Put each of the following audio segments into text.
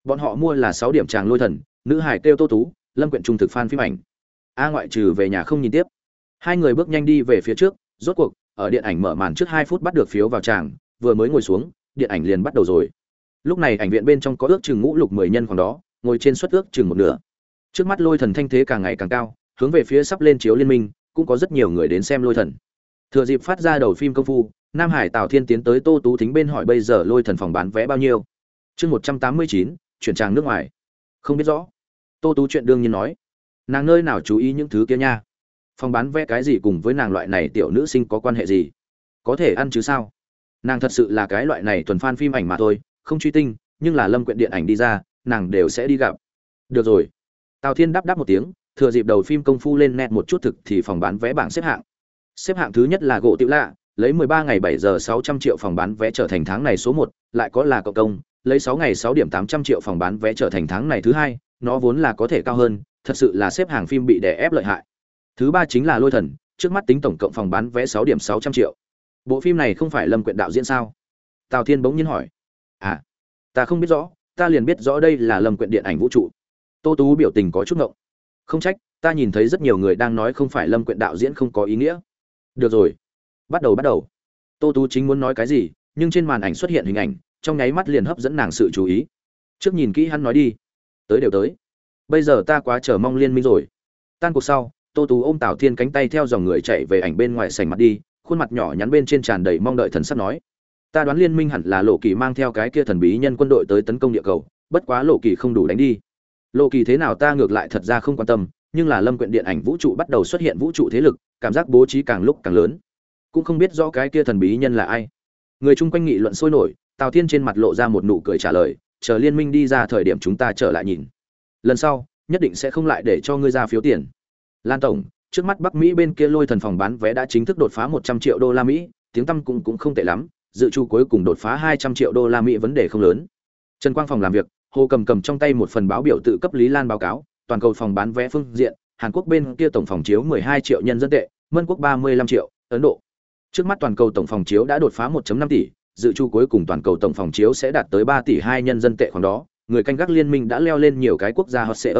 Bọn họ mua là 6 điểm chàng lôi thần, nữ hải kêu Tô Tú, Lâm Quyện trung thực fan phim ảnh. A ngoại trừ về nhà không nhìn tiếp. Hai người bước nhanh đi về phía trước, rốt cuộc, ở điện ảnh mở màn trước 2 phút bắt được phiếu vào tràng, vừa mới ngồi xuống, điện ảnh liền bắt đầu rồi. Lúc này ảnh viện bên trong có ước chừng ngũ lục 10 nhân khoảng đó, ngồi trên suất ước chừng một nửa. Trước mắt lôi thần thanh thế càng ngày càng cao, hướng về phía sắp lên chiếu liên minh, cũng có rất nhiều người đến xem lôi thần. Thừa dịp phát ra đầu phim công phu, Nam Hải Tào Thiên tiến tới Tô Tú Thính bên hỏi bây giờ lôi thần phòng bán vé bao nhiêu. Chương 189, chuyển tràng nước ngoài. Không biết rõ. Tô Tú chuyện đương nhiên nói. Nàng nơi nào chú ý những thứ kia nha. Phòng bán vé cái gì cùng với nàng loại này tiểu nữ sinh có quan hệ gì? Có thể ăn chứ sao? Nàng thật sự là cái loại này thuần fan phim ảnh mà thôi, không truy tinh, nhưng là Lâm Quyện điện ảnh đi ra, nàng đều sẽ đi gặp. Được rồi. Tào Thiên đáp một tiếng, thừa dịp đầu phim công phu lên nét một chút thực thì phòng bán vé bảng xếp hạng. Xếp hạng thứ nhất là gỗ Tiểu Lạ, lấy 13 ngày 7 giờ 600 triệu phòng bán vé trở thành tháng này số 1, lại có là Cộng Công, lấy 6 ngày 6 điểm 800 triệu phòng bán vé trở thành tháng này thứ hai, nó vốn là có thể cao hơn, thật sự là xếp hàng phim bị đè ép lợi hại. Thứ ba chính là Lôi Thần, trước mắt tính tổng cộng phòng bán vé 6 điểm 600 triệu. Bộ phim này không phải Lâm Quyện đạo diễn sao? Tào Thiên bỗng nhiên hỏi. À, ta không biết rõ, ta liền biết rõ đây là Lâm Quyện điện ảnh vũ trụ. Tô Tú biểu tình có chút ngộng. Không trách, ta nhìn thấy rất nhiều người đang nói không phải Lâm Quyện đạo diễn không có ý nghĩa. Được rồi, bắt đầu. Tô Tú chính muốn nói cái gì, nhưng trên màn ảnh xuất hiện hình ảnh, trong nháy mắt liền hấp dẫn nàng sự chú ý. Trước nhìn kỹ hắn nói đi. Tới đều tới. Bây giờ ta quá chờ mong liên minh rồi. Tan cuộc sau, Tô Tú ôm Tào Thiên cánh tay theo dòng người chạy về ảnh bên ngoài sảnh mặt đi, khuôn mặt nhỏ nhắn bên trên tràn đầy mong đợi thần sắc nói: "Ta đoán liên minh hẳn là Lộ Kỳ mang theo cái kia thần bí nhân quân đội tới tấn công địa cầu, bất quá Lộ Kỳ không đủ đánh đi. Lộ Kỳ thế nào ta ngược lại thật ra không quan tâm, nhưng là Lâm Quyện điện ảnh vũ trụ bắt đầu xuất hiện vũ trụ thế lực, cảm giác bố trí càng lúc càng lớn. Cũng không biết rõ cái kia thần bí nhân là ai." Người chung quanh nghị luận sôi nổi, Tào Thiên trên mặt lộ ra một nụ cười trả lời: "Chờ liên minh đi ra thời điểm chúng ta trở lại nhìn. Lần sau, nhất định sẽ không lại để cho ngươi ra phiếu tiền." Lan tổng, trước mắt Bắc Mỹ bên kia Lôi Thần phòng bán vé đã chính thức đột phá 100 triệu đô la Mỹ, tiếng tăm cũng không tệ lắm, dự trù cuối cùng đột phá 200 triệu đô la Mỹ vấn đề không lớn. Trần Quang phòng làm việc, Hồ cầm trong tay một phần báo biểu tự cấp Lý Lan báo cáo, toàn cầu phòng bán vé phương diện, Hàn Quốc bên kia tổng phòng chiếu 12 triệu nhân dân tệ, Mân Quốc 35 triệu, Ấn Độ. Trước mắt toàn cầu tổng phòng chiếu đã đột phá 1.5 tỷ, dự trù cuối cùng toàn cầu tổng phòng chiếu sẽ đạt tới 3 tỷ 2 nhân dân tệ khoảng đó, người canh gác liên minh đã leo lên nhiều cái quốc gia hot search.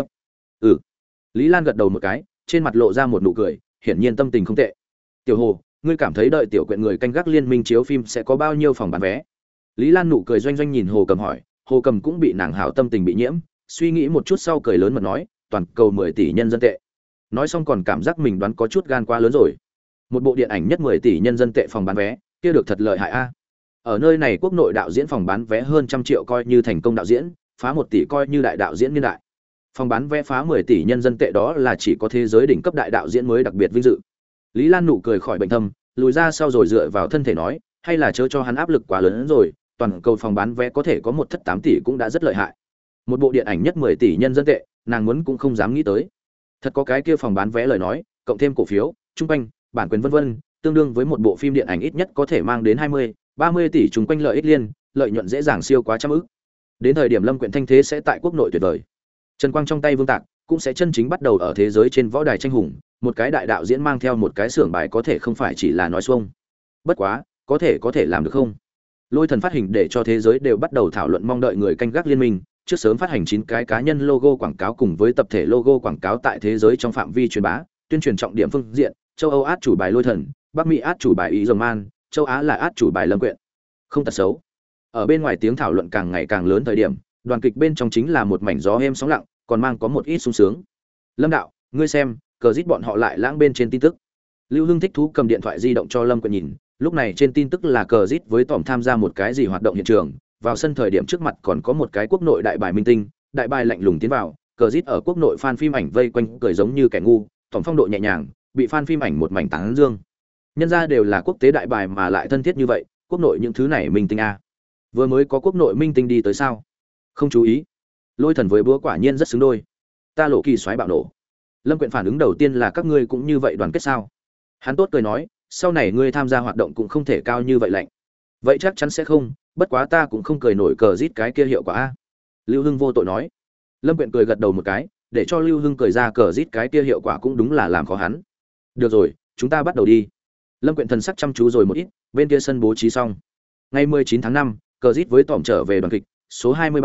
Lý Lan gật đầu một cái, trên mặt lộ ra một nụ cười, hiển nhiên tâm tình không tệ. "Tiểu Hồ, ngươi cảm thấy đợi tiểu quyện người canh gác liên minh chiếu phim sẽ có bao nhiêu phòng bán vé?" Lý Lan nụ cười doanh doanh nhìn Hồ Cầm hỏi, Hồ Cầm cũng bị nàng hảo tâm tình bị nhiễm, suy nghĩ một chút sau cười lớn mật nói, "Toàn cầu 10 tỷ nhân dân tệ." Nói xong còn cảm giác mình đoán có chút gan quá lớn rồi. Một bộ điện ảnh nhất 10 tỷ nhân dân tệ phòng bán vé, kia được thật lợi hại a. Ở nơi này quốc nội đạo diễn phòng bán vé hơn 100 triệu coi như thành công đạo diễn, phá 1 tỷ coi như đại đạo diễn niên đại. Phòng bán vé phá 10 tỷ nhân dân tệ đó là chỉ có thế giới đỉnh cấp đại đạo diễn mới đặc biệt vinh dự. Lý Lan nụ cười khỏi bệnh thâm, lùi ra sau rồi dựa vào thân thể nói, hay là chớ cho hắn áp lực quá lớn hơn rồi, toàn cầu phòng bán vé có thể có một thất 8 tỷ cũng đã rất lợi hại. Một bộ điện ảnh nhất 10 tỷ nhân dân tệ, nàng muốn cũng không dám nghĩ tới. Thật có cái kia phòng bán vé lời nói, cộng thêm cổ phiếu, trung quanh, bản quyền vân vân, tương đương với một bộ phim điện ảnh ít nhất có thể mang đến 20, 30 tỷ trung quanh lợi ích liên, lợi nhuận dễ dàng siêu quá trăm ức. Đến thời điểm Lâm Quyện thanh thế sẽ tại quốc nội tuyệt vời. Trần Quang trong tay Vương Tạc cũng sẽ chân chính bắt đầu ở thế giới trên võ đài tranh hùng, một cái đại đạo diễn mang theo một cái xưởng bài có thể không phải chỉ là nói xuông. Bất quá, có thể làm được không? Lôi Thần phát hình để cho thế giới đều bắt đầu thảo luận mong đợi người canh gác liên minh, trước sớm phát hành 9 cái cá nhân logo quảng cáo cùng với tập thể logo quảng cáo tại thế giới trong phạm vi truyền bá, tuyên truyền trọng điểm phương diện, châu Âu át chủ bài Lôi Thần, Bắc Mỹ át chủ bài Ý Rồng Man, châu Á là át chủ bài Lâm Quyện. Không tật xấu. Ở bên ngoài tiếng thảo luận càng ngày càng lớn thời điểm, đoàn kịch bên trong chính là một mảnh gió êm sóng lặng, còn mang có một ít sung sướng. Lâm đạo, ngươi xem, cờ rít bọn họ lại lãng bên trên tin tức. Lưu Hưng thích thú cầm điện thoại di động cho Lâm Quyện nhìn, lúc này trên tin tức là cờ rít với tỏm tham gia một cái gì hoạt động hiện trường, vào sân thời điểm trước mặt còn có một cái quốc nội đại bài minh tinh, đại bài lạnh lùng tiến vào, cờ rít ở quốc nội fan phim ảnh vây quanh cười giống như kẻ ngu, tỏm phong độ nhẹ nhàng, bị fan phim ảnh một mảnh tán dương. Nhân ra đều là quốc tế đại bài mà lại thân thiết như vậy, quốc nội những thứ này minh tinh a. Vừa mới có quốc nội minh tinh đi tới sao? Không chú ý. Lôi Thần với búa quả nhiên rất xứng đôi. Ta Lộ Kỳ xoáy bạo nổ. Lâm Quyện phản ứng đầu tiên là các ngươi cũng như vậy đoàn kết sao? Hắn tốt cười nói, sau này ngươi tham gia hoạt động cũng không thể cao như vậy lạnh. Vậy chắc chắn sẽ không, bất quá ta cũng không cười nổi cờ rít cái kia hiệu quả a. Lưu Hưng vô tội nói. Lâm Quyện cười gật đầu một cái, để cho Lưu Hưng cười ra cờ rít cái kia hiệu quả cũng đúng là làm khó hắn. Được rồi, chúng ta bắt đầu đi. Lâm Quyện thần sắc chăm chú rồi một ít, bên kia sân bố trí xong. Ngày 19 tháng 5, cờ rít với tỏm trở về đoàn kịch, số 23,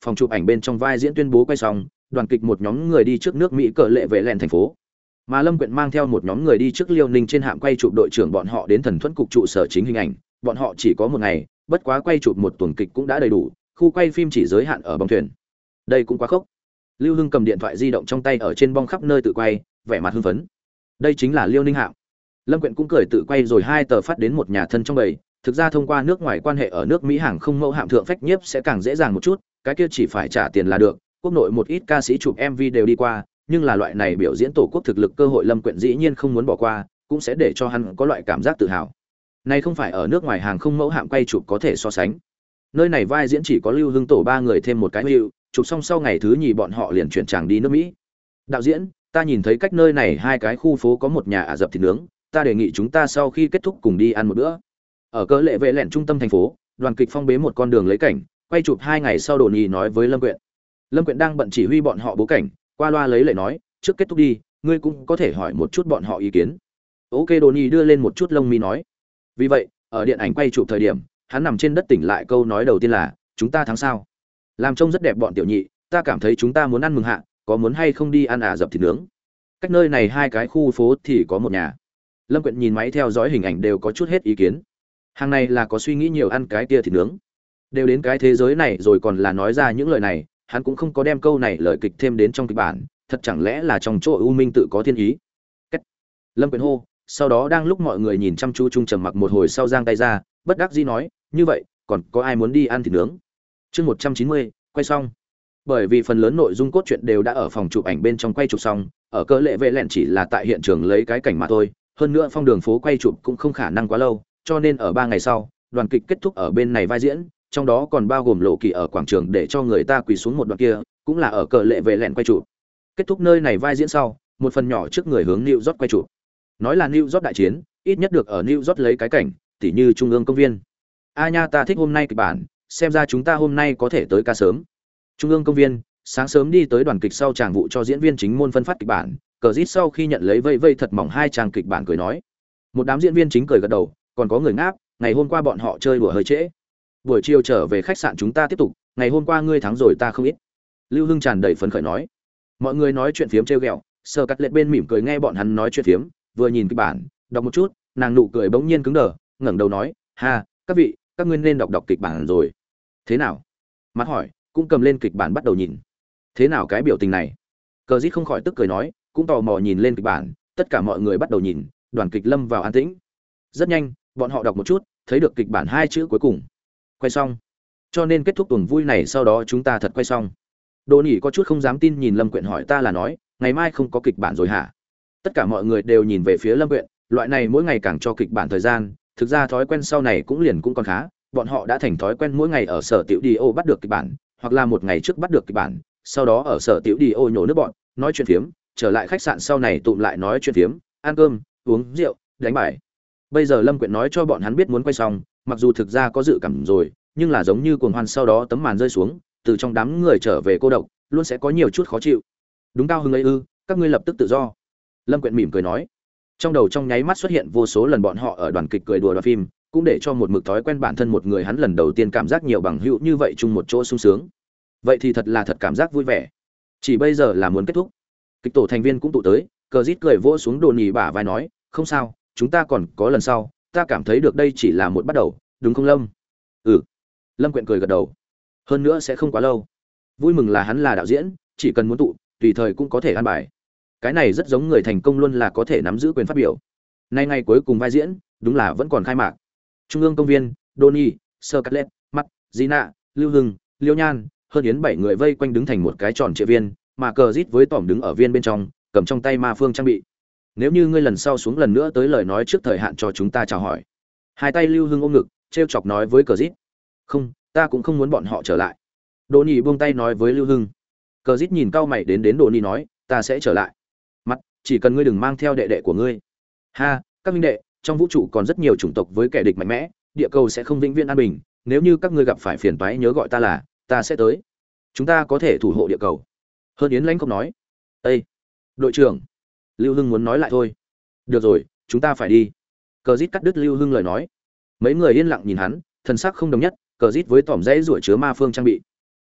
phòng chụp ảnh bên trong vai diễn tuyên bố quay xong, đoàn kịch một nhóm người đi trước nước Mỹ cờ lệ vệ lẹn thành phố. Mà Lâm Quyện mang theo một nhóm người đi trước Liêu Ninh trên hạm quay chụp đội trưởng bọn họ đến Thần Thuẫn cục trụ sở chính hình ảnh, bọn họ chỉ có một ngày, bất quá quay chụp một tuần kịch cũng đã đầy đủ, khu quay phim chỉ giới hạn ở bong thuyền. Đây cũng quá khốc. Lưu Hưng cầm điện thoại di động trong tay ở trên bong khắp nơi tự quay, vẻ mặt hưng phấn. Đây chính là Liêu Ninh hạm. Lâm Quyện cũng cười tự quay rồi 2 tờ phát đến một nhà thân trong bầy, thực ra thông qua nước ngoài quan hệ ở nước Mỹ hàng không mẫu hạm thượng phách nhiếp sẽ càng dễ dàng một chút, cái kia chỉ phải trả tiền là được. Quốc nội một ít ca sĩ chụp MV đều đi qua, nhưng là loại này biểu diễn tổ quốc thực lực cơ hội Lâm Quyện dĩ nhiên không muốn bỏ qua, cũng sẽ để cho hắn có loại cảm giác tự hào. Này không phải ở nước ngoài hàng không mẫu hạm quay chụp có thể so sánh. Nơi này vai diễn chỉ có Lưu Hưng tổ 3 người thêm một cái hữu, chụp xong sau ngày thứ nhì bọn họ liền chuyển tràng đi nước Mỹ. Đạo diễn, ta nhìn thấy cách nơi này 2 cái khu phố có một nhà Ả Rập thịt nướng, ta đề nghị chúng ta sau khi kết thúc cùng đi ăn một bữa. Ở cỡ lệ vệ lẹn trung tâm thành phố, đoàn kịch phong bế một con đường lấy cảnh, quay chụp 2 ngày sau Đồn Nhì nói với Lâm Quyện. Lâm Quyện đang bận chỉ huy bọn họ bố cảnh, qua loa lấy lệ nói, trước kết thúc đi, ngươi cũng có thể hỏi một chút bọn họ ý kiến. Ok, Đồn Nhì đưa lên một chút lông mi nói. Vì vậy, ở điện ảnh quay chụp thời điểm, hắn nằm trên đất tỉnh lại câu nói đầu tiên là, chúng ta thắng sao? Làm trông rất đẹp bọn tiểu nhị, ta cảm thấy chúng ta muốn ăn mừng hạ, có muốn hay không đi ăn Ả Rập thịt nướng? Cách nơi này 2 cái khu phố thì có một nhà. Lâm Quyện nhìn máy theo dõi hình ảnh đều có chút hết ý kiến. Hàng này là có suy nghĩ nhiều ăn cái kia thịt nướng. Đều đến cái thế giới này rồi còn là nói ra những lời này, hắn cũng không có đem câu này lời kịch thêm đến trong kịch bản, thật chẳng lẽ là trong chỗ U Minh tự có thiên ý. Cách. Lâm Quyện hô, sau đó đang lúc mọi người nhìn chăm chú chung trầm mặc một hồi sau giang tay ra, bất đắc dĩ nói, như vậy, còn có ai muốn đi ăn thịt nướng? Chương 190, quay xong. Bởi vì phần lớn nội dung cốt truyện đều đã ở phòng chụp ảnh bên trong quay chụp xong, ở cỡ lệ vệ lẹn chỉ là tại hiện trường lấy cái cảnh mà thôi, hơn nữa phong đường phố quay chụp cũng không khả năng quá lâu, cho nên ở 3 ngày sau, đoàn kịch kết thúc ở bên này vai diễn, trong đó còn bao gồm lộ kỳ ở quảng trường để cho người ta quỳ xuống một đoạn kia, cũng là ở cỡ lệ vệ lẹn quay chụp. Kết thúc nơi này vai diễn sau, một phần nhỏ trước người hướng New York quay chụp. Nói là New York đại chiến, ít nhất được ở New York lấy cái cảnh, tỉ như trung ương công viên. A nha, ta thích hôm nay kịch bản, xem ra chúng ta hôm nay có thể tới ca sớm. Trung ương công viên, sáng sớm đi tới đoàn kịch sau tràng vụ cho diễn viên chính môn phân phát kịch bản, cờ rít sau khi nhận lấy vây vây thật mỏng 2 trang kịch bản cười nói. Một đám diễn viên chính cười gật đầu, còn có người ngáp, ngày hôm qua bọn họ chơi đùa hơi trễ. Buổi chiều trở về khách sạn chúng ta tiếp tục, ngày hôm qua ngươi thắng rồi ta không ít. Lưu Hưng tràn đầy phấn khởi nói. Mọi người nói chuyện phiếm trêu ghẹo, Sơ Cắt Lệ bên mỉm cười nghe bọn hắn nói chuyện phiếm, vừa nhìn kịch bản, đọc một chút, nàng nụ cười bỗng nhiên cứng đờ, ngẩng đầu nói, "Ha, các vị, các ngươi nên đọc kịch bản rồi." "Thế nào?" Mắt hỏi, cũng cầm lên kịch bản bắt đầu nhìn. "Thế nào cái biểu tình này?" Cờ Dít không khỏi tức cười nói, cũng tò mò nhìn lên kịch bản, tất cả mọi người bắt đầu nhìn, đoàn kịch lâm vào an tĩnh. Rất nhanh, bọn họ đọc một chút, thấy được kịch bản 2 chữ cuối cùng. Quay xong. Cho nên kết thúc tuần vui này sau đó chúng ta thật quay xong. Đỗ Nhĩ có chút không dám tin nhìn Lâm Quyện hỏi ta là nói, ngày mai không có kịch bản rồi hả? Tất cả mọi người đều nhìn về phía Lâm Quyện, loại này mỗi ngày càng cho kịch bản thời gian, thực ra thói quen sau này cũng liền cũng còn khá, bọn họ đã thành thói quen mỗi ngày ở sở tiểu đi ô bắt được kịch bản, hoặc là một ngày trước bắt được kịch bản, sau đó ở sở tiểu đi ô nhổ nước bọn, nói chuyện phiếm, trở lại khách sạn sau này tụm lại nói chuyện phiếm, ăn cơm, uống rượu, đánh bài. Bây giờ Lâm Quyện nói cho bọn hắn biết muốn quay xong, mặc dù thực ra có dự cảm rồi, nhưng là giống như cuồng hoan sau đó tấm màn rơi xuống, từ trong đám người trở về cô độc, luôn sẽ có nhiều chút khó chịu. Đúng cao hứng ấy ư, các ngươi lập tức tự do. Lâm Quyện mỉm cười nói. Trong đầu trong nháy mắt xuất hiện vô số lần bọn họ ở đoàn kịch cười đùa đoàn phim, cũng để cho một mực thói quen bản thân một người hắn lần đầu tiên cảm giác nhiều bằng hữu như vậy chung một chỗ sung sướng. Vậy thì thật là thật cảm giác vui vẻ. Chỉ bây giờ là muốn kết thúc. Kịch tổ thành viên cũng tụ tới, Cờ Dít cười vỗ xuống Đồn Nhì bả vai nói, không sao, chúng ta còn có lần sau, ta cảm thấy được đây chỉ là một bắt đầu, đúng không Lâm? Ừ. Lâm Quyện cười gật đầu. Hơn nữa sẽ không quá lâu. Vui mừng là hắn là đạo diễn, chỉ cần muốn tụ, tùy thời cũng có thể ăn bài. Cái này rất giống người thành công luôn là có thể nắm giữ quyền phát biểu. Nay ngày cuối cùng vai diễn, đúng là vẫn còn khai mạc. Trung ương công viên, Donny, Sơ Cắt Lét, Mắt, Gina, Lưu Hưng, Liêu Nhan, hơn yến 7 người vây quanh đứng thành một cái tròn trịa viên, mà Cờ Dít với Tỏm đứng ở viên bên trong, cầm trong tay ma phương trang bị. Nếu như ngươi lần sau xuống lần nữa tới lời nói trước thời hạn cho chúng ta chào hỏi. Hai tay Lưu Hưng ôm ngực, trêu chọc nói với Cờ Dít. Không, ta cũng không muốn bọn họ trở lại. Donny buông tay nói với Lưu Hưng. Cờ Dít nhìn cao mày đến Donny nói, ta sẽ trở lại. Mắt, chỉ cần ngươi đừng mang theo đệ đệ của ngươi. Ha, các minh đệ, trong vũ trụ còn rất nhiều chủng tộc với kẻ địch mạnh mẽ, địa cầu sẽ không vĩnh viễn an bình, nếu như các ngươi gặp phải phiền toái nhớ gọi ta sẽ tới. Chúng ta có thể thủ hộ địa cầu. Hơn Yến Lãnh không nói. Ê, đội trưởng. Lưu Hưng muốn nói lại thôi. Được rồi, chúng ta phải đi. Cờ Dít cắt đứt Lưu Hưng lời nói. Mấy người yên lặng nhìn hắn, thần sắc không đồng nhất, Cờ Dít với tỏm dãy rủa chứa ma phương trang bị.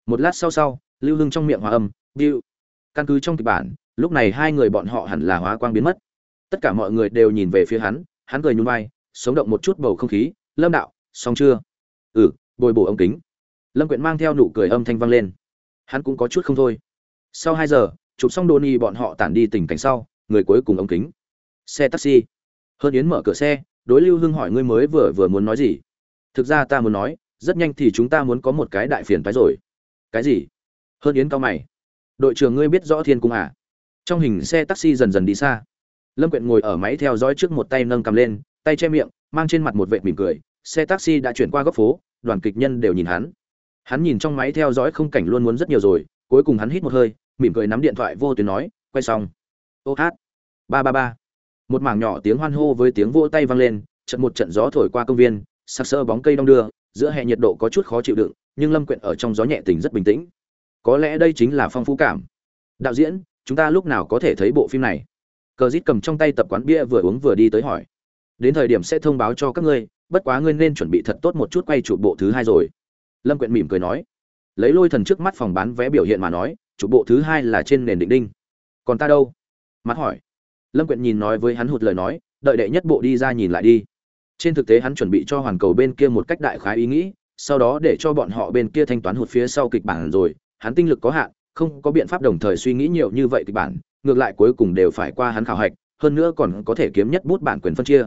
Một lát sau, Lưu Hưng trong miệng hòa âm, "Bưu." Căn cứ trong kịch bản, lúc này hai người bọn họ hẳn là hóa quang biến mất. Tất cả mọi người đều nhìn về phía hắn cười nhún vai, sống động một chút bầu không khí, "Lâm đạo, xong chưa?" "Ừ." Bồi bổ ống kính. Lâm Quyện mang theo nụ cười âm thanh vang lên. Hắn cũng có chút không thôi. Sau 2 giờ, chụp xong Donnie bọn họ tản đi tình cảnh sau, người cuối cùng ống kính. Xe taxi. Hơn Yến mở cửa xe, đối Lưu Hưng hỏi, ngươi mới vừa muốn nói gì? Thực ra ta muốn nói, rất nhanh thì chúng ta muốn có một cái đại phiền toái rồi. Cái gì? Hơn Yến cau mày. Đội trưởng ngươi biết rõ Thiên Cung à? Trong hình xe taxi dần dần đi xa. Lâm Quyện ngồi ở máy theo dõi trước, một tay nâng cầm lên, tay che miệng, mang trên mặt một vệt mỉm cười. Xe taxi đã chuyển qua góc phố, đoàn kịch nhân đều nhìn hắn. Hắn nhìn trong máy theo dõi không cảnh luôn muốn rất nhiều rồi, cuối cùng hắn hít một hơi, mỉm cười nắm điện thoại vô tuyến nói, quay xong. Ô hát. 333. Một mảng nhỏ tiếng hoan hô với tiếng vỗ tay vang lên, một trận gió thổi qua công viên, sắc sỡ bóng cây đong đưa, giữa hè nhiệt độ có chút khó chịu đựng, nhưng Lâm Quyện ở trong gió nhẹ tình rất bình tĩnh. Có lẽ đây chính là phong phú cảm. Đạo diễn, chúng ta lúc nào có thể thấy bộ phim này? Cờ Dít cầm trong tay tập quán bia vừa uống vừa đi tới hỏi. Đến thời điểm sẽ thông báo cho các ngươi, bất quá ngươi nên chuẩn bị thật tốt một chút quay chụp bộ thứ 2 rồi. Lâm Quyện mỉm cười nói. Lấy Lôi Thần trước mắt phòng bán vé biểu hiện mà nói, chụp bộ thứ 2 là trên nền định đinh. Còn ta đâu? Mắt hỏi. Lâm Quyện nhìn nói với hắn hụt lời nói, đợi đệ nhất bộ đi ra nhìn lại đi. Trên thực tế hắn chuẩn bị cho hoàn cầu bên kia một cách đại khái ý nghĩ, sau đó để cho bọn họ bên kia thanh toán hụt phía sau kịch bản rồi, hắn tinh lực có hạn, không có biện pháp đồng thời suy nghĩ nhiều như vậy kịch bản, ngược lại cuối cùng đều phải qua hắn khảo hạch, hơn nữa còn có thể kiếm nhất bút bản quyền phân chia.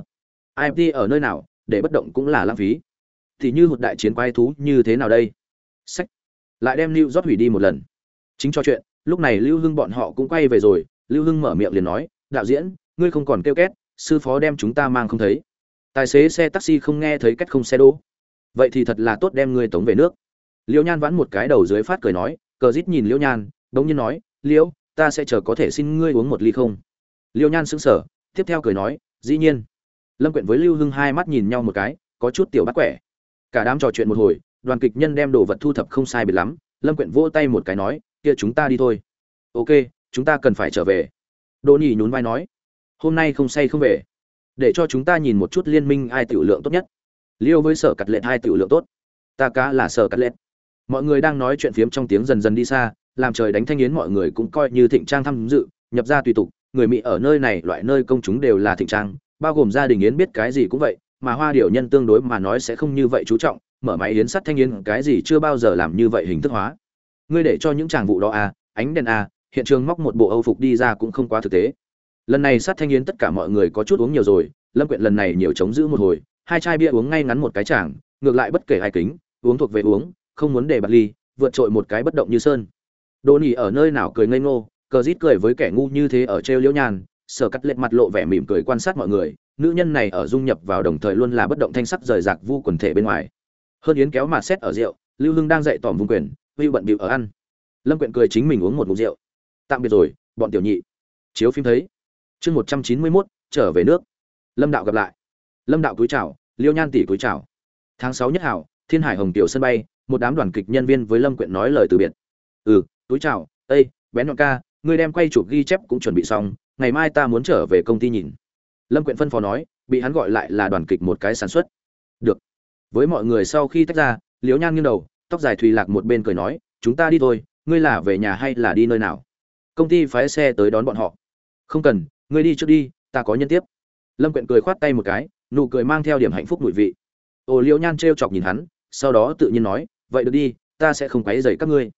IP ở nơi nào, để bất động cũng là lãng phí. Thì như một đại chiến quái thú như thế nào đây? Sách. Lại đem Lưu Rót hủy đi một lần. Chính cho chuyện, lúc này Lưu Hưng bọn họ cũng quay về rồi, Lưu Hưng mở miệng liền nói, đạo diễn, ngươi không còn kêu két, sư phó đem chúng ta mang không thấy. Tài xế xe taxi không nghe thấy két không xe đỗ. Vậy thì thật là tốt, đem ngươi tống về nước. Liễu Nhan vãn một cái đầu dưới phát cười nói, Cờ Dít nhìn Liễu Nhan, bỗng nhiên nói, Liễu, ta sẽ chờ có thể xin ngươi uống một ly không? Liễu Nhan sững sờ, tiếp theo cười nói, dĩ nhiên. Lâm Quyện với Lưu Hưng hai mắt nhìn nhau một cái, có chút tiểu bắt quẻ. Cả đám trò chuyện một hồi, đoàn kịch nhân đem đồ vật thu thập không sai biệt lắm, Lâm Quyện vỗ tay một cái nói, kia chúng ta đi thôi. Ok, chúng ta cần phải trở về. Đỗ Nhĩ nhún vai nói, hôm nay không say không về, để cho chúng ta nhìn một chút liên minh ai tiểu lượng tốt nhất. Liêu với Sở Cắt Lệ hai tiểu lượng tốt, ta cá là Sở Cắt Lệ. Mọi người đang nói chuyện phiếm trong tiếng dần dần đi xa, làm trời đánh thanh yến, mọi người cũng coi như thịnh trang tham dự, nhập gia tùy tục, người Mỹ ở nơi này loại nơi công chúng đều là thịnh trang, bao gồm gia đình yến biết cái gì cũng vậy, mà Hoa Điểu nhân tương đối mà nói sẽ không như vậy chú trọng, mở máy yến sắt thanh yến cái gì chưa bao giờ làm như vậy hình thức hóa. Ngươi để cho những chàng vụ đó à, ánh đèn à, hiện trường móc một bộ Âu phục đi ra cũng không quá thực tế. Lần này sát thanh yến tất cả mọi người có chút uống nhiều rồi, Lâm Quyện lần này nhiều chống giữ một hồi, 2 chai bia uống ngay ngắn một cái chàng, ngược lại bất kể ai kính, uống thuộc về uống, không muốn để bạt ly, vượt trội một cái bất động như sơn. Đỗ Nhĩ ở nơi nào cười ngây ngô, Cờ Dít cười với kẻ ngu như thế ở trêu Liễu Nhan, Sở Cắt Lệ mặt lộ vẻ mỉm cười quan sát mọi người, nữ nhân này ở dung nhập vào đồng thời luôn là bất động thanh sắc rời rạc vu quần thể bên ngoài. Hơn Yến kéo mà xét ở rượu, Lưu Hưng đang dậy tỏm vùng quyền, huy bận bịu ở ăn. Lâm Quyện cười chính mình uống một ngụm rượu. Tạm biệt rồi, bọn tiểu nhị. Chiếu phim thấy. Chương 191, trở về nước. Lâm đạo gặp lại. Lâm đạo cúi chào, Liêu Nhan tỷ cúi chào. Tháng 6 nhất hảo, Thiên Hải Hồng tiểu sân bay, một đám đoàn kịch nhân viên với Lâm Quyện nói lời từ biệt. Cúi chào, "Ê, bé nhọn ca, ngươi đem quay chụp ghi chép cũng chuẩn bị xong, ngày mai ta muốn trở về công ty nhìn." Lâm Quyện phân phó nói, bị hắn gọi lại là đoàn kịch một cái sản xuất. Được. Với mọi người sau khi tách ra, Liễu Nhan nghiêng đầu, tóc dài thùy lạc một bên cười nói, "Chúng ta đi thôi, ngươi là về nhà hay là đi nơi nào? Công ty phái xe tới đón bọn họ." "Không cần, ngươi đi trước đi, ta có nhân tiếp." Lâm Quyện cười khoát tay một cái, nụ cười mang theo điểm hạnh phúc mùi vị. Liễu Nhan trêu chọc nhìn hắn, sau đó tự nhiên nói, "Vậy được đi, ta sẽ không quấy rầy các ngươi."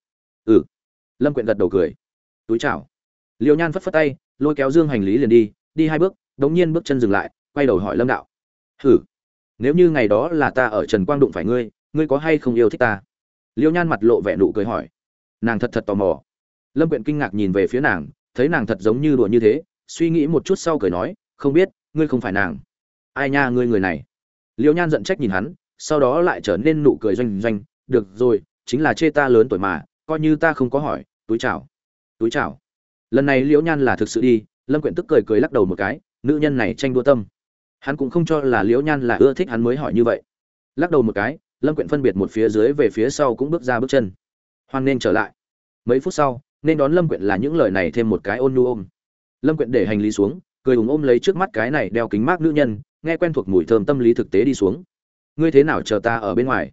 Lâm Quyện gật đầu cười. Túi chào. Liễu Nhan phất phất tay, lôi kéo dương hành lý liền đi, đi 2 bước, đống nhiên bước chân dừng lại, quay đầu hỏi Lâm đạo, "Hử, nếu như ngày đó là ta ở Trần Quang đụng phải ngươi, ngươi có hay không yêu thích ta?" Liễu Nhan mặt lộ vẻ nụ cười hỏi. Nàng thật tò mò. Lâm Quyện kinh ngạc nhìn về phía nàng, thấy nàng thật giống như đùa như thế, suy nghĩ một chút sau cười nói, "Không biết, ngươi không phải nàng." "Ai nha, ngươi người này." Liễu Nhan giận trách nhìn hắn, sau đó lại trở nên nụ cười doanh doanh, "Được rồi, chính là chê ta lớn tuổi mà, coi như ta không có hỏi, túi chào." Túi chào. Lần này Liễu Nhan là thực sự đi, Lâm Quyện tức cười lắc đầu một cái, nữ nhân này tranh đua tâm. Hắn cũng không cho là Liễu Nhan là ưa thích hắn mới hỏi như vậy. Lắc đầu một cái, Lâm Quyện phân biệt một phía dưới về phía sau cũng bước ra bước chân. Hoan nên trở lại. Mấy phút sau, nên đón Lâm Quyện là những lời này thêm một cái ôn nhu ôm. Lâm Quyện để hành lý xuống, cười ôm lấy trước mắt cái này đeo kính mác nữ nhân, nghe quen thuộc mùi thơm tâm lý thực tế đi xuống. "Ngươi thế nào chờ ta ở bên ngoài?"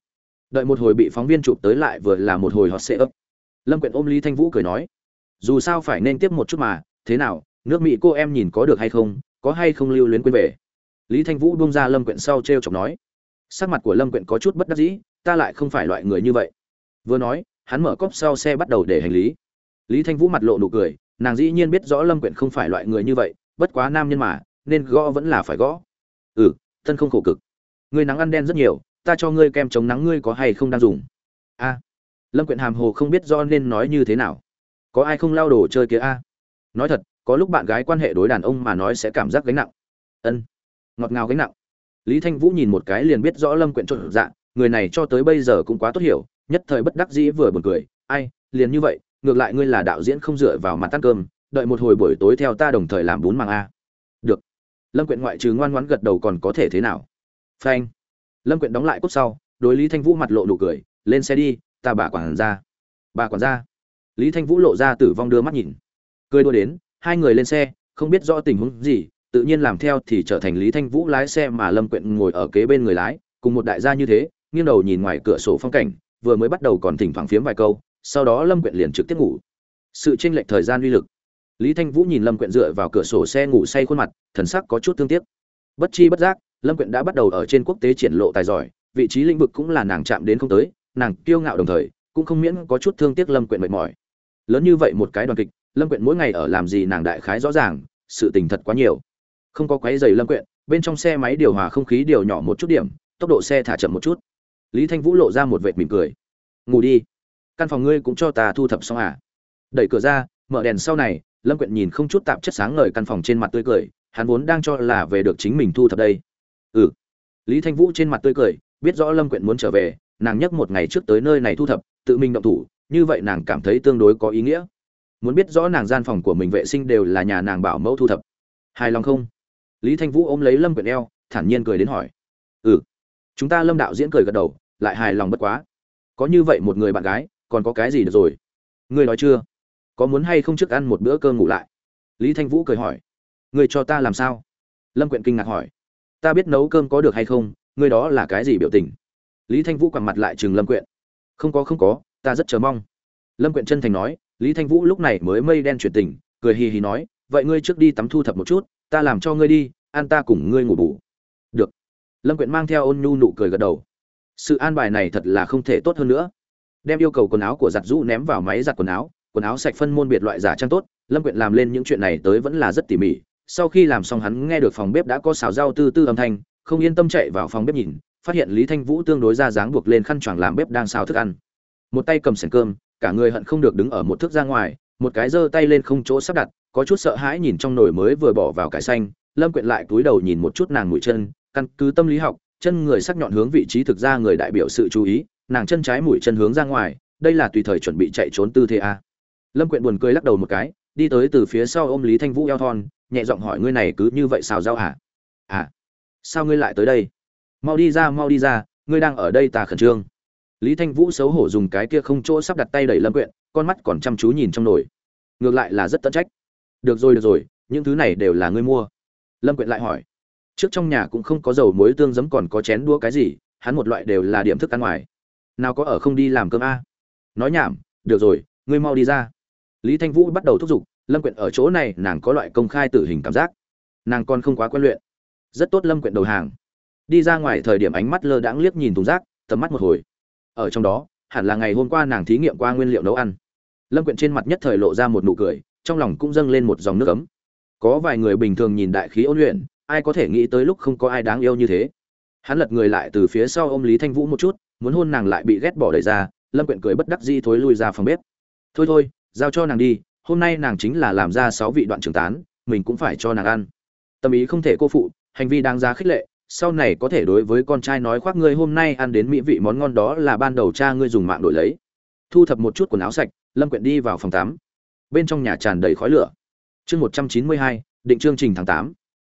Đợi một hồi bị phóng viên chụp tới lại vừa là một hồi hot sệ ấp. Lâm Quyện ôm Lý Thanh Vũ cười nói, dù sao phải nên tiếp một chút mà, thế nào, nước Mỹ cô em nhìn có được hay không, có hay không lưu luyến quên về. Lý Thanh Vũ buông ra Lâm Quyện sau trêu chọc nói. Sắc mặt của Lâm Quyện có chút bất đắc dĩ, ta lại không phải loại người như vậy. Vừa nói, hắn mở cốp sau xe bắt đầu để hành lý. Lý Thanh Vũ mặt lộ nụ cười, nàng dĩ nhiên biết rõ Lâm Quyện không phải loại người như vậy, bất quá nam nhân mà, nên gõ vẫn là phải gõ. Ừ, thân không khổ cực. Ngươi nắng ăn đen rất nhiều, ta cho ngươi kem chống nắng ngươi có hay không đang dùng? A. Lâm Quyện hàm hồ không biết do nên nói như thế nào. Có ai không lao đồ chơi kia a? Nói thật, có lúc bạn gái quan hệ đối đàn ông mà nói sẽ cảm giác gánh nặng. Ân. Ngọt ngào gánh nặng. Lý Thanh Vũ nhìn một cái liền biết rõ Lâm Quyện trộn dạ, người này cho tới bây giờ cũng quá tốt hiểu, nhất thời bất đắc dĩ vừa buồn cười, ai, liền như vậy, ngược lại ngươi là đạo diễn không dựa vào mặt ăn cơm, đợi một hồi buổi tối theo ta đồng thời làm bún màng a. Được. Lâm Quyện ngoại trừ ngoan ngoãn gật đầu còn có thể thế nào? Phanh. Lâm Quyện đóng lại cốt sau, đối Lý Thanh Vũ mặt lộ nụ cười, lên xe đi, ta bà quản gia. Bà quản gia. Lý Thanh Vũ lộ ra tử vong đưa mắt nhìn. Cười đùa đến, hai người lên xe, không biết rõ tình huống gì, tự nhiên làm theo thì trở thành Lý Thanh Vũ lái xe mà Lâm Quyện ngồi ở kế bên người lái, cùng một đại gia như thế, nghiêng đầu nhìn ngoài cửa sổ phong cảnh, vừa mới bắt đầu còn thỉnh thoảng phiếm vài câu, sau đó Lâm Quyện liền trực tiếp ngủ. Sự chênh lệch thời gian uy lực. Lý Thanh Vũ nhìn Lâm Quyện dựa vào cửa sổ xe ngủ say khuôn mặt, thần sắc có chút thương tiếc. Bất chi bất giác, Lâm Quyện đã bắt đầu ở trên quốc tế triển lộ tài giỏi, vị trí lĩnh vực cũng là nàng chạm đến không tới, nàng kiêu ngạo đồng thời, cũng không miễn có chút thương tiếc Lâm Quyện mệt mỏi. Lớn như vậy một cái đoàn kịch, Lâm Quyện mỗi ngày ở làm gì nàng đại khái rõ ràng, sự tình thật quá nhiều. Không có quấy rầy Lâm Quyện, bên trong xe máy điều hòa không khí điều nhỏ một chút điểm, tốc độ xe thả chậm một chút. Lý Thanh Vũ lộ ra một vệt mỉm cười. Ngủ đi, căn phòng ngươi cũng cho ta thu thập xong à? Đẩy cửa ra, mở đèn sau này, Lâm Quyện nhìn không chút tạp chất sáng ngời căn phòng trên mặt tươi cười, hắn vốn đang cho là về được chính mình thu thập đây. Ừ. Lý Thanh Vũ trên mặt tươi cười, biết rõ Lâm Quyện muốn trở về, nàng nhắc một ngày trước tới nơi này thu thập, tự mình động thủ, như vậy nàng cảm thấy tương đối có ý nghĩa. Muốn biết rõ nàng gian phòng của mình vệ sinh đều là nhà nàng bảo mẫu thu thập. Hài lòng không? Lý Thanh Vũ ôm lấy Lâm Quyện eo, thản nhiên cười đến hỏi. Ừ. Chúng ta Lâm đạo diễn cười gật đầu, lại hài lòng bất quá. Có như vậy một người bạn gái, còn có cái gì được rồi? Ngươi nói chưa? Có muốn hay không trước ăn một bữa cơm ngủ lại? Lý Thanh Vũ cười hỏi. Ngươi cho ta làm sao? Lâm Quyện kinh ngạc hỏi. Ta biết nấu cơm có được hay không, ngươi đó là cái gì biểu tình? Lý Thanh Vũ quằn mặt lại trừng Lâm Quyện. Không có, ta rất chờ mong. Lâm Quyện chân thành nói. Lý Thanh Vũ lúc này mới mây đen chuyển tình, cười hì hì nói, vậy ngươi trước đi tắm thu thập một chút, ta làm cho ngươi đi, ăn ta cùng ngươi ngủ bù. Được. Lâm Quyện mang theo ôn nhu nụ cười gật đầu. Sự an bài này thật là không thể tốt hơn nữa. Đem yêu cầu quần áo của giặt rũ ném vào máy giặt quần áo sạch phân môn biệt loại giả trang tốt, Lâm Quyện làm lên những chuyện này tới vẫn là rất tỉ mỉ. Sau khi làm xong hắn nghe được phòng bếp đã có xào rau tư tư âm thanh, không yên tâm chạy vào phòng bếp nhìn, phát hiện Lý Thanh Vũ tương đối ra dáng buộc lên khăn choàng làm bếp đang xào thức ăn. Một tay cầm sẻng cơm, cả người hận không được đứng ở một thước ra ngoài, một cái giơ tay lên không chỗ sắp đặt, có chút sợ hãi nhìn trong nồi mới vừa bỏ vào cải xanh. Lâm Quyện lại cúi đầu nhìn một chút nàng mũi chân, căn cứ tâm lý học, chân người sắc nhọn hướng vị trí thực ra người đại biểu sự chú ý, nàng chân trái mũi chân hướng ra ngoài, đây là tùy thời chuẩn bị chạy trốn tư thế a. Lâm Quyện buồn cười lắc đầu một cái, đi tới từ phía sau ôm Lý Thanh Vũ eo thon, nhẹ giọng hỏi, ngươi này cứ như vậy xào rau hả? À, sao ngươi lại tới đây? Mau đi ra, ngươi đang ở đây ta khẩn trương. Lý Thanh Vũ xấu hổ dùng cái kia không chỗ sắp đặt tay đẩy Lâm Quyện, con mắt còn chăm chú nhìn trong nồi. Ngược lại là rất tận trách. Được rồi, những thứ này đều là ngươi mua. Lâm Quyện lại hỏi. Trước trong nhà cũng không có dầu muối tương giấm còn có chén đũa cái gì, hắn một loại đều là điểm thức ăn ngoài. Nào có ở không đi làm cơm a? Nói nhảm, được rồi, ngươi mau đi ra. Lý Thanh Vũ bắt đầu thúc giục, Lâm Quyện ở chỗ này nàng có loại công khai tử hình cảm giác. Nàng còn không quá quen luyện. Rất tốt, Lâm Quyện đầu hàng. Đi ra ngoài thời điểm ánh mắt lơ đãng liếc nhìn thùng rác, tầm mắt một hồi. Ở trong đó, hẳn là ngày hôm qua nàng thí nghiệm qua nguyên liệu nấu ăn. Lâm Quyện trên mặt nhất thời lộ ra một nụ cười, trong lòng cũng dâng lên một dòng nước ấm. Có vài người bình thường nhìn đại khí ôn luyện, ai có thể nghĩ tới lúc không có ai đáng yêu như thế. Hắn lật người lại từ phía sau ôm Lý Thanh Vũ một chút, muốn hôn nàng lại bị ghét bỏ đẩy ra. Lâm Quyện cười bất đắc dĩ thối lui ra phòng bếp. Thôi, giao cho nàng đi, hôm nay nàng chính là làm ra 6 vị đoạn trưởng tán, mình cũng phải cho nàng ăn. Tâm ý không thể cô phụ, hành vi đáng giá khích lệ, sau này có thể đối với con trai nói khoác ngươi hôm nay ăn đến mỹ vị món ngon đó là ban đầu cha ngươi dùng mạng đổi lấy. Thu thập một chút quần áo sạch, Lâm Quyện đi vào phòng tắm. Bên trong nhà tràn đầy khói lửa. Chương 192, định chương trình tháng 8.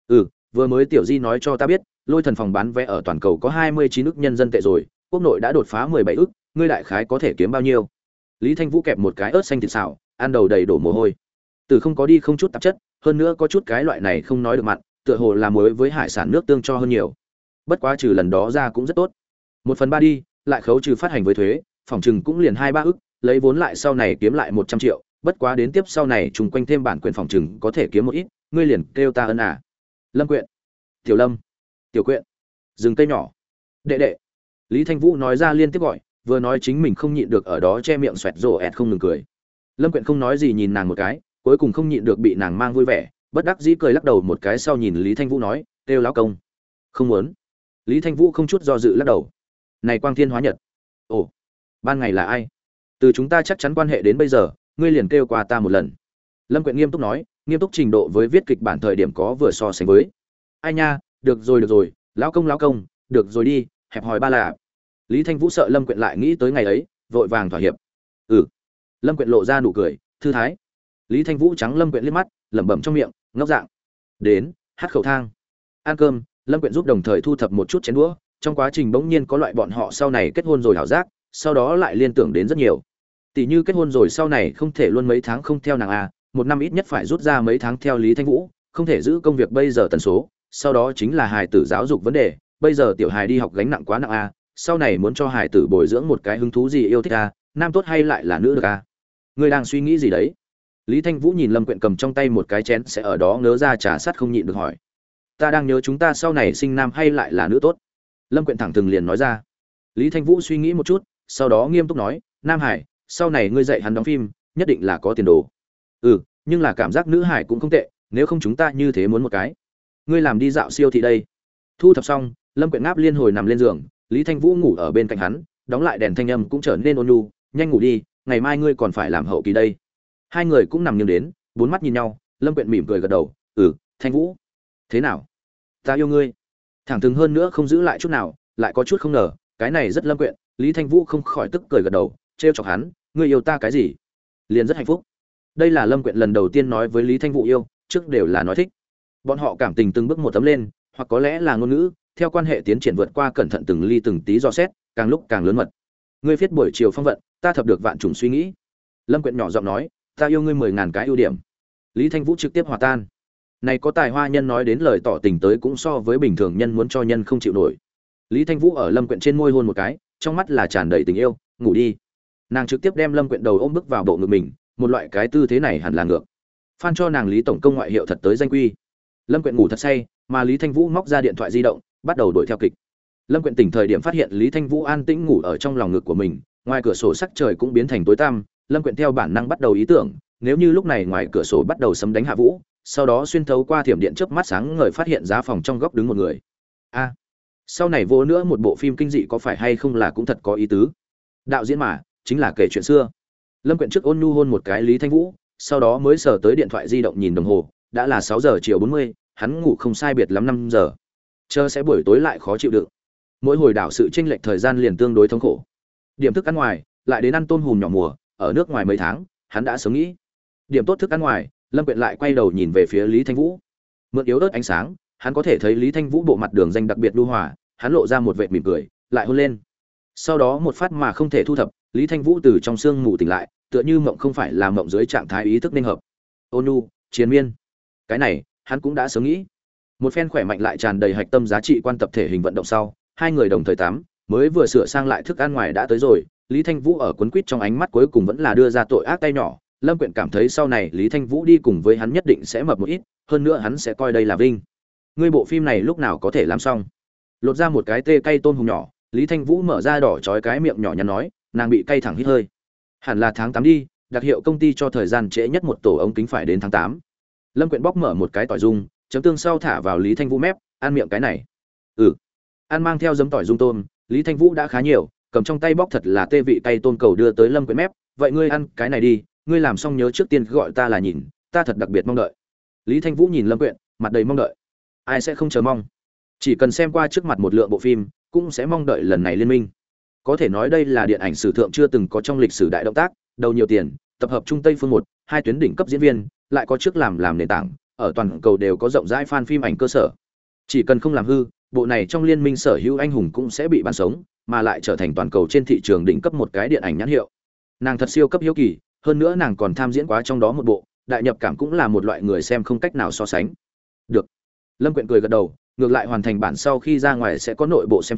Vừa mới Tiểu Di nói cho ta biết, Lôi Thần phòng bán vé ở toàn cầu có 29 ức nhân dân tệ rồi, quốc nội đã đột phá 17 ức, ngươi đại khái có thể kiếm bao nhiêu? Lý Thanh Vũ kẹp một cái ớt xanh thịt xào, ăn đầu đầy đổ mồ hôi. Từ không có đi không chút tạp chất, hơn nữa có chút cái loại này không nói được mặn, tựa hồ là muối với hải sản nước tương cho hơn nhiều. Bất quá trừ lần đó ra cũng rất tốt. 1/3 đi, lại khấu trừ phát hành với thuế, phòng trừng cũng liền 2-3 ức, lấy vốn lại sau này kiếm lại 100 triệu, bất quá đến tiếp sau này trùng quanh thêm bản quyền phòng trừng có thể kiếm một ít, ngươi liền kêu ta ân à. Lâm Quyện, Tiểu Lâm, Tiểu Quyện, dừng cây nhỏ, đệ đệ. Lý Thanh Vũ nói ra liên tiếp gọi, vừa nói chính mình không nhịn được ở đó che miệng xoẹt rồ ẹt không ngừng cười. Lâm Quyện không nói gì nhìn nàng một cái, cuối cùng không nhịn được bị nàng mang vui vẻ, bất đắc dĩ cười lắc đầu một cái sau nhìn Lý Thanh Vũ nói, kêu lão công. Không muốn. Lý Thanh Vũ không chút do dự lắc đầu. Này Quang Thiên Hóa Nhật. Ồ, ban ngày là ai? Từ chúng ta chắc chắn quan hệ đến bây giờ, ngươi liền kêu qua ta một lần. Lâm Quyện nghiêm túc nói, nghiêm túc trình độ với viết kịch bản thời điểm có vừa so sánh với. Ai nha, được rồi, lão công, được rồi đi, hẹp hòi ba là. Lý Thanh Vũ sợ Lâm Quyện lại nghĩ tới ngày ấy, vội vàng thỏa hiệp. Ừ. Lâm Quyện lộ ra nụ cười, thư thái. Lý Thanh Vũ trắng Lâm Quyện liếc mắt, lẩm bẩm trong miệng, ngốc dạng. Đến, hát khẩu thang. Ăn cơm, Lâm Quyện giúp đồng thời thu thập một chút chén đũa, trong quá trình bỗng nhiên có loại bọn họ sau này kết hôn rồi hảo giác, sau đó lại liên tưởng đến rất nhiều. Tỷ như kết hôn rồi sau này không thể luôn mấy tháng không theo nàng a, một năm ít nhất phải rút ra mấy tháng theo Lý Thanh Vũ, không thể giữ công việc bây giờ tần số, sau đó chính là hài tử giáo dục vấn đề, bây giờ tiểu hài đi học gánh nặng quá nặng a, sau này muốn cho hài tử bồi dưỡng một cái hứng thú gì yêu thích a, nam tốt hay lại là nữ được a. Ngươi đang suy nghĩ gì đấy? Lý Thanh Vũ nhìn Lâm Quyện cầm trong tay một cái chén sẽ ở đó ngớ ra trà sắt không nhịn được hỏi. Ta đang nhớ chúng ta sau này sinh nam hay lại là nữ tốt. Lâm Quyện thẳng thừng liền nói ra. Lý Thanh Vũ suy nghĩ một chút, sau đó nghiêm túc nói, Nam Hải, sau này ngươi dạy hắn đóng phim, nhất định là có tiền đồ. Ừ, nhưng là cảm giác nữ hải cũng không tệ, nếu không chúng ta như thế muốn một cái. Ngươi làm đi dạo siêu thị đây. Thu thập xong, Lâm Quyện ngáp liên hồi nằm lên giường, Lý Thanh Vũ ngủ ở bên cạnh hắn, đóng lại đèn thanh âm cũng trở nên ôn nhu, nhanh ngủ đi, ngày mai ngươi còn phải làm hậu kỳ đây. Hai người cũng nằm nghiêng đến, bốn mắt nhìn nhau, Lâm Quyện mỉm cười gật đầu, "Ừ, Thanh Vũ, thế nào? Ta yêu ngươi." Thẳng thừng hơn nữa không giữ lại chút nào, lại có chút không ngờ, cái này rất Lâm Quyện, Lý Thanh Vũ không khỏi tức cười gật đầu, trêu chọc hắn, "Ngươi yêu ta cái gì?" Liền rất hạnh phúc. Đây là Lâm Quyện lần đầu tiên nói với Lý Thanh Vũ yêu, trước đều là nói thích. Bọn họ cảm tình từng bước một tấm lên, hoặc có lẽ là ngôn ngữ, theo quan hệ tiến triển vượt qua cẩn thận từng ly từng tí dò xét, càng lúc càng lớn mật. Ngươi viết buổi chiều phong vận, ta thập được vạn trùng suy nghĩ. Lâm Quyện nhỏ giọng nói, ta yêu ngươi 10.000 cái ưu điểm. Lý Thanh Vũ trực tiếp hòa tan. Này có tài hoa nhân nói đến lời tỏ tình tới cũng so với bình thường nhân muốn cho nhân không chịu nổi. Lý Thanh Vũ ở Lâm Quyện trên môi hôn một cái, trong mắt là tràn đầy tình yêu, ngủ đi. Nàng trực tiếp đem Lâm Quyện đầu ôm bước vào bộ ngực mình, một loại cái tư thế này hẳn là ngược. Phan cho nàng Lý tổng công ngoại hiệu thật tới danh quy. Lâm Quyện ngủ thật say, mà Lý Thanh Vũ móc ra điện thoại di động, bắt đầu đuổi theo kịch. Lâm Quyện tỉnh thời điểm phát hiện Lý Thanh Vũ an tĩnh ngủ ở trong lòng ngực của mình, ngoài cửa sổ sắc trời cũng biến thành tối tăm. Lâm Quyện theo bản năng bắt đầu ý tưởng, nếu như lúc này ngoài cửa sổ bắt đầu sấm đánh hạ vũ, sau đó xuyên thấu qua thiểm điện chớp mắt sáng ngời phát hiện giá phòng trong góc đứng một người. A, sau này vô nữa một bộ phim kinh dị có phải hay không là cũng thật có ý tứ. Đạo diễn mà, chính là kể chuyện xưa. Lâm Quyện trước ôn nhu hôn một cái Lý Thanh Vũ, sau đó mới sờ tới điện thoại di động nhìn đồng hồ, đã là 6 giờ chiều 40, hắn ngủ không sai biệt lắm 5 giờ. Chờ sẽ buổi tối lại khó chịu đựng. Mỗi hồi đảo sự chênh lệch thời gian liền tương đối thống khổ. Điểm thức ăn ngoài, lại đến ăn tôm hùm nhỏ mùa, ở nước ngoài mấy tháng, hắn đã sớm nghĩ. Điểm tốt thức ăn ngoài, Lâm Quyện lại quay đầu nhìn về phía Lý Thanh Vũ. Mượn yếu ớt ánh sáng, hắn có thể thấy Lý Thanh Vũ bộ mặt đường danh đặc biệt lưu hòa, hắn lộ ra một vệt mỉm cười, lại hôn lên. Sau đó một phát mà không thể thu thập, Lý Thanh Vũ từ trong sương ngủ tỉnh lại, tựa như mộng không phải là mộng dưới trạng thái ý thức nên hợp. Ôn nhu, chiến miên. Cái này, hắn cũng đã sớm nghĩ. Một phen khỏe mạnh lại tràn đầy hạch tâm giá trị quan tập thể hình vận động sau, hai người đồng thời tắm, mới vừa sửa sang lại thức ăn ngoài đã tới rồi, Lý Thanh Vũ ở quấn quýt trong ánh mắt cuối cùng vẫn là đưa ra tội ác tay nhỏ, Lâm Quyện cảm thấy sau này Lý Thanh Vũ đi cùng với hắn nhất định sẽ mập một ít, hơn nữa hắn sẽ coi đây là vinh. Ngươi bộ phim này lúc nào có thể làm xong? Lột ra một cái tê cay tôm hùm nhỏ, Lý Thanh Vũ mở ra đỏ chói cái miệng nhỏ nhắn nói, nàng bị cay thẳng hít hơi. Hẳn là tháng 8 đi, đặc hiệu công ty cho thời gian trễ nhất một tổ ống kính phải đến tháng 8. Lâm Quyện bóc mở một cái tỏi dung, chấm tương sau thả vào Lý Thanh Vũ mép, ăn miệng cái này. Ừ. Ăn mang theo giấm tỏi dung tôm, Lý Thanh Vũ đã khá nhiều, cầm trong tay bóc thật là tê vị cay tôm cầu đưa tới Lâm Quyện mép, vậy ngươi ăn cái này đi, ngươi làm xong nhớ trước tiên gọi ta là nhìn, ta thật đặc biệt mong đợi. Lý Thanh Vũ nhìn Lâm Quyện, mặt đầy mong đợi. Ai sẽ không chờ mong? Chỉ cần xem qua trước mặt một lượng bộ phim, cũng sẽ mong đợi lần này liên minh. Có thể nói đây là điện ảnh sử thượng chưa từng có trong lịch sử đại động tác, đầu nhiều tiền, tập hợp Trung Tây phương một, hai tuyến đỉnh cấp diễn viên, lại có trước làm nền tảng, ở toàn cầu đều có rộng rãi fan phim ảnh cơ sở. Chỉ cần không làm hư, bộ này trong liên minh sở hữu anh hùng cũng sẽ bị bán sống, mà lại trở thành toàn cầu trên thị trường đỉnh cấp một cái điện ảnh nhãn hiệu. Nàng thật siêu cấp hiếu kỳ, hơn nữa nàng còn tham diễn quá trong đó một bộ, đại nhập cảm cũng là một loại người xem không cách nào so sánh. Được. Lâm Quyện cười gật đầu, ngược lại hoàn thành bản sau khi ra ngoài sẽ có nội bộ xem trước,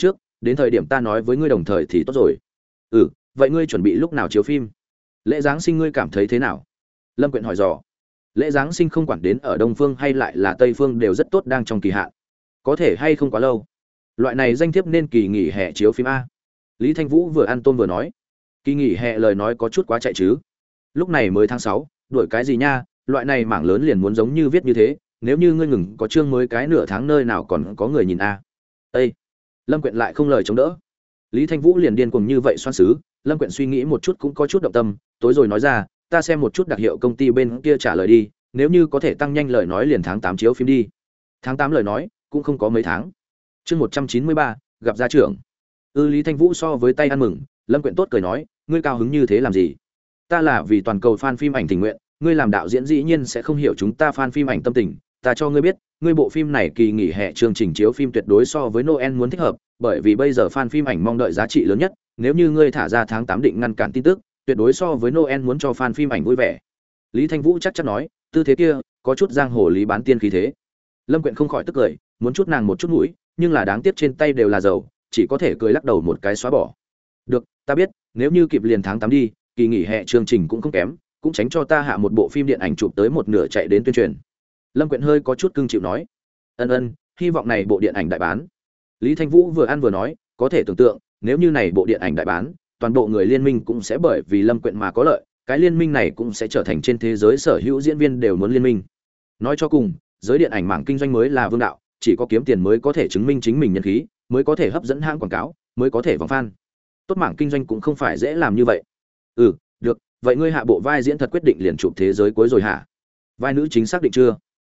đến thời điểm ta nói với ngươi đồng thời thì tốt rồi. Ừ, vậy ngươi chuẩn bị lúc nào chiếu phim? Lễ giáng sinh ngươi cảm thấy thế nào? Lâm Quyện hỏi dò. Lễ giáng sinh không quản đến ở Đông phương hay lại là Tây phương đều rất tốt, đang trong kỳ hạn. Có thể hay không quá lâu. Loại này danh thiếp nên kỳ nghỉ hè chiếu phim a. Lý Thanh Vũ vừa ăn tôm vừa nói. Kỳ nghỉ hè lời nói có chút quá chạy chứ. Lúc này mới tháng 6, đuổi cái gì nha, loại này mảng lớn liền muốn giống như viết như thế, nếu như ngươi ngừng có chương mới cái nửa tháng nơi nào còn có người nhìn a. Ê! Lâm Quyện lại không lời chống đỡ. Lý Thanh Vũ liền điên cuồng như vậy xoan xứ, Lâm Quyện suy nghĩ một chút cũng có chút động tâm, tối rồi nói ra, ta xem một chút đặc hiệu công ty bên kia trả lời đi, nếu như có thể tăng nhanh lời nói liền tháng 8 chiếu phim đi. Tháng 8 lời nói, cũng không có mấy tháng. Chương 193, gặp gia trưởng. Lý Thanh Vũ so với tay ăn mừng, Lâm Quyện tốt cười nói, ngươi cao hứng như thế làm gì? Ta là vì toàn cầu fan phim ảnh tình nguyện, ngươi làm đạo diễn dĩ nhiên sẽ không hiểu chúng ta fan phim ảnh tâm tình, ta cho ngươi biết, ngươi bộ phim này kỳ nghỉ hè chương trình chiếu phim tuyệt đối so với Noel muốn thích hợp, bởi vì bây giờ fan phim ảnh mong đợi giá trị lớn nhất, nếu như ngươi thả ra tháng 8 định ngăn cản tin tức, tuyệt đối so với Noel muốn cho fan phim ảnh vui vẻ. Lý Thanh Vũ chắc chắn nói, tư thế kia, có chút giang hồ lý bán tiên khí thế. Lâm Quyện không khỏi tức cười, muốn chút nàng một chút mũi, nhưng là đáng tiếc trên tay đều là dầu, chỉ có thể cười lắc đầu một cái xóa bỏ. Được, ta biết, nếu như kịp liền tháng 8 đi, kỳ nghỉ hè chương trình cũng không kém, cũng tránh cho ta hạ một bộ phim điện ảnh chụp tới một nửa chạy đến tuyên truyền. Lâm Quyện hơi có chút cưng chịu nói, ân, hy vọng này bộ điện ảnh đại bán. Lý Thanh Vũ vừa ăn vừa nói, có thể tưởng tượng, nếu như này bộ điện ảnh đại bán, toàn bộ người liên minh cũng sẽ bởi vì Lâm Quyện mà có lợi, cái liên minh này cũng sẽ trở thành trên thế giới sở hữu diễn viên đều muốn liên minh. Nói cho cùng, giới điện ảnh mảng kinh doanh mới là vương đạo, chỉ có kiếm tiền mới có thể chứng minh chính mình nhân khí, mới có thể hấp dẫn hãng quảng cáo, mới có thể vòng fan. Tốt mảng kinh doanh cũng không phải dễ làm như vậy. Được, vậy ngươi hạ bộ vai diễn thật quyết định liền chụp thế giới cuối rồi hả? Vai nữ chính xác định chưa?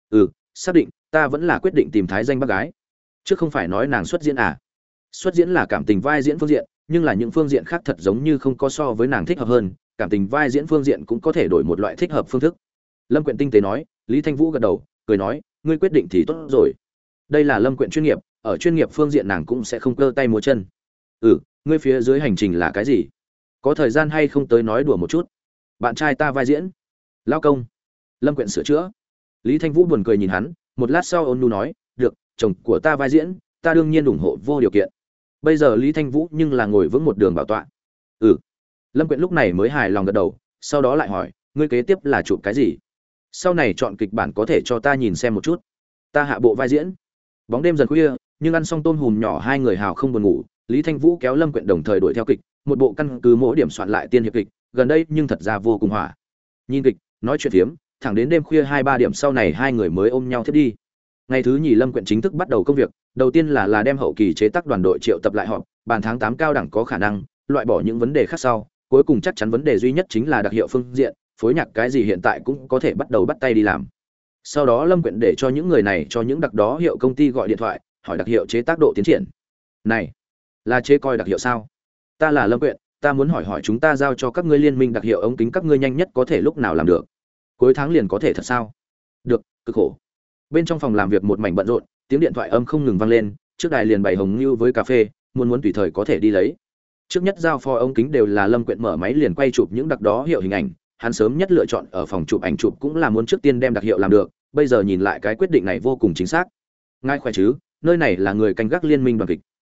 Xác định, ta vẫn là quyết định tìm thái danh bác gái. Chứ không phải nói nàng xuất diễn à? Xuất diễn là cảm tình vai diễn phương diện, nhưng là những phương diện khác thật giống như không có so với nàng thích hợp hơn, cảm tình vai diễn phương diện cũng có thể đổi một loại thích hợp phương thức. Lâm Quyện tinh tế nói. Lý Thanh Vũ gật đầu, cười nói, ngươi quyết định thì tốt rồi. Đây là Lâm Quyện chuyên nghiệp, ở chuyên nghiệp phương diện nàng cũng sẽ không cơ tay múa chân. Ngươi phía dưới hành trình là cái gì? Có thời gian hay không tới nói đùa một chút? Bạn trai ta vai diễn. Lao công. Lâm Quyện sửa chữa. Lý Thanh Vũ buồn cười nhìn hắn, một lát sau ôn nhu nói, được, chồng của ta vai diễn, ta đương nhiên ủng hộ vô điều kiện. Bây giờ Lý Thanh Vũ nhưng là ngồi vững một đường bảo tọa. Lâm Quyện lúc này mới hài lòng gật đầu, sau đó lại hỏi, ngươi kế tiếp là chụp cái gì? Sau này chọn kịch bản có thể cho ta nhìn xem một chút. Ta hạ bộ vai diễn. Bóng đêm dần khuya, nhưng ăn xong tôm hùm nhỏ hai người hào không buồn ngủ, Lý Thanh Vũ kéo Lâm Quyện đồng thời đuổi theo kịch, một bộ căn cứ mỗi điểm soạn lại tiên hiệp kịch, gần đây nhưng thật ra vô cùng hỏa. Nhìn kịch, nói chuyện phiếm, thẳng đến đêm khuya 2-3 điểm sau này hai người mới ôm nhau thiết đi. Ngày thứ nhì Lâm Quyện chính thức bắt đầu công việc, đầu tiên là đem hậu kỳ chế tác đoàn đội triệu tập lại họp, bàn tháng 8 cao đẳng có khả năng loại bỏ những vấn đề khác sau, cuối cùng chắc chắn vấn đề duy nhất chính là đặc hiệu phương diện, phối nhạc cái gì hiện tại cũng có thể bắt đầu bắt tay đi làm. Sau đó Lâm Quyện để cho những người này cho những đặc đó hiệu công ty gọi điện thoại, hỏi đặc hiệu chế tác độ tiến triển. Này, là chế coi đặc hiệu sao? Ta là Lâm Quyện, ta muốn hỏi chúng ta giao cho các ngươi liên minh đặc hiệu ống kính các ngươi nhanh nhất có thể lúc nào làm được? Cuối tháng liền có thể thật sao? Được, cực khổ. Bên trong phòng làm việc một mảnh bận rộn, tiếng điện thoại âm không ngừng vang lên, trước đài liền bày hồng như với cà phê, muốn tùy thời có thể đi lấy. Trước nhất giao phó ống kính đều là Lâm Quyện mở máy liền quay chụp những đặc đó hiệu hình ảnh, hắn sớm nhất lựa chọn ở phòng chụp ảnh chụp cũng là muốn trước tiên đem đặc hiệu làm được, bây giờ nhìn lại cái quyết định này vô cùng chính xác. Ngài khỏe chứ, nơi này là người canh gác liên minh đoàn kịch.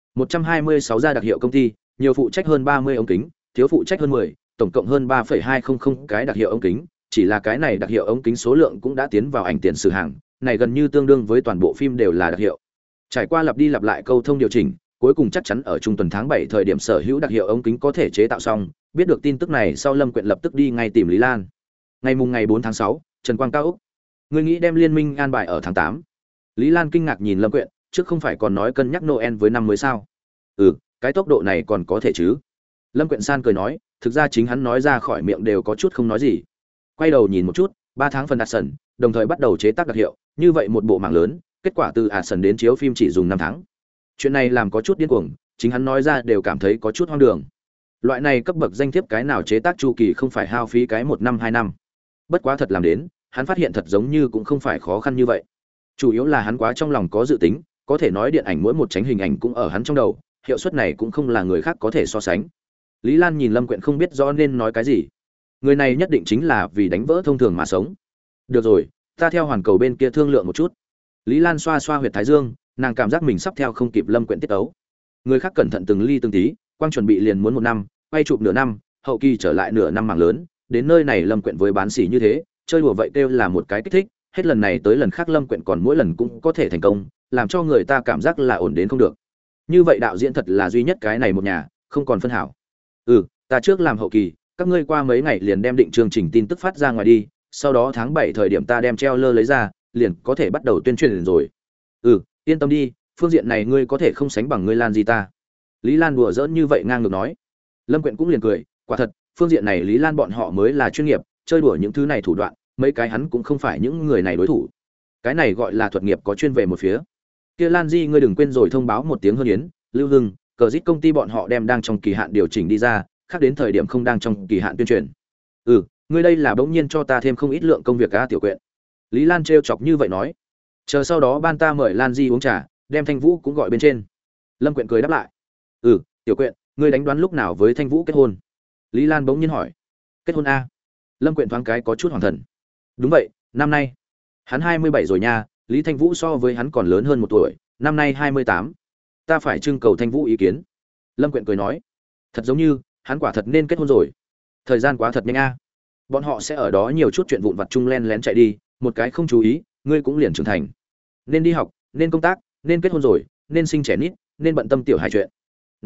126 gia đặc hiệu công ty, nhiều phụ trách hơn 30 ống kính, thiếu phụ trách hơn 10, tổng cộng hơn 3,200 cái đặc hiệu ống kính, chỉ là cái này đặc hiệu ống kính số lượng cũng đã tiến vào ảnh tiền sử hàng, này gần như tương đương với toàn bộ phim đều là đặc hiệu. Trải qua lặp đi lặp lại câu thông điều chỉnh, cuối cùng chắc chắn ở trung tuần tháng 7 thời điểm sở hữu đặc hiệu ống kính có thể chế tạo xong, biết được tin tức này sau Lâm Quyện lập tức đi ngay tìm Lý Lan. Ngày 4 tháng 6, Trần Quang Cao Úc. Ngươi nghĩ đem liên minh an bài ở tháng 8? Lý Lan kinh ngạc nhìn Lâm Quyện, trước không phải còn nói cân nhắc Noel với năm mới sao? Cái tốc độ này còn có thể chứ? Lâm Quyện san cười nói, thực ra chính hắn nói ra khỏi miệng đều có chút không nói gì. Quay đầu nhìn một chút, 3 tháng phần Action, đồng thời bắt đầu chế tác đặc hiệu, như vậy một bộ mạng lớn, kết quả từ Action đến chiếu phim chỉ dùng 5 tháng. Chuyện này làm có chút điên cuồng, chính hắn nói ra đều cảm thấy có chút hoang đường. Loại này cấp bậc danh thiếp cái nào chế tác chu kỳ không phải hao phí cái 1 năm 2 năm. Bất quá thật làm đến, hắn phát hiện thật giống như cũng không phải khó khăn như vậy. Chủ yếu là hắn quá trong lòng có dự tính, có thể nói điện ảnh mỗi một tránh hình ảnh cũng ở hắn trong đầu, hiệu suất này cũng không là người khác có thể so sánh. Lý Lan nhìn Lâm Quyện không biết rõ nên nói cái gì. Người này nhất định chính là vì đánh vỡ thông thường mà sống. Được rồi, ta theo hoàn cầu bên kia thương lượng một chút. Lý Lan xoa xoa huyệt thái dương, nàng cảm giác mình sắp theo không kịp Lâm Quyện tiết tấu. Người khác cẩn thận từng ly từng tí, quang chuẩn bị liền muốn 1 năm, quay chụp nửa năm, hậu kỳ trở lại nửa năm mảng lớn, đến nơi này Lâm Quyện với bán xỉ như thế, chơi đùa vậy kêu là một cái kích thích, hết lần này tới lần khác Lâm Quyện còn mỗi lần cũng có thể thành công, làm cho người ta cảm giác là ổn đến không được. Như vậy đạo diễn thật là duy nhất cái này một nhà, không còn phân hảo. Ta trước làm hậu kỳ, các ngươi qua mấy ngày liền đem định chương trình tin tức phát ra ngoài đi, sau đó tháng 7 thời điểm ta đem treo lơ lấy ra, liền có thể bắt đầu tuyên truyền rồi. Yên tâm đi, phương diện này ngươi có thể không sánh bằng ngươi Lan gì ta. Lý Lan đùa giỡn như vậy ngang ngược nói. Lâm Quyện cũng liền cười, quả thật, phương diện này Lý Lan bọn họ mới là chuyên nghiệp, chơi đùa những thứ này thủ đoạn, mấy cái hắn cũng không phải những người này đối thủ. Cái này gọi là thuật nghiệp có chuyên về một phía. Kia Lan Di ngươi đừng quên rồi thông báo một tiếng hơn yến, Lưu Hưng, cờ dít công ty bọn họ đem đang trong kỳ hạn điều chỉnh đi ra, khác đến thời điểm không đang trong kỳ hạn tuyên truyền. Ngươi đây là bỗng nhiên cho ta thêm không ít lượng công việc a tiểu quyện. Lý Lan trêu chọc như vậy nói. Chờ sau đó ban ta mời Lan Di uống trà, đem Thanh Vũ cũng gọi bên trên. Lâm Quyện cười đáp lại. Tiểu quyện, ngươi đánh đoán lúc nào với Thanh Vũ kết hôn? Lý Lan bỗng nhiên hỏi. Kết hôn a? Lâm Quyện thoáng cái có chút hoảng thần. Đúng vậy, năm nay. Hắn 27 rồi nha, Lý Thanh Vũ so với hắn còn lớn hơn 1 tuổi, năm nay 28. Ta phải trưng cầu Thanh Vũ ý kiến. Lâm Quyện cười nói. Thật giống như, hắn quả thật nên kết hôn rồi. Thời gian quá thật nhanh a. Bọn họ sẽ ở đó nhiều chút chuyện vụn vặt chung len lén chạy đi, một cái không chú ý, ngươi cũng liền trưởng thành. Nên đi học, nên công tác, nên kết hôn rồi, nên sinh trẻ nít, nên bận tâm tiểu hài chuyện.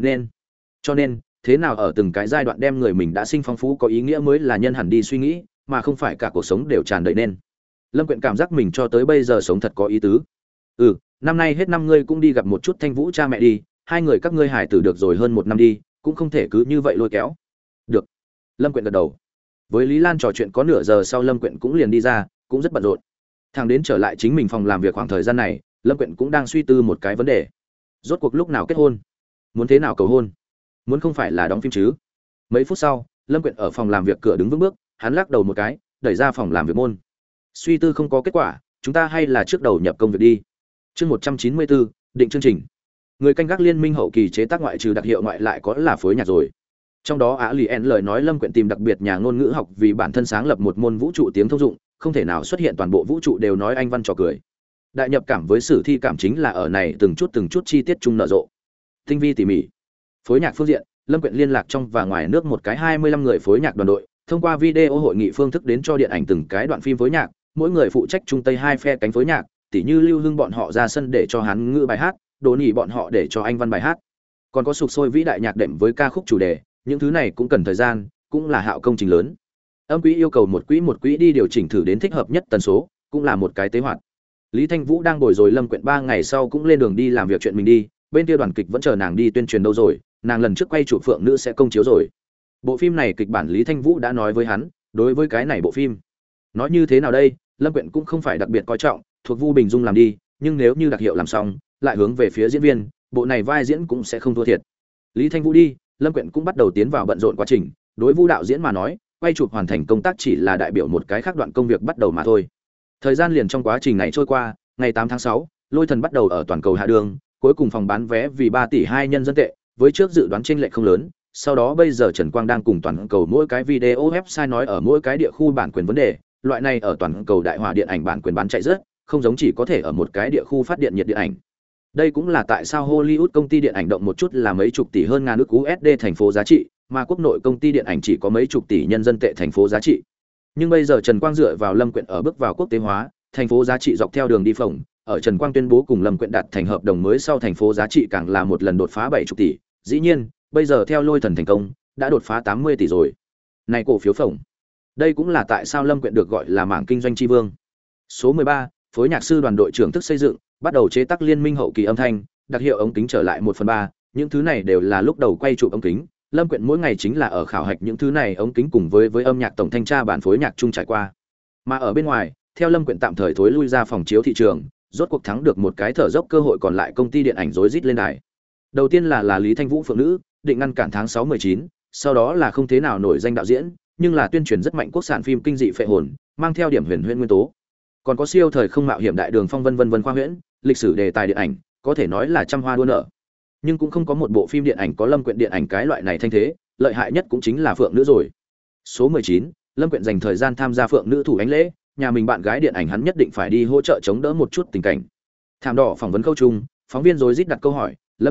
Cho nên, thế nào ở từng cái giai đoạn đem người mình đã sinh phong phú có ý nghĩa mới là nhân hẳn đi suy nghĩ, mà không phải cả cuộc sống đều tràn đầy nên. Lâm Quyện cảm giác mình cho tới bây giờ sống thật có ý tứ. Năm nay hết năm ngươi cũng đi gặp một chút Thanh Vũ cha mẹ đi, hai người các ngươi hài tử được rồi hơn 1 năm đi, cũng không thể cứ như vậy lôi kéo. Được. Lâm Quyện gật đầu. Với Lý Lan trò chuyện có nửa giờ sau Lâm Quyện cũng liền đi ra, cũng rất bận rộn. Thằng đến trở lại chính mình phòng làm việc khoảng thời gian này, Lâm Quyện cũng đang suy tư một cái vấn đề. Rốt cuộc lúc nào kết hôn? Muốn thế nào cầu hôn? Muốn không phải là đóng phim chứ? Mấy phút sau, Lâm Quyện ở phòng làm việc cửa đứng vững bước, hắn lắc đầu một cái, đẩy ra phòng làm việc môn. Suy tư không có kết quả, chúng ta hay là trước đầu nhập công việc đi. Chương 194, định chương trình. Người canh gác liên minh hậu kỳ chế tác ngoại trừ đặc hiệu ngoại lại có là phối nhạc rồi. Trong đó Á Lien lời nói Lâm Quyện tìm đặc biệt nhà ngôn ngữ học vì bản thân sáng lập một môn vũ trụ tiếng thông dụng, không thể nào xuất hiện toàn bộ vũ trụ đều nói anh văn trò cười. Đại nhập cảm với sử thi cảm chính là ở này từng chút chi tiết chung nở rộ. Tinh vi tỉ mỉ. Phối nhạc phương diện, Lâm Quyện liên lạc trong và ngoài nước một cái 25 người phối nhạc đoàn đội, thông qua video hội nghị phương thức đến cho điện ảnh từng cái đoạn phim phối nhạc, mỗi người phụ trách trung tây hai phe cánh phối nhạc, tỉ như Lưu Hưng bọn họ ra sân để cho hắn ngữ bài hát, Đỗ Nhĩ bọn họ để cho anh văn bài hát. Còn có sục sôi vĩ đại nhạc đệm với ca khúc chủ đề, những thứ này cũng cần thời gian, cũng là hạo công trình lớn. Âm quỹ yêu cầu một quỹ đi điều chỉnh thử đến thích hợp nhất tần số, cũng là một cái tế hoạt. Lý Thanh Vũ đang bồi rồi Lâm Quyện 3 ngày sau cũng lên đường đi làm việc chuyện mình đi, bên kia đoàn kịch vẫn chờ nàng đi tuyên truyền đâu rồi, nàng lần trước quay chụp Phượng Nữ sẽ công chiếu rồi. Bộ phim này kịch bản Lý Thanh Vũ đã nói với hắn, đối với cái này bộ phim, nói như thế nào đây, Lâm Quyện cũng không phải đặc biệt coi trọng, thuộc Vu Bình Dung làm đi, nhưng nếu như đặc hiệu làm xong, lại hướng về phía diễn viên, bộ này vai diễn cũng sẽ không thua thiệt. Lý Thanh Vũ đi, Lâm Quyện cũng bắt đầu tiến vào bận rộn quá trình, đối Vu đạo diễn mà nói, quay chụp hoàn thành công tác chỉ là đại biểu một cái khác đoạn công việc bắt đầu mà thôi. Thời gian liền trong quá trình này trôi qua, ngày 8 tháng 6, Lôi Thần bắt đầu ở toàn cầu hạ đường, cuối cùng phòng bán vé vì 3 tỷ 2 nhân dân tệ, với trước dự đoán chênh lệch không lớn. Sau đó bây giờ Trần Quang đang cùng toàn cầu mỗi cái video website nói ở mỗi cái địa khu bản quyền vấn đề, loại này ở toàn cầu đại hỏa điện ảnh bản quyền bán chạy rất, không giống chỉ có thể ở một cái địa khu phát điện nhiệt điện ảnh. Đây cũng là tại sao Hollywood công ty điện ảnh động một chút là mấy chục tỷ hơn ngàn nước USD thành phố giá trị, mà quốc nội công ty điện ảnh chỉ có mấy chục tỷ nhân dân tệ thành phố giá trị. Nhưng bây giờ Trần Quang dựa vào Lâm Quyện ở bước vào quốc tế hóa, thành phố giá trị dọc theo đường đi phồng, ở Trần Quang tuyên bố cùng Lâm Quyện đạt thành hợp đồng mới sau thành phố giá trị càng là một lần đột phá 70 tỷ. Dĩ nhiên, bây giờ theo Lôi Thần thành công, đã đột phá 80 tỷ rồi. Này cổ phiếu phồng. Đây cũng là tại sao Lâm Quyện được gọi là mảng kinh doanh chi vương. Số 13, phối nhạc sư đoàn đội trưởng thức xây dựng, bắt đầu chế tác liên minh hậu kỳ âm thanh, đặc hiệu ống kính trở lại 1/3, những thứ này đều là lúc đầu quay chụp ống kính. Lâm Quyện mỗi ngày chính là ở khảo hạch những thứ này ống kính cùng với âm nhạc tổng thanh tra bản phối nhạc chung trải qua. Mà ở bên ngoài, theo Lâm Quyện tạm thời thối lui ra phòng chiếu thị trường, rốt cuộc thắng được một cái thở dốc cơ hội còn lại công ty điện ảnh rối rít lên đài. Đầu tiên là Lý Thanh Vũ Phượng Nữ, định ngăn cản tháng 6 19, sau đó là không thế nào nổi danh đạo diễn, nhưng là tuyên truyền rất mạnh quốc sản phim kinh dị phệ hồn, mang theo điểm huyền nguyên tố. Còn có siêu thời không mạo hiểm đại đường phong vân khoa huyễn, lịch sử đề tài điện ảnh, có thể nói là trăm hoa đua nở. Nhưng cũng không có một bộ phim điện ảnh có Lâm Quyện điện ảnh cái loại này thanh thế, lợi hại nhất cũng chính là Phượng Nữ rồi. Số 19, Lâm Quyện dành thời gian tham gia Phượng Nữ thủ ánh lễ, nhà mình bạn gái điện ảnh hắn nhất định phải đi hỗ trợ chống đỡ một chút tình cảnh. Thảm đỏ phỏng vấn câu chung, phóng viên rối rít đặt câu hỏi, Lâm đạo,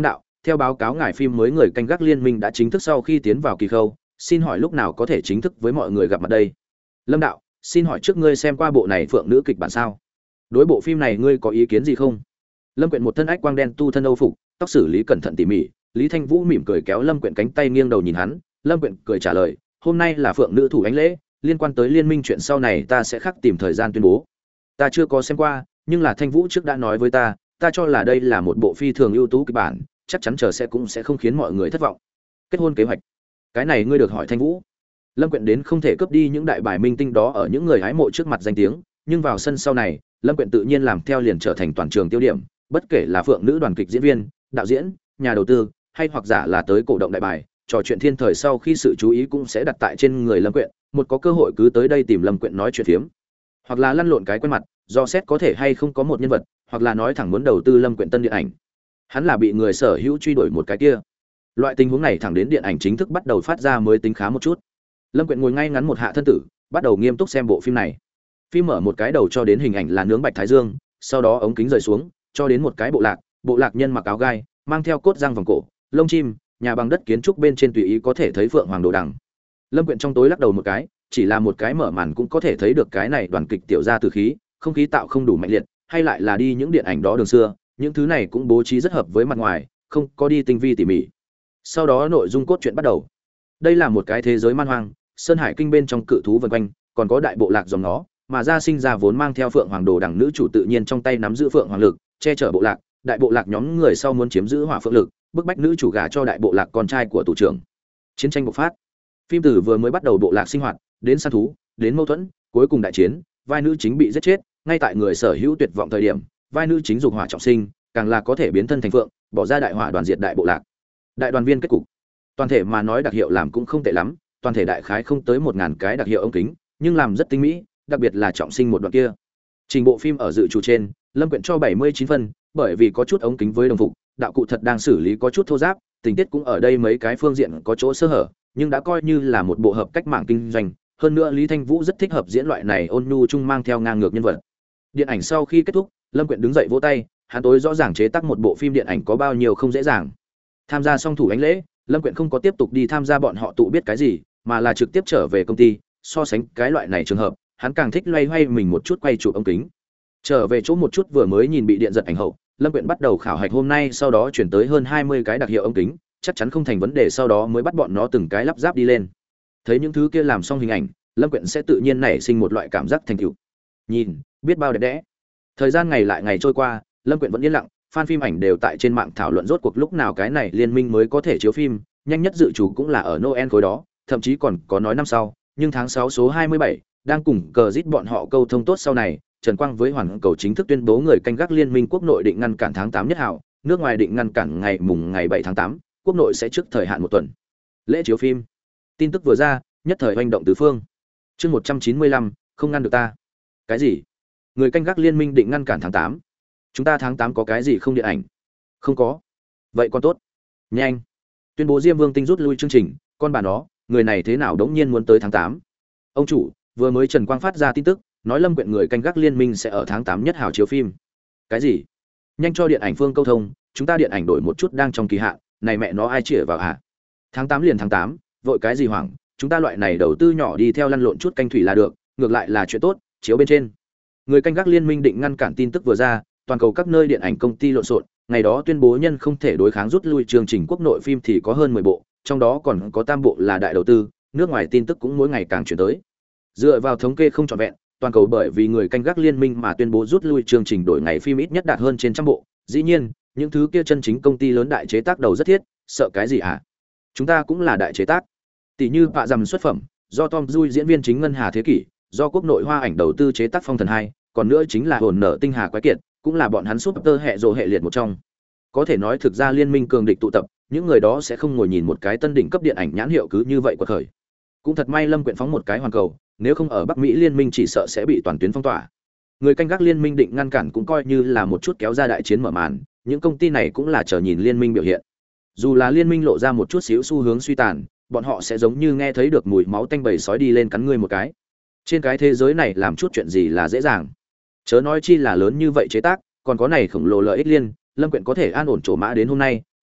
theo báo cáo ngài phim mới người canh gác liên minh đã chính thức sau khi tiến vào kỳ khâu, xin hỏi lúc nào có thể chính thức với mọi người gặp mặt đây? Lâm đạo, xin hỏi trước ngươi xem qua bộ này phượng nữ kịch bản sao? Đối bộ phim này ngươi có ý kiến gì không? Lâm Quyện một thân ách quang đen tu thân âu phục, tóc xử lý cẩn thận tỉ mỉ, Lý Thanh Vũ mỉm cười kéo Lâm Quyện cánh tay nghiêng đầu nhìn hắn, Lâm Quyện cười trả lời, hôm nay là phượng nữ thủ ánh lễ, liên quan tới liên minh chuyện sau này ta sẽ khắc tìm thời gian tuyên bố. Ta chưa có xem qua, nhưng là Thanh Vũ trước đã nói với ta cho là đây là một bộ phi thường ưu tú kịch bản, chắc chắn chờ sẽ cũng sẽ không khiến mọi người thất vọng. Kết hôn kế hoạch, cái này ngươi được hỏi Thanh Vũ. Lâm Quyện đến không thể cướp đi những đại bài minh tinh đó ở những người hái mộ trước mặt danh tiếng, nhưng vào sân sau này, Lâm Quyện tự nhiên làm theo liền trở thành toàn trường tiêu điểm, bất kể là phượng nữ đoàn kịch diễn viên, đạo diễn, nhà đầu tư, hay hoặc giả là tới cổ động đại bài, trò chuyện thiên thời sau khi sự chú ý cũng sẽ đặt tại trên người Lâm Quyện, một có cơ hội cứ tới đây tìm Lâm Quyện nói chuyện phiếm, hoặc là lăn lộn cái quen mặt, do xét có thể hay không có một nhân vật, hoặc là nói thẳng muốn đầu tư Lâm Quyện tân điện ảnh. Hắn là bị người sở hữu truy đuổi một cái kia. Loại tình huống này thẳng đến điện ảnh chính thức bắt đầu phát ra mới tính khá một chút. Lâm Quyện ngồi ngay ngắn một hạ thân tử, bắt đầu nghiêm túc xem bộ phim này. Phim mở một cái đầu cho đến hình ảnh là nướng bạch thái dương, sau đó ống kính rời xuống, cho đến một cái bộ lạc nhân mặc áo gai, mang theo cốt răng vòng cổ, lông chim, nhà bằng đất kiến trúc bên trên tùy ý có thể thấy phượng hoàng đồ đằng. Lâm Quyện trong tối lắc đầu một cái, chỉ là một cái mở màn cũng có thể thấy được cái này đoàn kịch tiểu ra từ khí, không khí tạo không đủ mạnh liệt, hay lại là đi những điện ảnh đó đường xưa, những thứ này cũng bố trí rất hợp với mặt ngoài, không có đi tinh vi tỉ mỉ. Sau đó nội dung cốt truyện bắt đầu. Đây là một cái thế giới man hoang, sơn hải kinh bên trong cự thú vần quanh, còn có đại bộ lạc dòng nó, mà ra sinh ra vốn mang theo phượng hoàng đồ đằng nữ chủ tự nhiên trong tay nắm giữ phượng hoàng lực, che chở bộ lạc, đại bộ lạc nhóm người sau muốn chiếm giữ hỏa phượng lực, bức bách nữ chủ gả cho đại bộ lạc con trai của thủ trưởng. Chiến tranh bộc phát. Phim từ vừa mới bắt đầu bộ lạc sinh hoạt, đến săn thú, đến mâu thuẫn, cuối cùng đại chiến, vai nữ chính bị giết chết, ngay tại người sở hữu tuyệt vọng thời điểm, vai nữ chính dục hỏa trọng sinh, càng là có thể biến thân thành phượng, bỏ ra đại hỏa đoàn diệt đại bộ lạc. Đại đoàn viên kết cục. Toàn thể mà nói đặc hiệu làm cũng không tệ lắm, toàn thể đại khái không tới 1000 cái đặc hiệu ống kính, nhưng làm rất tinh mỹ, đặc biệt là trọng sinh một đoạn kia. Trình bộ phim ở dự chủ trên, Lâm Quyện cho 79 phân, bởi vì có chút ống kính với đồng phục, đạo cụ thật đang xử lý có chút thô ráp, tình tiết cũng ở đây mấy cái phương diện có chỗ sơ hở, nhưng đã coi như là một bộ hợp cách mạng kinh doanh, hơn nữa Lý Thanh Vũ rất thích hợp diễn loại này ôn nhu trung mang theo ngang ngược nhân vật. Điện ảnh sau khi kết thúc, Lâm Quyện đứng dậy vỗ tay, hắn tối rõ ràng chế tác một bộ phim điện ảnh có bao nhiêu không dễ dàng. Tham gia xong thủ ánh lễ, Lâm Quyện không có tiếp tục đi tham gia bọn họ tụ biết cái gì, mà là trực tiếp trở về công ty. So sánh cái loại này trường hợp, hắn càng thích loay hoay mình một chút quay chụp ống kính. Trở về chỗ một chút vừa mới nhìn bị điện giật ảnh hậu, Lâm Quyện bắt đầu khảo hạch hôm nay, sau đó chuyển tới hơn 20 cái đặc hiệu ống kính, chắc chắn không thành vấn đề, sau đó mới bắt bọn nó từng cái lắp ráp đi lên. Thấy những thứ kia làm xong hình ảnh, Lâm Quyện sẽ tự nhiên nảy sinh một loại cảm giác thành tựu. Nhìn, biết bao đẹp đẽ. Thời gian ngày lại ngày trôi qua, Lâm Quyện vẫn yên lặng, fan phim ảnh đều tại trên mạng thảo luận rốt cuộc lúc nào cái này liên minh mới có thể chiếu phim, nhanh nhất dự chủ cũng là ở Noel khối đó, thậm chí còn có nói năm sau, nhưng tháng 6 số 27 đang cùng cờ rít bọn họ câu thông tốt sau này, Trần Quang với Hoàn Cầu chính thức tuyên bố người canh gác liên minh quốc nội định ngăn cản tháng 8 nhất hảo, nước ngoài định ngăn cản ngày 7 tháng 8, quốc nội sẽ trước thời hạn một tuần. Lễ chiếu phim. Tin tức vừa ra, nhất thời hoành động tứ phương. Chương 195, không ngăn được ta. Cái gì? Người canh gác liên minh định ngăn cản tháng 8? Chúng ta tháng 8 có cái gì không điện ảnh? Không có. Vậy còn tốt. Nhanh. Tuyên bố Diêm Vương Tinh rút lui chương trình, con bà nó, người này thế nào đống nhiên muốn tới tháng 8? Ông chủ, vừa mới Trần Quang phát ra tin tức, nói Lâm Quyện người canh gác liên minh sẽ ở tháng 8 nhất hào chiếu phim. Cái gì? Nhanh cho điện ảnh phương câu thông, chúng ta điện ảnh đổi một chút đang trong kỳ hạn, này mẹ nó ai chĩa vào hả? Tháng 8 liền tháng 8, vội cái gì hoảng, chúng ta loại này đầu tư nhỏ đi theo lăn lộn chút canh thủy là được, ngược lại là chuyện tốt, chiếu bên trên. Người canh gác liên minh định ngăn cản tin tức vừa ra, toàn cầu các nơi điện ảnh công ty lộn xộn, ngày đó tuyên bố nhân không thể đối kháng rút lui chương trình quốc nội phim thì có hơn 10 bộ, trong đó còn có tam bộ là đại đầu tư, nước ngoài tin tức cũng mỗi ngày càng chuyển tới. Dựa vào thống kê không trọn vẹn, toàn cầu bởi vì người canh gác liên minh mà tuyên bố rút lui chương trình đổi ngày phim ít nhất đạt hơn trên trăm bộ. Dĩ nhiên, những thứ kia chân chính công ty lớn đại chế tác đầu rất thiết, sợ cái gì hả? Chúng ta cũng là đại chế tác. Tỷ như Vạ Dầm xuất phẩm, do Tom Cruise diễn viên chính Ngân Hà Thế Kỷ, do quốc nội Hoa Ảnh đầu tư chế tác Phong Thần 2, còn nữa chính là Hồn Nở Tinh Hà Quái Kiệt, cũng là bọn hắn super hệ rồ hệ liệt một trong. Có thể nói thực ra liên minh cường địch tụ tập, những người đó sẽ không ngồi nhìn một cái tân đỉnh cấp điện ảnh nhãn hiệu cứ như vậy quật khởi. Cũng thật may Lâm Quyện phóng một cái hoàn cầu, nếu không ở Bắc Mỹ liên minh chỉ sợ sẽ bị toàn tuyến phong tỏa. Người canh gác liên minh định ngăn cản cũng coi như là một chút kéo ra đại chiến mở màn, những công ty này cũng là chờ nhìn liên minh biểu hiện. Dù là liên minh lộ ra một chút xíu xu hướng suy tàn, bọn họ sẽ giống như nghe thấy được mùi máu tanh bầy sói đi lên cắn ngươi một cái. Trên cái thế giới này làm chút chuyện gì là dễ dàng. Chớ nói chi là lớn như vậy chế tác, còn có này khổng lồ lợi ích liên, Lâm Quyện có thể an ổn trổ mã đến hôm nay,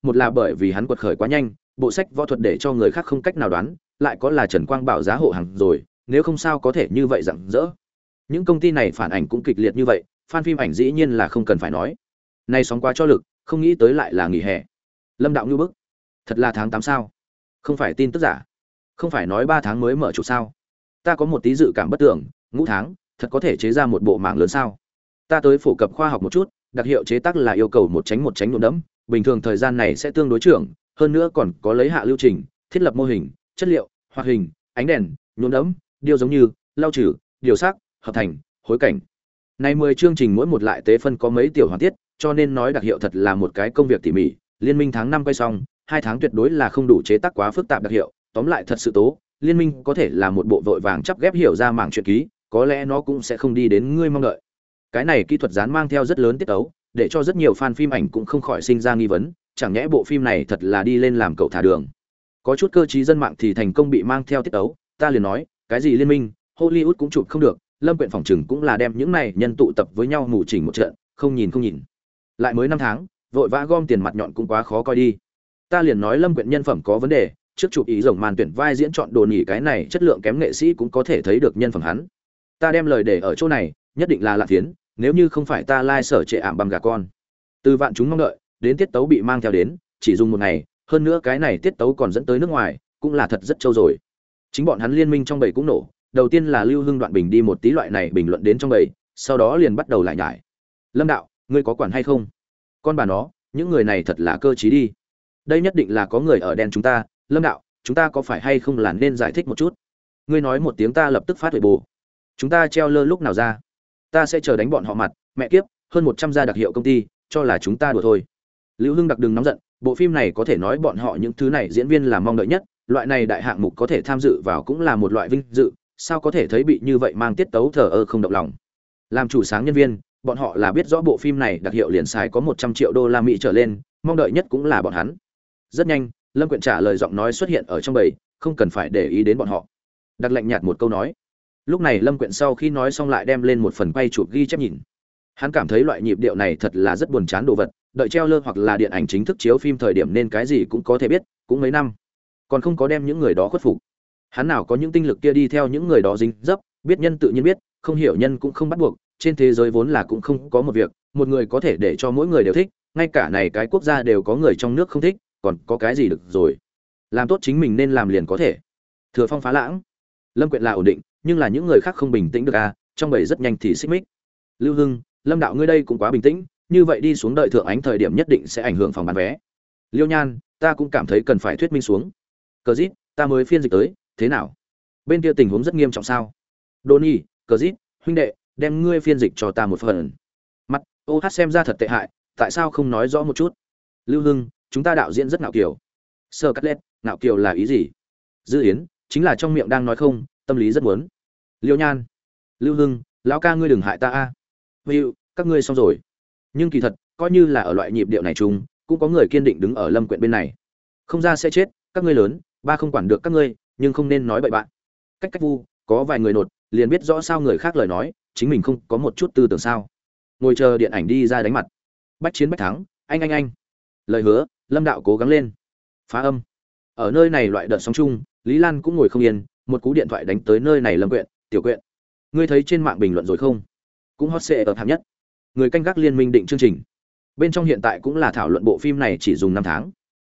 một là bởi vì hắn quật khởi quá nhanh, bộ sách võ thuật để cho người khác không cách nào đoán, lại có là Trần Quang Bảo giá hộ hàng rồi, nếu không sao có thể như vậy rạng rỡ. Những công ty này phản ảnh cũng kịch liệt như vậy, fan phim ảnh dĩ nhiên là không cần phải nói. Nay sóng quá cho lực, không nghĩ tới lại là nghỉ hè. Lâm Đạo như bức, thật là tháng 8 sao? Không phải tin tức giả. Không phải nói 3 tháng mới mở chụp sao? Ta có một tí dự cảm bất tưởng, ngũ tháng, thật có thể chế ra một bộ mạng lớn sao? Ta tới phổ cập khoa học một chút, đặc hiệu chế tác là yêu cầu một tránh nhuộm đẫm, bình thường thời gian này sẽ tương đối trưởng, hơn nữa còn có lấy hạ lưu trình, thiết lập mô hình, chất liệu, hoạt hình, ánh đèn, nhuộm đẫm, điều giống như lau trừ, điều sắc, hợp thành, hối cảnh. Này 10 chương trình mỗi một lại tế phân có mấy tiểu hoàn tiết, cho nên nói đặc hiệu thật là một cái công việc tỉ mỉ, liên minh tháng 5 quay xong, 2 tháng tuyệt đối là không đủ chế tác quá phức tạp đặc hiệu, tóm lại thật sự tố, liên minh có thể là một bộ vội vàng chắp ghép hiểu ra mảng truyện ký, có lẽ nó cũng sẽ không đi đến ngươi mong đợi. Cái này kỹ thuật dán mang theo rất lớn tiết tấu, để cho rất nhiều fan phim ảnh cũng không khỏi sinh ra nghi vấn, chẳng nhẽ bộ phim này thật là đi lên làm cậu thả đường. Có chút cơ trí dân mạng thì thành công bị mang theo tiết tấu, ta liền nói, cái gì liên minh, Hollywood cũng chụp không được, Lâm Quyện phòng trừng cũng là đem những này nhân tụ tập với nhau mù chỉnh một trận, không nhìn. Lại mới 5 tháng, vội vã gom tiền mặt nhọn cũng quá khó coi đi. Ta liền nói Lâm Quyện nhân phẩm có vấn đề, trước chụp ý rồng màn tuyển vai diễn chọn đồ nhỉ cái này chất lượng kém nghệ sĩ cũng có thể thấy được nhân phẩm hắn. Ta đem lời để ở chỗ này, nhất định là Lạn Thiến, nếu như không phải ta lai sở trệ ảm bằng gà con. Từ vạn chúng mong đợi, đến tiết tấu bị mang theo đến, chỉ dùng một ngày, hơn nữa cái này tiết tấu còn dẫn tới nước ngoài, cũng là thật rất trâu rồi. Chính bọn hắn liên minh trong bầy cũng nổ, đầu tiên là Lưu Hưng Đoạn Bình đi một tí loại này bình luận đến trong bầy, sau đó liền bắt đầu lại nhải. Lâm Đạo, ngươi có quản hay không? Con bà nó, những người này thật là cơ trí đi. Đây nhất định là có người ở đen chúng ta, Lâm Đạo, chúng ta có phải hay không là nên giải thích một chút? Ngươi nói một tiếng ta lập tức phát huệ bù. Chúng ta treo lơ lúc nào ra? Ta sẽ chờ đánh bọn họ mặt, mẹ kiếp, hơn 100 gia đặc hiệu công ty, cho là chúng ta đùa thôi. Lưu Hưng đặc đừng nóng giận, bộ phim này có thể nói bọn họ những thứ này diễn viên là mong đợi nhất, loại này đại hạng mục có thể tham dự vào cũng là một loại vinh dự, sao có thể thấy bị như vậy mang tiết tấu thờ ơ không động lòng. Làm chủ sáng nhân viên, bọn họ là biết rõ bộ phim này đặc hiệu liền xài có 100 triệu đô la Mỹ trở lên, mong đợi nhất cũng là bọn hắn. Rất nhanh, Lâm Quyện trả lời giọng nói xuất hiện ở trong bầy, không cần phải để ý đến bọn họ. Đặc lạnh nhạt một câu nói. Lúc này Lâm Quyện sau khi nói xong lại đem lên một phần quay chụp ghi chép nhìn. Hắn cảm thấy loại nhịp điệu này thật là rất buồn chán đồ vật, đợi treo lơ hoặc là điện ảnh chính thức chiếu phim thời điểm nên cái gì cũng có thể biết, cũng mấy năm, còn không có đem những người đó khuất phục. Hắn nào có những tinh lực kia đi theo những người đó dính dấp, biết nhân tự nhiên biết, không hiểu nhân cũng không bắt buộc, trên thế giới vốn là cũng không có một việc, một người có thể để cho mỗi người đều thích, ngay cả này cái quốc gia đều có người trong nước không thích, còn có cái gì được rồi. Làm tốt chính mình nên làm liền có thể. Thừa phong phá lãng. Lâm Quyện là ổn định, nhưng là những người khác không bình tĩnh được à, trong bầy rất nhanh thì xích mích. Lưu Hưng, Lâm Đạo ngươi đây cũng quá bình tĩnh, như vậy đi xuống đợi thượng ánh thời điểm nhất định sẽ ảnh hưởng phòng bán vé. Liêu Nhan, ta cũng cảm thấy cần phải thuyết minh xuống. Cờ Dít, ta mới phiên dịch tới, thế nào? Bên kia tình huống rất nghiêm trọng sao? Donny, Cờ Dít, huynh đệ, đem ngươi phiên dịch cho ta một phần. Mặt, ô hát xem ra thật tệ hại, tại sao không nói rõ một chút? Lưu Hưng, chúng ta đạo diễn rất ngạo kiều. Sơ Cắt Lết, ngạo kiều là ý gì? Dư Yến, chính là trong miệng đang nói không, tâm lý rất muốn. Liêu Nhan, Lưu Hưng, lão ca ngươi đừng hại ta a. Hữu, các ngươi xong rồi. Nhưng kỳ thật, coi như là ở loại nhịp điệu này chung, cũng có người kiên định đứng ở Lâm Quyện bên này. Không ra sẽ chết, các ngươi lớn, ba không quản được các ngươi, nhưng không nên nói bậy bạn. Cách vu, có vài người nột, liền biết rõ sao người khác lời nói, chính mình không có một chút tư tưởng sao. Ngồi chờ điện ảnh đi ra đánh mặt. Bách chiến bách thắng, anh. Lời hứa, Lâm Đạo cố gắng lên. Phá âm. Ở nơi này loại đợt sóng chung, Lý Lan cũng ngồi không yên, một cú điện thoại đánh tới nơi này Lâm Quyện, tiểu Quyện. Ngươi thấy trên mạng bình luận rồi không? Cũng hot search ở hạng nhất. Người canh gác liên minh định chương trình. Bên trong hiện tại cũng là thảo luận bộ phim này chỉ dùng 5 tháng.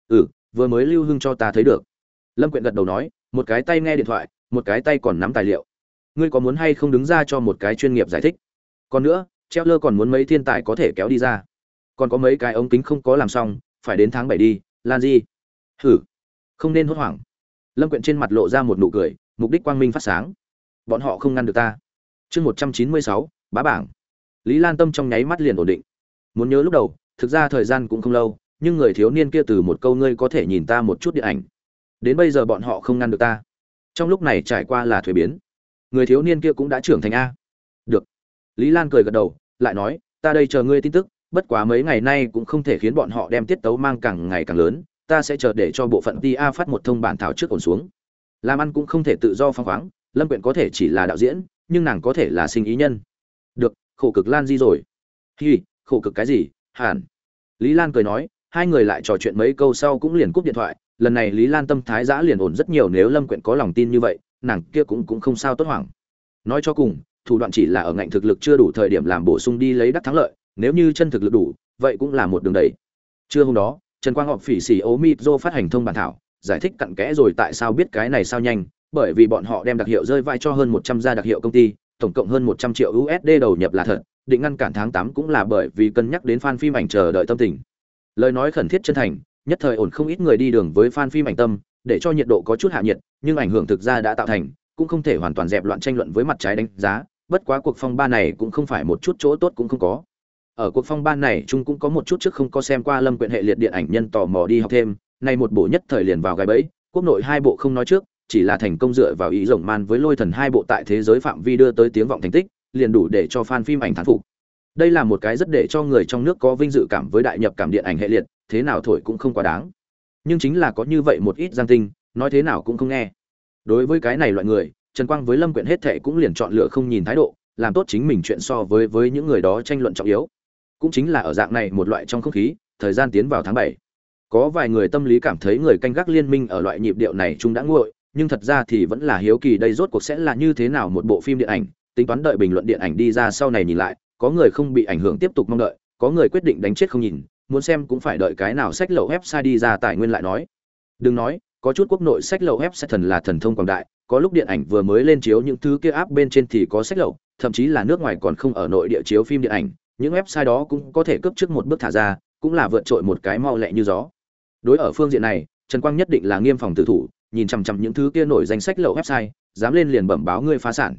Vừa mới Lưu Hưng cho ta thấy được. Lâm Quyện gật đầu nói, một cái tay nghe điện thoại, một cái tay còn nắm tài liệu. Ngươi có muốn hay không đứng ra cho một cái chuyên nghiệp giải thích? Còn nữa, treo lơ còn muốn mấy thiên tài có thể kéo đi ra. Còn có mấy cái ống kính không có làm xong, phải đến tháng 7 đi, Lan Di. Không nên hốt hoảng. Lâm Quyện trên mặt lộ ra một nụ cười, mục đích quang minh phát sáng. Bọn họ không ngăn được ta. Chương 196, bá bảng. Lý Lan tâm trong nháy mắt liền ổn định. Muốn nhớ lúc đầu, thực ra thời gian cũng không lâu, nhưng người thiếu niên kia từ một câu ngươi có thể nhìn ta một chút điện ảnh, đến bây giờ bọn họ không ngăn được ta. Trong lúc này trải qua là thuế biến. Người thiếu niên kia cũng đã trưởng thành a. Được. Lý Lan cười gật đầu, lại nói, ta đây chờ ngươi tin tức, bất quá mấy ngày nay cũng không thể khiến bọn họ đem tiết tấu mang càng ngày càng lớn, ta sẽ chờ để cho bộ phận TA phát một thông bản thảo trước ổn xuống. Làm ăn cũng không thể tự do phóng khoáng, Lâm Quyện có thể chỉ là đạo diễn, nhưng nàng có thể là sinh ý nhân. Được, khổ cực Lan Di rồi. Hi, khổ cực cái gì? Hẳn. Lý Lan cười nói, hai người lại trò chuyện mấy câu sau cũng liền cúp điện thoại. Lần này Lý Lan tâm thái giã liền ổn rất nhiều, nếu Lâm Quyện có lòng tin như vậy nàng kia cũng không sao tốt hoảng. Nói cho cùng thủ đoạn chỉ là ở ngạnh thực lực chưa đủ thời điểm làm bổ sung đi lấy đắc thắng lợi, nếu như chân thực lực đủ vậy cũng là một đường đẩy. Trưa hôm đó Trần Quang họp phỉ xỉ ố Mitro phát hành thông bản thảo, giải thích cặn kẽ rồi tại sao biết cái này sao nhanh, bởi vì bọn họ đem đặc hiệu rơi vai cho hơn 100 gia đặc hiệu công ty, tổng cộng hơn 100 triệu USD đầu nhập là thật, định ngăn cản tháng 8 cũng là bởi vì cân nhắc đến fan phim ảnh chờ đợi tâm tình. Lời nói khẩn thiết chân thành, nhất thời ổn không ít người đi đường với fan phim ảnh tâm, để cho nhiệt độ có chút hạ nhiệt, nhưng ảnh hưởng thực ra đã tạo thành, cũng không thể hoàn toàn dẹp loạn tranh luận với mặt trái đánh giá, bất quá cuộc phong ba này cũng không phải một chút chỗ tốt cũng không có. Ở cuộc phong ban này chúng cũng có một chút trước không có xem qua Lâm Quyện hệ liệt điện ảnh nhân tò mò đi học thêm, nay một bộ nhất thời liền vào gai bẫy, quốc nội hai bộ không nói trước, chỉ là thành công dựa vào ý rồng man với lôi thần hai bộ tại thế giới phạm vi đưa tới tiếng vọng thành tích, liền đủ để cho fan phim ảnh thán phục. Đây là một cái rất để cho người trong nước có vinh dự cảm với đại nhập cảm điện ảnh hệ liệt, thế nào thổi cũng không quá đáng. Nhưng chính là có như vậy một ít giang tinh, nói thế nào cũng không nghe. Đối với cái này loại người, Trần Quang với Lâm Quyện hết thệ cũng liền chọn lựa không nhìn thái độ, làm tốt chính mình chuyện so với những người đó tranh luận trọng yếu. Cũng chính là ở dạng này một loại trong không khí, thời gian tiến vào tháng 7. Có vài người tâm lý cảm thấy người canh gác liên minh ở loại nhịp điệu này chúng đã nguội, nhưng thật ra thì vẫn là hiếu kỳ đây rốt cuộc sẽ là như thế nào một bộ phim điện ảnh, tính toán đợi bình luận điện ảnh đi ra sau này nhìn lại, có người không bị ảnh hưởng tiếp tục mong đợi, có người quyết định đánh chết không nhìn, muốn xem cũng phải đợi cái nào sách lậu website đi ra tài nguyên lại nói. Đừng nói, có chút quốc nội sách lậu website thần là thần thông quảng đại, có lúc điện ảnh vừa mới lên chiếu những thứ kia áp bên trên thì có sách lậu, thậm chí là nước ngoài còn không ở nội địa chiếu phim điện ảnh, những website đó cũng có thể cướp trước một bước thả ra, cũng là vượt trội một cái mau lẹ như gió. Đối ở phương diện này, Trần Quang nhất định là nghiêm phòng tự thủ, nhìn chằm chằm những thứ kia nổi danh sách lậu website, dám lên liền bẩm báo ngươi phá sản.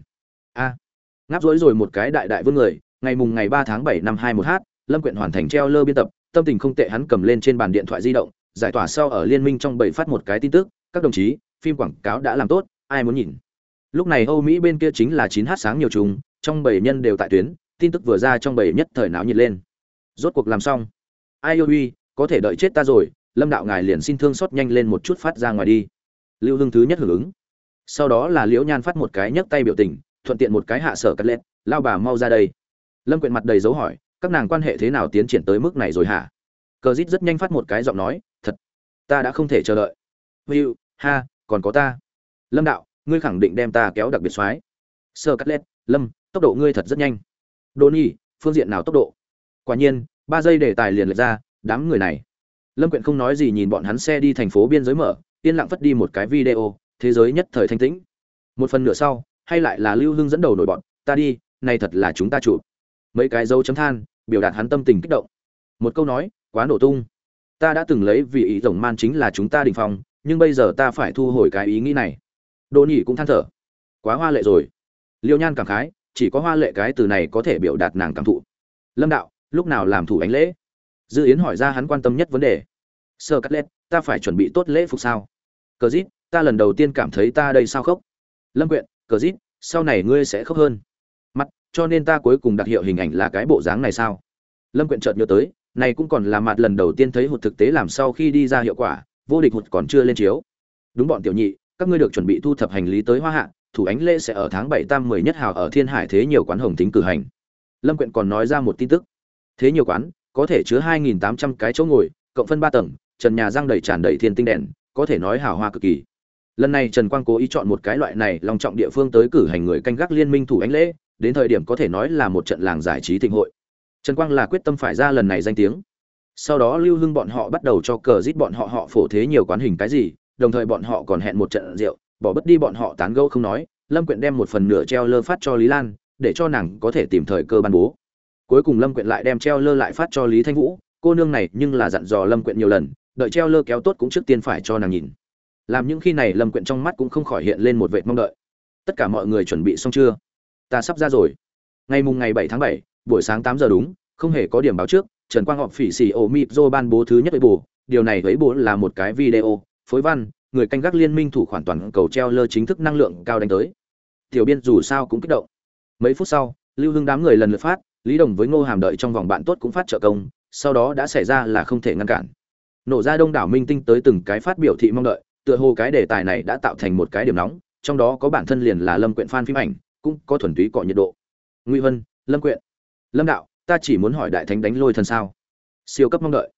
Ngáp rối rồi một cái đại vương người, ngày 3 tháng 7 năm 21h, Lâm Quyện hoàn thành treo lơ biên tập, tâm tình không tệ, hắn cầm lên trên bàn điện thoại di động, giải tỏa sau ở liên minh trong bầy phát một cái tin tức, các đồng chí, phim quảng cáo đã làm tốt, ai muốn nhìn. Lúc này Âu Mỹ bên kia chính là 9h sáng nhiều trùng, trong bầy nhân đều tại tuyến, tin tức vừa ra trong bầy nhất thời náo nhiệt lên. Rốt cuộc làm xong. Ai ôi, có thể đợi chết ta rồi, Lâm đạo ngài liền xin thương xót nhanh lên một chút phát ra ngoài đi. Lưu Hưng thứ nhất hưởng ứng. Sau đó là Liễu Nhan phát một cái nhấc tay biểu tình, thuận tiện một cái hạ sở cắt lét, lao bà mau ra đây. Lâm Quyện mặt đầy dấu hỏi, các nàng quan hệ thế nào tiến triển tới mức này rồi hả? Cờ Dít rất nhanh phát một cái giọng nói, thật, ta đã không thể chờ đợi. Hữu, ha, còn có ta. Lâm đạo, ngươi khẳng định đem ta kéo đặc biệt xoái. Sở cắt lét, Lâm, tốc độ ngươi thật rất nhanh. Donny, phương diện nào tốc độ? Quả nhiên, 3 giây đề tài liền lệch ra, đám người này. Lâm Quyện không nói gì nhìn bọn hắn xe đi thành phố biên giới mở, yên lặng phất đi một cái video, thế giới nhất thời thanh tĩnh. Một phần nửa sau, hay lại là Lưu Hưng dẫn đầu nổi bọn, ta đi, này thật là chúng ta chụp. Mấy cái dấu chấm than, biểu đạt hắn tâm tình kích động. Một câu nói, quá nổ tung. Ta đã từng lấy vì ý rồng man chính là chúng ta đỉnh phong, nhưng bây giờ ta phải thu hồi cái ý nghĩ này. Đỗ Nhĩ cũng than thở, quá hoa lệ rồi. Liêu Nhan cảm khái, chỉ có hoa lệ cái từ này có thể biểu đạt nàng cảm thụ. Lâm đạo, lúc nào làm thủ ánh lễ? Dư Yến hỏi ra hắn quan tâm nhất vấn đề. Sơ Cắt Lét, ta phải chuẩn bị tốt lễ phục sao? Cờ Dít, ta lần đầu tiên cảm thấy ta đây sao khóc. Lâm Quyện, Cờ Dít, sau này ngươi sẽ khóc hơn. Mặt, cho nên ta cuối cùng đặc hiệu hình ảnh là cái bộ dáng này sao? Lâm Quyện chợt nhớ tới, này cũng còn là mặt lần đầu tiên thấy hụt thực tế làm sau khi đi ra hiệu quả, vô địch hụt còn chưa lên chiếu. Đúng bọn tiểu nhị, các ngươi được chuẩn bị thu thập hành lý tới Hoa Hạ, thủ ánh lễ sẽ ở tháng 7 tam 10 nhất hào ở Thiên Hải Thế Nhiều quán Hồng Tính cử hành. Lâm Quyện còn nói ra một tin tức. Thế Nhiều quán có thể chứa 2.800 cái chỗ ngồi, cộng phân 3 tầng, trần nhà răng đầy tràn đầy thiên tinh đèn, có thể nói hào hoa cực kỳ. Lần này Trần Quang cố ý chọn một cái loại này long trọng địa phương tới cử hành người canh gác liên minh thủ ánh lễ, đến thời điểm có thể nói là một trận làng giải trí thịnh hội. Trần Quang là quyết tâm phải ra lần này danh tiếng. Sau đó Lưu Hưng bọn họ bắt đầu cho Cờ Dít bọn họ phổ thế nhiều quán hình cái gì, đồng thời bọn họ còn hẹn một trận rượu, bỏ bất đi bọn họ tán gẫu không nói, Lâm Quyện đem một phần nửa treo lơ phát cho Lý Lan, để cho nàng có thể tìm thời cơ ban bố. Cuối cùng Lâm Quyện lại đem treo lơ lại phát cho Lý Thanh Vũ, cô nương này nhưng là dặn dò Lâm Quyện nhiều lần, đợi treo lơ kéo tốt cũng trước tiên phải cho nàng nhìn. Làm những khi này Lâm Quyện trong mắt cũng không khỏi hiện lên một vệt mong đợi. Tất cả mọi người chuẩn bị xong chưa? Ta sắp ra rồi. Ngày 7 tháng 7, buổi sáng 8 giờ đúng, không hề có điểm báo trước, Trần Quang họp phỉ xỉ ổ Mitro ban bố thứ nhất với bù, điều này với bố là một cái video, phối văn, người canh gác liên minh thủ khoản toàn cầu treo lơ chính thức năng lượng cao đánh tới. Tiểu biên dù sao cũng kích động. Mấy phút sau, Lưu Hưng đám người lần lượt phát, Lý Đồng với Ngô Hàm đợi trong vòng bạn tốt cũng phát trợ công, sau đó đã xảy ra là không thể ngăn cản. Nổ ra đông đảo minh tinh tới từng cái phát biểu thị mong đợi, tựa hồ cái đề tài này đã tạo thành một cái điểm nóng, trong đó có bản thân liền là Lâm Quyện fan phim ảnh, cũng có thuần túy cọ nhiệt độ. Ngụy Vân, Lâm Quyện, Lâm đạo, ta chỉ muốn hỏi đại thánh đánh lôi thần sao? Siêu cấp mong đợi.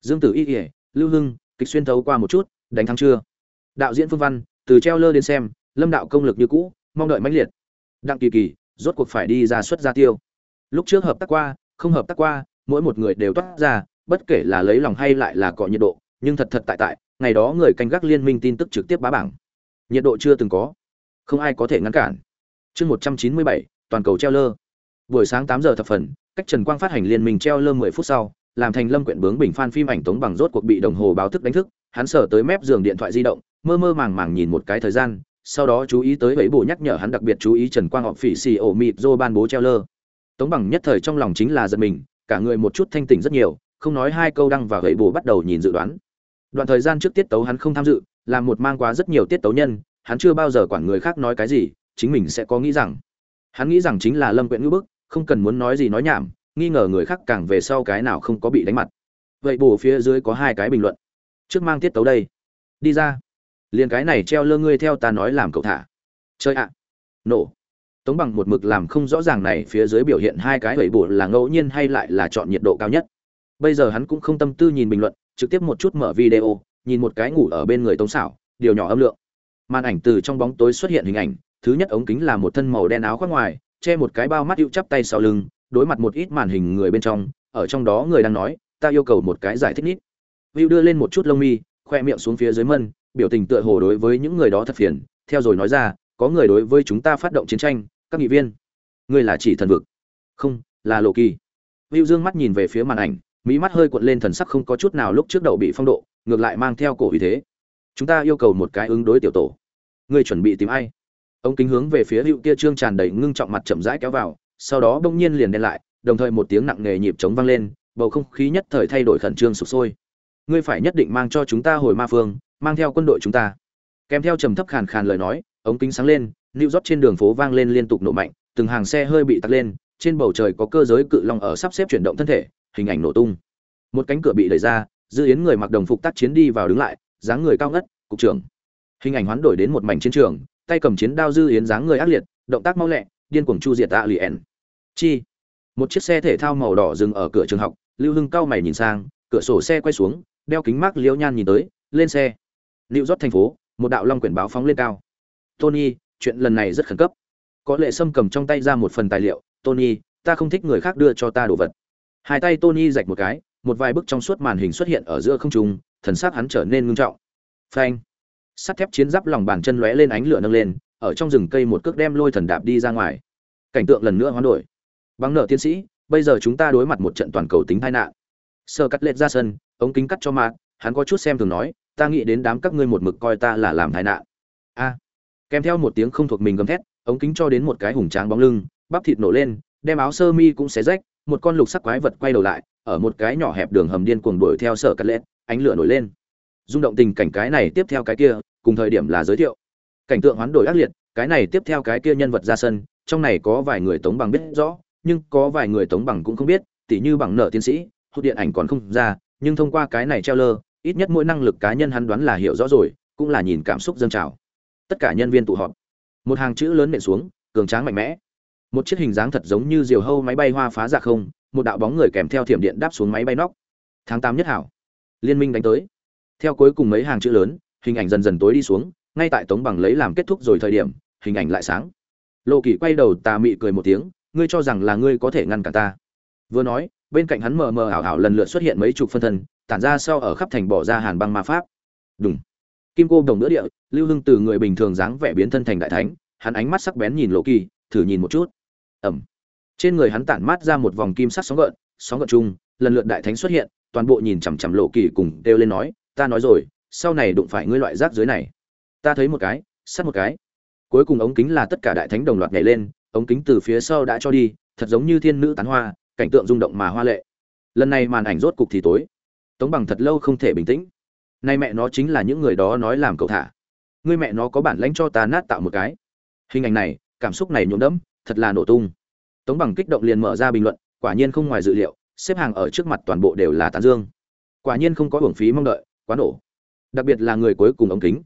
Dương Tử Y Y, Lưu Hưng, kịch xuyên thấu qua một chút, đánh thắng chưa? Đạo diễn Phương Văn, từ treo lơ đến xem, Lâm đạo công lực như cũ, mong đợi mãnh liệt. Đặng Kỳ Kỳ, rốt cuộc phải đi ra xuất ra tiêu. Lúc trước hợp tác qua, không hợp tác qua, mỗi một người đều toát ra, bất kể là lấy lòng hay lại là cọ nhiệt độ, nhưng thật tại, ngày đó người canh gác liên minh tin tức trực tiếp bá bảng. Nhiệt độ chưa từng có, không ai có thể ngăn cản. Chương 197, toàn cầu treo lơ. Buổi sáng 8 giờ thập phần, cách Trần Quang phát hành liên minh treo lơ 10 phút sau, làm thành Lâm Quyện bướng bình fan phim ảnh Tống Bằng rốt cuộc bị đồng hồ báo thức đánh thức, hắn sờ tới mép giường điện thoại di động, mơ mơ màng màng nhìn một cái thời gian, sau đó chú ý tới vậy bộ nhắc nhở hắn đặc biệt chú ý Trần Quang họp phỉ xì ổ mịt dô ban bố treo lơ. Tống Bằng nhất thời trong lòng chính là giật mình, cả người một chút thanh tỉnh rất nhiều, không nói hai câu đăng vào vậy bộ bắt đầu nhìn dự đoán. Đoạn thời gian trước tiết tấu hắn không tham dự, làm một mang quá rất nhiều tiết tấu nhân, hắn chưa bao giờ quản người khác nói cái gì, chính mình sẽ có nghĩ rằng. Hắn nghĩ rằng chính là Lâm Quyện ngữ bức, không cần muốn nói gì nói nhảm, nghi ngờ người khác càng về sau cái nào không có bị đánh mặt. Vậy bổ phía dưới có hai cái bình luận. Trước mang tiết tấu đây. Đi ra. Liền cái này treo lơ ngươi theo ta nói làm cậu thả. Chơi ạ. Nổ. Tống Bằng một mực làm không rõ ràng này phía dưới biểu hiện hai cái vậy bổ là ngẫu nhiên hay lại là chọn nhiệt độ cao nhất. Bây giờ hắn cũng không tâm tư nhìn bình luận, trực tiếp một chút mở video, nhìn một cái ngủ ở bên người Tống Sảo, điều nhỏ âm lượng. Màn ảnh từ trong bóng tối xuất hiện hình ảnh, thứ nhất ống kính là một thân màu đen áo khoác ngoài, che một cái bao mắt hữu chắp tay sau lưng, đối mặt một ít màn hình người bên trong, ở trong đó người đang nói, ta yêu cầu một cái giải thích nít. View đưa lên một chút lông mi, khoe miệng xuống phía dưới mân, biểu tình tựa hồ đối với những người đó thật phiền, theo rồi nói ra, có người đối với chúng ta phát động chiến tranh, các nghị viên. Người là chỉ thần vực? Không, là Lộ Kỳ. View dương mắt nhìn về phía màn ảnh, mỹ mắt hơi cuộn lên, thần sắc không có chút nào lúc trước đầu bị phong độ, ngược lại mang theo cổ uy thế. Chúng ta yêu cầu một cái ứng đối tiểu tổ. Ngươi chuẩn bị tìm ai? Ông kính hướng về phía Hữu kia trương tràn đầy ngưng trọng mặt chậm rãi kéo vào, sau đó bỗng nhiên liền đen lại, đồng thời một tiếng nặng nề nhịp trống vang lên, bầu không khí nhất thời thay đổi khẩn trương sục sôi. Ngươi phải nhất định mang cho chúng ta hồi ma phương, mang theo quân đội chúng ta. Kèm theo trầm thấp khàn khàn lời nói, ống kính sáng lên, New York trên đường phố vang lên liên tục nổ mạnh, từng hàng xe hơi bị tắc lên, trên bầu trời có cơ giới cự long ở sắp xếp chuyển động thân thể, hình ảnh nổ tung. Một cánh cửa bị đẩy ra, Dư Yến người mặc đồng phục tác chiến đi vào đứng lại, dáng người cao ngất, cục trưởng. Hình ảnh hoán đổi đến một mảnh chiến trường, tay cầm chiến đao Dư Yến dáng người ác liệt, động tác mau lẹ, điên cuồng chu diệt Alien. Chi. Một chiếc xe thể thao màu đỏ dừng ở cửa trường học, Lưu Hưng cao mày nhìn sang, cửa sổ xe quay xuống, đeo kính mác Liễu Nhan nhìn tới, lên xe. New York thành phố, một đạo long quyển báo phóng lên cao. Tony, chuyện lần này rất khẩn cấp. Có Lệ Sâm cầm trong tay ra một phần tài liệu, Tony, ta không thích người khác đưa cho ta đồ vật. Hai tay Tony rạch một cái, một vài bức trong suốt màn hình xuất hiện ở giữa không trung, thần sắc hắn trở nên ngưng trọng. Phanh. Sắt thép chiến giáp lòng bàn chân lóe lên ánh lửa nâng lên, ở trong rừng cây một cước đem Lôi Thần đạp đi ra ngoài. Cảnh tượng lần nữa hoán đổi. Bằng nợ tiến sĩ, bây giờ chúng ta đối mặt một trận toàn cầu tính tai nạn. Sơ cắt lệch ra sân, ống kính cắt cho mạc, hắn có chút xem thường nói, ta nghĩ đến đám các ngươi một mực coi ta là làm tai nạn. A. Kèm theo một tiếng không thuộc mình gầm thét, ống kính cho đến một cái hùng tráng bóng lưng, bắp thịt nổ lên, đem áo sơ mi cũng xé rách, một con lục sắc quái vật quay đầu lại, ở một cái nhỏ hẹp đường hầm điên cuồng đuổi theo Sở Cắt Lệch, ánh lửa nổi lên. Rung động tình cảnh cái này tiếp theo cái kia, cùng thời điểm là giới thiệu. Cảnh tượng hoán đổi ác liệt, cái này tiếp theo cái kia nhân vật ra sân, trong này có vài người Tống Bằng biết rõ, nhưng có vài người Tống Bằng cũng không biết, tỉ như Bằng nợ tiến sĩ, hút điện ảnh còn không ra, nhưng thông qua cái này treo lơ, ít nhất mỗi năng lực cá nhân hắn đoán là hiểu rõ rồi, cũng là nhìn cảm xúc dâng trào. Tất cả nhân viên tụ họp. Một hàng chữ lớn nện xuống, cường tráng mạnh mẽ. Một chiếc hình dáng thật giống như diều hâu máy bay hoa phá dạ không, một đạo bóng người kèm theo thiểm điện đáp xuống máy bay nóc. Tháng 8 nhất hảo. Liên minh đánh tới. Theo cuối cùng mấy hàng chữ lớn, hình ảnh dần dần tối đi xuống, ngay tại Tống Bằng lấy làm kết thúc rồi thời điểm, hình ảnh lại sáng. Lộ Kỳ quay đầu tà mị cười một tiếng, ngươi cho rằng là ngươi có thể ngăn cản ta? Vừa nói, bên cạnh hắn mờ mờ ảo ảo lần lượt xuất hiện mấy chục phân thân, tản ra sau ở khắp thành bỏ ra hàn băng ma pháp. Đùng. Kim cô đồng nữa địa, Lưu Hưng từ người bình thường dáng vẻ biến thân thành đại thánh, hắn ánh mắt sắc bén nhìn Lộ Kỳ, thử nhìn một chút. Ẩm. Trên người hắn tản mát ra một vòng kim sắc sóng gợn chung, lần lượt đại thánh xuất hiện, toàn bộ nhìn chằm chằm Lộ Kỳ cùng kêu lên nói, ta nói rồi, sau này đụng phải ngươi loại rác dưới này. Ta thấy một cái, sát một cái. Cuối cùng ống kính là tất cả đại thánh đồng loạt nhảy lên, ống kính từ phía sau đã cho đi, thật giống như thiên nữ tán hoa, cảnh tượng rung động mà hoa lệ. Lần này màn ảnh rốt cục thì tối. Tống Bằng thật lâu không thể bình tĩnh. Nay mẹ nó chính là những người đó nói làm cậu thả. Ngươi mẹ nó có bản lãnh cho ta nát tạo một cái. Hình ảnh này, cảm xúc này nhuốm đẫm, thật là nổ tung. Tống Bằng kích động liền mở ra bình luận, quả nhiên không ngoài dự liệu, xếp hàng ở trước mặt toàn bộ đều là tán dương. Quả nhiên không có uổng phí mong đợi, quá nổ. Đặc biệt là người cuối cùng ống kính,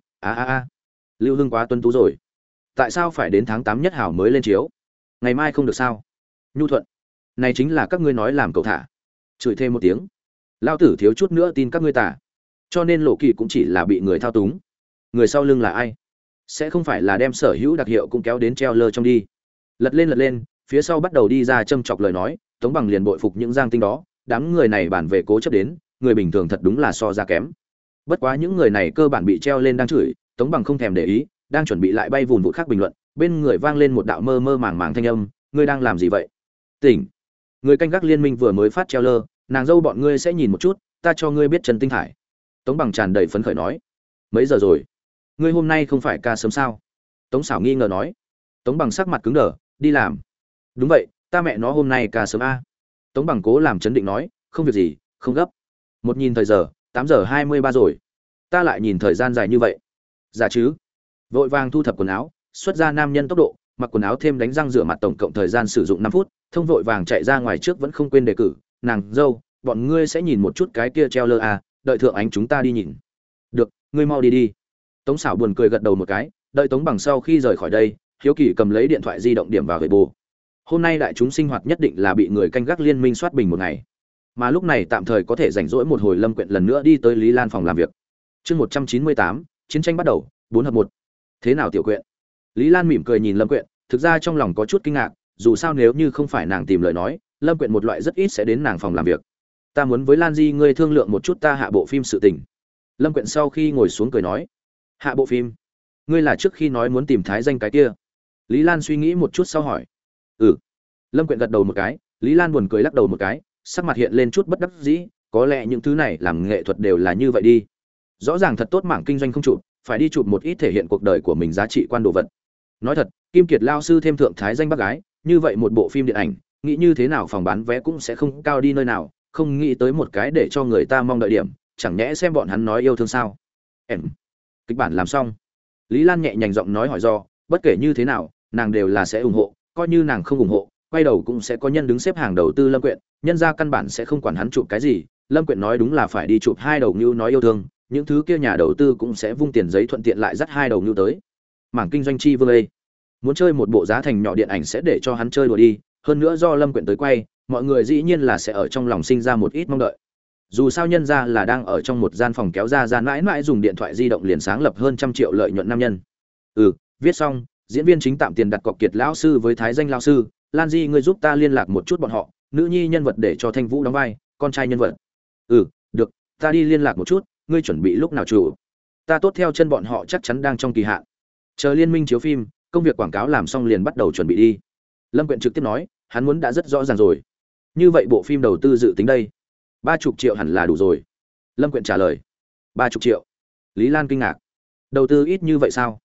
Lưu Hưng quá tuân tú rồi. Tại sao phải đến tháng 8 nhất hảo mới lên chiếu? Ngày mai không được sao? Nhu Thuận, này chính là các ngươi nói làm cậu thả. Chửi thêm một tiếng. Lao tử thiếu chút nữa tin các ngươi tả, cho nên Lộ Kỳ cũng chỉ là bị người thao túng. Người sau lưng là ai? Sẽ không phải là đem sở hữu đặc hiệu cũng kéo đến treo lơ trong đi. Lật lên, phía sau bắt đầu đi ra châm chọc lời nói, Tống Bằng liền bội phục những giang tinh đó, đám người này bản về cố chấp đến, người bình thường thật đúng là so ra kém. Bất quá những người này cơ bản bị treo lên đang chửi, Tống Bằng không thèm để ý, đang chuẩn bị lại bay vùn vụt khác bình luận, bên người vang lên một đạo mơ mơ màng màng thanh âm, ngươi đang làm gì vậy? Tỉnh. Người canh gác liên minh vừa mới phát treo lơ, nàng dâu bọn ngươi sẽ nhìn một chút, ta cho ngươi biết Trần Tinh Thải. Tống Bằng tràn đầy phấn khởi nói, mấy giờ rồi? Ngươi hôm nay không phải ca sớm sao? Tống Sảo nghi ngờ nói. Tống Bằng sắc mặt cứng đờ, đi làm. Đúng vậy, ta mẹ nó hôm nay ca sớm a. Tống Bằng cố làm chấn định nói, không việc gì, không gấp. Một nhìn thời giờ, 8:23 rồi. Ta lại nhìn thời gian dài như vậy. Dạ chứ. Vội vàng thu thập quần áo, xuất ra nam nhân tốc độ, mặc quần áo thêm đánh răng rửa mặt tổng cộng thời gian sử dụng 5 phút, thông vội vàng chạy ra ngoài trước vẫn không quên đề cử, nàng dâu, bọn ngươi sẽ nhìn một chút cái kia treo lơ à, đợi thượng ánh chúng ta đi nhìn. Được, ngươi mau đi đi. Tống Sảo buồn cười gật đầu một cái, đợi Tống Bằng sau khi rời khỏi đây, hiếu kỳ cầm lấy điện thoại di động điểm vào về bù. Hôm nay đại chúng sinh hoạt nhất định là bị người canh gác liên minh soát bình một ngày. Mà lúc này tạm thời có thể rảnh rỗi một hồi, Lâm Quyện lần nữa đi tới Lý Lan phòng làm việc. Chương 198, chiến tranh bắt đầu, 4-1. Thế nào tiểu Quyện? Lý Lan mỉm cười nhìn Lâm Quyện, thực ra trong lòng có chút kinh ngạc, dù sao nếu như không phải nàng tìm lời nói, Lâm Quyện một loại rất ít sẽ đến nàng phòng làm việc. Ta muốn với Lan Di ngươi thương lượng một chút ta hạ bộ phim sự tình. Lâm Quyện sau khi ngồi xuống cười nói, hạ bộ phim? Ngươi là trước khi nói muốn tìm thái danh cái kia? Lý Lan suy nghĩ một chút sau hỏi. Ừ. Lâm Quyện gật đầu một cái, Lý Lan buồn cười lắc đầu một cái, sắc mặt hiện lên chút bất đắc dĩ, có lẽ những thứ này làm nghệ thuật đều là như vậy đi. Rõ ràng thật tốt mảng kinh doanh không chụp, phải đi chụp một ít thể hiện cuộc đời của mình giá trị quan đồ vật. Nói thật, Kim Kiệt lao sư thêm thượng thái danh bác gái, như vậy một bộ phim điện ảnh, nghĩ như thế nào phòng bán vé cũng sẽ không cao đi nơi nào, không nghĩ tới một cái để cho người ta mong đợi điểm, chẳng nhẽ xem bọn hắn nói yêu thương sao? Em. Kịch bản làm xong. Lý Lan nhẹ nhàng giọng nói hỏi do, bất kể như thế nào, nàng đều là sẽ ủng hộ, coi như nàng không ủng hộ, quay đầu cũng sẽ có nhân đứng xếp hàng đầu tư Lâm Quyện, nhân ra căn bản sẽ không quản hắn chụp cái gì, Lâm Quyện nói đúng là phải đi chụp hai đầu như nói yêu thương, những thứ kia nhà đầu tư cũng sẽ vung tiền giấy thuận tiện lại dắt hai đầu như tới. Mảng kinh doanh chi vương ơi, muốn chơi một bộ giá thành nhỏ điện ảnh sẽ để cho hắn chơi đùa đi, hơn nữa do Lâm Quyện tới quay, mọi người dĩ nhiên là sẽ ở trong lòng sinh ra một ít mong đợi. Dù sao nhân ra là đang ở trong một gian phòng kéo ra mãi mãi dùng điện thoại di động liền sáng lập hơn 100 triệu lợi nhuận nam nhân. Viết xong, diễn viên chính tạm tiền đặt cọc Kiệt lão sư với thái danh lão sư, Lan Di ngươi giúp ta liên lạc một chút bọn họ, nữ nhi nhân vật để cho Thanh Vũ đóng vai, con trai nhân vật. Được, ta đi liên lạc một chút, ngươi chuẩn bị lúc nào chủ? Ta tốt theo chân bọn họ chắc chắn đang trong kỳ hạn. Chờ liên minh chiếu phim, công việc quảng cáo làm xong liền bắt đầu chuẩn bị đi. Lâm Quyện trực tiếp nói, hắn muốn đã rất rõ ràng rồi. Như vậy bộ phim đầu tư dự tính đây, 30 triệu hẳn là đủ rồi. Lâm Quyện trả lời. 30 triệu? Lý Lan kinh ngạc. Đầu tư ít như vậy sao?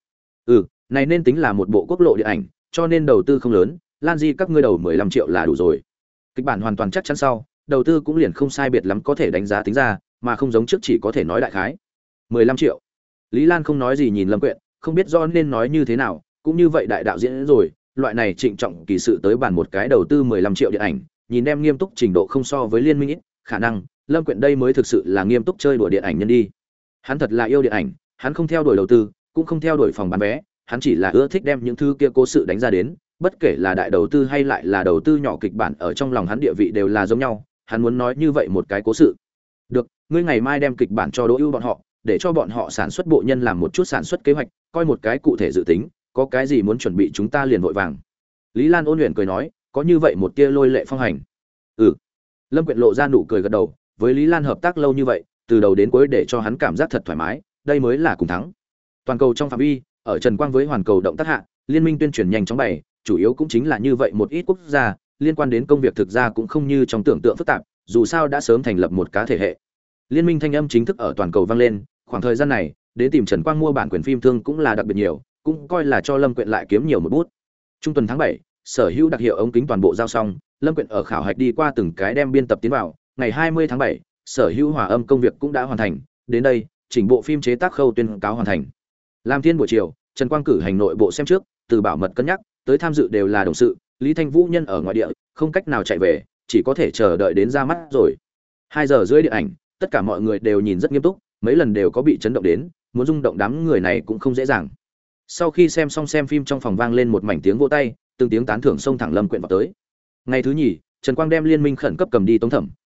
Này nên tính là một bộ quốc lộ điện ảnh, cho nên đầu tư không lớn, Lan Di các ngươi đầu 15 triệu là đủ rồi. Kịch bản hoàn toàn chắc chắn sau, đầu tư cũng liền không sai biệt lắm có thể đánh giá tính ra, mà không giống trước chỉ có thể nói đại khái. 15 triệu. Lý Lan không nói gì nhìn Lâm Quyện, không biết do nên nói như thế nào, cũng như vậy đại đạo diễn rồi, loại này trịnh trọng kỳ sự tới bàn một cái đầu tư 15 triệu điện ảnh, nhìn đem nghiêm túc trình độ không so với liên minh ít, khả năng Lâm Quyện đây mới thực sự là nghiêm túc chơi đùa điện ảnh nhân đi. Hắn thật là yêu điện ảnh, hắn không theo đuổi đầu tư, cũng không theo đuổi phòng bán vé, hắn chỉ là ưa thích đem những thứ kia cố sự đánh ra đến, bất kể là đại đầu tư hay lại là đầu tư nhỏ, kịch bản ở trong lòng hắn địa vị đều là giống nhau, hắn muốn nói như vậy một cái cố sự. Được, ngươi ngày mai đem kịch bản cho Đỗ Ưu bọn họ, để cho bọn họ sản xuất bộ nhân làm một chút sản xuất kế hoạch, coi một cái cụ thể dự tính, có cái gì muốn chuẩn bị chúng ta liền vội vàng. Lý Lan ôn luyện cười nói, có như vậy một tia lôi lệ phong hành. Lâm Quyện lộ ra nụ cười gật đầu, với Lý Lan hợp tác lâu như vậy, từ đầu đến cuối để cho hắn cảm giác thật thoải mái, đây mới là cùng thắng. Toàn cầu trong phạm vi, ở Trần Quang với hoàn cầu động tác hạ, liên minh tuyên truyền nhanh chóng bày, chủ yếu cũng chính là như vậy một ít quốc gia, liên quan đến công việc thực ra cũng không như trong tưởng tượng phức tạp, dù sao đã sớm thành lập một cá thể hệ. Liên minh thanh âm chính thức ở toàn cầu vang lên, khoảng thời gian này, đến tìm Trần Quang mua bản quyền phim thương cũng là đặc biệt nhiều, cũng coi là cho Lâm Quyện lại kiếm nhiều một bút. Trung tuần tháng 7, sở hữu đặc hiệu ống kính toàn bộ giao xong, Lâm Quyện ở khảo hạch đi qua từng cái đem biên tập tiến vào, ngày 20 tháng 7, sở hữu hòa âm công việc cũng đã hoàn thành, đến đây, chỉnh bộ phim chế tác khâu tuyên cáo hoàn thành. Làm thiên buổi chiều, Trần Quang cử hành nội bộ xem trước, từ bảo mật cân nhắc, tới tham dự đều là đồng sự, Lý Thanh Vũ nhân ở ngoại địa, không cách nào chạy về, chỉ có thể chờ đợi đến ra mắt rồi. 2 giờ rưỡi điện ảnh, tất cả mọi người đều nhìn rất nghiêm túc, mấy lần đều có bị chấn động đến, muốn rung động đám người này cũng không dễ dàng. Sau khi xem xong xem phim trong phòng vang lên một mảnh tiếng vỗ tay, từng tiếng tán thưởng xông thẳng Lâm Quyện vào tới. Ngày thứ nhì, Trần Quang đem liên minh khẩn cấp cầm đi tống thẩm,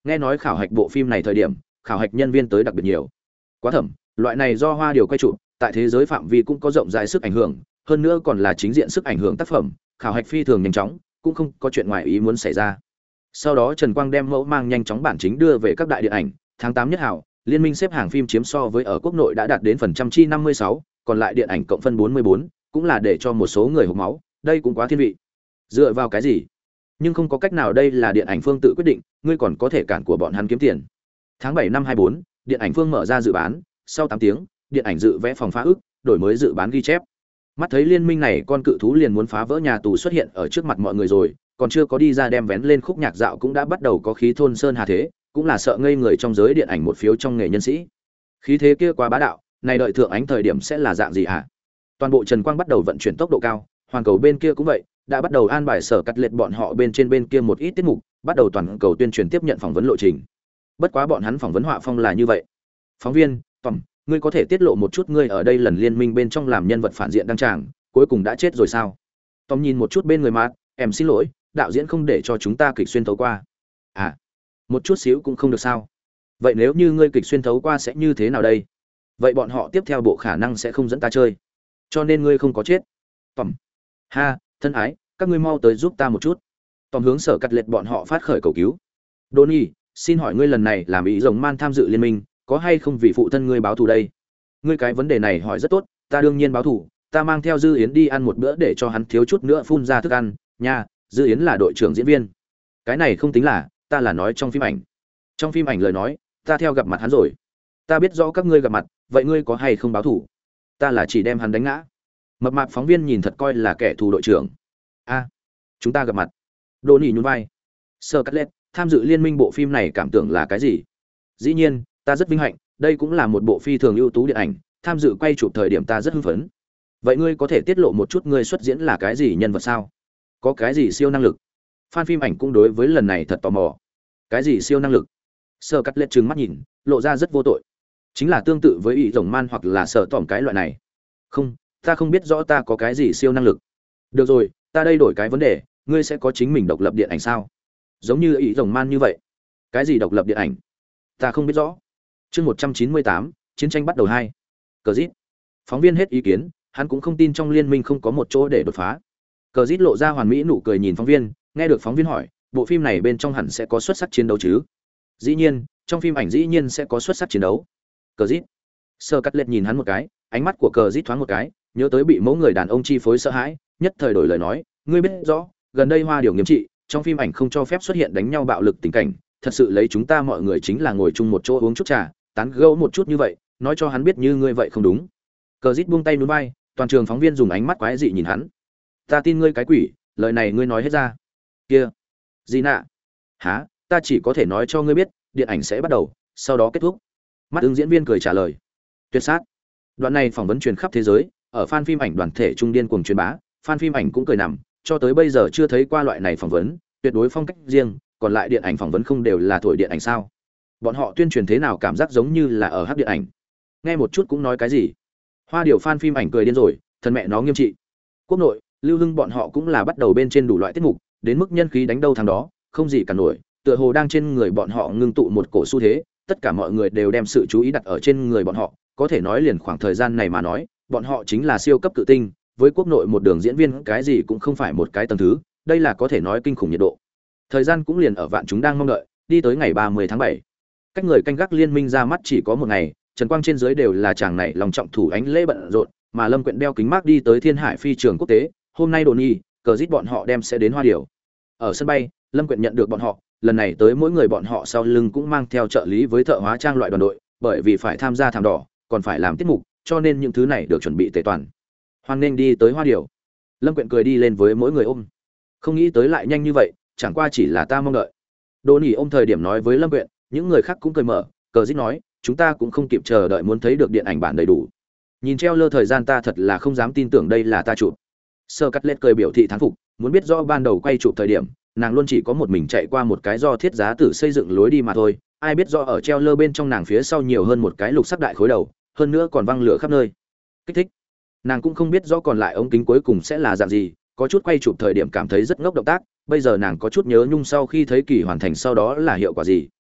Nghe nói khảo hạch bộ phim này thời điểm, khảo hạch nhân viên tới đặc biệt nhiều. Quá thẩm, loại này do Hoa Điều quay chụp, tại thế giới phạm vi cũng có rộng rãi sức ảnh hưởng, hơn nữa còn là chính diện sức ảnh hưởng tác phẩm, khảo hạch phi thường nhanh chóng, cũng không có chuyện ngoài ý muốn xảy ra. Sau đó Trần Quang đem mẫu mang nhanh chóng bản chính đưa về các đại điện ảnh, tháng 8 nhất hảo, liên minh xếp hàng phim chiếm so với ở quốc nội đã đạt đến phần trăm chi 56, còn lại điện ảnh cộng phân 44, cũng là để cho một số người hộc máu, đây cũng quá thiên vị. Dựa vào cái gì? Nhưng không có cách nào, đây là điện ảnh phương tự quyết định, ngươi còn có thể cản của bọn hắn kiếm tiền. Tháng 7 năm 24, điện ảnh phương mở ra dự bán, sau 8 tiếng, điện ảnh dự vẽ phòng phá ức, đổi mới dự bán ghi chép. Mắt thấy liên minh này con cự thú liền muốn phá vỡ nhà tù xuất hiện ở trước mặt mọi người rồi, còn chưa có đi ra đem vén lên khúc nhạc dạo cũng đã bắt đầu có khí thôn sơn hà thế, cũng là sợ ngây người trong giới điện ảnh một phiếu trong nghề nhân sĩ. Khí thế kia quá bá đạo, này đợi thượng ánh thời điểm sẽ là dạng gì hả? Toàn bộ Trần Quang bắt đầu vận chuyển tốc độ cao, hoàn cầu bên kia cũng vậy, đã bắt đầu an bài sở cắt lệch bọn họ bên trên bên kia một ít tiết mục, bắt đầu toàn cầu tuyên truyền tiếp nhận phỏng vấn lộ trình. Bất quá bọn hắn phỏng vấn họa phong là như vậy. Phóng viên, Tom, ngươi có thể tiết lộ một chút ngươi ở đây lần liên minh bên trong làm nhân vật phản diện đăng tràng, cuối cùng đã chết rồi sao? Tom nhìn một chút bên người Mạt, em xin lỗi, đạo diễn không để cho chúng ta kịch xuyên thấu qua. À, một chút xíu cũng không được sao? Vậy nếu như ngươi kịch xuyên thấu qua sẽ như thế nào đây? Vậy bọn họ tiếp theo bộ khả năng sẽ không dẫn ta chơi. Cho nên ngươi không có chết. Tom, ha, thân ái, các ngươi mau tới giúp ta một chút. Tom hướng sở cắt lệch bọn họ phát khởi cầu cứu. Donnie, xin hỏi ngươi lần này làm ý rồng man tham dự liên minh, có hay không vì phụ thân ngươi báo thù đây? Ngươi cái vấn đề này hỏi rất tốt, ta đương nhiên báo thù, ta mang theo Dư Yến đi ăn một bữa để cho hắn thiếu chút nữa phun ra thức ăn, nha, Dư Yến là đội trưởng diễn viên. Cái này không tính là, ta là nói trong phim ảnh. Trong phim ảnh lời nói, ta theo gặp mặt hắn rồi. Ta biết rõ các ngươi gặp mặt, vậy ngươi có hay không báo thù? Ta là chỉ đem hắn đánh ngã. Mập mạp phóng viên nhìn thật coi là kẻ thù đội trưởng. A, chúng ta gặp mặt. Donnie nhún vai. Scarlett, tham dự liên minh bộ phim này cảm tưởng là cái gì? Dĩ nhiên, ta rất vinh hạnh, đây cũng là một bộ phi thường ưu tú điện ảnh, tham dự quay chụp thời điểm ta rất hưng phấn. Vậy ngươi có thể tiết lộ một chút ngươi xuất diễn là cái gì nhân vật sao? Có cái gì siêu năng lực? Fan phim ảnh cũng đối với lần này thật tò mò. Cái gì siêu năng lực? Scarlett trừng mắt nhìn, lộ ra rất vô tội. Chính là tương tự với ý rồng man hoặc là sở tỏm cái loại này. Không, ta không biết rõ ta có cái gì siêu năng lực. Được rồi, ta đây đổi cái vấn đề, ngươi sẽ có chính mình độc lập điện ảnh sao? Giống như ý rồng man như vậy. Cái gì độc lập điện ảnh? Ta không biết rõ. Chương 198, chiến tranh bắt đầu 2. Cờ Dít. Phóng viên hết ý kiến, hắn cũng không tin trong liên minh không có một chỗ để đột phá. Cờ Dít lộ ra hoàn mỹ nụ cười nhìn phóng viên, nghe được phóng viên hỏi, bộ phim này bên trong hẳn sẽ có xuất sắc chiến đấu chứ? Dĩ nhiên, trong phim ảnh dĩ nhiên sẽ có xuất sắc chiến đấu. Cờ Dít. Sơ Cắt Lệch nhìn hắn một cái, ánh mắt của Cờ Dít thoáng một cái, nhớ tới bị mẫu người đàn ông chi phối sợ hãi, nhất thời đổi lời nói, ngươi biết rõ, gần đây Hoa Điều nghiêm trị, trong phim ảnh không cho phép xuất hiện đánh nhau bạo lực tình cảnh, thật sự lấy chúng ta mọi người chính là ngồi chung một chỗ uống chút trà, tán gẫu một chút như vậy, nói cho hắn biết như ngươi vậy không đúng. Cờ Dít buông tay nhún vai, toàn trường phóng viên dùng ánh mắt quái dị nhìn hắn. Ta tin ngươi cái quỷ, lời này ngươi nói hết ra. Kia, gì nạ? Hả? Ta chỉ có thể nói cho ngươi biết, điện ảnh sẽ bắt đầu, sau đó kết thúc. Mắt ứng diễn viên cười trả lời. Tuyệt sát. Đoạn này phỏng vấn truyền khắp thế giới, ở fan phim ảnh đoàn thể trung điên cuồng truyền bá, fan phim ảnh cũng cười nằm, cho tới bây giờ chưa thấy qua loại này phỏng vấn, tuyệt đối phong cách riêng, còn lại điện ảnh phỏng vấn không đều là thổi điện ảnh sao? Bọn họ tuyên truyền thế nào cảm giác giống như là ở hát điện ảnh. Nghe một chút cũng nói cái gì? Hoa Điều fan phim ảnh cười điên rồi, thân mẹ nó nghiêm trị. Quốc nội, Lưu Hưng bọn họ cũng là bắt đầu bên trên đủ loại tiết mục, đến mức nhân khí đánh đâu thằng đó, không gì cả nổi, tựa hồ đang trên người bọn họ ngưng tụ một cổ xu thế, tất cả mọi người đều đem sự chú ý đặt ở trên người bọn họ, có thể nói liền khoảng thời gian này mà nói, bọn họ chính là siêu cấp cự tinh, với quốc nội một đường diễn viên cái gì cũng không phải một cái tầng thứ, đây là có thể nói kinh khủng nhiệt độ. Thời gian cũng liền ở vạn chúng đang mong đợi, đi tới ngày 30 tháng 7. Cách người canh gác liên minh ra mắt chỉ có một ngày, Trần Quang trên dưới đều là chàng này lòng trọng thủ ánh lễ bận rộn, mà Lâm Quyện đeo kính mát đi tới Thiên Hải phi trường quốc tế, hôm nay Đồn Nhi, Cờ Dít bọn họ đem sẽ đến Hoa Điều. Ở sân bay, Lâm Quyện nhận được bọn họ, lần này tới mỗi người bọn họ sau lưng cũng mang theo trợ lý với thợ hóa trang loại đoàn đội, bởi vì phải tham gia thảm đỏ, còn phải làm tiết mục, cho nên những thứ này được chuẩn bị tề toàn. Hoan nên đi tới Hoa Điều. Lâm Quyện cười đi lên với mỗi người ôm. Không nghĩ tới lại nhanh như vậy, chẳng qua chỉ là ta mong đợi. Đỗ Nỉ ôm thời điểm nói với Lâm Quyện, những người khác cũng cười mở, Cờ Dít nói, chúng ta cũng không kịp chờ đợi muốn thấy được điện ảnh bản đầy đủ. Nhìn treo lơ thời gian ta thật là không dám tin tưởng đây là ta chụp. Sơ Cắt Lết cười biểu thị thán phục, muốn biết rõ ban đầu quay chụp thời điểm, nàng luôn chỉ có một mình chạy qua một cái do thiết giá tử xây dựng lối đi mà thôi, ai biết rõ ở treo lơ bên trong nàng phía sau nhiều hơn một cái lục sắc đại khối đầu, hơn nữa còn văng lửa khắp nơi. Kích thích. Nàng cũng không biết rõ còn lại ống kính cuối cùng sẽ là dạng gì, có chút quay chụp thời điểm cảm thấy rất ngốc động tác, bây giờ nàng có chút nhớ nhung sau khi thấy kỳ hoàn thành sau đó là hiệu quả gì.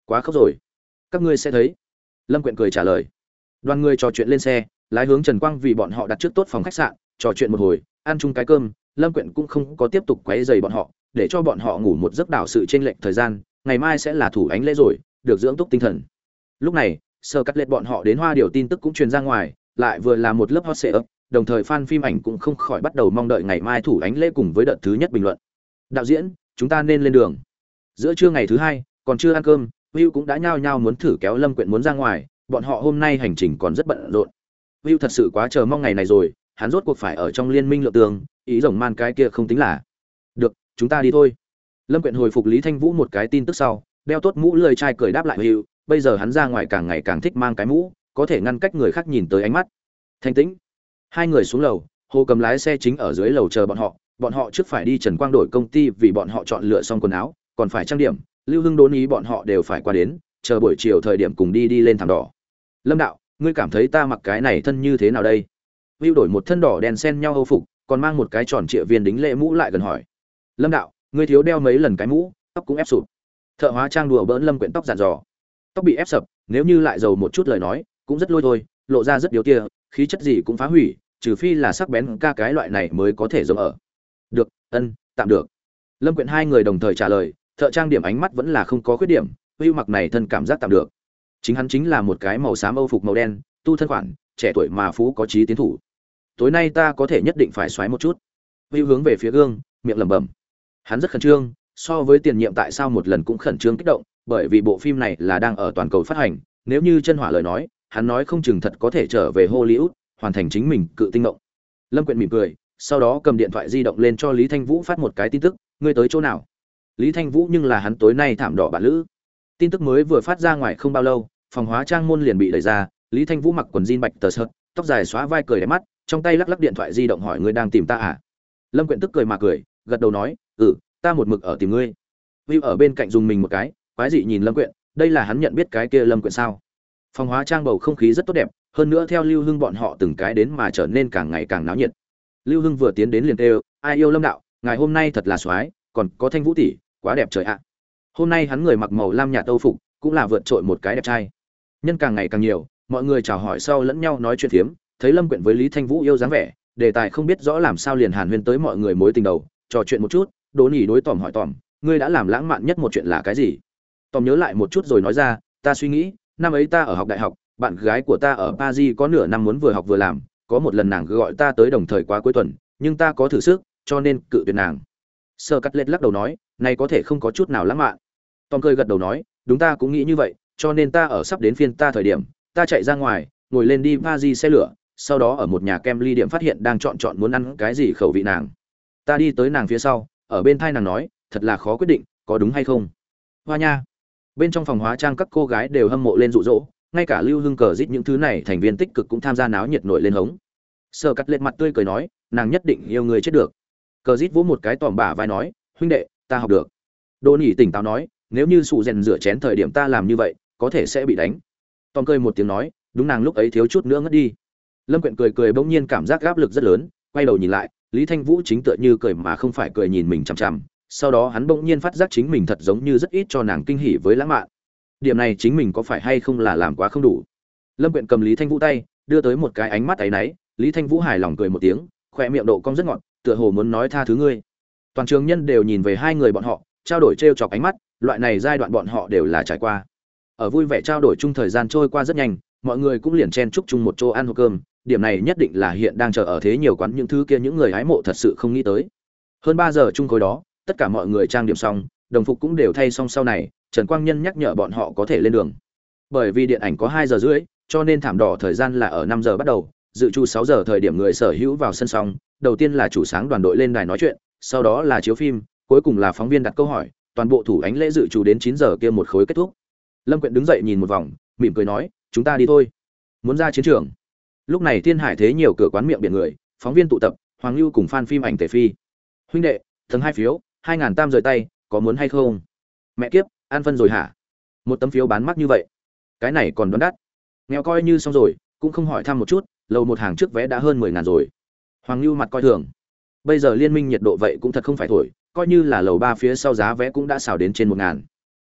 Quá khóc rồi. Các ngươi sẽ thấy. Lâm Quyện cười trả lời. Đoàn người trò chuyện lên xe, lái hướng Trần Quang vì bọn họ đặt trước tốt phòng khách sạn, trò chuyện một hồi, ăn chung cái cơm, Lâm Quyện cũng không có tiếp tục quấy rầy bọn họ, để cho bọn họ ngủ một giấc đảo sự chênh lệch thời gian, ngày mai sẽ là thủ ánh lễ rồi, được dưỡng túc tinh thần. Lúc này, Sơ Cắt Lết bọn họ đến Hoa Điều tin tức cũng truyền ra ngoài, lại vừa là một lớp hot search, đồng thời fan phim ảnh cũng không khỏi bắt đầu mong đợi ngày mai thủ ánh lễ cùng với đợt thứ nhất bình luận. Đạo diễn, chúng ta nên lên đường. Giữa trưa ngày thứ hai, còn chưa ăn cơm, Will cũng đã nhao nhao muốn thử kéo Lâm Quyện muốn ra ngoài, bọn họ hôm nay hành trình còn rất bận rộn. Will thật sự quá chờ mong ngày này rồi, hắn rốt cuộc phải ở trong liên minh lượng tường, ý rồng man cái kia không tính là. Được, chúng ta đi thôi. Lâm Quyện hồi phục Lý Thanh Vũ một cái tin tức sau, đeo tốt mũ lười trai cười đáp lại Will, bây giờ hắn ra ngoài càng ngày càng thích mang cái mũ, có thể ngăn cách người khác nhìn tới ánh mắt. Thanh tĩnh. Hai người xuống lầu, Hồ Cầm lái xe chính ở dưới lầu chờ bọn họ trước phải đi Trần Quang đổi công ty vì bọn họ chọn lựa xong quần áo, còn phải trang điểm, Lưu Hưng đốn ý bọn họ đều phải qua đến, chờ buổi chiều thời điểm cùng đi lên thảm đỏ. Lâm đạo, ngươi cảm thấy ta mặc cái này thân như thế nào đây? Will đổi một thân đỏ đèn xen nhau Âu phục, còn mang một cái tròn trịa viên đính lễ mũ lại gần hỏi. Lâm đạo, ngươi thiếu đeo mấy lần cái mũ, tóc cũng ép sụp. Thợ hóa trang đùa bỡn Lâm Quyện tóc dặn dò. Tóc bị ép sập, nếu như lại dầu một chút lời nói, cũng rất lôi thôi, lộ ra rất yếu tia, khí chất gì cũng phá hủy, trừ phi là sắc bén ca cái loại này mới có thể giống ở. Được, tạm được. Lâm Quyện hai người đồng thời trả lời, thợ trang điểm ánh mắt vẫn là không có khuyết điểm, Will mặc này thân cảm giác tạm được. Chính hắn chính là một cái màu xám Âu phục màu đen, tu thân khoản, trẻ tuổi mà phú có chí tiến thủ. Tối nay ta có thể nhất định phải xoáy một chút. Will hướng về phía gương, miệng lẩm bẩm. Hắn rất khẩn trương, so với tiền nhiệm tại sao một lần cũng khẩn trương kích động, bởi vì bộ phim này là đang ở toàn cầu phát hành, nếu như chân hỏa lời nói, hắn nói không chừng thật có thể trở về Hollywood, hoàn thành chính mình cự tinh mộng. Lâm Quyện mỉm cười, sau đó cầm điện thoại di động lên cho Lý Thanh Vũ phát một cái tin tức, ngươi tới chỗ nào? Lý Thanh Vũ nhưng là hắn tối nay thảm đỏ bạn lữ. Tin tức mới vừa phát ra ngoài không bao lâu, phòng hóa trang môn liền bị đẩy ra, Lý Thanh Vũ mặc quần jean bạch tờ sợt, tóc dài xóa vai cười đẹp mắt, trong tay lắc lắc điện thoại di động hỏi ngươi đang tìm ta à? Lâm Quyện tức cười mà cười, gật đầu nói, ta một mực ở tìm ngươi. Will ở bên cạnh dùng mình một cái, quái dị nhìn Lâm Quyện, đây là hắn nhận biết cái kia Lâm Quyện sao? Phòng hóa trang bầu không khí rất tốt đẹp, hơn nữa theo Lưu Hưng bọn họ từng cái đến mà trở nên càng ngày càng náo nhiệt. Lưu Hưng vừa tiến đến liền kêu, ai yêu Lâm đạo, ngày hôm nay thật là soái, còn có Thanh Vũ tỷ, quá đẹp trời ạ. Hôm nay hắn người mặc màu lam nhạt âu phục, cũng là vượt trội một cái đẹp trai. Nhân càng ngày càng nhiều, mọi người chào hỏi sau lẫn nhau nói chuyện phiếm, thấy Lâm Quyện với Lý Thanh Vũ yêu dáng vẻ, đề tài không biết rõ làm sao liền hàn huyên tới mọi người mối tình đầu, trò chuyện một chút, Đỗ Nhĩ đối Tòm hỏi Tòm, ngươi đã làm lãng mạn nhất một chuyện là cái gì? Tòm nhớ lại một chút rồi nói ra, ta suy nghĩ, năm ấy ta ở học đại học, bạn gái của ta ở Paris có nửa năm muốn vừa học vừa làm, có một lần nàng gọi ta tới đồng thời qua cuối tuần, nhưng ta có thử sức, cho nên cự tuyệt nàng. Sơ Cắt Lết lắc đầu nói, này có thể không có chút nào lãng mạn. Tom cười gật đầu nói, đúng ta cũng nghĩ như vậy, cho nên ta ở sắp đến phiên ta thời điểm, ta chạy ra ngoài, ngồi lên đi Paris xe lửa, sau đó ở một nhà kem ly điểm phát hiện đang chọn muốn ăn cái gì khẩu vị nàng. Ta đi tới nàng phía sau, ở bên thai nàng nói, thật là khó quyết định, có đúng hay không? Hoa nha. Bên trong phòng hóa trang các cô gái đều hâm mộ lên dụ dỗ, ngay cả Lưu Hưng cờ rít những thứ này thành viên tích cực cũng tham gia náo nhiệt nổi lên hống. Sơ Cắt Lết mặt tươi cười nói, nàng nhất định yêu người chết được. Cờ rít vỗ một cái tỏm bả vai nói, huynh đệ, ta học được. Đỗ Nhĩ tỉnh táo nói, nếu như sụ rèn rửa chén thời điểm ta làm như vậy, có thể sẽ bị đánh. Tom cười một tiếng nói, đúng nàng lúc ấy thiếu chút nữa ngất đi. Lâm Quyện cười bỗng nhiên cảm giác áp lực rất lớn, quay đầu nhìn lại, Lý Thanh Vũ chính tựa như cười mà không phải cười nhìn mình chằm chằm, sau đó hắn bỗng nhiên phát giác chính mình thật giống như rất ít cho nàng kinh hỉ với lãng mạn. Điểm này chính mình có phải hay không là làm quá không đủ. Lâm Quyện cầm Lý Thanh Vũ tay, đưa tới một cái ánh mắt áy náy, Lý Thanh Vũ hài lòng cười một tiếng, khóe miệng độ cong rất ngọt, tựa hồ muốn nói tha thứ ngươi. Toàn trường nhân đều nhìn về hai người bọn họ, trao đổi trêu chọc ánh mắt, loại này giai đoạn bọn họ đều là trải qua. Ở vui vẻ trao đổi chung thời gian trôi qua rất nhanh, mọi người cũng liền chen chúc chung một chỗ ăn hộp cơm, điểm này nhất định là hiện đang chờ ở thế nhiều quán những thứ kia những người hái mộ thật sự không nghĩ tới. Hơn 3 giờ chung khối đó, tất cả mọi người trang điểm xong, đồng phục cũng đều thay xong sau này, Trần Quang Nhân nhắc nhở bọn họ có thể lên đường. Bởi vì điện ảnh có 2 giờ rưỡi, cho nên thảm đỏ thời gian là ở 5 giờ bắt đầu, dự trù 6 giờ thời điểm người sở hữu vào sân xong, đầu tiên là chủ sáng đoàn đội lên đài nói chuyện, sau đó là chiếu phim, cuối cùng là phóng viên đặt câu hỏi, toàn bộ thủ ánh lễ dự trù đến 9 giờ kia một khối kết thúc. Lâm Quyện đứng dậy nhìn một vòng, mỉm cười nói, chúng ta đi thôi. Muốn ra chiến trường. Lúc này Thiên Hải thế nhiều cửa quán miệng biển người, phóng viên tụ tập, Hoàng Lưu cùng fan phim ảnh Tề Phi. Huynh đệ, tầng 2 phiếu, 2000 tam rời tay, có muốn hay không? Mẹ kiếp, ăn phân rồi hả? Một tấm phiếu bán mắc như vậy, cái này còn đoán đắt. Nghèo coi như xong rồi, cũng không hỏi thăm một chút, lầu một hàng trước vé đã hơn 10.000 rồi. Hoàng Lưu mặt coi thường. Bây giờ liên minh nhiệt độ vậy cũng thật không phải thổi, coi như là lầu 3 phía sau giá vé cũng đã xào đến trên 1.000.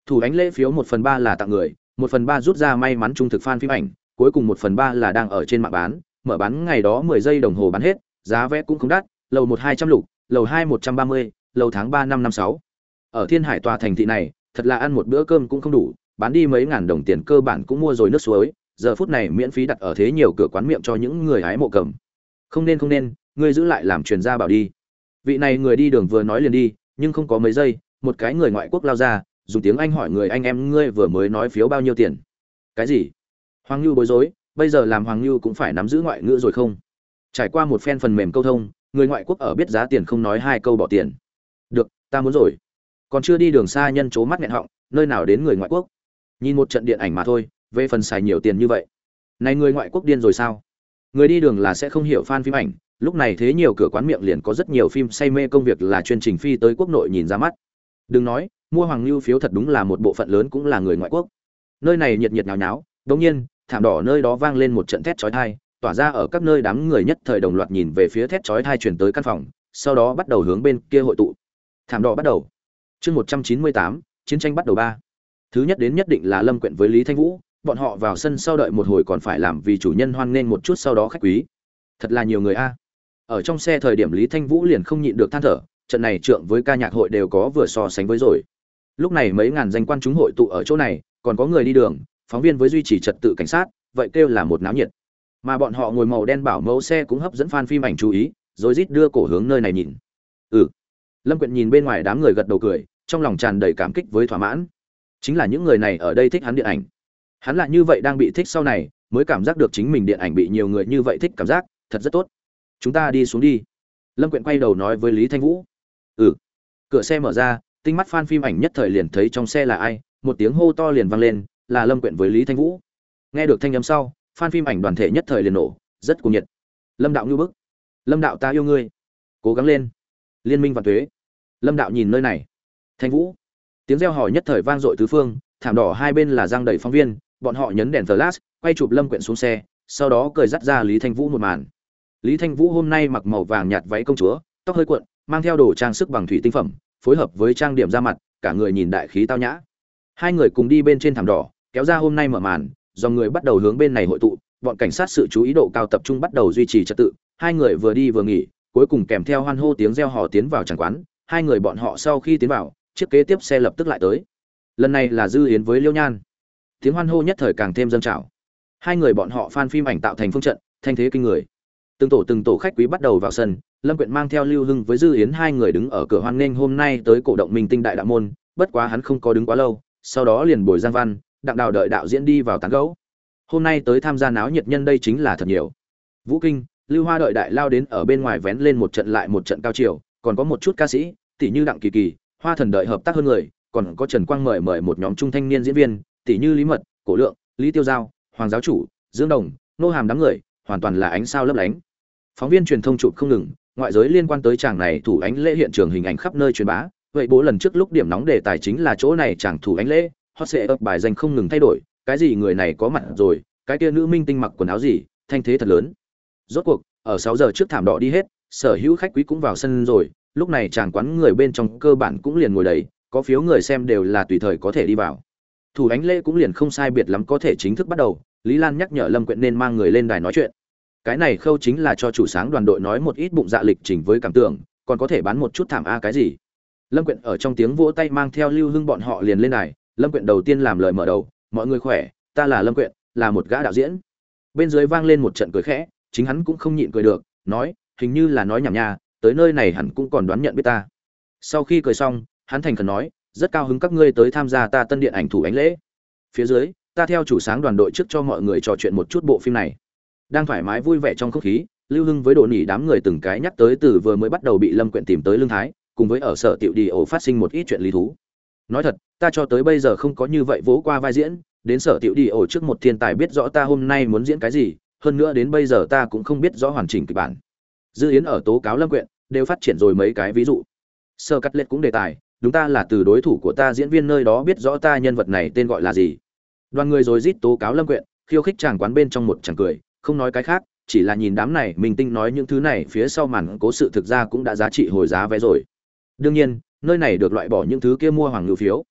Thủ ánh lễ phiếu 1/3 là tặng người, 1/3 rút ra may mắn trung thực fan phim ảnh, cuối cùng 1/3 là đang ở trên mạng bán, mở bán ngày đó 10 giây đồng hồ bán hết, giá vé cũng không đắt, lầu 1 200 lục, lầu 2 130, lầu tháng 3 năm 56. Ở Thiên Hải tòa thành thị này, thật là ăn một bữa cơm cũng không đủ, bán đi mấy ngàn đồng tiền cơ bản cũng mua rồi nước suối, giờ phút này miễn phí đặt ở thế nhiều cửa quán miệng cho những người hái mộ cầm. Không nên, ngươi giữ lại làm truyền gia bảo đi. Vị này người đi đường vừa nói liền đi, nhưng không có mấy giây, một cái người ngoại quốc lao ra, dùng tiếng Anh hỏi người anh em ngươi vừa mới nói phiếu bao nhiêu tiền. Cái gì? Hoàng Nưu bối rối, bây giờ làm Hoàng Nưu cũng phải nắm giữ ngoại ngữ rồi không? Trải qua một phen phần mềm câu thông, người ngoại quốc ở biết giá tiền không nói hai câu bỏ tiền. Được, ta muốn rồi. Còn chưa đi đường xa nhân chố mắt nghẹn họng, nơi nào đến người ngoại quốc? Nhìn một trận điện ảnh mà thôi, về phần xài nhiều tiền như vậy. Này người ngoại quốc điên rồi sao? Người đi đường là sẽ không hiểu fan phim ảnh, lúc này thế nhiều cửa quán miệng liền có rất nhiều phim say mê công việc là chuyên trình phi tới quốc nội nhìn ra mắt. Đừng nói, mua Hoàng Nưu phiếu thật đúng là một bộ phận lớn cũng là người ngoại quốc. Nơi này nhiệt nháo nháo, đột nhiên, thảm đỏ nơi đó vang lên một trận thét chói tai, tỏa ra ở các nơi đám người nhất thời đồng loạt nhìn về phía thét chói tai truyền tới căn phòng, sau đó bắt đầu hướng bên kia hội tụ. Thảm đỏ bắt đầu. Chương 198, chiến tranh bắt đầu 3. Thứ nhất đến nhất định là Lâm Quyện với Lý Thanh Vũ, bọn họ vào sân sau đợi một hồi còn phải làm vì chủ nhân hoan nghênh một chút sau đó khách quý. Thật là nhiều người a. Ở trong xe thời điểm Lý Thanh Vũ liền không nhịn được than thở, trận này trượng với ca nhạc hội đều có vừa so sánh với rồi. Lúc này mấy ngàn danh quan chúng hội tụ ở chỗ này, còn có người đi đường, phóng viên với duy trì trật tự cảnh sát, vậy kêu là một náo nhiệt. Mà bọn họ ngồi màu đen bảo mẫu xe cũng hấp dẫn fan phim ảnh chú ý, rồi rít đưa cổ hướng nơi này nhìn. Lâm Quyện nhìn bên ngoài đám người gật đầu cười, trong lòng tràn đầy cảm kích với thỏa mãn. Chính là những người này ở đây thích hắn điện ảnh. Hắn là như vậy đang bị thích sau này, mới cảm giác được chính mình điện ảnh bị nhiều người như vậy thích cảm giác, thật rất tốt. Chúng ta đi xuống đi. Lâm Quyện quay đầu nói với Lý Thanh Vũ. Cửa xe mở ra, tinh mắt fan phim ảnh nhất thời liền thấy trong xe là ai, một tiếng hô to liền vang lên, là Lâm Quyện với Lý Thanh Vũ. Nghe được thanh âm sau, fan phim ảnh đoàn thể nhất thời liền nổ, rất cuồng nhiệt. Lâm đạo như bức. Lâm đạo ta yêu ngươi. Cố gắng lên. Liên minh vạn tuế. Lâm đạo nhìn nơi này. Thanh Vũ. Tiếng reo hò nhất thời vang dội tứ phương, thảm đỏ hai bên là giang đầy phóng viên, bọn họ nhấn đèn flash, quay chụp Lâm Quyện xuống xe, sau đó cười dắt ra Lý Thanh Vũ một màn. Lý Thanh Vũ hôm nay mặc màu vàng nhạt váy công chúa, tóc hơi cuộn, mang theo đồ trang sức bằng thủy tinh phẩm, phối hợp với trang điểm da mặt, cả người nhìn đại khí tao nhã. Hai người cùng đi bên trên thảm đỏ, kéo ra hôm nay mở màn, dòng người bắt đầu hướng bên này hội tụ, bọn cảnh sát sự chú ý độ cao tập trung bắt đầu duy trì trật tự, hai người vừa đi vừa nghỉ, cuối cùng kèm theo hoan hô tiếng reo hò tiến vào tràng quán, hai người bọn họ sau khi tiến vào, chiếc kế tiếp xe lập tức lại tới. Lần này là Dư Yến với Liêu Nhan. Tiếng hoan hô nhất thời càng thêm dâng trào. Hai người bọn họ fan phim ảnh tạo thành phương trận, thanh thế kinh người. Từng tổ khách quý bắt đầu vào sân, Lâm Quyện mang theo Lưu Hưng với Dư Yến hai người đứng ở cửa hoan nghênh hôm nay tới cổ động minh tinh đại đạo môn, bất quá hắn không có đứng quá lâu, sau đó liền bồi Giang Văn, Đặng Đào đợi đạo diễn đi vào tán gẫu. Hôm nay tới tham gia náo nhiệt nhân đây chính là thật nhiều. Vũ Kinh, Lưu Hoa đợi đại lao đến ở bên ngoài vén lên một trận lại một trận cao chiều, còn có một chút ca sĩ, tỷ như Đặng Kỳ Kỳ, Hoa Thần đợi hợp tác hơn người, còn có Trần Quang mời một nhóm trung thanh niên diễn viên, tỷ như Lý Mật, Cổ Lượng, Lý Tiêu Giao, Hoàng giáo chủ, Dương Đồng, Nô Hàm đám người, hoàn toàn là ánh sao lấp lánh. Phóng viên truyền thông chụp không ngừng, ngoại giới liên quan tới chàng này thủ ánh lễ hiện trường hình ảnh khắp nơi truyền bá. Vậy bố lần trước lúc điểm nóng đề tài chính là chỗ này chàng thủ ánh lễ, hot sẽ ấp bài danh không ngừng thay đổi, cái gì người này có mặt rồi, cái kia nữ minh tinh mặc quần áo gì, thanh thế thật lớn. Rốt cuộc, ở 6 giờ trước thảm đỏ đi hết, sở hữu khách quý cũng vào sân rồi, lúc này chàng quán người bên trong cơ bản cũng liền ngồi đầy, có phiếu người xem đều là tùy thời có thể đi vào. Thủ ánh lễ cũng liền không sai biệt lắm có thể chính thức bắt đầu, Lý Lan nhắc nhở Lâm Quyện nên mang người lên đài nói chuyện. Cái này khâu chính là cho chủ sáng đoàn đội nói một ít bụng dạ lịch trình với cảm tưởng, còn có thể bán một chút thảm a cái gì. Lâm Quyện ở trong tiếng vỗ tay mang theo Lưu Hưng bọn họ liền lên đài. Lâm Quyện đầu tiên làm lời mở đầu, mọi người khỏe, ta là Lâm Quyện, là một gã đạo diễn. Bên dưới vang lên một trận cười khẽ, chính hắn cũng không nhịn cười được, nói, hình như là nói nhảm nha, tới nơi này hẳn cũng còn đoán nhận biết ta. Sau khi cười xong, hắn thành khẩn nói, rất cao hứng các ngươi tới tham gia ta tân điện ảnh thủ ánh lễ. Phía dưới, ta theo chủ sáng đoàn đội trước cho mọi người trò chuyện một chút bộ phim này. Đang thoải mái vui vẻ trong không khí, Lưu Hưng với Đồ Nỉ đám người từng cái nhắc tới từ vừa mới bắt đầu bị Lâm Quyện tìm tới Lương Thái, cùng với ở sở tiểu đi ổ phát sinh một ít chuyện lý thú. Nói thật, ta cho tới bây giờ không có như vậy vỗ qua vai diễn, đến sở tiểu đi ổ trước một thiên tài biết rõ ta hôm nay muốn diễn cái gì, hơn nữa đến bây giờ ta cũng không biết rõ hoàn chỉnh kịch bản. Dư Yến ở tố cáo Lâm Quyện đều phát triển rồi mấy cái ví dụ. Sơ cắt lết cũng đề tài, đúng ta là từ đối thủ của ta diễn viên nơi đó biết rõ ta nhân vật này tên gọi là gì. Đoàn người rồi rít tố cáo Lâm Quyện, khiêu khích chàng quán bên trong một chàng cười, không nói cái khác, chỉ là nhìn đám này mình tinh nói những thứ này phía sau màn cố sự thực ra cũng đã giá trị hồi giá vé rồi. Đương nhiên, nơi này được loại bỏ những thứ kia mua hoàng lưu phiếu.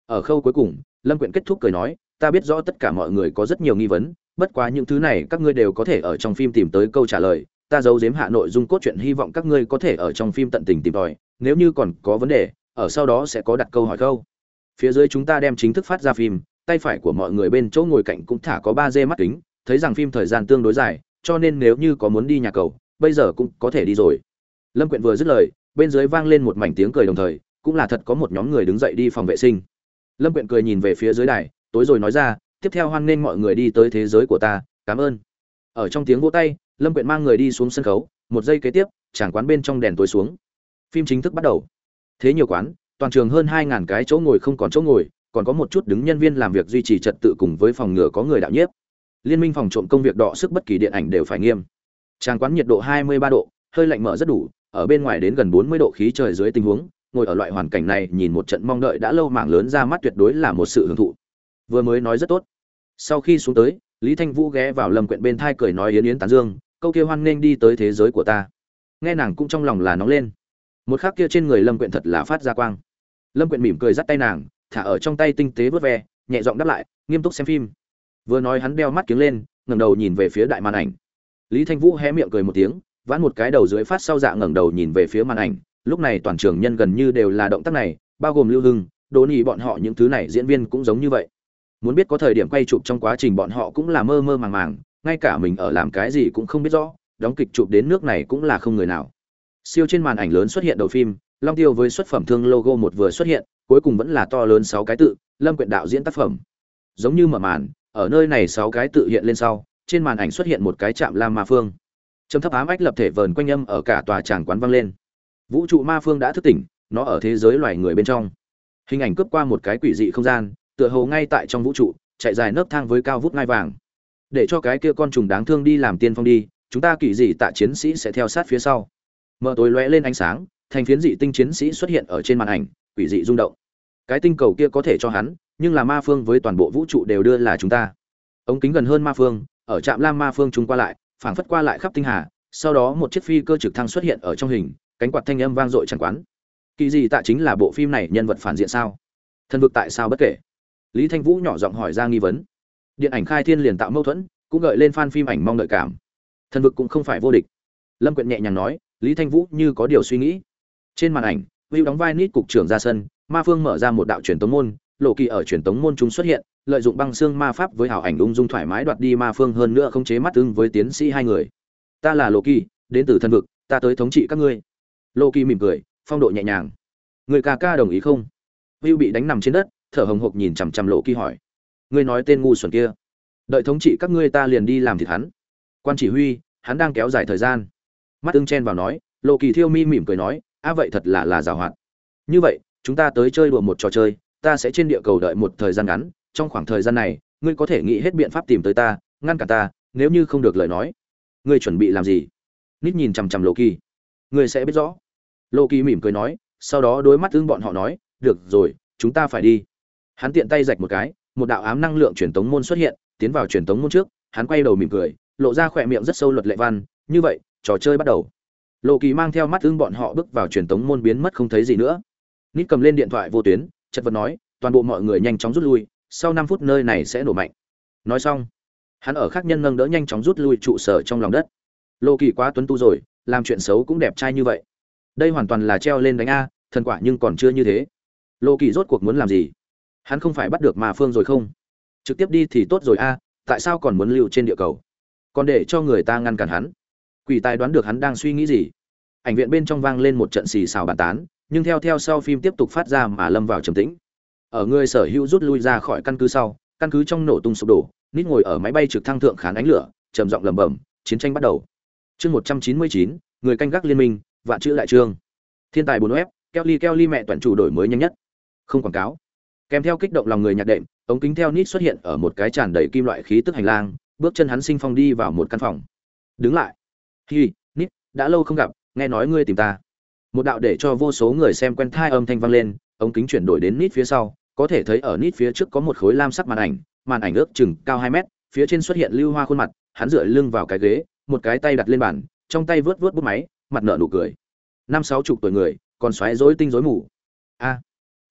Ở khâu cuối cùng, Lâm Quyện kết thúc cười nói, ta biết rõ tất cả mọi người có rất nhiều nghi vấn, bất quá những thứ này các ngươi đều có thể ở trong phim tìm tới câu trả lời, ta giấu giếm hạ nội dung cốt truyện, hy vọng các ngươi có thể ở trong phim tận tình tìm tòi, nếu như còn có vấn đề, ở sau đó sẽ có đặt câu hỏi câu. Phía dưới chúng ta đem chính thức phát ra phim, tay phải của mọi người bên chỗ ngồi cạnh cũng thả có 3D mắt kính, thấy rằng phim thời gian tương đối dài, cho nên nếu như có muốn đi nhà cầu, bây giờ cũng có thể đi rồi. Lâm Quyện vừa dứt lời, bên dưới vang lên một mảnh tiếng cười đồng thời, cũng là thật có một nhóm người đứng dậy đi phòng vệ sinh. Lâm Quyện cười nhìn về phía dưới đài, tối rồi nói ra, tiếp theo hoan nghênh mọi người đi tới thế giới của ta, cảm ơn. Ở trong tiếng vỗ tay, Lâm Quyện mang người đi xuống sân khấu, một giây kế tiếp, tràng quán bên trong đèn tối xuống. Phim chính thức bắt đầu. Thế nhiều quán, toàn trường hơn 2000 cái chỗ ngồi không còn chỗ ngồi, còn có một chút đứng nhân viên làm việc duy trì trật tự cùng với phòng ngừa có người đạo nhiếp. Liên minh phòng trộm công việc đọ sức bất kỳ điện ảnh đều phải nghiêm. Tràng quán nhiệt độ 23 độ, hơi lạnh mở rất đủ, ở bên ngoài đến gần 40 độ khí trời dưới tình huống, ngồi ở loại hoàn cảnh này nhìn một trận mong đợi đã lâu mảng lớn ra mắt tuyệt đối là một sự hưởng thụ. Vừa mới nói rất tốt. Sau khi xuống tới, Lý Thanh Vũ ghé vào Lâm Quyện bên thai cười nói yến yến tán dương, câu kia hoan nghênh đi tới thế giới của ta. Nghe nàng cũng trong lòng là nóng lên. Một khắc kia trên người Lâm Quyện thật là phát ra quang. Lâm Quyện mỉm cười dắt tay nàng, thả ở trong tay tinh tế vớt ve, nhẹ giọng đáp lại, nghiêm túc xem phim. Vừa nói hắn đeo mắt kiếng lên, ngẩng đầu nhìn về phía đại màn ảnh. Lý Thanh Vũ hé miệng cười một tiếng, vãn một cái đầu dưới phát sau dạ ngẩng đầu nhìn về phía màn ảnh. Lúc này toàn trường nhân gần như đều là động tác này, bao gồm Lưu Hưng, Đỗ Nghị bọn họ những thứ này diễn viên cũng giống như vậy. Muốn biết có thời điểm quay chụp trong quá trình bọn họ cũng là mơ mơ màng màng, ngay cả mình ở làm cái gì cũng không biết rõ, đóng kịch chụp đến nước này cũng là không người nào. Siêu trên màn ảnh lớn xuất hiện đầu phim, Long Tiêu với xuất phẩm thương logo một vừa xuất hiện, cuối cùng vẫn là to lớn 6 cái tự, Lâm Quyện đạo diễn tác phẩm. Giống như mở màn, ở nơi này 6 cái tự hiện lên sau, trên màn ảnh xuất hiện một cái trạm lam ma phương. Trầm thấp ám ách lập thể vờn quanh âm ở cả tòa tràng quán vang lên. Vũ trụ ma phương đã thức tỉnh, nó ở thế giới loài người bên trong. Hình ảnh cướp qua một cái quỷ dị không gian, tựa hồ ngay tại trong vũ trụ, chạy dài nấc thang với cao vút ngai vàng. Để cho cái kia con trùng đáng thương đi làm tiên phong đi, chúng ta kỳ dị tạ chiến sĩ sẽ theo sát phía sau. Mở tối lóe lên ánh sáng, thành phiến dị tinh chiến sĩ xuất hiện ở trên màn ảnh, quỷ dị rung động. Cái tinh cầu kia có thể cho hắn, nhưng là ma phương với toàn bộ vũ trụ đều đưa là chúng ta. Ống kính gần hơn ma phương, ở trạm lam ma phương chúng qua lại, phảng phất qua lại khắp tinh hà, sau đó một chiếc phi cơ trực thăng xuất hiện ở trong hình, cánh quạt thanh âm vang dội chẳng quán. Kỳ dị tạ chính là bộ phim này nhân vật phản diện sao? Thần vực tại sao bất kể? Lý Thanh Vũ nhỏ giọng hỏi ra nghi vấn. Điện ảnh khai thiên liền tạo mâu thuẫn, cũng gợi lên fan phim ảnh mong đợi cảm. Thần vực cũng không phải vô địch. Lâm Quyện nhẹ nhàng nói, Lý Thanh Vũ như có điều suy nghĩ. Trên màn ảnh, Will đóng vai Nít cục trưởng ra sân, Ma Phương mở ra một đạo truyền tống môn, Lộ Kỳ ở truyền tống môn chúng xuất hiện, lợi dụng băng xương ma pháp với hảo ảnh ung dung thoải mái đoạt đi Ma Phương, hơn nữa khống chế mắt ưng với tiến sĩ hai người. Ta là Lộ Kỳ, đến từ thần vực, ta tới thống trị các ngươi. Lộ Kỳ mỉm cười, phong độ nhẹ nhàng. Người ca ca đồng ý không? Will bị đánh nằm trên đất, thở hồng hộc nhìn chằm chằm Lộ Kỳ hỏi. Ngươi nói tên ngu xuẩn kia, đợi thống trị các ngươi ta liền đi làm thịt hắn. Quan chỉ huy, hắn đang kéo dài thời gian. Mắt ưng chen vào nói, Lộ Kỳ thiêu mi mỉm cười nói, a vậy thật là giàu hoạt. Như vậy, chúng ta tới chơi đùa một trò chơi, ta sẽ trên địa cầu đợi một thời gian ngắn, trong khoảng thời gian này, ngươi có thể nghĩ hết biện pháp tìm tới ta, ngăn cản ta, nếu như không được lời nói, ngươi chuẩn bị làm gì? Nít nhìn chằm chằm Lộ Kỳ. Ngươi sẽ biết rõ. Lộ Kỳ mỉm cười nói, sau đó đối mắt ưng bọn họ nói, được rồi, chúng ta phải đi. Hắn tiện tay rạch một cái, một đạo ám năng lượng truyền tống môn xuất hiện, tiến vào truyền tống môn trước, hắn quay đầu mỉm cười, lộ ra khỏe miệng rất sâu luật lệ văn, như vậy, trò chơi bắt đầu. Lộ Kỳ mang theo mắt ưng bọn họ bước vào truyền tống môn biến mất không thấy gì nữa. Nít cầm lên điện thoại vô tuyến, chợt vật nói, toàn bộ mọi người nhanh chóng rút lui, sau 5 phút nơi này sẽ nổ mạnh. Nói xong, hắn ở khác nhân nâng đỡ nhanh chóng rút lui trụ sở trong lòng đất. Lộ Kỳ quá tuấn tu rồi, làm chuyện xấu cũng đẹp trai như vậy. Đây hoàn toàn là treo lên đánh a, thần quả nhưng còn chưa như thế. Lộ Kỳ rốt cuộc muốn làm gì? Hắn không phải bắt được Ma Phương rồi không? Trực tiếp đi thì tốt rồi a, tại sao còn muốn lưu trên địa cầu? Còn để cho người ta ngăn cản hắn. Quỷ tài đoán được hắn đang suy nghĩ gì. Ảnh viện bên trong vang lên một trận xì xào bàn tán, nhưng theo sau phim tiếp tục phát ra mà lâm vào trầm tĩnh. Ở người sở hữu rút lui ra khỏi căn cứ sau, căn cứ trong nổ tung sụp đổ, Nít ngồi ở máy bay trực thăng thượng khán ánh lửa, trầm giọng lẩm bẩm, chiến tranh bắt đầu. Chương 199, người canh gác liên minh, vạn chữ đại chương. Thiên tài 4 web, Kelly mẹ toàn chủ đổi mới nhanh nhất. Không quảng cáo. Kèm theo kích động lòng người nhạc đệm, ống kính theo Nít xuất hiện ở một cái tràn đầy kim loại khí tức hành lang, bước chân hắn sinh phong đi vào một căn phòng. Đứng lại. Hi, Nít, đã lâu không gặp, nghe nói ngươi tìm ta. Một đạo để cho vô số người xem quen thai âm thanh vang lên, ống kính chuyển đổi đến Nít phía sau, có thể thấy ở Nít phía trước có một khối lam sắc màn ảnh ước chừng cao 2 mét, phía trên xuất hiện lưu hoa khuôn mặt, hắn dựa lưng vào cái ghế, một cái tay đặt lên bàn, trong tay vớt bút máy, mặt nở nụ cười. 50-60 tuổi người, còn xoáy rối tinh rối mù. A,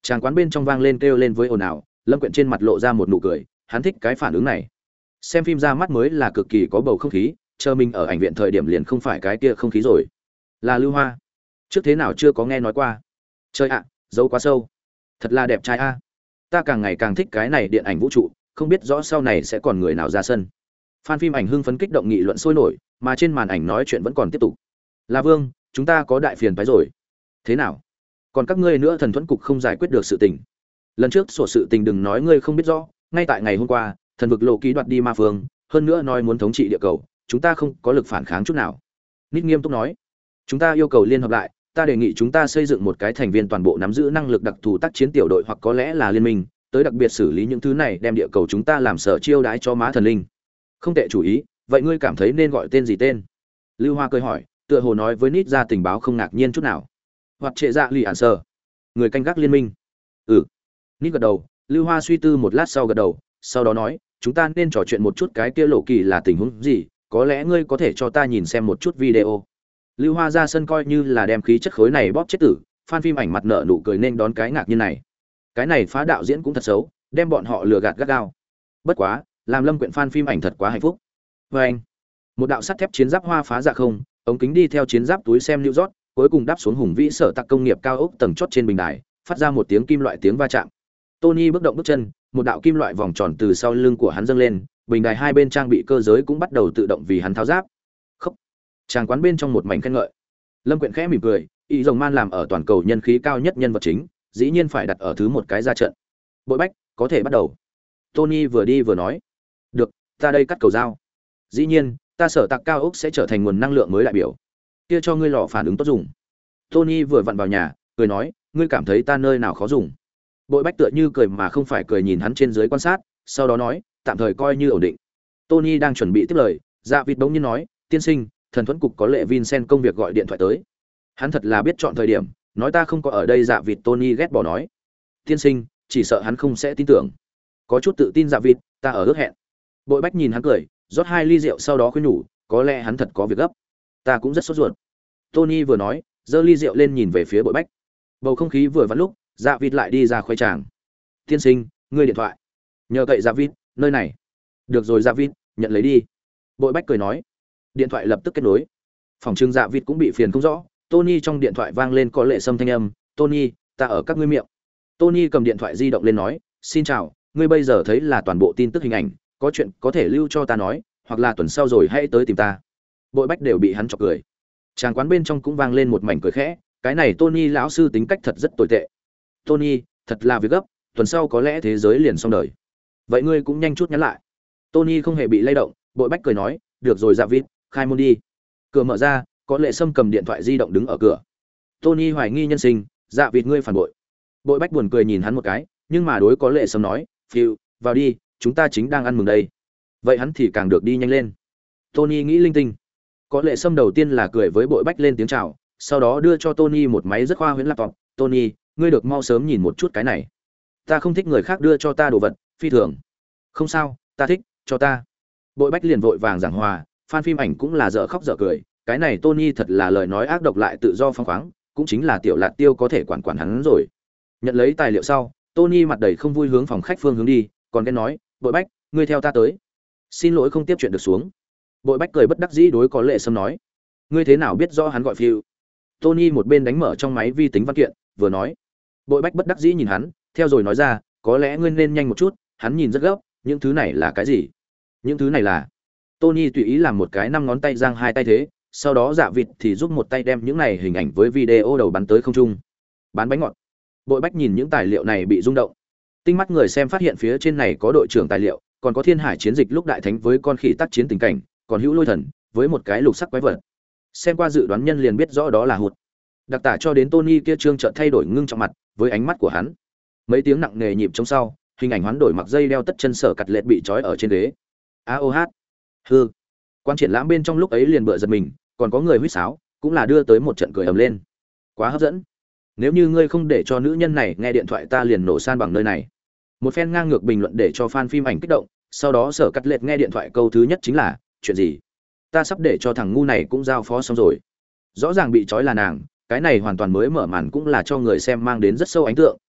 Tràng quán bên trong vang lên kêu lên với ồn ào, Lâm Quyện trên mặt lộ ra một nụ cười, hắn thích cái phản ứng này. Xem phim ra mắt mới là cực kỳ có bầu không khí, chờ mình ở ảnh viện thời điểm liền không phải cái kia không khí rồi. Là Lưu Hoa. Trước thế nào chưa có nghe nói qua. Chơi ạ, dấu quá sâu. Thật là đẹp trai a. Ta càng ngày càng thích cái này điện ảnh vũ trụ, không biết rõ sau này sẽ còn người nào ra sân. Fan phim ảnh hưng phấn kích động nghị luận sôi nổi, mà trên màn ảnh nói chuyện vẫn còn tiếp tục. La Vương, chúng ta có đại phiền phái rồi. Thế nào? Còn các ngươi nữa thần thuẫn cục không giải quyết được sự tình. Lần trước sổ sự tình đừng nói ngươi không biết rõ, ngay tại ngày hôm qua, thần vực lộ ký đoạt đi ma phương, hơn nữa nói muốn thống trị địa cầu, chúng ta không có lực phản kháng chút nào. Nít nghiêm túc nói, chúng ta yêu cầu liên hợp lại, ta đề nghị chúng ta xây dựng một cái thành viên toàn bộ nắm giữ năng lực đặc thù tác chiến tiểu đội hoặc có lẽ là liên minh, tới đặc biệt xử lý những thứ này đem địa cầu chúng ta làm sở chiêu đãi cho má thần linh. Không tệ chủ ý, vậy ngươi cảm thấy nên gọi tên gì tên? Lưu Hoa cười hỏi, tựa hồ nói với Nít ra tình báo không ngạc nhiên chút nào. Hoặc trệ dạ lì ản sơ, người canh gác liên minh. Ừ. Nít gật đầu, Lưu Hoa suy tư một lát sau gật đầu, sau đó nói, chúng ta nên trò chuyện một chút cái kia lộ kỳ là tình huống gì, có lẽ ngươi có thể cho ta nhìn xem một chút video. Lưu Hoa ra sân coi như là đem khí chất khối này bóp chết tử, fan phim ảnh mặt nợ nụ cười nên đón cái ngạc nhiên này. Cái này phá đạo diễn cũng thật xấu, đem bọn họ lừa gạt gắt gao. Bất quá, làm Lâm Quyện fan phim ảnh thật quá hạnh phúc. Và anh, một đạo sắt thép chiến giáp hoa phá dạ không, ống kính đi theo chiến giáp túi xem lưu rót, cuối cùng đáp xuống hùng vĩ sở tạc công nghiệp cao ốc tầng chót trên bình đài, phát ra một tiếng kim loại tiếng va chạm. Tony bước động bước chân, một đạo kim loại vòng tròn từ sau lưng của hắn dâng lên, bình đài hai bên trang bị cơ giới cũng bắt đầu tự động vì hắn tháo giáp. Khốc. Tràng quán bên trong một mảnh khen ngợi. Lâm Quyện khẽ mỉm cười, ý rồng man làm ở toàn cầu nhân khí cao nhất nhân vật chính, dĩ nhiên phải đặt ở thứ một cái ra trận. Bội Bách, có thể bắt đầu. Tony vừa đi vừa nói. Được, ta đây cắt cầu dao. Dĩ nhiên, ta sở tạc cao ốc sẽ trở thành nguồn năng lượng mới đại biểu. Kia cho ngươi lò phản ứng tốt dùng. Tony vừa vặn vào nhà, cười nói, ngươi cảm thấy ta nơi nào khó dùng. Bội Bách tựa như cười mà không phải cười nhìn hắn trên dưới quan sát, sau đó nói, tạm thời coi như ổn định. Tony đang chuẩn bị tiếp lời, Dạ Vịt bỗng nhiên nói, tiên sinh, thần thuẫn cục có lệ Vincent công việc gọi điện thoại tới. Hắn thật là biết chọn thời điểm, nói ta không có ở đây. Dạ Vịt Tony ghét bỏ nói, tiên sinh, chỉ sợ hắn không sẽ tin tưởng. Có chút tự tin Dạ Vịt, ta ở ước hẹn. Bội Bách nhìn hắn cười, rót 2 ly rượu sau đó khuyên nhủ, có lẽ hắn thật có việc gấp. Ta cũng rất sốt ruột. Tony vừa nói, giơ ly rượu lên nhìn về phía Bội Bách. Bầu không khí vừa vặn lúc, Dạ Vịt lại đi ra khoe tràng. Tiên sinh, ngươi điện thoại. Nhờ cậy Dạ Vịt, nơi này. Được rồi Dạ Vịt, nhận lấy đi. Bội Bách cười nói. Điện thoại lập tức kết nối. Phòng trưng Dạ Vịt cũng bị phiền không rõ. Tony trong điện thoại vang lên có lệ sâm thanh âm. Tony, ta ở các ngươi miệng. Tony cầm điện thoại di động lên nói, xin chào, ngươi bây giờ thấy là toàn bộ tin tức hình ảnh, có chuyện có thể lưu cho ta nói, hoặc là tuần sau rồi hãy tới tìm ta. Bội Bách đều bị hắn chọc cười. Tràng quán bên trong cũng vang lên một mảnh cười khẽ, cái này Tony lão sư tính cách thật rất tồi tệ. Tony, thật là việc gấp, tuần sau có lẽ thế giới liền xong đời. Vậy ngươi cũng nhanh chút nhắn lại. Tony không hề bị lay động, Bội Bách cười nói, được rồi Dạ Vịt, khai môn đi. Cửa mở ra, có lệ sâm cầm điện thoại di động đứng ở cửa. Tony hoài nghi nhân sinh, Dạ Vịt ngươi phản bội. Bội Bách buồn cười nhìn hắn một cái, nhưng mà đối có lệ sâm nói, phiêu, vào đi, chúng ta chính đang ăn mừng đây. Vậy hắn thì càng được đi nhanh lên. Tony nghĩ linh tinh. Có lệ sâm đầu tiên là cười với Bội Bách lên tiếng chào, sau đó đưa cho Tony một máy rất khoa huyễn laptop. Tony, ngươi được mau sớm nhìn một chút cái này. Ta không thích người khác đưa cho ta đồ vật, phi thường. Không sao, ta thích, cho ta. Bội Bách liền vội vàng giảng hòa, fan phim ảnh cũng là dở khóc dở cười, cái này Tony thật là lời nói ác độc lại tự do phóng khoáng, cũng chính là tiểu Lạt Tiêu có thể quản hắn rồi. Nhận lấy tài liệu sau, Tony mặt đầy không vui hướng phòng khách phương hướng đi, còn cái nói, Bội Bách, ngươi theo ta tới. Xin lỗi không tiếp chuyện được xuống. Bội Bách cười bất đắc dĩ đối có lệ sâm nói, ngươi thế nào biết rõ hắn gọi phiêu? Tony một bên đánh mở trong máy vi tính văn kiện, vừa nói. Bội Bách bất đắc dĩ nhìn hắn, theo rồi nói ra, có lẽ ngươi nên nhanh một chút, hắn nhìn rất gấp, những thứ này là cái gì? Những thứ này là. Tony tùy ý làm một cái 5 ngón tay giang hai tay thế, sau đó Dạ Vịt thì giúp một tay đem những này hình ảnh với video đầu bắn tới không trung. Bán bánh ngọt. Bội Bách nhìn những tài liệu này bị rung động. Tinh mắt người xem phát hiện phía trên này có đội trưởng tài liệu, còn có Thiên Hải chiến dịch lúc đại thánh với con khỉ tác chiến tình cảnh, còn hữu lôi thần với một cái lục sắc quái vật. Xem qua dự đoán nhân liền biết rõ đó là hụt. Đặc tả cho đến Tony kia trương chợt thay đổi ngưng trọng mặt, với ánh mắt của hắn. Mấy tiếng nặng nề nhịp trong sau, hình ảnh hoán đổi mặc dây đeo tất chân sở cặt lệch bị trói ở trên ghế. AOH. Hư. Quan triển lãm bên trong lúc ấy liền bựa giật mình, còn có người huýt sáo, cũng là đưa tới một trận cười ầm lên. Quá hấp dẫn. Nếu như ngươi không để cho nữ nhân này nghe điện thoại ta liền nổ san bằng nơi này. Một phen ngang ngược bình luận để cho fan phim ảnh kích động, sau đó sở cắt lệch nghe điện thoại câu thứ nhất chính là, chuyện gì? Ta sắp để cho thằng ngu này cũng giao phó xong rồi. Rõ ràng bị trói là nàng, cái này hoàn toàn mới mở màn cũng là cho người xem mang đến rất sâu ấn tượng,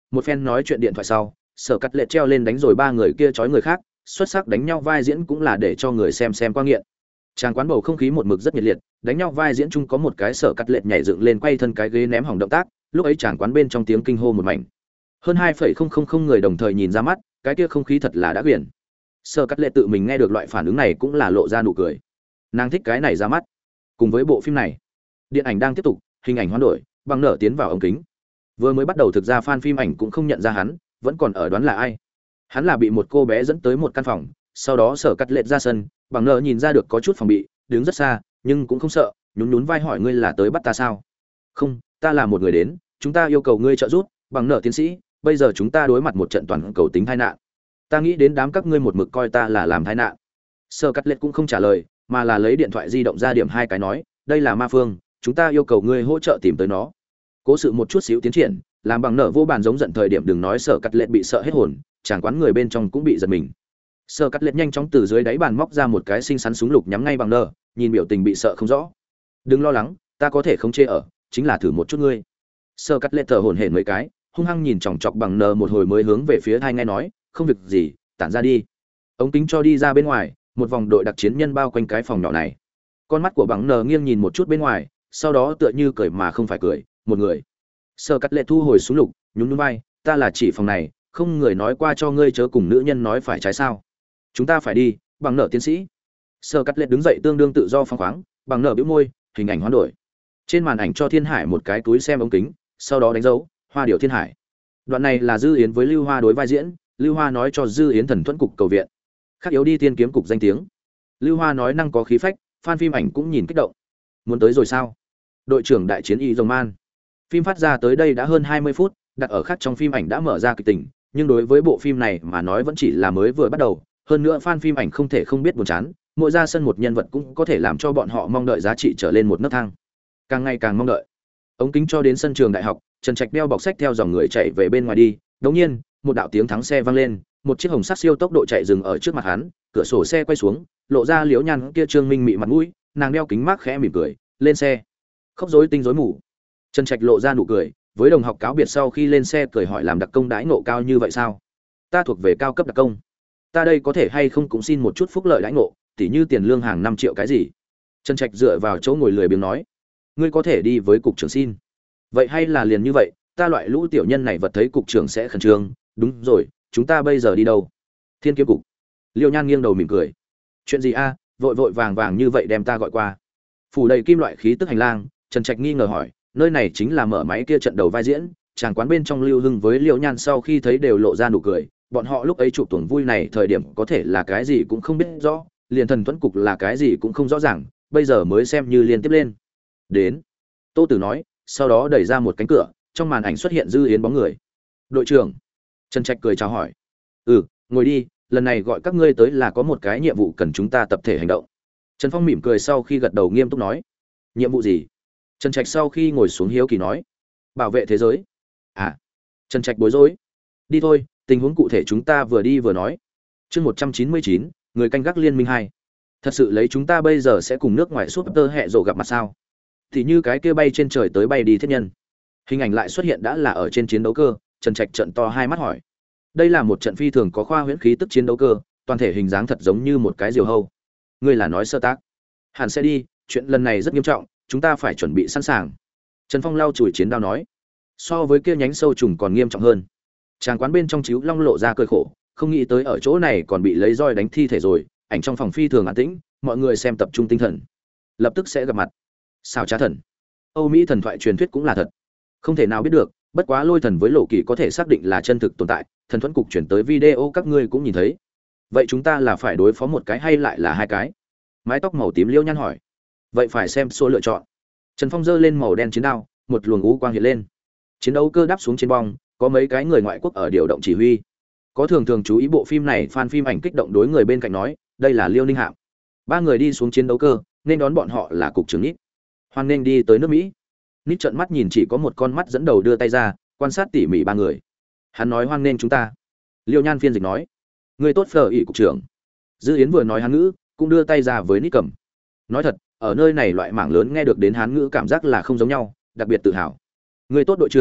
một phen nói chuyện điện thoại sau, Sở Cắt Lệ treo lên đánh rồi ba người kia trói người khác, xuất sắc đánh nhau vai diễn cũng là để cho người xem qua nghiện. Tràng quán bầu không khí một mực rất nhiệt liệt, đánh nhau vai diễn chung có một cái Sở Cắt Lệ nhảy dựng lên quay thân cái ghế ném hỏng động tác, lúc ấy tràng quán bên trong tiếng kinh hô một mảnh. Hơn 2,000 người đồng thời nhìn ra mắt, cái kia không khí thật là đã quyển. Sở Cắt Lệ tự mình nghe được loại phản ứng này cũng là lộ ra nụ cười. Nàng thích cái này ra mắt. Cùng với bộ phim này, điện ảnh đang tiếp tục, hình ảnh hoán đổi, bằng nở tiến vào ống kính. Vừa mới bắt đầu thực ra fan phim ảnh cũng không nhận ra hắn, vẫn còn ở đoán là ai. Hắn là bị một cô bé dẫn tới một căn phòng, sau đó Sở Cắt Lệ ra sân, bằng nở nhìn ra được có chút phòng bị, đứng rất xa, nhưng cũng không sợ, nhún nhún vai hỏi ngươi là tới bắt ta sao? Không, ta là một người đến, chúng ta yêu cầu ngươi trợ giúp, bằng nở tiến sĩ, bây giờ chúng ta đối mặt một trận toàn cầu tính tai nạn. Ta nghĩ đến đám các ngươi một mực coi ta là làm tai nạn. Sở Cắt Lệ cũng không trả lời, mà là lấy điện thoại di động ra điểm hai cái nói, đây là ma phương, chúng ta yêu cầu ngươi hỗ trợ tìm tới nó. Cố sự một chút xíu tiến triển, làm bằng nở vô bàn giống giận thời điểm đừng nói Sở Cắt Lệ bị sợ hết hồn, chàng quán người bên trong cũng bị giật mình. Sở Cắt Lệ nhanh chóng từ dưới đáy bàn móc ra một cái xinh xắn súng lục nhắm ngay bằng nở, nhìn biểu tình bị sợ không rõ. Đừng lo lắng, ta có thể không chê ở, chính là thử một chút ngươi. Sở Cắt Lệ thở hổn hển mấy cái, hung hăng nhìn chòng chọc bằng nở một hồi mới hướng về phía hai ngay nói, không việc gì, tản ra đi. Ống kính cho đi ra bên ngoài, một vòng đội đặc chiến nhân bao quanh cái phòng nhỏ này. Con mắt của bằng nở nghiêng nhìn một chút bên ngoài, sau đó tựa như cười mà không phải cười, một người. Sở Cắt Lệ thu hồi súng lục, nhún nhún vai, ta là chỉ phòng này, không người nói qua cho ngươi chớ cùng nữ nhân nói phải trái sao? Chúng ta phải đi, bằng nở tiến sĩ. Sở Cắt Lệ đứng dậy tương đương tự do phóng khoáng, bằng nở bĩu môi, hình ảnh hoán đổi. Trên màn ảnh cho Thiên Hải một cái túi xem ống kính, sau đó đánh dấu, Hoa Điểu Thiên Hải. Đoạn này là Dư Yến với Lưu Hoa đối vai diễn, Lưu Hoa nói cho Dư Yến thần thuẫn cục cầu viện. Khác yếu đi tiên kiếm cục danh tiếng. Lưu Hoa nói năng có khí phách, fan phim ảnh cũng nhìn kích động. Muốn tới rồi sao? Đội trưởng đại chiến Y Rồng Man. Phim phát ra tới đây đã hơn 20 phút, đặt ở khác trong phim ảnh đã mở ra kịch tình, nhưng đối với bộ phim này mà nói vẫn chỉ là mới vừa bắt đầu, hơn nữa fan phim ảnh không thể không biết buồn chán, mỗi ra sân một nhân vật cũng có thể làm cho bọn họ mong đợi giá trị trở lên một nấc thang. Càng ngày càng mong đợi. Ống kính cho đến sân trường đại học, Trần Trạch đeo bọc sách theo dòng người chạy về bên ngoài đi, đột nhiên, một đạo tiếng thắng xe vang lên, một chiếc hồng sắc siêu tốc độ chạy dừng ở trước mặt hắn, cửa sổ xe quay xuống, lộ ra liễu nhan kia trương minh mị mặt mũi, nàng đeo kính mát khẽ mỉm cười, lên xe. Khóc rối tinh rối mù. Trần Trạch lộ ra nụ cười, với đồng học cáo biệt sau khi lên xe cười hỏi làm đặc công đãi ngộ cao như vậy sao? Ta thuộc về cao cấp đặc công. Ta đây có thể hay không cũng xin một chút phúc lợi đãi ngộ, tỉ như tiền lương hàng 5 triệu cái gì? Trần Trạch dựa vào chỗ ngồi lười biếng nói, ngươi có thể đi với cục trưởng xin. Vậy hay là liền như vậy, ta loại lũ tiểu nhân này vật thấy cục trưởng sẽ khẩn trương, đúng rồi, chúng ta bây giờ đi đâu? Thiên kiếm cục. Liêu Nhan nghiêng đầu mỉm cười. Chuyện gì a, vội vội vàng vàng như vậy đem ta gọi qua. Phủ đầy kim loại khí tức hành lang, Trần Trạch nghi ngờ hỏi, nơi này chính là mở máy kia trận đầu vai diễn, chàng quán bên trong Lưu Hưng với Liêu Nhan sau khi thấy đều lộ ra nụ cười, bọn họ lúc ấy chụp tuần vui này thời điểm có thể là cái gì cũng không biết rõ, liền thần thuẫn cục là cái gì cũng không rõ ràng, bây giờ mới xem như liên tiếp lên. Đến. Tô Tử nói, sau đó đẩy ra một cánh cửa, trong màn ảnh xuất hiện Dư Yến bóng người. Đội trưởng. Trần Trạch cười chào hỏi. Ngồi đi, lần này gọi các ngươi tới là có một cái nhiệm vụ cần chúng ta tập thể hành động. Trần Phong mỉm cười sau khi gật đầu nghiêm túc nói. Nhiệm vụ gì? Trần Trạch sau khi ngồi xuống hiếu kỳ nói. Bảo vệ thế giới. À. Trần Trạch bối rối. Đi thôi, tình huống cụ thể chúng ta vừa đi vừa nói. Chương 199, người canh gác liên minh 2. Thật sự lấy chúng ta bây giờ sẽ cùng nước ngoài suốt tơ hẹ rồ gặp mặt sao? Thì như cái kia bay trên trời tới bay đi thiết nhân. Hình ảnh lại xuất hiện đã là ở trên chiến đấu cơ, Trần Trạch trợn to hai mắt hỏi. Đây là một trận phi thường có khoa huyễn khí tức chiến đấu cơ, toàn thể hình dáng thật giống như một cái diều hâu. Ngươi là nói sơ tác? Hẳn sẽ đi, chuyện lần này rất nghiêm trọng, chúng ta phải chuẩn bị sẵn sàng. Trần Phong lau chùi chiến đao nói. So với kia nhánh sâu trùng còn nghiêm trọng hơn. Tràng quán bên trong chiếu long lộ ra cười khổ, không nghĩ tới ở chỗ này còn bị lấy roi đánh thi thể rồi, ảnh trong phòng phi thường an tĩnh, mọi người xem tập trung tinh thần. Lập tức sẽ gặp mặt. Sao trá thần? Âu Mỹ thần thoại truyền thuyết cũng là thật. Không thể nào biết được, bất quá Lôi Thần với Lộ Kỳ có thể xác định là chân thực tồn tại, thần thuẫn cục chuyển tới video các ngươi cũng nhìn thấy. Vậy chúng ta là phải đối phó một cái hay lại là hai cái? Mái tóc màu tím Liêu Nhan hỏi. Vậy phải xem số lựa chọn. Trần Phong giơ lên màu đen chiến đao, một luồng u quang hiện lên. Chiến đấu cơ đáp xuống trên bong, có mấy cái người ngoại quốc ở điều động chỉ huy. Có thường thường chú ý bộ phim này, fan phim ảnh kích động đối người bên cạnh nói, đây là Liêu Ninh Hạm. Ba người đi xuống chiến đấu cơ, nên đón bọn họ là cục trưởng Nít. Hoan nên đi tới nước Mỹ. Nít trợn mắt nhìn chỉ có một con mắt dẫn đầu đưa tay ra, quan sát tỉ mỉ ba người. Hắn nói hoan nên chúng ta. Liêu Nhan phiên dịch nói, người tốt phở ỷ cục trưởng. Dư Yến vừa nói Hán ngữ, cũng đưa tay ra với Nít cầm. Nói thật, ở nơi này loại mảng lớn nghe được đến Hán ngữ cảm giác là không giống nhau, đặc biệt tự hào. Người tốt đội trưởng,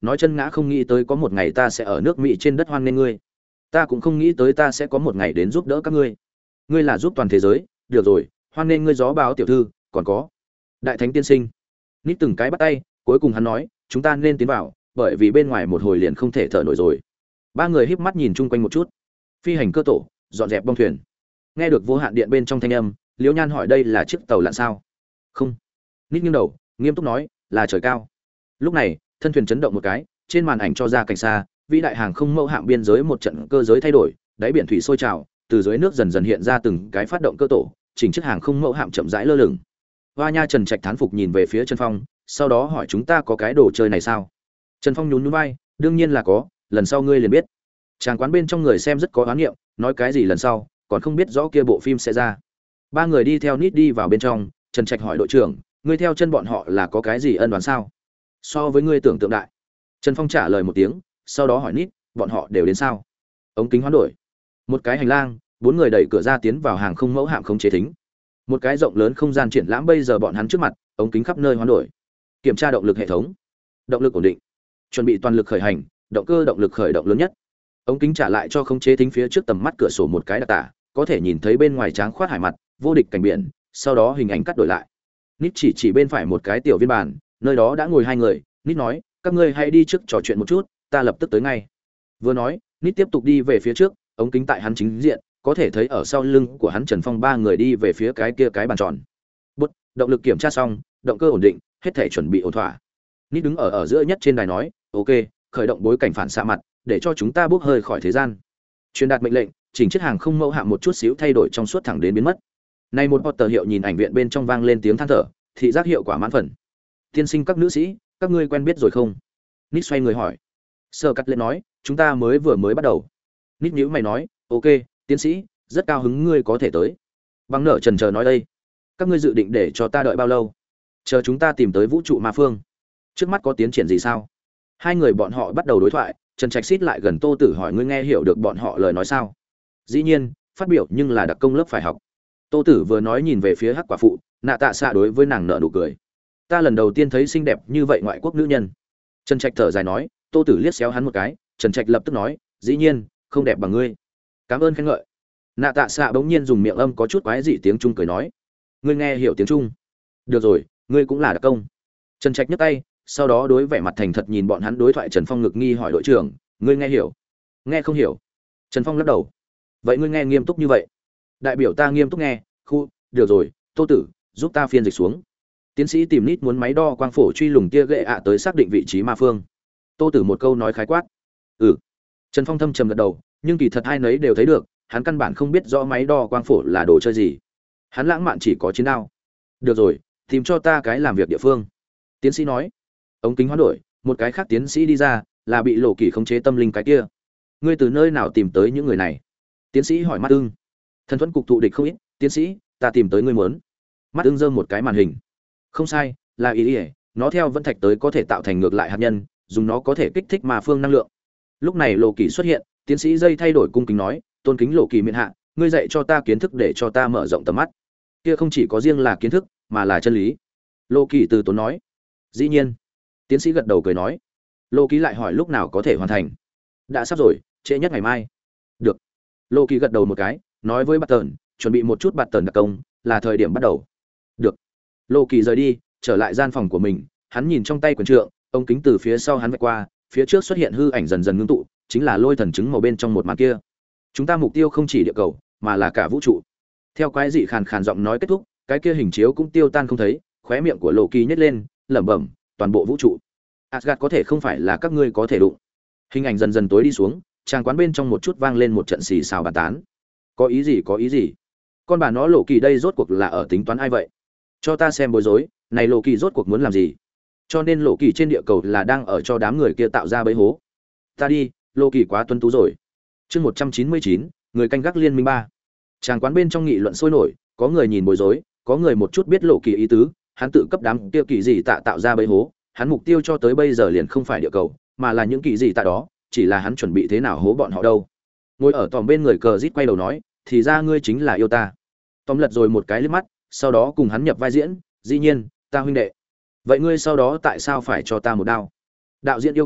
nói chân ngã không nghĩ tới có một ngày ta sẽ ở nước Mỹ trên đất hoan nghênh ngươi. Ta cũng không nghĩ tới ta sẽ có một ngày đến giúp đỡ các ngươi. Ngươi là giúp toàn thế giới, được rồi, hoan nghênh ngươi gió báo tiểu thư, còn có đại thánh tiên sinh. Nít từng cái bắt tay, cuối cùng hắn nói, chúng ta nên tiến vào, bởi vì bên ngoài một hồi liền không thể thở nổi rồi. Ba người híp mắt nhìn chung quanh một chút. Phi hành cơ tổ, dọn dẹp bong thuyền. Nghe được vô hạn điện bên trong thanh âm, Liễu Nhan hỏi đây là chiếc tàu lặn sao? Không. Nít nghiêng đầu, nghiêm túc nói, là trời cao. Lúc này, thân thuyền chấn động một cái, trên màn ảnh cho ra cảnh xa, vĩ đại hàng không mẫu hạm biên giới một trận cơ giới thay đổi, đáy biển thủy sôi trào, từ dưới nước dần dần hiện ra từng cái phát động cơ tổ, chỉnh chiếc hàng không mẫu hạm chậm rãi lơ lửng. Hoa Nha Trần Trạch thán phục nhìn về phía Trần Phong, sau đó hỏi chúng ta có cái đồ chơi này sao? Trần Phong nhún nhún vai, đương nhiên là có, lần sau ngươi liền biết. Tràng quán bên trong người xem rất có oán niệm, nói cái gì lần sau, còn không biết rõ kia bộ phim sẽ ra. Ba người đi theo Nít đi vào bên trong, Trần Trạch hỏi đội trưởng, ngươi theo chân bọn họ là có cái gì ân oán sao? So với ngươi tưởng tượng đại. Trần Phong trả lời một tiếng, sau đó hỏi Nít, bọn họ đều đến sao? Ống kính hoán đổi. Một cái hành lang, bốn người đẩy cửa ra tiến vào hàng không mẫu hạm không chế thính. Một cái rộng lớn không gian triển lãm bây giờ bọn hắn trước mặt, ống kính khắp nơi hoán đổi. Kiểm tra động lực hệ thống. Động lực ổn định. Chuẩn bị toàn lực khởi hành, động cơ động lực khởi động lớn nhất. Ống kính trả lại cho không chế thính phía trước tầm mắt cửa sổ một cái đặc tả, có thể nhìn thấy bên ngoài tráng khoát hải mặt, vô địch cảnh biển, sau đó hình ảnh cắt đổi lại. Nít chỉ bên phải một cái tiểu viên bàn, nơi đó đã ngồi hai người, Nít nói, các ngươi hãy đi trước trò chuyện một chút, ta lập tức tới ngay. Vừa nói, Nít tiếp tục đi về phía trước, ống kính tại hắn chính diện, có thể thấy ở sau lưng của hắn Trần Phong ba người đi về phía cái kia cái bàn tròn. Bút, động lực kiểm tra xong, động cơ ổn định, hết thể chuẩn bị ổn thỏa. Nít đứng ở giữa nhất trên đài nói, ok, khởi động bối cảnh phản xạ mặt, để cho chúng ta bước hơi khỏi thế gian. Truyền đạt mệnh lệnh, chỉnh chiếc hàng không mẫu hạm một chút xíu thay đổi trong suốt thẳng đến biến mất. Nay một Potter hiệu nhìn ảnh viện bên trong vang lên tiếng than thở, thị giác hiệu quả mãn phần. Tiên sinh các nữ sĩ, các ngươi quen biết rồi không? Nít xoay người hỏi. Sơ cắt lên nói, chúng ta vừa mới bắt đầu. Nít nhíu mày nói, ok, tiến sĩ, rất cao hứng ngươi có thể tới. Băng nở trần chờ nói đây. Các ngươi dự định để cho ta đợi bao lâu? Chờ chúng ta tìm tới vũ trụ ma phương. Trước mắt có tiến triển gì sao? Hai người bọn họ bắt đầu đối thoại, Trần Trạch xít lại gần Tô Tử hỏi ngươi nghe hiểu được bọn họ lời nói sao? Dĩ nhiên, phát biểu nhưng là đặc công lớp phải học. Tô Tử vừa nói nhìn về phía Hắc quả phụ, nạ tạ xạ đối với nàng nở nụ cười. Ta lần đầu tiên thấy xinh đẹp như vậy ngoại quốc nữ nhân. Trần Trạch thở dài nói, Tô Tử liếc xéo hắn một cái, Trần Trạch lập tức nói, dĩ nhiên, không đẹp bằng ngươi. Cảm ơn khen ngợi. Nạ tạ xạ bỗng nhiên dùng miệng âm có chút quái dị tiếng Trung cười nói, ngươi nghe hiểu tiếng Trung? Được rồi, ngươi cũng là đặc công. Trần Trạch nhấc tay, sau đó đối vẻ mặt thành thật nhìn bọn hắn đối thoại. Trần Phong ngực nghi hỏi đội trưởng, ngươi nghe hiểu? Nghe không hiểu. Trần Phong lắc đầu. Vậy ngươi nghe nghiêm túc như vậy? Đại biểu ta nghiêm túc nghe. Khu, được rồi, Tô Tử, giúp ta phiên dịch xuống. Tiến sĩ tìm Nít muốn máy đo quang phổ truy lùng tia gệ ạ tới xác định vị trí ma phương. Tô Tử một câu nói khái quát. Ừ. Trần Phong thâm trầm gật đầu, nhưng kỳ thật hai nấy đều thấy được, hắn căn bản không biết rõ máy đo quang phổ là đồ chơi gì. Hắn lãng mạn chỉ có chiến đao. Được rồi, tìm cho ta cái làm việc địa phương. Tiến sĩ nói. Ống kính hoán đổi, một cái khác tiến sĩ đi ra, là bị Lộ Kỳ khống chế tâm linh cái kia. Ngươi từ nơi nào tìm tới những người này? Tiến sĩ hỏi Mắt Ưng. Thần thuẫn cục tụ địch không ít, tiến sĩ, ta tìm tới ngươi muốn. Mắt Ưng giơ một cái màn hình. Không sai, là ý, nó theo vân thạch tới có thể tạo thành ngược lại hạt nhân, dùng nó có thể kích thích ma phương năng lượng. Lúc này Lộ Kỳ xuất hiện, tiến sĩ dây thay đổi cung kính nói, tôn kính Lộ Kỳ miện hạ, ngươi dạy cho ta kiến thức để cho ta mở rộng tầm mắt. Kia không chỉ có riêng là kiến thức, mà là chân lý. Lộ Kỳ từ tốn nói. Dĩ nhiên. Tiến sĩ gật đầu cười nói. Lộ Kỳ lại hỏi lúc nào có thể hoàn thành. Đã sắp rồi, trễ nhất ngày mai. Được. Lộ Kỳ gật đầu một cái, nói với Bạt Tần, chuẩn bị một chút Bạt Tần đặc công, là thời điểm bắt đầu. Được. Lộ Kỳ rời đi, trở lại gian phòng của mình, hắn nhìn trong tay quyển trượng, ống kính từ phía sau hắn vạch qua, phía trước xuất hiện hư ảnh dần dần ngưng tụ, chính là lôi thần trứng màu bên trong một màn kia. Chúng ta mục tiêu không chỉ địa cầu, mà là cả vũ trụ. Theo quái dị khàn khàn giọng nói kết thúc, cái kia hình chiếu cũng tiêu tan không thấy, khóe miệng của Lộ Kỳ nhếch lên, lẩm bẩm, toàn bộ vũ trụ. Asgard có thể không phải là các ngươi có thể đụng. Hình ảnh dần dần tối đi xuống, trang quán bên trong một chút vang lên một trận xì xào bàn tán. Có ý gì, có ý gì? Con bà nó Lộ Kỳ đây rốt cuộc là ở tính toán ai vậy? Cho ta xem bối rối, này Lộ Kỳ rốt cuộc muốn làm gì? Cho nên Lộ Kỳ trên địa cầu là đang ở cho đám người kia tạo ra bẫy hố. Ta đi, Lộ Kỳ quá tuấn tú rồi. Chương 199, người canh gác liên minh 3. Tràng quán bên trong nghị luận sôi nổi, có người nhìn bối rối, có người một chút biết Lộ Kỳ ý tứ, hắn tự cấp đám kia kỳ gì tạo ra bẫy hố, hắn mục tiêu cho tới bây giờ liền không phải địa cầu, mà là những kỳ gì tạ đó, chỉ là hắn chuẩn bị thế nào hố bọn họ đâu. Ngồi ở tòm bên người cờ rít quay đầu nói, thì ra ngươi chính là yêu ta. Tòm lật rồi một cái liếc mắt, sau đó cùng hắn nhập vai diễn, dĩ nhiên, ta huynh đệ. Vậy ngươi sau đó tại sao phải cho ta một đao? Đạo diễn yêu cầu,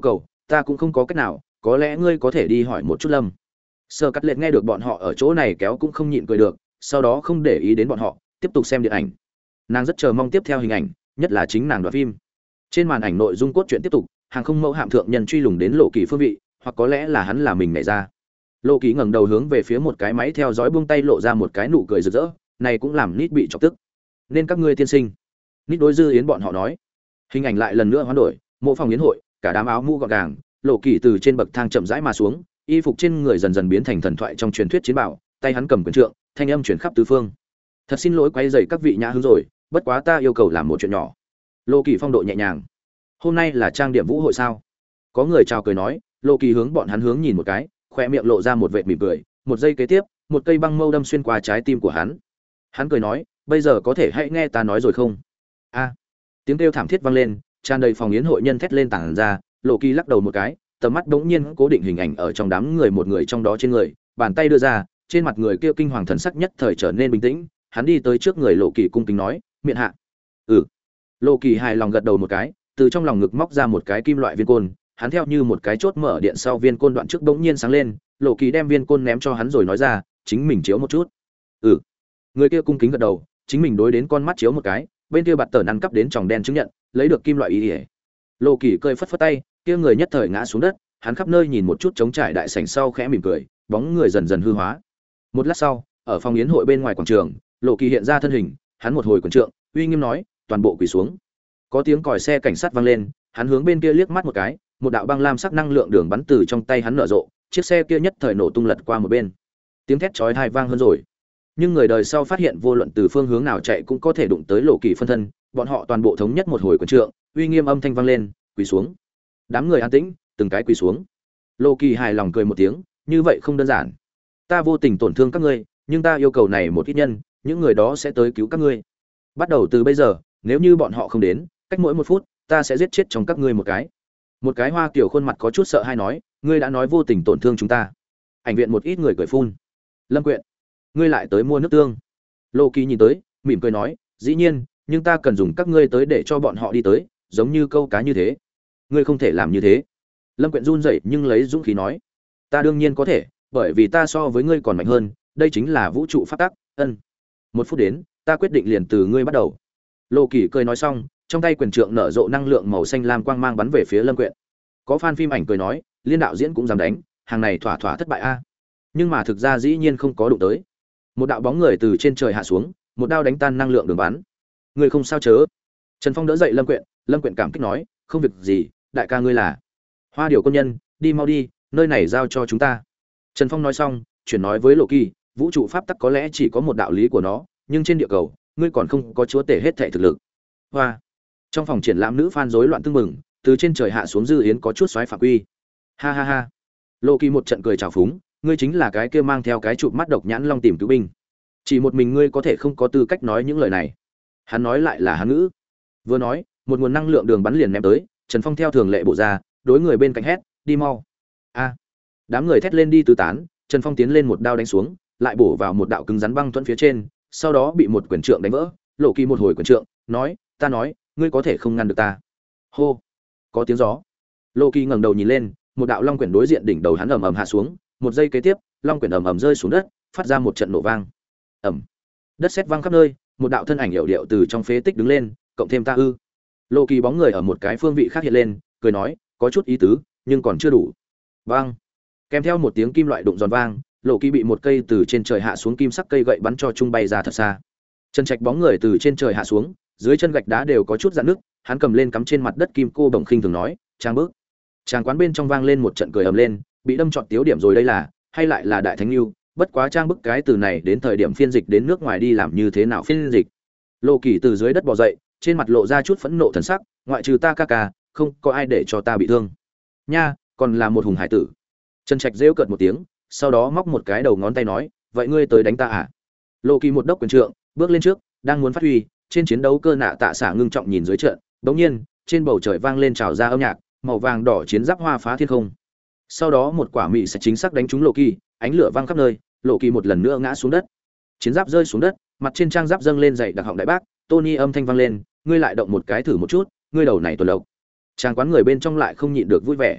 ta cũng không có cách nào, có lẽ ngươi có thể đi hỏi một chút Lâm. Sơ Cắt Lệ nghe được bọn họ ở chỗ này kéo cũng không nhịn cười được, sau đó không để ý đến bọn họ, tiếp tục xem điện ảnh. Nàng rất chờ mong tiếp theo hình ảnh, nhất là chính nàng đoạn phim. Trên màn ảnh nội dung cốt truyện tiếp tục, hàng không mẫu hạm thượng nhân truy lùng đến Lộ Kỳ phương vị, hoặc có lẽ là hắn là mình nảy ra. Lộ Kỳ ngẩng đầu hướng về phía một cái máy theo dõi, buông tay lộ ra một cái nụ cười rực rỡ, này cũng làm Nít bị chọc tức. Nên các ngươi tiên sinh. Nít đối Dư Yến bọn họ nói. Hình ảnh lại lần nữa hoán đổi, mộ phòng yến hội, cả đám áo mũ gọn gàng, Lộ Kỳ từ trên bậc thang chậm rãi mà xuống, y phục trên người dần dần biến thành thần thoại trong truyền thuyết chiến bảo, tay hắn cầm quyền trượng, thanh âm truyền khắp tứ phương. Thật xin lỗi quấy rầy các vị nhã hứng rồi, bất quá ta yêu cầu làm một chuyện nhỏ. Lộ Kỳ phong độ nhẹ nhàng. Hôm nay là trang điểm vũ hội sao? Có người chào cười nói, Lộ Kỳ hướng bọn hắn hướng nhìn một cái, khoe miệng lộ ra một vệt mỉm cười, một giây kế tiếp, một cây băng mâu đâm xuyên qua trái tim của hắn. Hắn cười nói, bây giờ có thể hãy nghe ta nói rồi không? A! Tiếng kêu thảm thiết vang lên, tràn đầy phòng yến hội nhân thét lên tản ra, Lộ Kỳ lắc đầu một cái, tầm mắt bỗng nhiên cố định hình ảnh ở trong đám người một người trong đó trên người, bàn tay đưa ra, trên mặt người kia kinh hoàng thần sắc nhất thời trở nên bình tĩnh, hắn đi tới trước người Lộ Kỳ cung kính nói, miện hạ. Ừ. Lộ Kỳ hài lòng gật đầu một cái, từ trong lòng ngực móc ra một cái kim loại viên côn, hắn theo như một cái chốt mở điện sau viên côn đoạn trước bỗng nhiên sáng lên, Lộ Kỳ đem viên côn ném cho hắn rồi nói ra, chính mình chiếu một chút. Ừ. Người kia cung kính gật đầu, chính mình đối đến con mắt chiếu một cái, bên kia bạt tờ năn cắp đến tròng đen chứng nhận, lấy được kim loại ý ỉa. Lộ Kỳ cười phất phất tay, kia người nhất thời ngã xuống đất, hắn khắp nơi nhìn một chút trống trải đại sảnh sau khẽ mỉm cười, bóng người dần dần hư hóa. Một lát sau, ở phòng yến hội bên ngoài quảng trường, Lộ Kỳ hiện ra thân hình, hắn một hồi quần trượng, uy nghiêm nói, toàn bộ quỳ xuống. Có tiếng còi xe cảnh sát vang lên, hắn hướng bên kia liếc mắt một cái, một đạo băng lam sắc năng lượng đường bắn từ trong tay hắn nở rộ, chiếc xe kia nhất thời nổ tung lật qua một bên. Tiếng thét chói tai vang hơn rồi. Nhưng người đời sau phát hiện vô luận từ phương hướng nào chạy cũng có thể đụng tới Lộ Kỳ phân thân, bọn họ toàn bộ thống nhất một hồi quần trượng, uy nghiêm âm thanh vang lên, quỳ xuống. Đám người an tĩnh, từng cái quỳ xuống. Lộ Kỳ hài lòng cười một tiếng, như vậy không đơn giản. Ta vô tình tổn thương các ngươi, nhưng ta yêu cầu này một ít nhân, những người đó sẽ tới cứu các ngươi. Bắt đầu từ bây giờ, nếu như bọn họ không đến, cách mỗi 1 phút, ta sẽ giết chết trong các ngươi một cái. Một cái hoa kiểu khuôn mặt có chút sợ hay nói, ngươi đã nói vô tình tổn thương chúng ta. Ảnh viện một ít người cười phun. Lâm Quyện, ngươi lại tới mua nước tương. Lộ Kỳ nhìn tới, mỉm cười nói, dĩ nhiên, nhưng ta cần dùng các ngươi tới để cho bọn họ đi tới, giống như câu cá như thế. Ngươi không thể làm như thế. Lâm Quyện run rẩy nhưng lấy dũng khí nói, ta đương nhiên có thể, bởi vì ta so với ngươi còn mạnh hơn, đây chính là vũ trụ pháp tắc. Ân. 1 phút đến, ta quyết định liền từ ngươi bắt đầu. Lộ Kỳ cười nói xong, trong tay quyền trượng nở rộ năng lượng màu xanh lam quang mang bắn về phía Lâm Quyện. Có fan phim ảnh cười nói, liên đạo diễn cũng dám đánh, hàng này thỏa thỏa thất bại a. Nhưng mà thực ra dĩ nhiên không có đụng tới. Một đạo bóng người từ trên trời hạ xuống, một đao đánh tan năng lượng đường bắn. Ngươi không sao chớ? Trần Phong đỡ dậy Lâm Quyện cảm kích nói, không việc gì, đại ca ngươi là Hoa Điều quân nhân, đi mau đi, nơi này giao cho chúng ta. Trần Phong nói xong, chuyển nói với Lộ Kỳ, vũ trụ pháp tắc có lẽ chỉ có một đạo lý của nó, nhưng trên địa cầu, ngươi còn không có chúa tể hết thảy thực lực. Hoa. Trong phòng triển lãm nữ fan rối loạn tưng mừng, từ trên trời hạ xuống Dư Yến có chút xoáy phạm quy. Ha ha ha. Lộ Kỳ một trận cười chào phúng, ngươi chính là cái kia mang theo cái chụp mắt độc nhãn long tìm cứu binh. Chỉ một mình ngươi có thể không có tư cách nói những lời này. Hắn nói lại là hán ngữ. Vừa nói, một nguồn năng lượng đường bắn liền ném tới, Trần Phong theo thường lệ bộ ra, đối người bên cạnh hét, đi mau. A. Đám người thét lên đi tứ tán, Trần Phong tiến lên một đao đánh xuống, lại bổ vào một đạo cứng rắn băng thuẫn phía trên, sau đó bị một quyền trượng đánh vỡ. Lộ Kỳ một hồi quyền trượng, nói, ta nói, ngươi có thể không ngăn được ta. Hô. Có tiếng gió. Lộ Kỳ ngẩng đầu nhìn lên, một đạo long quyển đối diện đỉnh đầu hắn ầm ầm hạ xuống, một giây kế tiếp, long quyển ầm ầm rơi xuống đất, phát ra một trận nổ vang. Ầm. Đất sét vang khắp nơi, một đạo thân ảnh hiệu điệu từ trong phế tích đứng lên, cộng thêm ta ư. Lộ Kỳ bóng người ở một cái phương vị khác hiện lên, cười nói, có chút ý tứ, nhưng còn chưa đủ. Vang. Kèm theo một tiếng kim loại đụng giòn vang, Lộ Kỳ bị một cây từ trên trời hạ xuống kim sắc cây gậy bắn cho trung bay ra thật xa. Trần Trạch bóng người từ trên trời hạ xuống, dưới chân gạch đá đều có chút rạn nứt, hắn cầm lên cắm trên mặt đất kim cô bổng khinh thường nói, trang bước. Trang quán bên trong vang lên một trận cười ầm lên, bị đâm trọn tiếu điểm rồi đây là, hay lại là đại thánh lưu, bất quá trang bức cái từ này đến thời điểm phiên dịch đến nước ngoài đi làm như thế nào phiên dịch. Lộ Kỳ từ dưới đất bò dậy, trên mặt lộ ra chút phẫn nộ thần sắc, ngoại trừ ta ca ca, không có ai để cho ta bị thương. Nha, còn là một hùng hải tử. Trần Trạch rêu cợt một tiếng, sau đó móc một cái đầu ngón tay nói, vậy ngươi tới đánh ta à? Lộ Kỳ một đốc quyền trượng, bước lên trước, đang muốn phát huy, trên chiến đấu cơ nạ tạ xả ngưng trọng nhìn dưới trận, đột nhiên, trên bầu trời vang lên trào ra âm nhạc, màu vàng đỏ chiến giáp hoa phá thiên không. Sau đó một quả mị sẽ chính xác đánh trúng Lộ Kỳ, ánh lửa vang khắp nơi, Lộ Kỳ một lần nữa ngã xuống đất. Chiến giáp rơi xuống đất, mặt trên trang giáp dâng lên dậy đặc họng đại bác, Tony âm thanh vang lên, ngươi lại động một cái thử một chút, ngươi đầu này tuần lộc. Trang quán người bên trong lại không nhịn được vui vẻ.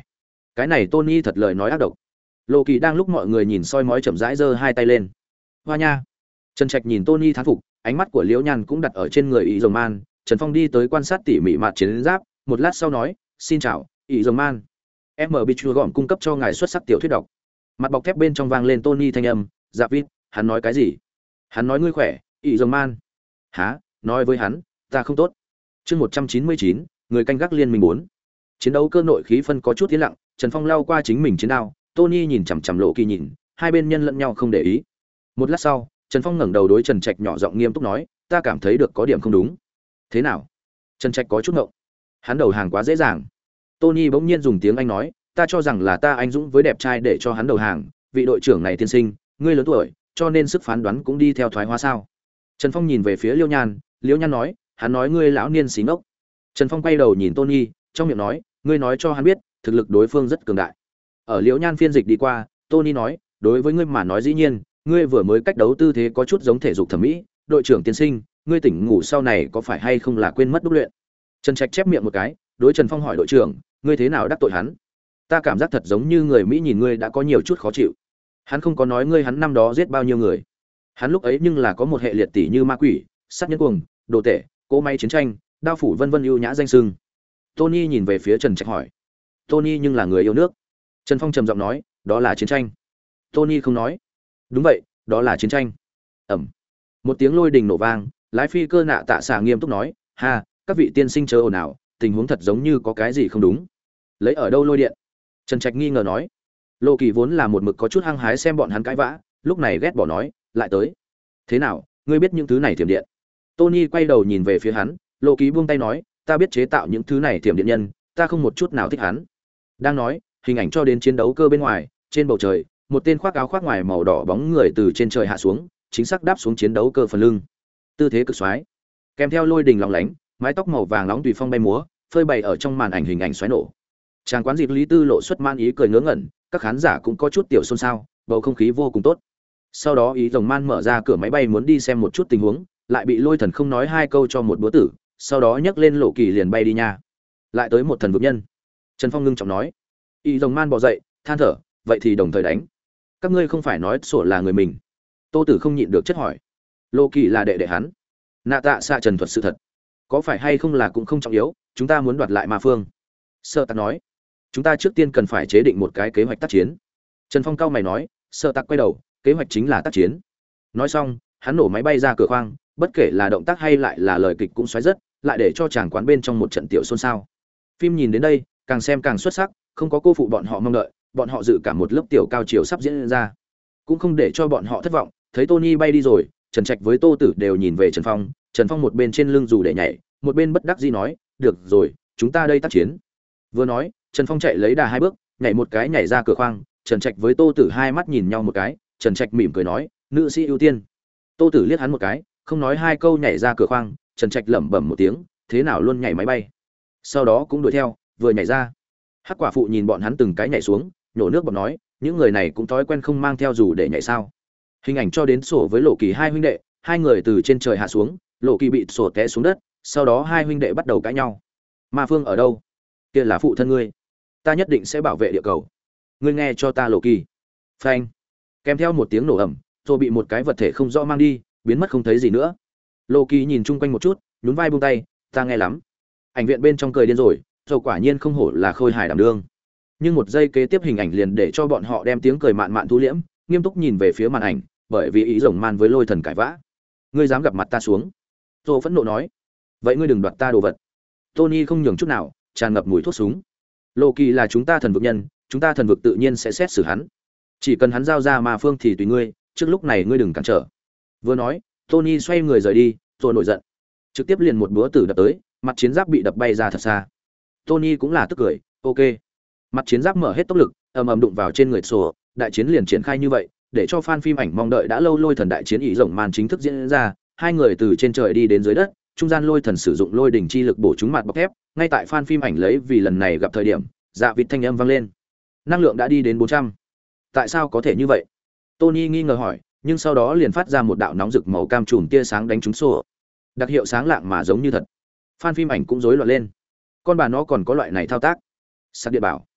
Cái này Tony thật lời nói ác độc. Lộ Kỳ đang lúc mọi người nhìn soi mói chậm rãi giơ hai tay lên. Hoa nha. Trần Trạch nhìn Tony thán phục, ánh mắt của Liễu Nhan cũng đặt ở trên người Y Dòng Man. Trần Phong đi tới quan sát tỉ mỉ mặt chiến giáp, một lát sau nói, "Xin chào, Y Dòng Man. Em ở Bichu gọn cung cấp cho ngài xuất sắc tiểu thuyết đọc." Mặt bọc thép bên trong vang lên Tony thanh âm, "Dạ Vít, hắn nói cái gì?" "Hắn nói ngươi khỏe, Y Dòng Man." "Hả? Nói với hắn, ta không tốt." Chương 199, người canh gác liên minh 4. Chiến đấu cơ nội khí phân có chút tiến lặng, Trần Phong lao qua chính mình chiến đao, Tony nhìn chằm chằm Lộ Kỳ nhìn, hai bên nhân lẫn nhau không để ý. Một lát sau, Trần Phong ngẩng đầu đối Trần Trạch nhỏ giọng nghiêm túc nói, "Ta cảm thấy được có điểm không đúng." "Thế nào?" Trần Trạch có chút ngộng. Hắn đầu hàng quá dễ dàng. Tony bỗng nhiên dùng tiếng Anh nói, "Ta cho rằng là ta anh dũng với đẹp trai để cho hắn đầu hàng, vị đội trưởng này tiên sinh, ngươi lớn tuổi, cho nên sức phán đoán cũng đi theo thoái hóa sao?" Trần Phong nhìn về phía Liễu Nhan, Liễu Nhan nói, "Hắn nói ngươi lão niên xí ngốc." Trần Phong quay đầu nhìn Tony, trong miệng nói, "Ngươi nói cho hắn biết, thực lực đối phương rất cường đại." Ở Liễu Nhan phiên dịch đi qua, Tony nói, "Đối với ngươi mà nói dĩ nhiên, ngươi vừa mới cách đấu tư thế có chút giống thể dục thẩm mỹ, đội trưởng tiên sinh, ngươi tỉnh ngủ sau này có phải hay không là quên mất đúc luyện?" Trần Trạch chép miệng một cái, đối Trần Phong hỏi, "Đội trưởng, ngươi thế nào đắc tội hắn?" "Ta cảm giác thật giống như người Mỹ nhìn ngươi đã có nhiều chút khó chịu." "Hắn không có nói ngươi hắn năm đó giết bao nhiêu người. Hắn lúc ấy nhưng là có một hệ liệt tỷ như ma quỷ, sát nhân cuồng, đồ tể, cỗ máy chiến tranh, đao phủ vân vân ưu nhã danh sưng." Tony nhìn về phía Trần Trạch hỏi, "Tony nhưng là người yêu nước." Trần Phong trầm giọng nói, "Đó là chiến tranh." Tony không nói. "Đúng vậy, đó là chiến tranh." Ẩm. Một tiếng lôi đình nổ vang, lái phi cơ nạ tạ xạ nghiêm túc nói, "Ha, các vị tiên sinh chớ ồn ào, tình huống thật giống như có cái gì không đúng." "Lấy ở đâu lôi điện?" Trần Trạch nghi ngờ nói. Lộ Kỳ vốn là một mực có chút hăng hái xem bọn hắn cãi vã, lúc này ghét bỏ nói, "Lại tới. Thế nào, ngươi biết những thứ này thiểm điện?" Tony quay đầu nhìn về phía hắn, Lộ Kỳ buông tay nói, "Ta biết chế tạo những thứ này thiểm điện nhân, ta không một chút nào thích hắn." Đang nói, hình ảnh cho đến chiến đấu cơ bên ngoài, trên bầu trời, một tên khoác áo khoác ngoài màu đỏ bóng người từ trên trời hạ xuống, chính xác đáp xuống chiến đấu cơ phần lưng. Tư thế cực xoái, kèm theo lôi đình lóng lánh, mái tóc màu vàng nóng tùy phong bay múa, phơi bày ở trong màn ảnh hình ảnh xoáy nổ. Tràng quán dịp Lý Tư lộ xuất man ý cười ngớ ngẩn, các khán giả cũng có chút tiểu xôn xao, bầu không khí vô cùng tốt. Sau đó Ý Rồng Man mở ra cửa máy bay muốn đi xem một chút tình huống, lại bị Lôi Thần không nói hai câu cho một búa tử, sau đó nhấc lên Lộ Kỳ liền bay đi nha. Lại tới một thần vực nhân. Trần Phong ngưng trọng nói. Ý Rồng Man bò dậy, than thở, "Vậy thì đồng thời đánh. Các ngươi không phải nói sổ là người mình." Tô Tử không nhịn được chất hỏi. "Lộ Kỳ là đệ đệ hắn." Nạ tạ xạ trần thuật sự thật. "Có phải hay không là cũng không trọng yếu, chúng ta muốn đoạt lại Ma Phương." Sơ Tạc nói. "Chúng ta trước tiên cần phải chế định một cái kế hoạch tác chiến." Trần Phong cao mày nói. Sơ Tạc quay đầu, "Kế hoạch chính là tác chiến." Nói xong, hắn nổ máy bay ra cửa khoang, bất kể là động tác hay lại là lời kịch cũng xoáy rất, lại để cho chàng quán bên trong một trận tiểu xôn xao. Phim nhìn đến đây, càng xem càng xuất sắc, không có cô phụ bọn họ mong đợi, bọn họ dự cả một lớp tiểu cao chiều sắp diễn ra. Cũng không để cho bọn họ thất vọng, thấy Tony bay đi rồi, Trần Trạch với Tô Tử đều nhìn về Trần Phong một bên trên lưng dù để nhảy, một bên bất đắc dĩ nói, "Được rồi, chúng ta đây tác chiến." Vừa nói, Trần Phong chạy lấy đà hai bước, nhảy một cái nhảy ra cửa khoang, Trần Trạch với Tô Tử hai mắt nhìn nhau một cái, Trần Trạch mỉm cười nói, "Nữ sĩ ưu tiên." Tô Tử liếc hắn một cái, không nói hai câu nhảy ra cửa khoang, Trần Trạch lẩm bẩm một tiếng, "Thế nào luôn nhảy máy bay." Sau đó cũng đuổi theo, vừa nhảy ra. Hắc quả phụ nhìn bọn hắn từng cái nhảy xuống, nhổ nước bọt nói, "Những người này cũng thói quen không mang theo dù để nhảy sao?" Hình ảnh cho đến sổ với Lộ Kỳ hai huynh đệ, hai người từ trên trời hạ xuống, Lộ Kỳ bị sổ té xuống đất, sau đó hai huynh đệ bắt đầu cãi nhau. "Ma Phương ở đâu?" "Kia là phụ thân ngươi. Ta nhất định sẽ bảo vệ địa cầu. Ngươi nghe cho ta." Lộ Kỳ. Phanh. Kèm theo một tiếng nổ ầm, rồi bị một cái vật thể không rõ mang đi, biến mất không thấy gì nữa. Lộ Kỳ nhìn chung quanh một chút, nhún vai buông tay, "Ta nghe lắm." Ảnh viện bên trong cười điên rồi, rồi quả nhiên không hổ là khôi hài đảm đương. Nhưng một giây kế tiếp hình ảnh liền để cho bọn họ đem tiếng cười mạn mạn thu liễm, nghiêm túc nhìn về phía màn ảnh, bởi vì Ý Rồng Man với Lôi Thần cãi vã. "Ngươi dám gặp mặt ta xuống?" Rồi phẫn nộ nói. "Vậy ngươi đừng đoạt ta đồ vật." Tony không nhường chút nào, tràn ngập mùi thuốc súng. "Lộ Kỳ là chúng ta thần vực nhân, chúng ta thần vực tự nhiên sẽ xét xử hắn. Chỉ cần hắn giao ra Ma Phương thì tùy ngươi, trước lúc này ngươi đừng cản trở." Vừa nói, Tony xoay người rời đi, rồi nổi giận, trực tiếp liền một búa tử đập tới, mặt chiến giáp bị đập bay ra thật xa. Tony cũng là tức cười, "Ok." Mặt chiến giáp mở hết tốc lực, ầm ầm đụng vào trên người sổ, đại chiến liền triển khai như vậy, để cho fan phim ảnh mong đợi đã lâu Lôi Thần đại chiến Ý Rồng Man chính thức diễn ra, hai người từ trên trời đi đến dưới đất, trung gian Lôi Thần sử dụng lôi đỉnh chi lực bổ trúng mặt bọc thép, ngay tại fan phim ảnh lấy vì lần này gặp thời điểm, dạ vịt thanh âm vang lên. Năng lượng đã đi đến 400. Tại sao có thể như vậy? Tony nghi ngờ hỏi, nhưng sau đó liền phát ra một đạo nóng rực màu cam chùm tia sáng đánh trúng sổ. Đặc hiệu sáng lạng mà giống như thật. Fan phim ảnh cũng rối loạn lên. Con bà nó còn có loại này thao tác. Sắc điện bảo.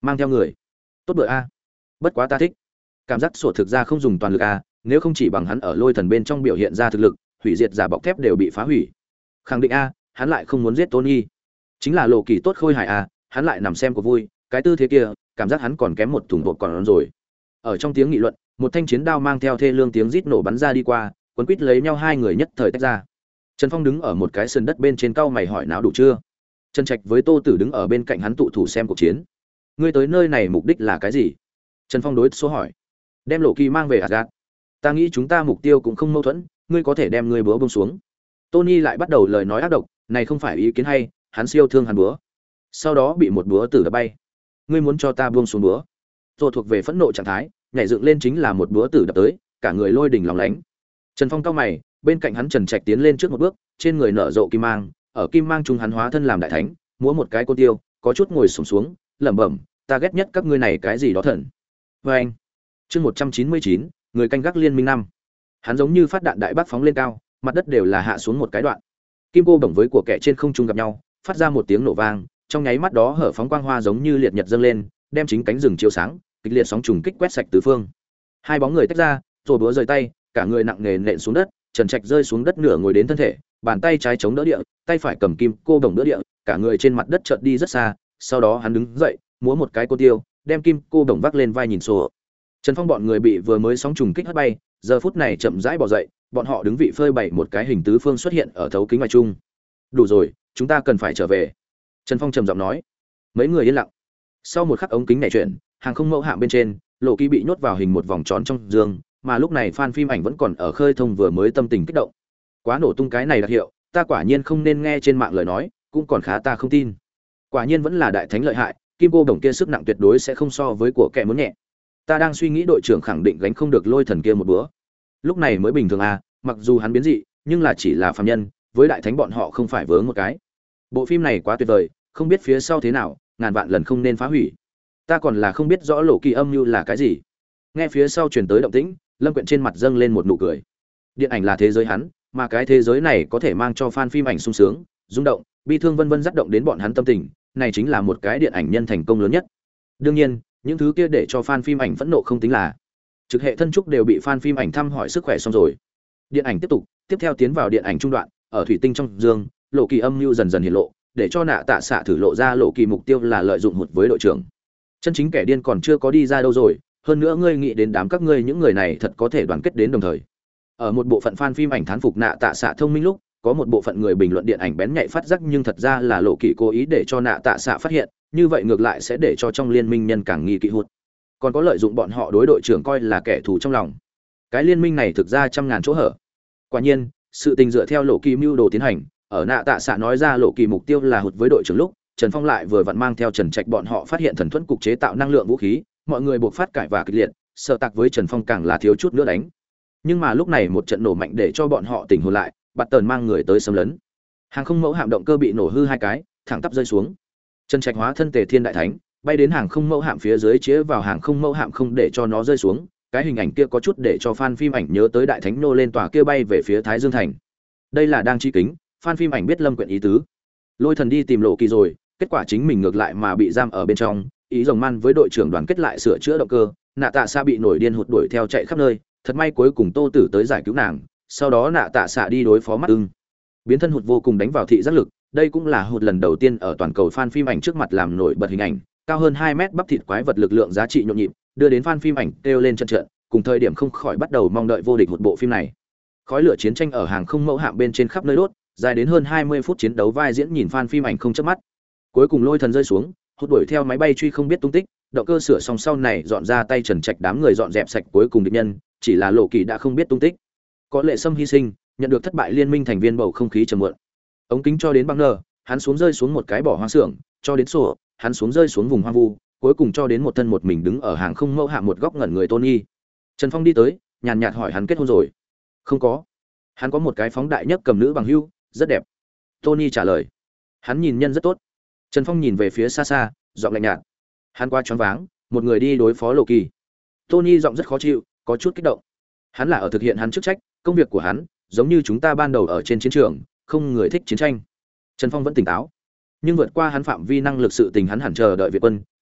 mang theo người tốt bựa a. Bất quá ta thích cảm giác sổ thực ra không dùng toàn lực a, nếu không chỉ bằng hắn ở lôi thần bên trong biểu hiện ra thực lực, hủy diệt giả bọc thép đều bị phá hủy. Khẳng định a, hắn lại không muốn giết Tony. Chính là lộ kỳ tốt khôi hài a, hắn lại nằm xem có vui, cái tư thế kia, cảm giác hắn còn kém một thùng bột còn rồi. Ở trong tiếng nghị luận, một thanh chiến đao mang theo thê lương tiếng rít nổ bắn ra đi qua, quấn quýt lấy nhau hai người nhất thời tách ra. Trần Phong đứng ở một cái sườn đất bên trên, cau mày hỏi não đủ chưa. Trần Trạch với Tô Tử đứng ở bên cạnh hắn tụ thủ xem cuộc chiến. Ngươi tới nơi này mục đích là cái gì? Trần Phong đối số hỏi. Đem lộ kỳ mang về Asgard. Ta nghĩ chúng ta mục tiêu cũng không mâu thuẫn, ngươi có thể đem ngươi búa buông xuống. Tony lại bắt đầu lời nói ác độc, này không phải ý kiến hay, hắn siêu thương hắn búa. Sau đó bị một búa tử đập bay. Ngươi muốn cho ta buông xuống búa? Rồi thuộc về phẫn nộ trạng thái, nhảy dựng lên chính là một búa tử đập tới, cả người lôi đỉnh lóng lánh. Trần Phong cau mày, bên cạnh hắn Trần Trạch tiến lên trước một bước, trên người nở rộ kim mang, ở kim mang trung hắn hóa thân làm đại thánh, múa một cái côn tiêu, có chút ngồi xổm xuống, lẩm bẩm, ta ghét nhất các ngươi này cái gì đó thần. Và anh, chương 199, người canh gác liên minh năm. Hắn giống như phát đạn đại bác phóng lên cao, mặt đất đều là hạ xuống một cái đoạn. Kim cô đồng với của kẻ trên không trung gặp nhau, phát ra một tiếng nổ vang, trong nháy mắt đó hở phóng quang hoa giống như liệt nhật dâng lên, đem chính cánh rừng chiếu sáng, kịch liệt sóng trùng kích quét sạch tứ phương. Hai bóng người tách ra, rồi búa rời tay, cả người nặng nề nện xuống đất, Trần Trạch rơi xuống đất nửa ngồi đến thân thể, bàn tay trái chống đỡ địa, tay phải cầm kim cô đồng đỡ địa, cả người trên mặt đất chợt đi rất xa, sau đó hắn đứng dậy, múa một cái cô tiêu, đem kim cô đồng vác lên vai nhìn sổ. Trần Phong bọn người bị vừa mới sóng trùng kích hất bay, giờ phút này chậm rãi bò dậy, bọn họ đứng vị phơi bày một cái hình tứ phương xuất hiện ở thấu kính ngoài trung. Đủ rồi, chúng ta cần phải trở về. Trần Phong trầm giọng nói. Mấy người yên lặng. Sau một khắc ống kính này chuyển, hàng không mẫu hạm bên trên, lộ kỳ bị nhốt vào hình một vòng tròn trong giường, mà lúc này fan phim ảnh vẫn còn ở khơi thông vừa mới tâm tình kích động. Quá nổ tung cái này đặc hiệu, ta quả nhiên không nên nghe trên mạng lời nói, cũng còn khá ta không tin. Quả nhiên vẫn là đại thánh lợi hại, kim cô đồng kia sức nặng tuyệt đối sẽ không so với của kẻ muốn nhẹ. Ta đang suy nghĩ đội trưởng khẳng định gánh không được lôi thần kia một bữa. Lúc này mới bình thường à, mặc dù hắn biến dị, nhưng là chỉ là phàm nhân, với đại thánh bọn họ không phải vướng một cái. Bộ phim này quá tuyệt vời, không biết phía sau thế nào, ngàn vạn lần không nên phá hủy. Ta còn là không biết rõ lộ kỳ âm mưu là cái gì. Nghe phía sau truyền tới động tĩnh, Lâm Quyện trên mặt dâng lên một nụ cười. Điện ảnh là thế giới hắn, mà cái thế giới này có thể mang cho fan phim ảnh sung sướng, rung động, bi thương vân vân dắt động đến bọn hắn tâm tình, này chính là một cái điện ảnh nhân thành công lớn nhất. Đương nhiên, những thứ kia để cho fan phim ảnh phẫn nộ không tính là. Trực hệ thân trúc đều bị fan phim ảnh thăm hỏi sức khỏe xong rồi. Điện ảnh tiếp theo tiến vào điện ảnh trung đoạn, ở thủy tinh trong dương, lộ kỳ âm mưu dần dần hiện lộ, để cho nạ tạ xạ thử lộ ra lộ kỳ mục tiêu là lợi dụng hụt với đội trưởng. Chân chính kẻ điên còn chưa có đi ra đâu rồi, hơn nữa ngươi nghĩ đến đám các ngươi những người này thật có thể đoàn kết đến đồng thời. Ở một bộ phận fan phim ảnh thán phục nạ tạ xạ thông minh lúc, có một bộ phận người bình luận điện ảnh bén nhạy phát giác nhưng thật ra là lộ kỳ cố ý để cho nạ tạ xạ phát hiện, như vậy ngược lại sẽ để cho trong liên minh nhân càng nghi kỵ hụt. Còn có lợi dụng bọn họ đối đội trưởng coi là kẻ thù trong lòng. Cái liên minh này thực ra trăm ngàn chỗ hở. Quả nhiên, sự tình dựa theo lộ kỳ mưu đồ tiến hành, ở nạ tạ xạ nói ra lộ kỳ mục tiêu là hụt với đội trưởng lúc, Trần Phong lại vừa vặn mang theo Trần Trạch bọn họ phát hiện thần thuẫn cục chế tạo năng lượng vũ khí, mọi người buộc phát cãi và kịch liệt, sợ tạc với Trần Phong càng là thiếu chút nữa đánh. Nhưng mà lúc này một trận nổ mạnh để cho bọn họ tỉnh hồn lại, Bạt Tần mang người tới xâm lấn. Hàng không mẫu hạm động cơ bị nổ hư hai cái, thẳng tắp rơi xuống. Trần Trạch hóa thân Tề Thiên Đại Thánh, bay đến hàng không mẫu hạm phía dưới chĩa vào hàng không mẫu hạm không để cho nó rơi xuống. Cái hình ảnh kia có chút để cho fan phim ảnh nhớ tới Đại Thánh nô lên tòa kia bay về phía Thái Dương thành. Đây là đang chi kính, fan phim ảnh biết Lâm Quyện ý tứ. Lôi thần đi tìm lộ kỳ rồi, kết quả chính mình ngược lại mà bị giam ở bên trong, ý rồng man với đội trưởng đoàn kết lại sửa chữa động cơ, nạ tạ xạ bị nổi điên hụt đuổi theo chạy khắp nơi, thật may cuối cùng Tô Tử tới giải cứu nàng, sau đó nạ tạ xạ đi đối phó mắt ưng. Biến thân hụt vô cùng đánh vào thị giác lực, đây cũng là hụt lần đầu tiên ở toàn cầu fan phim ảnh trước mặt làm nổi bật hình ảnh, cao hơn 2 mét bắp thịt quái vật lực lượng giá trị nhộn nhịp, đưa đến fan phim ảnh kêu lên trận trận, cùng thời điểm không khỏi bắt đầu mong đợi vô địch hụt bộ phim này. Khói lửa chiến tranh ở hàng không mẫu hạm bên trên khắp nơi đốt, dài đến hơn 20 phút chiến đấu vai diễn nhìn fan phim ảnh không chớp mắt. Cuối cùng lôi thần rơi xuống, hụt đuổi theo máy bay truy không biết tung tích, động cơ sửa xong sau này dọn ra tay Trần Trạch đám người dọn dẹp sạch cuối cùng địch nhân, chỉ là lộ kỳ đã không biết tung tích. Có lệ sâm hy sinh, nhận được thất bại liên minh thành viên bầu không khí trầm muộn. Ống kính cho đến băng nơ, hắn xuống rơi xuống một cái bỏ hoang xưởng, cho đến sổ, hắn xuống rơi xuống vùng hoang vu, cuối cùng cho đến một thân một mình đứng ở hàng không mẫu hạm một góc ngẩn người Tony. Trần Phong đi tới, nhàn nhạt hỏi hắn kết hôn rồi. Không có. Hắn có một cái phóng đại nhất cầm nữ bằng hữu, rất đẹp. Tony trả lời. Hắn nhìn nhân rất tốt. Trần Phong nhìn về phía xa xa, giọng lạnh nhạt. Hắn qua choáng váng, một người đi đối phó Lộ Kỳ. Tony giọng rất khó chịu, có chút kích động. Hắn là ở thực hiện hắn chức trách, công việc của hắn, giống như chúng ta ban đầu ở trên chiến trường, không người thích chiến tranh. Trần Phong vẫn tỉnh táo, nhưng vượt qua hắn phạm vi năng lực sự tình hắn hẳn chờ đợi Việt quân,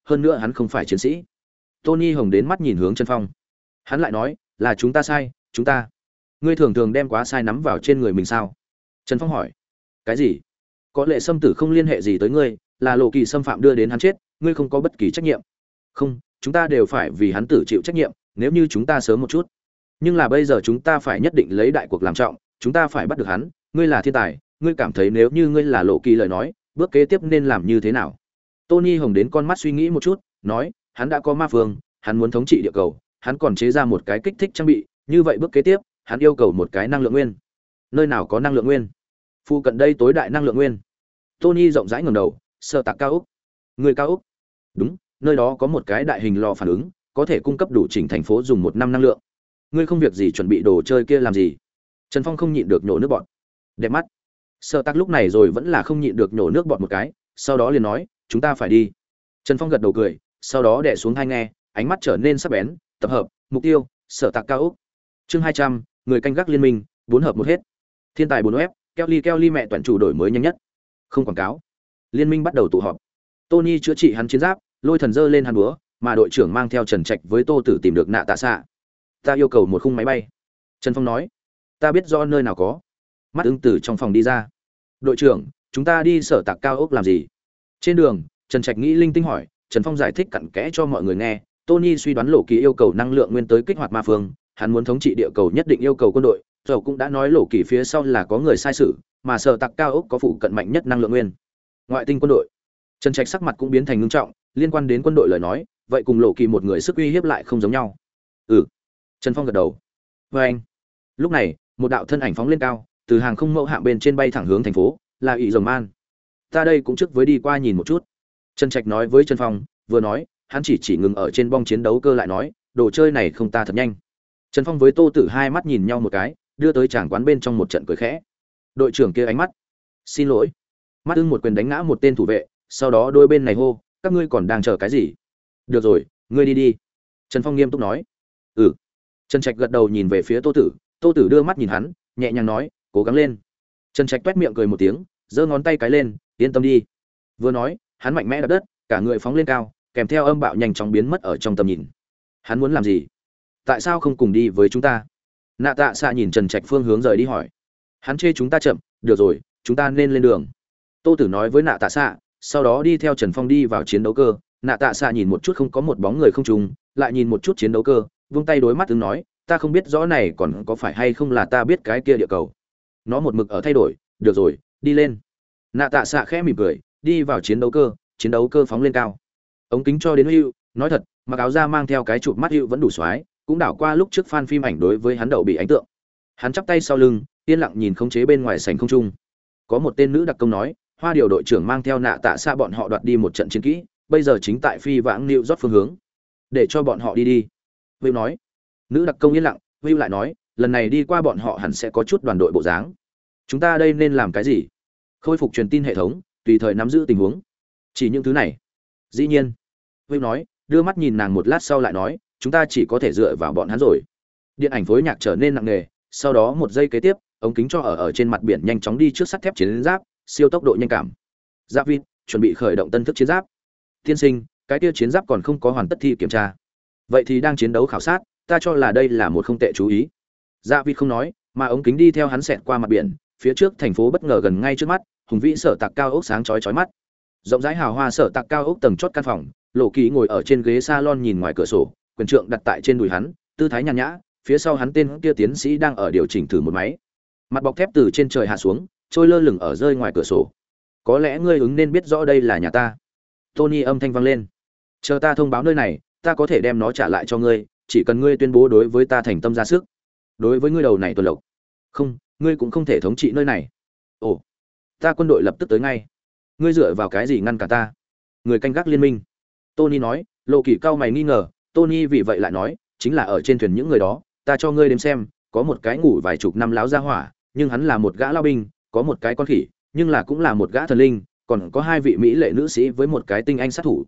hơn nữa hắn không phải chiến sĩ. Tony Hồng đến mắt nhìn hướng Trần Phong. Hắn lại nói, là chúng ta sai, chúng ta. Ngươi thường thường đem quá sai nắm vào trên người mình sao? Trần Phong hỏi. Cái gì? Có lệ xâm tử không liên hệ gì tới ngươi, là lộ kỳ xâm phạm đưa đến hắn chết, ngươi không có bất kỳ trách nhiệm. Không, chúng ta đều phải vì hắn tử chịu trách nhiệm, nếu như chúng ta sớm một chút. Nhưng là bây giờ chúng ta phải nhất định lấy đại cuộc làm trọng, chúng ta phải bắt được hắn, ngươi là thiên tài, ngươi cảm thấy nếu như ngươi là lộ kỳ lời nói, bước kế tiếp nên làm như thế nào? Tony Hồng đến con mắt suy nghĩ một chút, nói, hắn đã có ma phương, hắn muốn thống trị địa cầu, hắn còn chế ra một cái kích thích trang bị, như vậy bước kế tiếp, hắn yêu cầu một cái năng lượng nguyên. Nơi nào có năng lượng nguyên? Phụ cận đây tối đại năng lượng nguyên. Tony rộng rãi ngẩng đầu, sơ tạc cao ốc. Người cao ốc? Đúng, nơi đó có một cái đại hình lò phản ứng, có thể cung cấp đủ chỉnh thành phố dùng 1 năm năng lượng. Ngươi không việc gì chuẩn bị đồ chơi kia làm gì? Trần Phong không nhịn được nhổ nước bọt. Đẹp mắt. Sơ tạc lúc này rồi vẫn là không nhịn được nhổ nước bọt một cái, sau đó liền nói, chúng ta phải đi. Trần Phong gật đầu cười, sau đó đè xuống tai nghe, ánh mắt trở nên sắc bén, tập hợp, mục tiêu, sở tạc cao ốc. Chương 200, người canh gác liên minh, 4 hợp một hết. Thiên tài 4 web, Kelly mẹ toàn chủ đổi mới nhanh nhất. Không quảng cáo. Liên minh bắt đầu tụ họp. Tony chữa trị hắn chiến giáp, lôi thần dơ lên hắn búa, mà đội trưởng mang theo Trần Trạch với Tô Tử tìm được nạ tạ xạ. Ta yêu cầu một khung máy bay. Trần Phong nói. Ta biết do nơi nào có. Mắt ứng từ trong phòng đi ra. Đội trưởng, chúng ta đi sở tạc cao ốc làm gì? Trên đường, Trần Trạch nghĩ linh tinh hỏi, Trần Phong giải thích cặn kẽ cho mọi người nghe. Tony suy đoán Lộ Kỳ yêu cầu năng lượng nguyên tới kích hoạt ma phương, hắn muốn thống trị địa cầu nhất định yêu cầu quân đội. Dầu cũng đã nói Lộ Kỳ phía sau là có người sai sự, mà sở tạc cao ốc có phụ cận mạnh nhất năng lượng nguyên. Ngoại tinh quân đội. Trần Trạch sắc mặt cũng biến thành ngưng trọng, liên quan đến quân đội lời nói, vậy cùng Lộ Kỳ một người sức uy hiếp lại không giống nhau. Ừ. Trần Phong gật đầu. Và anh. Lúc này, một đạo thân ảnh phóng lên cao, từ hàng không mẫu hạng bên trên bay thẳng hướng thành phố, là ỷ rồng man. Ta đây cũng trước với đi qua nhìn một chút. Trần Trạch nói với Trần Phong, vừa nói, hắn chỉ ngừng ở trên bong chiến đấu cơ lại nói, đồ chơi này không ta thật nhanh. Trần Phong với Tô Tử hai mắt nhìn nhau một cái, đưa tới tràng quán bên trong một trận cười khẽ. Đội trưởng kia ánh mắt, xin lỗi. Mắt ưng một quyền đánh ngã một tên thủ vệ, sau đó đôi bên này hô, các ngươi còn đang chờ cái gì? Được rồi, ngươi đi đi. Trần Phong nghiêm túc nói. Ừ. Trần Trạch gật đầu nhìn về phía Tô Tử, Tô Tử đưa mắt nhìn hắn, nhẹ nhàng nói, cố gắng lên. Trần Trạch toét miệng cười một tiếng, giơ ngón tay cái lên, yên tâm đi. Vừa nói, hắn mạnh mẽ đạp đất, cả người phóng lên cao, kèm theo âm bạo nhanh chóng biến mất ở trong tầm nhìn. Hắn muốn làm gì? Tại sao không cùng đi với chúng ta? Nạ Tạ Xạ nhìn Trần Trạch phương hướng rời đi hỏi. Hắn chê chúng ta chậm, được rồi, chúng ta nên lên đường. Tô Tử nói với Nạ Tạ Xạ, sau đó đi theo Trần Phong đi vào chiến đấu cơ. Nạ Tạ Xạ nhìn một chút không có một bóng người không trùng, lại nhìn một chút chiến đấu cơ, vung tay đối mắt ứng nói, ta không biết rõ này còn có phải hay không là ta biết cái kia địa cầu. Nó một mực ở thay đổi, được rồi, đi lên. Nạ Tạ Xạ khẽ mỉm cười, đi vào chiến đấu cơ phóng lên cao. Ống kính cho đến hữu, nói thật, mặc áo da mang theo cái chụp mắt hữu vẫn đủ xoái, cũng đảo qua lúc trước fan phim ảnh đối với hắn đậu bị ấn tượng. Hắn chắp tay sau lưng, yên lặng nhìn khống chế bên ngoài sảnh không trung. Có một tên nữ đặc công nói, Hoa điều đội trưởng mang theo Nạ Tạ Xạ bọn họ đoạt đi một trận chiến kỹ, bây giờ chính tại phi vãng New York phương hướng. Để cho bọn họ đi đi. Will nói. Nữ đặc công yên lặng, Will lại nói, lần này đi qua bọn họ hẳn sẽ có chút đoàn đội bộ dáng. Chúng ta đây nên làm cái gì? Khôi phục truyền tin hệ thống, tùy thời nắm giữ tình huống. Chỉ những thứ này. Dĩ nhiên. Will nói, đưa mắt nhìn nàng một lát sau lại nói, chúng ta chỉ có thể dựa vào bọn hắn rồi. Điện ảnh phối nhạc trở nên nặng nề, sau đó một giây kế tiếp, ống kính cho ở trên mặt biển nhanh chóng đi trước sắt thép chiến giáp, siêu tốc độ nhanh cảm. Giáp vịt, chuẩn bị khởi động tân thức chiến giáp. Tiên sinh, cái kia chiến giáp còn không có hoàn tất thi kiểm tra. Vậy thì đang chiến đấu khảo sát, ta cho là đây là một không tệ chú ý. Giáp vịt không nói, mà ống kính đi theo hắn xẹt qua mặt biển, phía trước thành phố bất ngờ gần ngay trước mắt, hùng vĩ sở tạc cao ốc sáng chói chói mắt. Rộng rãi hào hoa sở tạc cao ốc tầng chót căn phòng, Lộ Kỳ ngồi ở trên ghế salon nhìn ngoài cửa sổ, quyền trượng đặt tại trên đùi hắn, tư thái nhàn nhã, phía sau hắn tên kia tiến sĩ đang ở điều chỉnh thử một máy. Mặt bọc thép từ trên trời hạ xuống, trôi lơ lửng ở rơi ngoài cửa sổ. Có lẽ ngươi ứng nên biết rõ đây là nhà ta. Tony âm thanh vang lên. Chờ ta thông báo nơi này, ta có thể đem nó trả lại cho ngươi, chỉ cần ngươi tuyên bố đối với ta thành tâm ra sức. Đối với ngươi đầu này tuần lộc. Không, ngươi cũng không thể thống trị nơi này. Ồ, ta quân đội lập tức tới ngay. Ngươi dựa vào cái gì ngăn cả ta? Người canh gác liên minh. Tony nói, Lộ Kỳ cao mày nghi ngờ, Tony vì vậy lại nói, chính là ở trên thuyền những người đó, ta cho ngươi đếm xem, có một cái ngủ vài chục năm láo ra hỏa, nhưng hắn là một gã lao binh, có một cái con khỉ, nhưng là cũng là một gã thần linh, còn có hai vị mỹ lệ nữ sĩ với một cái tinh anh sát thủ,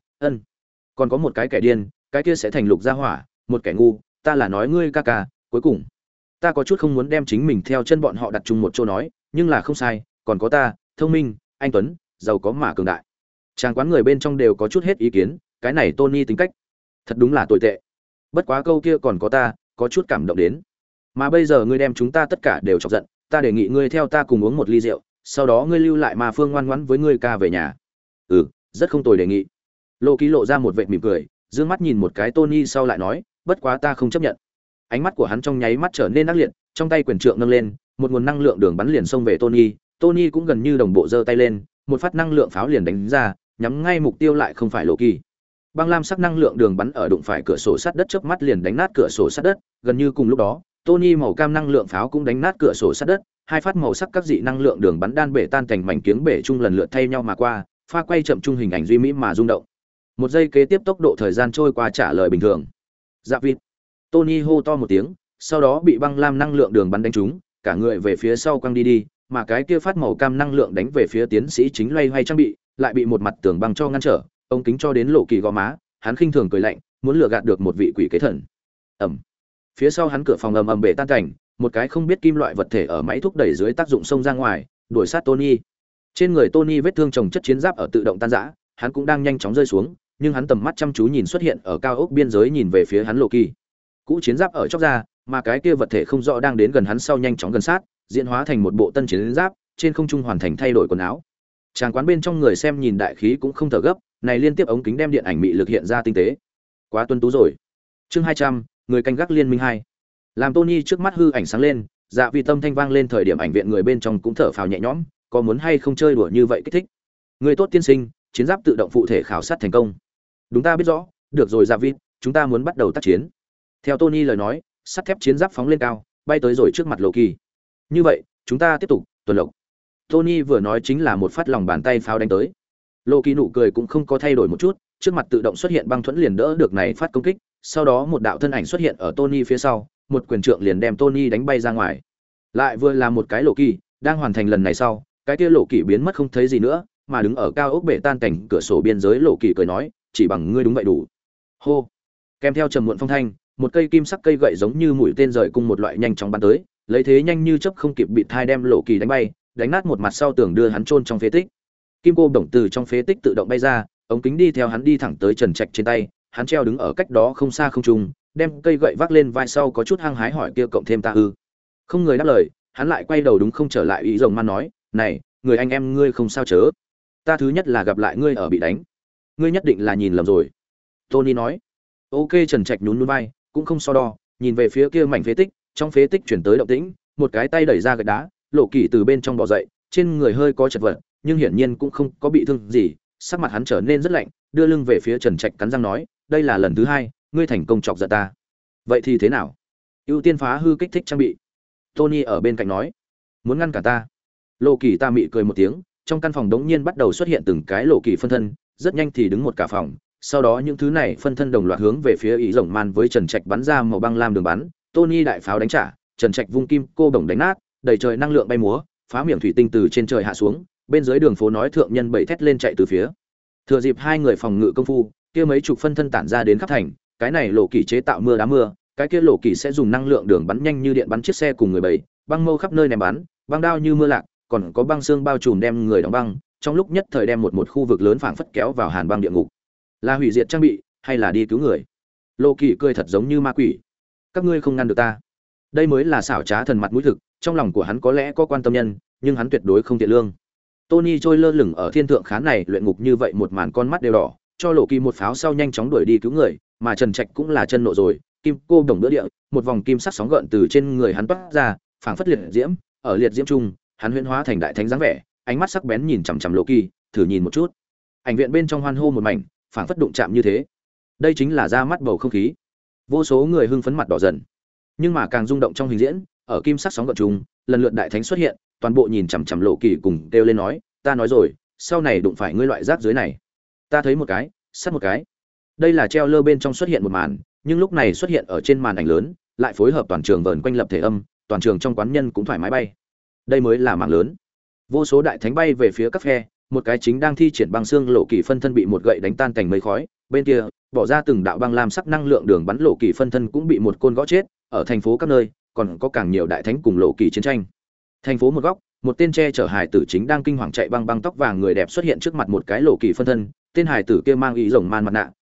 còn có một cái kẻ điên, cái kia sẽ thành lục gia hỏa, một kẻ ngu, ta là nói ngươi ca ca, cuối cùng, ta có chút không muốn đem chính mình theo chân bọn họ đặt chung một chỗ nói, nhưng là không sai, còn có ta, thông minh, anh tuấn, giàu có mà cường đại. Tràng quán người bên trong đều có chút hết ý kiến, cái này Tony tính cách thật đúng là tồi tệ. Bất quá câu kia còn có ta, có chút cảm động đến. Mà bây giờ ngươi đem chúng ta tất cả đều chọc giận, ta đề nghị ngươi theo ta cùng uống một ly rượu, sau đó ngươi lưu lại mà Phương ngoan ngoãn với ngươi ca về nhà. Ừ, rất không tồi đề nghị. Lộ Kỳ lộ ra một vệt mỉm cười, dương mắt nhìn một cái Tony sau lại nói, bất quá ta không chấp nhận. Ánh mắt của hắn trong nháy mắt trở nên ác liệt, trong tay quyền trượng nâng lên, một nguồn năng lượng đường bắn liền xông về Tony. Tony cũng gần như đồng bộ giơ tay lên, một phát năng lượng pháo liền đánh ra, nhắm ngay mục tiêu lại không phải Lộ Kỳ. Băng lam sắc năng lượng đường bắn ở đụng phải cửa sổ sắt đất chớp mắt liền đánh nát cửa sổ sắt đất, gần như cùng lúc đó, Tony màu cam năng lượng pháo cũng đánh nát cửa sổ sắt đất, hai phát màu sắc các dị năng lượng đường bắn đan bể tan thành mảnh kiếng bể chung lần lượt thay nhau mà qua, pha quay chậm trung hình ảnh duy mỹ mà rung động. Một giây kế tiếp tốc độ thời gian trôi qua trả lời bình thường. Dạ vịt. Tony hô to một tiếng, sau đó bị băng lam năng lượng đường bắn đánh trúng, cả người về phía sau quăng đi, mà cái kia phát màu cam năng lượng đánh về phía tiến sĩ chính loay hoay trang bị, lại bị một mặt tường băng cho ngăn trở, ống kính cho đến Lộ Kỳ gò má, hắn khinh thường cười lạnh, muốn lừa gạt được một vị quỷ kế thần. Ầm. Phía sau hắn cửa phòng ầm ầm bể tan cảnh, một cái không biết kim loại vật thể ở máy thúc đẩy dưới tác dụng xông ra ngoài, đuổi sát Tony. Trên người Tony vết thương chồng chất chiến giáp ở tự động tan rã, hắn cũng đang nhanh chóng rơi xuống, nhưng hắn tầm mắt chăm chú nhìn xuất hiện ở cao ốc biên giới nhìn về phía hắn Lộ Kỳ. Cũ chiến giáp ở chóc ra, mà cái kia vật thể không rõ đang đến gần hắn sau nhanh chóng gần sát, diễn hóa thành một bộ tân chiến giáp, trên không trung hoàn thành thay đổi quần áo. Tràng quán bên trong người xem nhìn đại khí cũng không thở gấp, này liên tiếp ống kính đem điện ảnh mị lực hiện ra tinh tế. Quá tuân tú rồi. Chương 200, người canh gác liên minh 2. Làm Tony trước mắt hư ảnh sáng lên, dạ vì tâm thanh vang lên thời điểm ảnh viện người bên trong cũng thở phào nhẹ nhõm, có muốn hay không chơi đùa như vậy kích thích. Người tốt tiên sinh, chiến giáp tự động phụ thể khảo sát thành công. Đúng ta biết rõ, được rồi dạ vi, chúng ta muốn bắt đầu tác chiến. Theo Tony lời nói, sắt thép chiến giáp phóng lên cao, bay tới rồi trước mặt Lộ Kỳ. Như vậy, chúng ta tiếp tục tuần lộc. Tony vừa nói chính là một phát lòng bàn tay pháo đánh tới. Lộ Kỳ nụ cười cũng không có thay đổi một chút, trước mặt tự động xuất hiện băng thuẫn liền đỡ được này phát công kích, sau đó một đạo thân ảnh xuất hiện ở Tony phía sau, một quyền trượng liền đem Tony đánh bay ra ngoài. Lại vừa là một cái Lộ Kỳ, đang hoàn thành lần này sau, cái kia Lộ Kỳ biến mất không thấy gì nữa, mà đứng ở cao ốc bể tan cảnh cửa sổ biên giới Lộ Kỳ cười nói, chỉ bằng ngươi đúng vậy đủ. Hô. Kèm theo trầm muộn phong thanh, một cây kim sắc cây gậy giống như mũi tên rời cung một loại nhanh chóng bắn tới, lấy thế nhanh như chớp không kịp bị thai đem Lộ Kỳ đánh bay, đánh nát một mặt sau tường đưa hắn chôn trong phế tích. Kim cô đồng từ trong phế tích tự động bay ra, ống kính đi theo hắn đi thẳng tới Trần Trạch trên tay, hắn treo đứng ở cách đó không xa không trung, đem cây gậy vác lên vai sau có chút hăng hái hỏi kia cộng thêm ta ư? Không người đáp lời, hắn lại quay đầu đúng không trở lại ý rồng man nói, này, người anh em ngươi không sao chớ? Ta thứ nhất là gặp lại ngươi ở bị đánh, ngươi nhất định là nhìn lầm rồi. Tony nói. Ok, Trần Trạch nhún nhún vai, cũng không so đo, nhìn về phía kia mảnh phế tích, trong phế tích chuyển tới động tĩnh, một cái tay đẩy ra gạch đá, Lộ Kỳ từ bên trong bò dậy, trên người hơi có chật vật, nhưng hiển nhiên cũng không có bị thương gì, sắc mặt hắn trở nên rất lạnh, đưa lưng về phía Trần Trạch cắn răng nói, đây là lần thứ hai, ngươi thành công chọc giận ta. Vậy thì thế nào? Ưu tiên phá hư kích thích trang bị. Tony ở bên cạnh nói, muốn ngăn cả ta. Lộ Kỳ ta mị cười một tiếng, trong căn phòng đống nhiên bắt đầu xuất hiện từng cái Lộ Kỳ phân thân, rất nhanh thì đứng một cả phòng. Sau đó những thứ này phân thân đồng loạt hướng về phía ý rồng man với Trần Trạch bắn ra màu băng lam đường bắn, Tony đại pháo đánh trả, Trần Trạch vung kim cô đồng đánh nát, đầy trời năng lượng bay múa, phá miệng thủy tinh từ trên trời hạ xuống, bên dưới đường phố nói thượng nhân bảy thét lên chạy từ phía. Thừa dịp hai người phòng ngự công phu, kia mấy chục phân thân tản ra đến khắp thành, cái này Lộ Kỳ chế tạo mưa đá mưa, cái kia Lộ Kỳ sẽ dùng năng lượng đường bắn nhanh như điện bắn chiếc xe cùng người bảy, băng mâu khắp nơi ném bắn, băng đao như mưa lạc, còn có băng xương bao trùm đem người đóng băng, trong lúc nhất thời đem một khu vực lớn phảng phất kéo vào hàn băng địa ngục. Là hủy diệt trang bị hay là đi cứu người? Lộ Kỳ cười thật giống như ma quỷ. Các ngươi không ngăn được ta. Đây mới là xảo trá thần mặt mũi thực, trong lòng của hắn có lẽ có quan tâm nhân, nhưng hắn tuyệt đối không thiện lương. Tony trôi lơ lửng ở thiên thượng khán này luyện ngục như vậy một màn con mắt đều đỏ, cho Lộ Kỳ một pháo sau nhanh chóng đuổi đi cứu người, mà Trần Trạch cũng là chân nộ rồi, kim cô đồng đỡ địa, một vòng kim sắc sóng gợn từ trên người hắn toát ra, phảng phất liệt diễm, ở liệt diễm trung, hắn huyễn hóa thành đại thánh dáng vẻ, ánh mắt sắc bén nhìn chằm chằm Lộ Kỳ, thử nhìn một chút. Ảnh viện bên trong hoan hô một mảnh, phảng phất đụng chạm như thế. Đây chính là ra mắt bầu không khí. Vô số người hưng phấn mặt đỏ dần. Nhưng mà càng rung động trong hình diễn, ở kim sắc sóng gợn trùng, lần lượt đại thánh xuất hiện, toàn bộ nhìn chằm chằm Lộ Kỳ cùng kêu lên nói, ta nói rồi, sau này đụng phải ngươi loại rác dưới này, ta thấy một cái, sát một cái. Đây là treo lơ bên trong xuất hiện một màn, nhưng lúc này xuất hiện ở trên màn ảnh lớn, lại phối hợp toàn trường vờn quanh lập thể âm, toàn trường trong quán nhân cũng thoải mái bay. Đây mới là màn lớn. Vô số đại thánh bay về phía các phe, một cái chính đang thi triển băng xương Lộ Kỳ phân thân bị một gậy đánh tan thành mây khói, bên kia, bỏ ra từng đạo băng lam sắc năng lượng đường bắn Lộ Kỳ phân thân cũng bị một côn gõ chết, ở thành phố các nơi, còn có càng nhiều đại thánh cùng Lộ Kỳ chiến tranh. Thành phố một góc, một tên che chở hài tử chính đang kinh hoàng chạy băng băng tóc vàng người đẹp xuất hiện trước mặt một cái Lộ Kỳ phân thân, tên hài tử kia mang ý rồng man mặt nạ,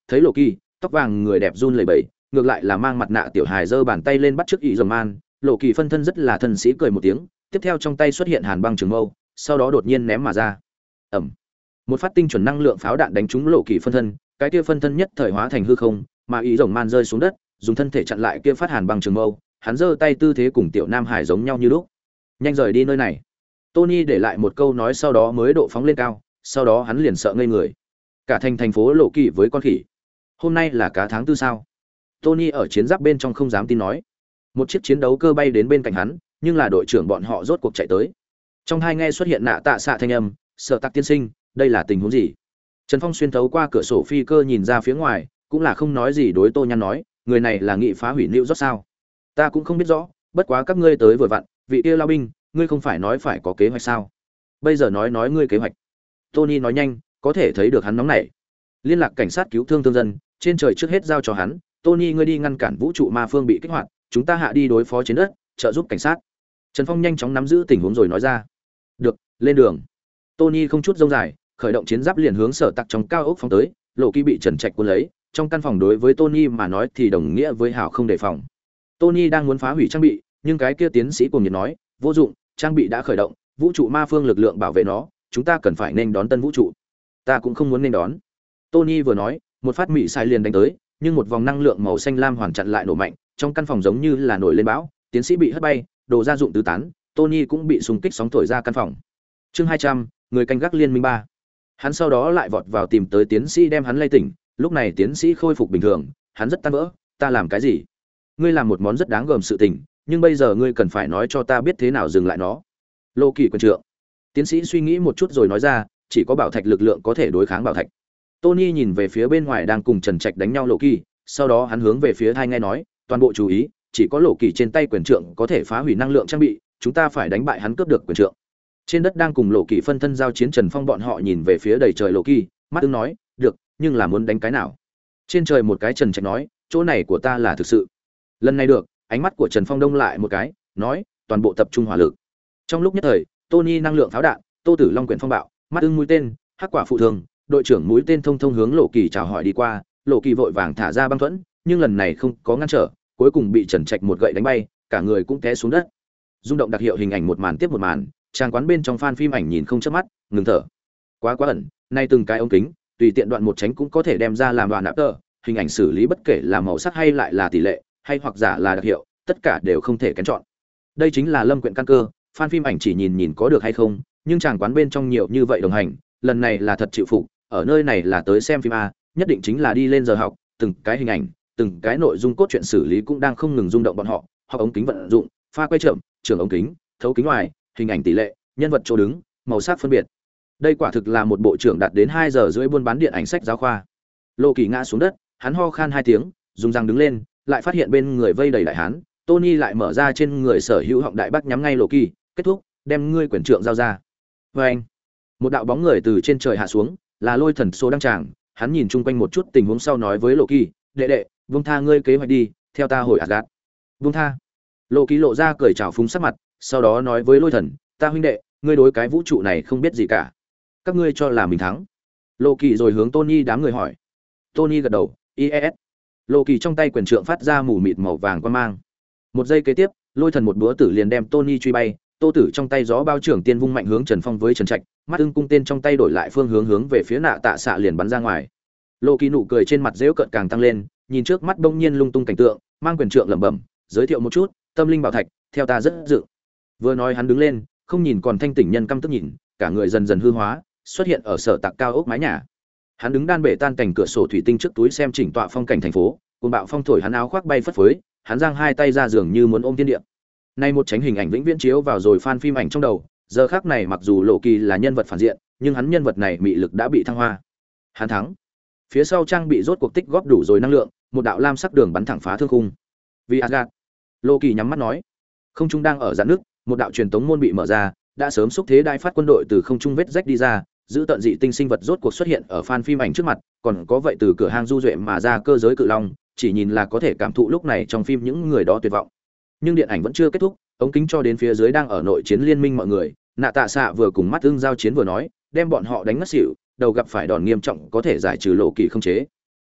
thấy lộ kỳ tóc vàng người đẹp run lẩy bẩy, ngược lại là mang mặt nạ tiểu hài giơ bàn tay lên bắt trước ý dòng man. Lộ kỳ phân thân rất là thân sĩ cười một tiếng, tiếp theo trong tay xuất hiện hàn băng trường mâu, sau đó đột nhiên ném mà ra. Ẩm. Một phát tinh chuẩn năng lượng pháo đạn đánh trúng lộ kỳ phân thân, cái kia phân thân nhất thời hóa thành hư không, mà ý rồng man rơi xuống đất, dùng thân thể chặn lại kia phát hàn băng trường mâu. Hắn giơ tay tư thế cùng tiểu nam hải giống nhau như lúc. Nhanh rời đi nơi này. Tony để lại một câu nói sau đó mới độ phóng lên cao, sau đó hắn liền sợ ngây người. Cả thành phố lộ kỳ với con khỉ. Hôm nay là cá tháng tư sao? Tony ở chiến giáp bên trong không dám tin nói. Một chiếc chiến đấu cơ bay đến bên cạnh hắn, nhưng là đội trưởng bọn họ rốt cuộc chạy tới. Trong hai nghe xuất hiện nạ tạ xạ thanh âm, "Sở Tạc tiên sinh, đây là tình huống gì?" Trần Phong xuyên thấu qua cửa sổ phi cơ nhìn ra phía ngoài, cũng là không nói gì đối Tô Nhan nói, "Người này là nghị phá hủy New York sao? Ta cũng không biết rõ, bất quá các ngươi tới vừa vặn, vị kia lao binh, ngươi không phải nói phải có kế hoạch sao? Bây giờ nói ngươi kế hoạch." Tony nói nhanh, có thể thấy được hắn nóng nảy. Liên lạc cảnh sát cứu thương thương dân, trên trời trước hết giao cho hắn, "Tony ngươi đi ngăn cản vũ trụ ma phương bị kích hoạt, chúng ta hạ đi đối phó trên đất, trợ giúp cảnh sát." Trần Phong nhanh chóng nắm giữ tình huống rồi nói ra. "Được, lên đường." Tony không chút rông dài, khởi động chiến giáp liền hướng Sở Tạc trong cao ốc phóng tới, Lộ Kỳ bị Trần Trạch cuốn lấy, trong căn phòng đối với Tony mà nói thì đồng nghĩa với hảo không đề phòng. Tony đang muốn phá hủy trang bị, nhưng cái kia tiến sĩ cuồng nhiệt nói, "Vô dụng, trang bị đã khởi động, vũ trụ ma phương lực lượng bảo vệ nó, chúng ta cần phải nên đón tân vũ trụ." "Ta cũng không muốn nên đón." Tony vừa nói, một phát mị sai liền đánh tới, nhưng một vòng năng lượng màu xanh lam hoàn chặn lại nổ mạnh, trong căn phòng giống như là nổi lên bão, tiến sĩ bị hất bay, đồ gia dụng tứ tán, Tony cũng bị xung kích sóng thổi ra căn phòng. Chương 200, người canh gác liên minh 3. Hắn sau đó lại vọt vào tìm tới tiến sĩ đem hắn lay tỉnh, lúc này tiến sĩ khôi phục bình thường, hắn rất tan vỡ, "Ta làm cái gì?" "Ngươi làm một món rất đáng gờm sự tình, nhưng bây giờ ngươi cần phải nói cho ta biết thế nào dừng lại nó." "Lô Kỳ quân trưởng." Tiến sĩ suy nghĩ một chút rồi nói ra, "Chỉ có bảo thạch lực lượng có thể đối kháng bảo thạch." Tony nhìn về phía bên ngoài đang cùng Trần Trạch đánh nhau Lộ Kỳ, sau đó hắn hướng về phía Thai nghe nói, "Toàn bộ chú ý, chỉ có Lộ Kỳ trên tay quyền trượng có thể phá hủy năng lượng trang bị, chúng ta phải đánh bại hắn cướp được quyền trượng." Trên đất đang cùng Lộ Kỳ phân thân giao chiến Trần Phong bọn họ nhìn về phía đầy trời Lộ Kỳ, mắt ưng nói, "Được, nhưng là muốn đánh cái nào?" Trên trời một cái Trần Trạch nói, "Chỗ này của ta là thực sự." Lần này được, ánh mắt của Trần Phong đông lại một cái, nói, "Toàn bộ tập trung hỏa lực." Trong lúc nhất thời, Tony năng lượng pháo đạn, Tô Tử Long quyển phong bạo, mắt ưng mũi tên, hắc quả phụ thường, đội trưởng mũi tên thông thông hướng Lộ Kỳ chào hỏi đi qua, Lộ Kỳ vội vàng thả ra băng thuẫn, nhưng lần này không có ngăn trở, cuối cùng bị Trần Trạch một gậy đánh bay, cả người cũng té xuống đất. Rung động đặc hiệu hình ảnh một màn tiếp một màn, trang quán bên trong fan phim ảnh nhìn không chớp mắt, ngừng thở. Quá ẩn, nay từng cái ống kính, tùy tiện đoạn một tránh cũng có thể đem ra làm đoạn nạp tờ, hình ảnh xử lý bất kể là màu sắc hay lại là tỷ lệ, hay hoặc giả là đặc hiệu, tất cả đều không thể kén chọn. Đây chính là Lâm Quyện căn cơ, fan phim ảnh chỉ nhìn có được hay không, nhưng tràng quán bên trong nhiều như vậy đồng hành, lần này là thật chịu phục, ở nơi này là tới xem phim a, nhất định chính là đi lên giờ học, từng cái hình ảnh, từng cái nội dung cốt truyện xử lý cũng đang không ngừng rung động bọn họ, học ống kính vận dụng, pha quay chậm, trường ống kính, thấu kính ngoài, hình ảnh tỷ lệ, nhân vật chỗ đứng, màu sắc phân biệt. Đây quả thực là một bộ trưởng đạt đến 2 giờ rưỡi buôn bán điện ảnh sách giáo khoa. Lộ Kỳ ngã xuống đất, hắn ho khan 2 tiếng, dùng răng đứng lên, lại phát hiện bên người vây đầy đại hán, Tony lại mở ra trên người sở hữu họng đại bác nhắm ngay Lộ Kỳ, "Kết thúc, đem ngươi quyền trượng giao ra." Và anh, một đạo bóng người từ trên trời hạ xuống, là Lôi Thần số đăng tràng, hắn nhìn chung quanh một chút tình huống sau nói với Lộ Kỳ, "Đệ đệ, buông tha ngươi kế hoạch đi, theo ta hồi Asgard." "Buông tha?" Lộ Kỳ lộ ra cười chào phúng sắc mặt, sau đó nói với Lôi Thần, "Ta huynh đệ, ngươi đối cái vũ trụ này không biết gì cả, các ngươi cho là mình thắng?" Lộ Kỳ rồi hướng Tony đám người hỏi. Tony gật đầu, "IES." Lộ Kỳ trong tay quyền trượng phát ra mù mịt màu vàng quang mang. Một giây kế tiếp, Lôi Thần một búa tử liền đem Tony truy bay, Tô Tử trong tay gió bao trưởng tiên vung mạnh hướng Trần Phong với Trần Trạch, mắt ưng cung tên trong tay đổi lại phương hướng về phía nạ tạ xạ liền bắn ra ngoài. Lộ Kỳ nụ cười trên mặt giễu cợt càng tăng lên, nhìn trước mắt bỗng nhiên lung tung cảnh tượng, mang quyền trượng lẩm bẩm, giới thiệu một chút, "Tâm linh bảo thạch, theo ta rất dự." Vừa nói hắn đứng lên, không nhìn còn thanh tỉnh nhân căm tức nhìn, cả người dần dần hư hóa, xuất hiện ở Sở Tạc cao ốc mái nhà. Hắn đứng đan bể tan cảnh cửa sổ thủy tinh trước túi xem chỉnh tọa phong cảnh thành phố, cuồng bạo phong thổi hắn áo khoác bay phất phới, hắn giang hai tay ra giường như muốn ôm thiên địa. Nay một tránh hình ảnh vĩnh viễn chiếu vào rồi fan phim ảnh trong đầu, giờ khắc này mặc dù Lộ Kỳ là nhân vật phản diện, nhưng hắn nhân vật này mị lực đã bị thăng hoa. Hắn thắng. Phía sau trang bị rốt cuộc tích góp đủ rồi năng lượng, một đạo lam sắc đường bắn thẳng phá thương khung. Vì Asgard. Lộ Kỳ nhắm mắt nói. Không trung đang ở dạn nước, một đạo truyền tống môn bị mở ra, đã sớm xúc thế đai phát quân đội từ không trung vết rách đi ra, giữ tận dị tinh sinh vật rốt cuộc xuất hiện ở fan phim ảnh trước mặt, còn có vậy từ cửa hang du duệ mà ra cơ giới cự long, chỉ nhìn là có thể cảm thụ lúc này trong phim những người đó tuyệt vọng. Nhưng điện ảnh vẫn chưa kết thúc, ống kính cho đến phía dưới đang ở nội chiến liên minh mọi người, nạ tạ xạ vừa cùng mắt ưng giao chiến vừa nói, đem bọn họ đánh ngất xỉu, đầu gặp phải đòn nghiêm trọng có thể giải trừ Lộ Kỳ không chế.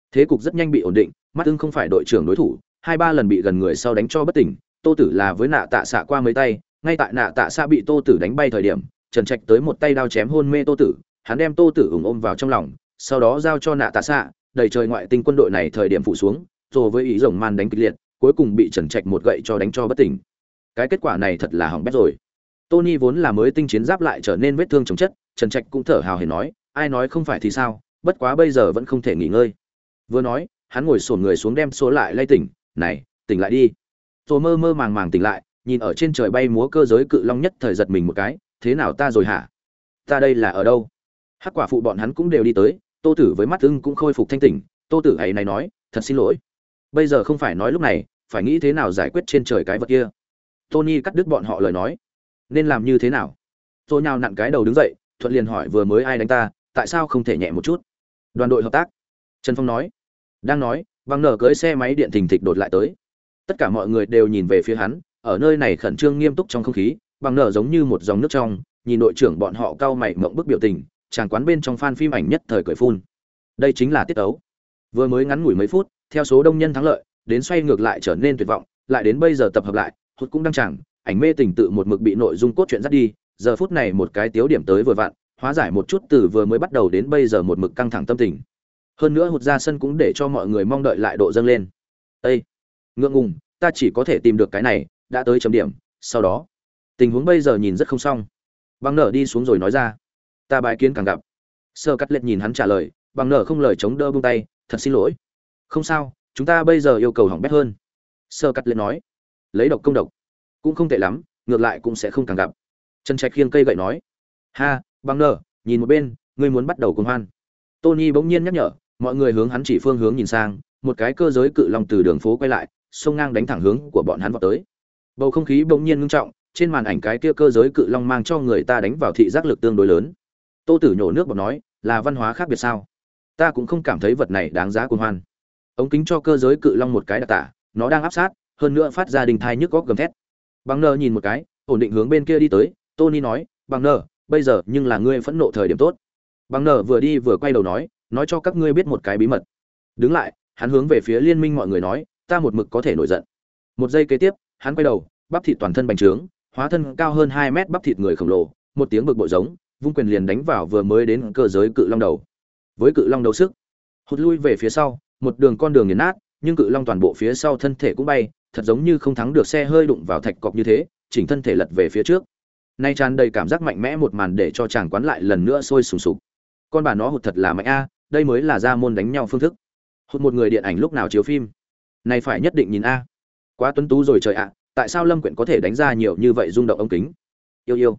Thế cục rất nhanh bị ổn định, mắt ưng không phải đội trưởng đối thủ, 2-3 lần bị gần người sau đánh cho bất tỉnh. Tô Tử là với nạ tạ xạ qua mấy tay, ngay tại nạ tạ xạ bị Tô Tử đánh bay thời điểm, Trần Trạch tới một tay đao chém hôn mê Tô Tử, hắn đem Tô Tử ôm vào trong lòng, sau đó giao cho nạ tạ xạ, đầy trời ngoại tinh quân đội này thời điểm phụ xuống, rồi với ý rồng man đánh kịch liệt, cuối cùng bị Trần Trạch một gậy cho đánh cho bất tỉnh. Cái kết quả này thật là hỏng bét rồi. Tony vốn là mới tinh chiến giáp lại trở nên vết thương chồng chất, Trần Trạch cũng thở hào hển nói, ai nói không phải thì sao, bất quá bây giờ vẫn không thể nghỉ ngơi. Vừa nói, hắn ngồi xổm người xuống đem số lại lay tỉnh, "Này, tỉnh lại đi." Rồi mơ mơ màng màng tỉnh lại, nhìn ở trên trời bay múa cơ giới cự long nhất thời giật mình một cái, "Thế nào ta rồi hả? Ta đây là ở đâu?" Hắc quả phụ bọn hắn cũng đều đi tới, Tô Tử với mắt ưng cũng khôi phục thanh tỉnh, Tô Tử ấy này nói, "Thật xin lỗi. Bây giờ không phải nói lúc này, phải nghĩ thế nào giải quyết trên trời cái vật kia." Tony cắt đứt bọn họ lời nói, "Nên làm như thế nào?" Tôi nhào nặn cái đầu đứng dậy, thuận liền hỏi, "Vừa mới ai đánh ta, tại sao không thể nhẹ một chút?" "Đoàn đội hợp tác." Trần Phong nói. Đang nói, Bằng Nở cưỡi xe máy điện thình thịch đột lại tới. Tất cả mọi người đều nhìn về phía hắn, ở nơi này khẩn trương nghiêm túc trong không khí, Bằng Nở giống như một dòng nước trong, nhìn đội trưởng bọn họ cau mày mộng bức biểu tình, chàng quán bên trong fan phim ảnh nhất thời cười phun. Đây chính là tiết tấu. Vừa mới ngắn ngủi mấy phút, theo số đông nhân thắng lợi, đến xoay ngược lại trở nên tuyệt vọng, lại đến bây giờ tập hợp lại, hụt cũng đang chẳng, ảnh mê tình tự một mực bị nội dung cốt truyện dắt đi, giờ phút này một cái tiếu điểm tới vừa vặn, hóa giải một chút từ vừa mới bắt đầu đến bây giờ một mực căng thẳng tâm tình. Hơn nữa hụt ra sân cũng để cho mọi người mong đợi lại độ dâng lên. Ê, ngượng ngùng, ta chỉ có thể tìm được cái này, đã tới chấm điểm, sau đó, tình huống bây giờ nhìn rất không xong. Bằng Nở đi xuống rồi nói ra, ta bài kiến càng gặp. Sơ Cắt Lệch nhìn hắn trả lời, Bằng Nở không lời chống đỡ buông tay, thật xin lỗi. Không sao, chúng ta bây giờ yêu cầu hỏng bét hơn. Sơ Cắt Lệch nói, lấy độc công độc, cũng không tệ lắm, ngược lại cũng sẽ không càng gặp. Trần Trạch khiêng cây gậy nói, ha, Bằng Nở, nhìn một bên, ngươi muốn bắt đầu cuồng hoan. Tony bỗng nhiên nhắc nhở, mọi người hướng hắn chỉ phương hướng nhìn sang, một cái cơ giới cự long từ đường phố quay lại, xông ngang đánh thẳng hướng của bọn hắn vọt tới. Bầu không khí bỗng nhiên ngưng trọng, trên màn ảnh cái kia cơ giới cự long mang cho người ta đánh vào thị giác lực tương đối lớn. Tô Tử nhổ nước bọt nói, là văn hóa khác biệt sao? Ta cũng không cảm thấy vật này đáng giá cuồng hoan. Ống kính cho cơ giới cự long một cái đặc tả, nó đang áp sát, hơn nữa phát ra đình thai nhức góc gầm thét. Bằng Nở nhìn một cái, ổn định hướng bên kia đi tới, Tony nói, Bằng Nở, bây giờ nhưng là ngươi phẫn nộ thời điểm tốt. Bằng Nở vừa đi vừa quay đầu nói cho các ngươi biết một cái bí mật. Đứng lại, hắn hướng về phía liên minh mọi người nói, ta một mực có thể nổi giận. Một giây kế tiếp, hắn quay đầu, bắp thịt toàn thân bành trướng, hóa thân cao hơn 2 mét bắp thịt người khổng lồ, một tiếng bực bội giống, vung quyền liền đánh vào vừa mới đến cơ giới cự long đầu. Với cự long đấu sức, hụt lui về phía sau, một đường con đường nghiền nát, nhưng cự long toàn bộ phía sau thân thể cũng bay, thật giống như không thắng được xe hơi đụng vào thạch cọc như thế, chỉnh thân thể lật về phía trước. Nay tràn đầy cảm giác mạnh mẽ một màn để cho chàng quán lại lần nữa sôi sùng sục. Con bà nó hụt thật là mạnh a, đây mới là ra môn đánh nhau phương thức. Hụt một người điện ảnh lúc nào chiếu phim, này phải nhất định nhìn a. Quá tuấn tú rồi trời ạ, tại sao Lâm Quyện có thể đánh ra nhiều như vậy rung động ống kính. Yêu yêu.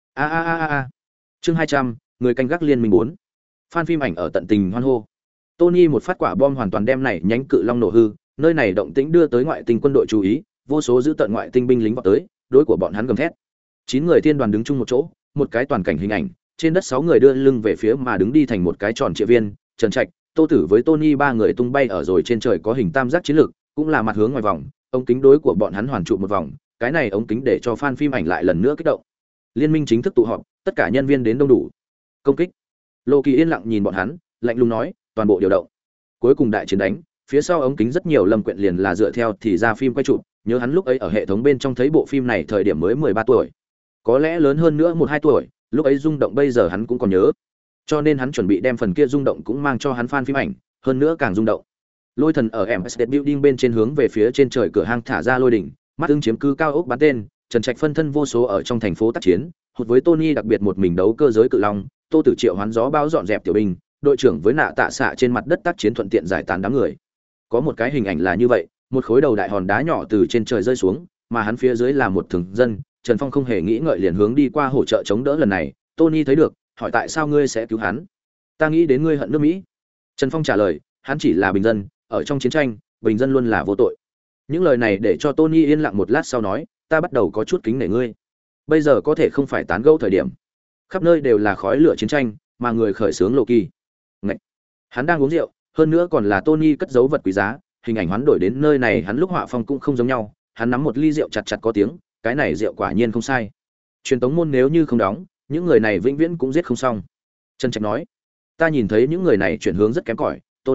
A. Chương 200, người canh gác liên minh 4. Fan phim ảnh ở tận tình hoan hô. Tony một phát quả bom hoàn toàn đem này nhánh cự long nổ hư, nơi này động tĩnh đưa tới ngoại tinh quân đội chú ý, vô số giữ tận ngoại tinh binh lính vọt tới, đối của bọn hắn gầm thét. 9 người thiên đoàn đứng chung một chỗ, một cái toàn cảnh hình ảnh, trên đất 6 người đưa lưng về phía mà đứng đi thành một cái tròn trịa viên, Trần Trạch, Tô Tử với Tony ba người tung bay ở rồi trên trời có hình tam giác chiến lược, cũng là mặt hướng ngoài vòng, ống kính đối của bọn hắn hoàn trụ một vòng, cái này ống kính để cho fan phim ảnh lại lần nữa kích động. Liên minh chính thức tụ họp, tất cả nhân viên đến đông đủ. Công kích. Loki yên lặng nhìn bọn hắn, lạnh lùng nói, toàn bộ điều động. Cuối cùng đại chiến đánh, phía sau ống kính rất nhiều Lâm Quyện liền là dựa theo thì ra phim quay chụp, nhớ hắn lúc ấy ở hệ thống bên trong thấy bộ phim này thời điểm mới 13 tuổi. Có lẽ lớn hơn nữa 1-2 tuổi, lúc ấy rung động bây giờ hắn cũng còn nhớ. Cho nên hắn chuẩn bị đem phần kia rung động cũng mang cho hắn fan phim ảnh, hơn nữa càng rung động. Lôi Thần ở Empire Building bên trên hướng về phía trên trời cửa hang thả ra lôi đỉnh, mắt ưng chiếm cứ cao ốc bắn tên, Trần Trạch phân thân vô số ở trong thành phố tác chiến, hụt với Tony đặc biệt một mình đấu cơ giới cự long, Tô Tử Triệu hoán gió bão dọn dẹp tiểu binh, đội trưởng với nạ tạ xạ trên mặt đất tác chiến thuận tiện giải tán đám người. Có một cái hình ảnh là như vậy, một khối đầu đại hòn đá nhỏ từ trên trời rơi xuống, mà hắn phía dưới là một thường dân, Trần Phong không hề nghĩ ngợi liền hướng đi qua hỗ trợ chống đỡ lần này, Tony thấy được, hỏi tại sao ngươi sẽ cứu hắn? Ta nghĩ đến ngươi hận nước Mỹ. Trần Phong trả lời, hắn chỉ là bình dân, ở trong chiến tranh, bình dân luôn là vô tội. Những lời này để cho Tony yên lặng một lát sau nói, ta bắt đầu có chút kính nể ngươi. Bây giờ có thể không phải tán gẫu thời điểm. Khắp nơi đều là khói lửa chiến tranh, mà người khởi xướng Loki. Ngậy. Hắn đang uống rượu, hơn nữa còn là Tony cất giấu vật quý giá, hình ảnh hoán đổi đến nơi này hắn lúc họa phong cũng không giống nhau, hắn nắm một ly rượu chặt chặt có tiếng, cái này rượu quả nhiên không sai. Truyền tống môn nếu như không đóng, những người này vĩnh viễn cũng giết không xong. Trần Trạch nói, ta nhìn thấy những người này chuyển hướng rất kém cỏi, Tony,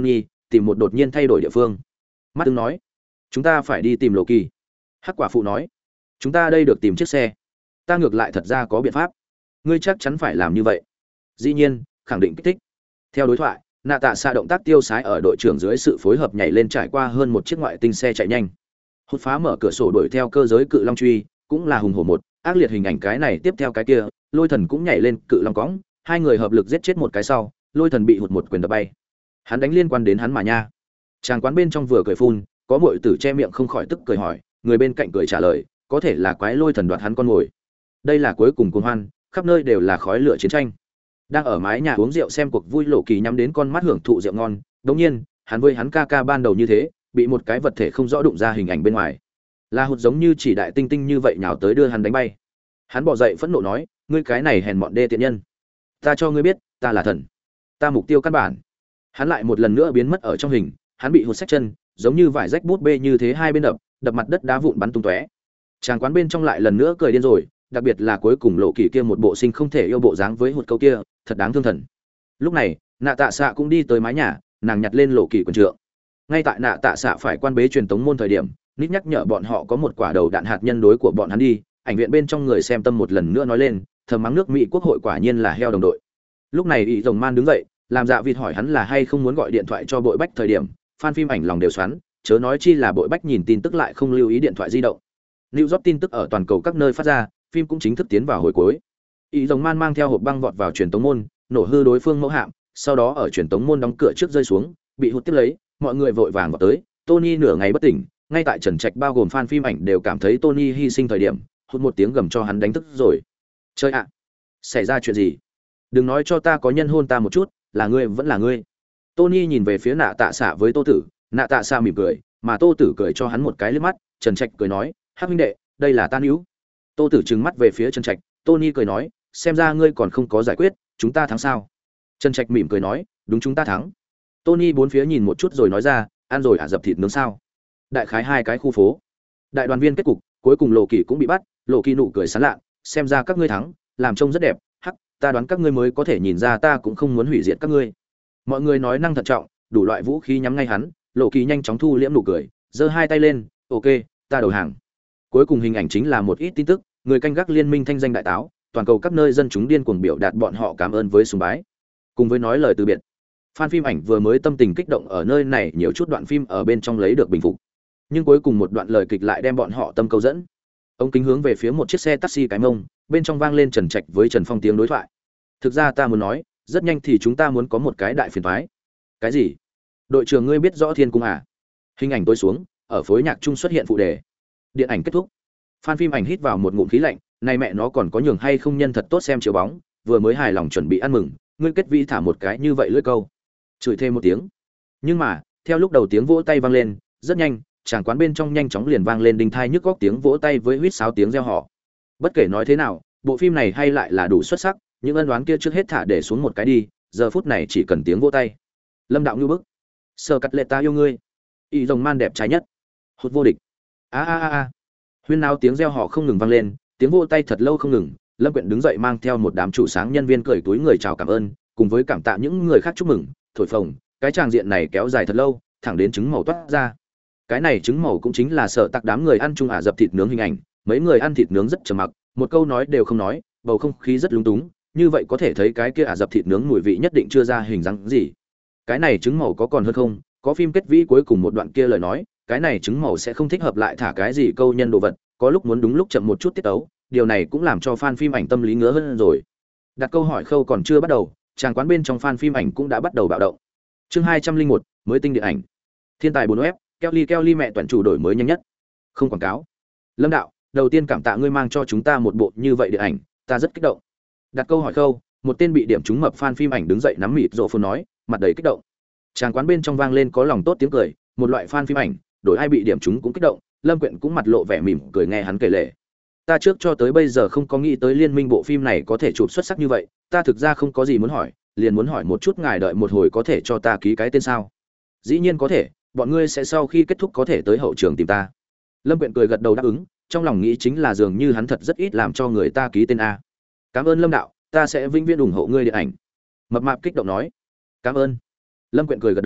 tìm một đột nhiên thay đổi địa phương. Mắt Tương nói, chúng ta phải đi tìm Lộ Kỳ. Hắc quả phụ nói, chúng ta đây được tìm chiếc xe. Ta ngược lại thật ra có biện pháp. Ngươi chắc chắn phải làm như vậy. Dĩ nhiên, khẳng định kích thích. Theo đối thoại, nạ tạ xạ động tác tiêu sái ở đội trưởng dưới sự phối hợp nhảy lên trải qua hơn một chiếc ngoại tinh xe chạy nhanh. Hút phá mở cửa sổ đuổi theo cơ giới cự long truy, cũng là hùng hổ một, ác liệt hình ảnh cái này tiếp theo cái kia, Lôi Thần cũng nhảy lên cự long cõng, hai người hợp lực giết chết một cái sau, Lôi Thần bị hụt một quyền đập bay. Hắn đánh liên quan đến hắn mà nha. Tràng quán bên trong vừa cười phun, có muội tử che miệng không khỏi tức cười hỏi, người bên cạnh cười trả lời, có thể là quái Lôi Thần đoạt hắn con ngồi. Đây là cuối cùng cuồng hoan, khắp nơi đều là khói lửa chiến tranh. Đang ở mái nhà uống rượu xem cuộc vui, Lộ Kỳ nhắm đến con mắt hưởng thụ rượu ngon, đột nhiên, hắn với hắn ca ca ban đầu như thế, bị một cái vật thể không rõ đụng ra hình ảnh bên ngoài. La Hụt giống như chỉ đại tinh tinh như vậy nhào tới đưa hắn đánh bay. Hắn bò dậy phẫn nộ nói, ngươi cái này hèn mọn đê tiện nhân, ta cho ngươi biết, ta là thần, ta mục tiêu căn bản. Hắn lại một lần nữa biến mất ở trong hình, hắn bị hụt sách chân, giống như vải rách bút bê như thế, hai bên đập mặt đất đá vụn bắn tung tóe. Tràng quán bên trong lại lần nữa cười điên rồi, đặc biệt là cuối cùng Lộ Kỳ kia một bộ sinh không thể yêu bộ dáng với hụt câu kia, thật đáng thương thần. Lúc này, nạ tạ xạ cũng đi tới mái nhà, nàng nhặt lên Lộ Kỳ quần trượng. Ngay tại nạ tạ xạ phải quan bế truyền tống môn thời điểm, nít nhắc nhở bọn họ có một quả đầu đạn hạt nhân đối của bọn hắn đi. Ảnh viện bên trong người xem tâm một lần nữa nói lên, thầm mắng nước Mỹ quốc hội quả nhiên là heo đồng đội. Lúc này Y Rồng Man đứng dậy, làm dạ vịt hỏi hắn là hay không muốn gọi điện thoại cho Bội Bách thời điểm, fan phim ảnh lòng đều xoắn, chớ nói chi là Bội Bách nhìn tin tức lại không lưu ý điện thoại di động. New York tin tức ở toàn cầu các nơi phát ra, phim cũng chính thức tiến vào hồi cuối. Y Rồng Man mang theo hộp băng vọt vào truyền tống môn, nổ hư đối phương mẫu hạm, sau đó ở truyền tống môn đóng cửa trước rơi xuống, bị hụt tiếp lấy, mọi người vội vàng vào tới, Tony nửa ngày bất tỉnh, ngay tại Trần Trạch bao gồm fan phim ảnh đều cảm thấy Tony hy sinh thời điểm, hụt một tiếng gầm cho hắn đánh thức rồi. Chơi ạ, xảy ra chuyện gì? Đừng nói cho ta có nhân hôn ta một chút, là ngươi vẫn là ngươi. Tony nhìn về phía nạ tạ xạ với Tô Tử, nạ tạ xạ mỉm cười, mà Tô Tử cười cho hắn một cái liếc mắt. Trần Trạch cười nói, hắc huynh đệ, đây là tan hữu. Tô Tử trừng mắt về phía Trần Trạch, Tony cười nói, xem ra ngươi còn không có giải quyết, chúng ta thắng sao? Trần Trạch mỉm cười nói, đúng, chúng ta thắng. Tony bốn phía nhìn một chút rồi nói ra, ăn rồi dập thịt nướng sao? Đại khái hai cái khu phố. Đại đoàn viên kết cục, cuối cùng Lộ Kỳ cũng bị bắt, Lộ Kỳ nụ cười sán lạ, xem ra các ngươi thắng, làm trông rất đẹp, hắc, ta đoán các ngươi mới có thể nhìn ra ta cũng không muốn hủy diệt các ngươi. Mọi người nói năng thận trọng, đủ loại vũ khí nhắm ngay hắn, Lộ Kỳ nhanh chóng thu liễm nụ cười, giơ hai tay lên, ok, ta đầu hàng. Cuối cùng hình ảnh chính là một ít tin tức, người canh gác liên minh thanh danh đại táo, toàn cầu các nơi dân chúng điên cuồng biểu đạt bọn họ cảm ơn với sùng bái, cùng với nói lời từ biệt. Fan phim ảnh vừa mới tâm tình kích động ở nơi này nhiều chút đoạn phim ở bên trong lấy được bình phục, nhưng cuối cùng một đoạn lời kịch lại đem bọn họ tâm câu dẫn. Ông kính hướng về phía một chiếc xe taxi cái mông, bên trong vang lên Trần Trạch với Trần Phong tiếng đối thoại. Thực ra ta muốn nói, rất nhanh thì chúng ta muốn có một cái đại phiền toái. Cái gì? Đội trưởng ngươi biết rõ thiên cung à? Hình ảnh tối xuống, ở phối nhạc chung xuất hiện phụ đề. Điện ảnh kết thúc. Fan phim ảnh hít vào một ngụm khí lạnh, này mẹ nó còn có nhường hay không nhân thật tốt xem chiếu bóng, vừa mới hài lòng chuẩn bị ăn mừng, ngươi kết vĩ thả một cái như vậy lưỡi câu. Chửi thêm một tiếng. Nhưng mà, theo lúc đầu tiếng vỗ tay vang lên, rất nhanh, tràng quán bên trong nhanh chóng liền vang lên đinh thai nhức góc tiếng vỗ tay với huýt sáo tiếng reo hò. Bất kể nói thế nào, bộ phim này hay lại là đủ xuất sắc, những ân đoán kia trước hết thả để xuống một cái đi, giờ phút này chỉ cần tiếng vỗ tay. Lâm đạo như bức. Sơ cắt lệ ta yêu ngươi. Y Rồng Man đẹp trai nhất. Hút vô địch. A a a a. Huyên náo tiếng reo hò không ngừng vang lên, tiếng vỗ tay thật lâu không ngừng. Lâm Quyện đứng dậy mang theo một đám chủ sáng nhân viên cười túi người chào cảm ơn, cùng với cảm tạ những người khác chúc mừng, thổi phồng, cái tràng diện này kéo dài thật lâu, thẳng đến trứng màu toát ra. Cái này trứng màu cũng chính là sợ tặc đám người ăn chung dập thịt nướng hình ảnh, mấy người ăn thịt nướng rất trầm mặc, một câu nói đều không nói, bầu không khí rất lúng túng, như vậy có thể thấy cái kia dập thịt nướng mùi vị nhất định chưa ra hình dáng gì. Cái này trứng màu có còn hơn không, có phim kết vĩ cuối cùng một đoạn kia lời nói, cái này trứng màu sẽ không thích hợp lại thả cái gì câu nhân đồ vật, có lúc muốn đúng lúc chậm một chút tiết tấu, điều này cũng làm cho fan phim ảnh tâm lý ngứa hơn rồi. Đặt câu hỏi khâu còn chưa bắt đầu, tràng quán bên trong fan phim ảnh cũng đã bắt đầu bạo động. Chương 201, mới tinh điện ảnh. Thiên tài 4F, Kelly mẹ toàn chủ đổi mới nhanh nhất. Không quảng cáo. Lâm đạo, đầu tiên cảm tạ ngươi mang cho chúng ta một bộ như vậy điện ảnh, ta rất kích động. Đặt câu hỏi khâu, một tên bị điểm trúng mập fan phim ảnh đứng dậy nắm mịt rộ phone nói, mặt đầy kích động. Tràng quán bên trong vang lên có lòng tốt tiếng cười, một loại fan phim ảnh, đổi ai bị điểm trúng cũng kích động, Lâm Quyện cũng mặt lộ vẻ mỉm cười nghe hắn kể lể. Ta trước cho tới bây giờ không có nghĩ tới liên minh bộ phim này có thể chụp xuất sắc như vậy, ta thực ra không có gì muốn hỏi, liền muốn hỏi một chút ngài đợi một hồi có thể cho ta ký cái tên sao? Dĩ nhiên có thể, bọn ngươi sẽ sau khi kết thúc có thể tới hậu trường tìm ta. Lâm Quyện cười gật đầu đáp ứng, trong lòng nghĩ chính là dường như hắn thật rất ít làm cho người ta ký tên a. Cảm ơn Lâm đạo, ta sẽ vĩnh viễn ủng hộ ngươi điện ảnh. Mập mạp kích động nói. Cảm ơn. Lâm Quyện cười gật đầu,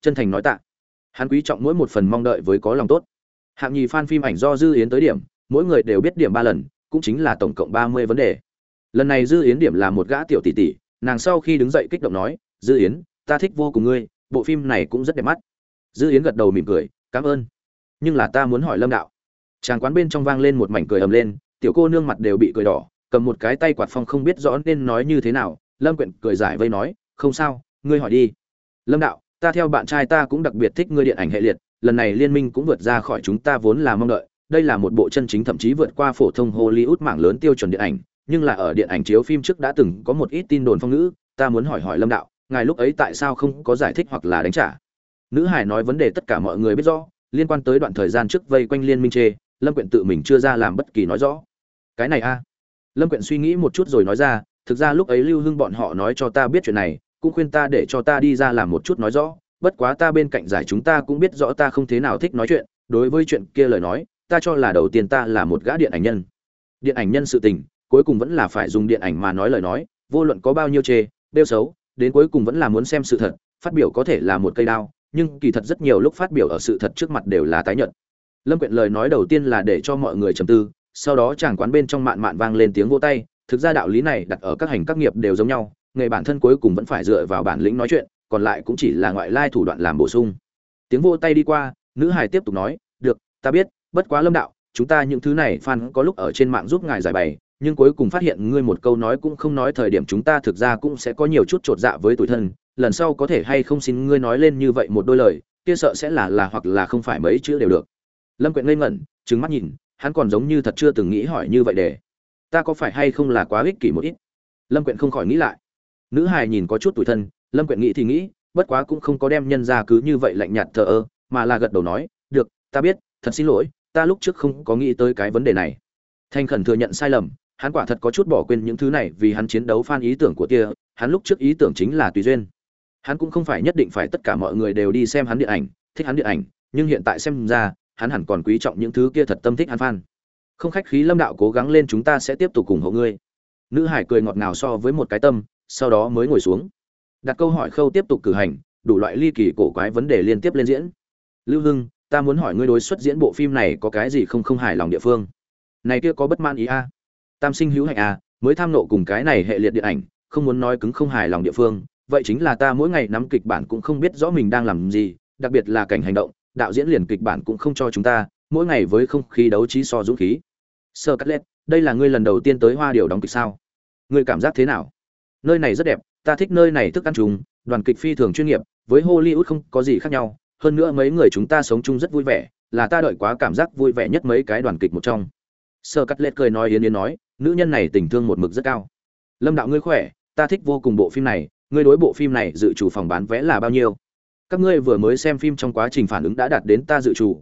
Chân thành nói tạ. Hắn quý trọng mỗi một phần mong đợi với có lòng tốt. Hạng nhì fan phim ảnh do Dư Yến tới điểm, mỗi người đều biết điểm 3 lần, cũng chính là tổng cộng 30 vấn đề. Lần này Dư Yến điểm là một gã tiểu tỷ tỷ, nàng sau khi đứng dậy kích động nói, "Dư Yến, ta thích vô cùng ngươi, bộ phim này cũng rất đẹp mắt." Dư Yến gật đầu mỉm cười, "Cảm ơn. Nhưng là ta muốn hỏi Lâm đạo." Tràng quán bên trong vang lên một mảnh cười ầm lên, tiểu cô nương mặt đều bị cười đỏ, cầm một cái tay quạt phong không biết rõ nên nói như thế nào. Lâm Quyện cười giải vây nói, "Không sao, ngươi hỏi đi." "Lâm đạo, ta theo bạn trai ta cũng đặc biệt thích ngươi điện ảnh hệ liệt, lần này liên minh cũng vượt ra khỏi chúng ta vốn là mong đợi, đây là một bộ chân chính thậm chí vượt qua phổ thông Hollywood mảng lớn tiêu chuẩn điện ảnh, nhưng là ở điện ảnh chiếu phim trước đã từng có một ít tin đồn phong ngữ, ta muốn hỏi hỏi Lâm đạo, ngài lúc ấy tại sao không có giải thích hoặc là đánh trả?" Nữ hải nói vấn đề tất cả mọi người biết rõ, liên quan tới đoạn thời gian trước vây quanh liên minh chê, Lâm Quyện tự mình chưa ra làm bất kỳ nói rõ. Cái này a? Lâm Quyện suy nghĩ một chút rồi nói ra, thực ra lúc ấy Lưu Hưng bọn họ nói cho ta biết chuyện này, cũng khuyên ta để cho ta đi ra làm một chút nói rõ, bất quá ta bên cạnh giải chúng ta cũng biết rõ ta không thế nào thích nói chuyện, đối với chuyện kia lời nói, ta cho là đầu tiên ta là một gã điện ảnh nhân. Điện ảnh nhân sự tình, cuối cùng vẫn là phải dùng điện ảnh mà nói lời nói, vô luận có bao nhiêu chê, bêu xấu, đến cuối cùng vẫn là muốn xem sự thật, phát biểu có thể là một cây đao, nhưng kỳ thật rất nhiều lúc phát biểu ở sự thật trước mặt đều là tái nhợt. Lâm Quyện lời nói đầu tiên là để cho mọi người trầm tư, sau đó chàng quán bên trong mạn mạn vang lên tiếng vỗ tay, thực ra đạo lý này đặt ở các hành các nghiệp đều giống nhau, nghề bản thân cuối cùng vẫn phải dựa vào bản lĩnh nói chuyện, còn lại cũng chỉ là ngoại lai thủ đoạn làm bổ sung. Tiếng vỗ tay đi qua, nữ hài tiếp tục nói, "Được, ta biết, bất quá Lâm đạo, chúng ta những thứ này fan có lúc ở trên mạng giúp ngài giải bày, nhưng cuối cùng phát hiện ngươi một câu nói cũng không nói thời điểm chúng ta thực ra cũng sẽ có nhiều chút chột dạ với tủi thân, lần sau có thể hay không xin ngươi nói lên như vậy một đôi lời, kia sợ sẽ là hoặc là không phải mấy chữ đều được." Lâm Quyện ngây ngẩn, trừng mắt nhìn, hắn còn giống như thật chưa từng nghĩ hỏi như vậy để, "Ta có phải hay không là quá ích kỷ một ít?" Lâm Quyện không khỏi nghĩ lại. Nữ hài nhìn có chút tủi thân, Lâm Quyện nghĩ thì nghĩ, bất quá cũng không có đem nhân ra cứ như vậy lạnh nhạt thờ ơ, mà là gật đầu nói, "Được, ta biết, thật xin lỗi, ta lúc trước không có nghĩ tới cái vấn đề này." Thành khẩn thừa nhận sai lầm, hắn quả thật có chút bỏ quên những thứ này vì hắn chiến đấu fan ý tưởng của kia, hắn lúc trước ý tưởng chính là tùy duyên. Hắn cũng không phải nhất định phải tất cả mọi người đều đi xem hắn điện ảnh, thích hắn điện ảnh, nhưng hiện tại xem ra, hắn hẳn còn quý trọng những thứ kia thật tâm thích hắn fan. "Không khách khí Lâm đạo, cố gắng lên, chúng ta sẽ tiếp tục ủng hộ ngươi." Nữ hải cười ngọt ngào so với một cái tâm, sau đó mới ngồi xuống. Đặt câu hỏi khâu tiếp tục cử hành, đủ loại ly kỳ cổ quái vấn đề liên tiếp lên diễn. "Lưu Hưng, ta muốn hỏi ngươi đối xuất diễn bộ phim này có cái gì không hài lòng địa phương?" "Này kia có bất mãn ý a?" "Tam sinh hữu hạnh a, mới tham nộ cùng cái này hệ liệt điện ảnh, không muốn nói cứng không hài lòng địa phương, vậy chính là ta mỗi ngày nắm kịch bản cũng không biết rõ mình đang làm gì, đặc biệt là cảnh hành động, đạo diễn liền kịch bản cũng không cho chúng ta, mỗi ngày với không khí đấu trí so dũng khí." "Sơ Cắt Lết, đây là ngươi lần đầu tiên tới Hoa Điều đóng kịch sao? Ngươi cảm giác thế nào?" "Nơi này rất đẹp, ta thích nơi này, thức ăn trùng, đoàn kịch phi thường chuyên nghiệp, với Hollywood không có gì khác nhau, hơn nữa mấy người chúng ta sống chung rất vui vẻ, là ta đợi quá cảm giác vui vẻ nhất mấy cái đoàn kịch một trong." Sơ Cắt Lết cười nói yến yến nói, nữ nhân này tình thương một mực rất cao. "Lâm đạo ngươi khỏe, ta thích vô cùng bộ phim này, ngươi đối bộ phim này dự trù phòng bán vé là bao nhiêu? Các ngươi vừa mới xem phim trong quá trình phản ứng đã đạt đến ta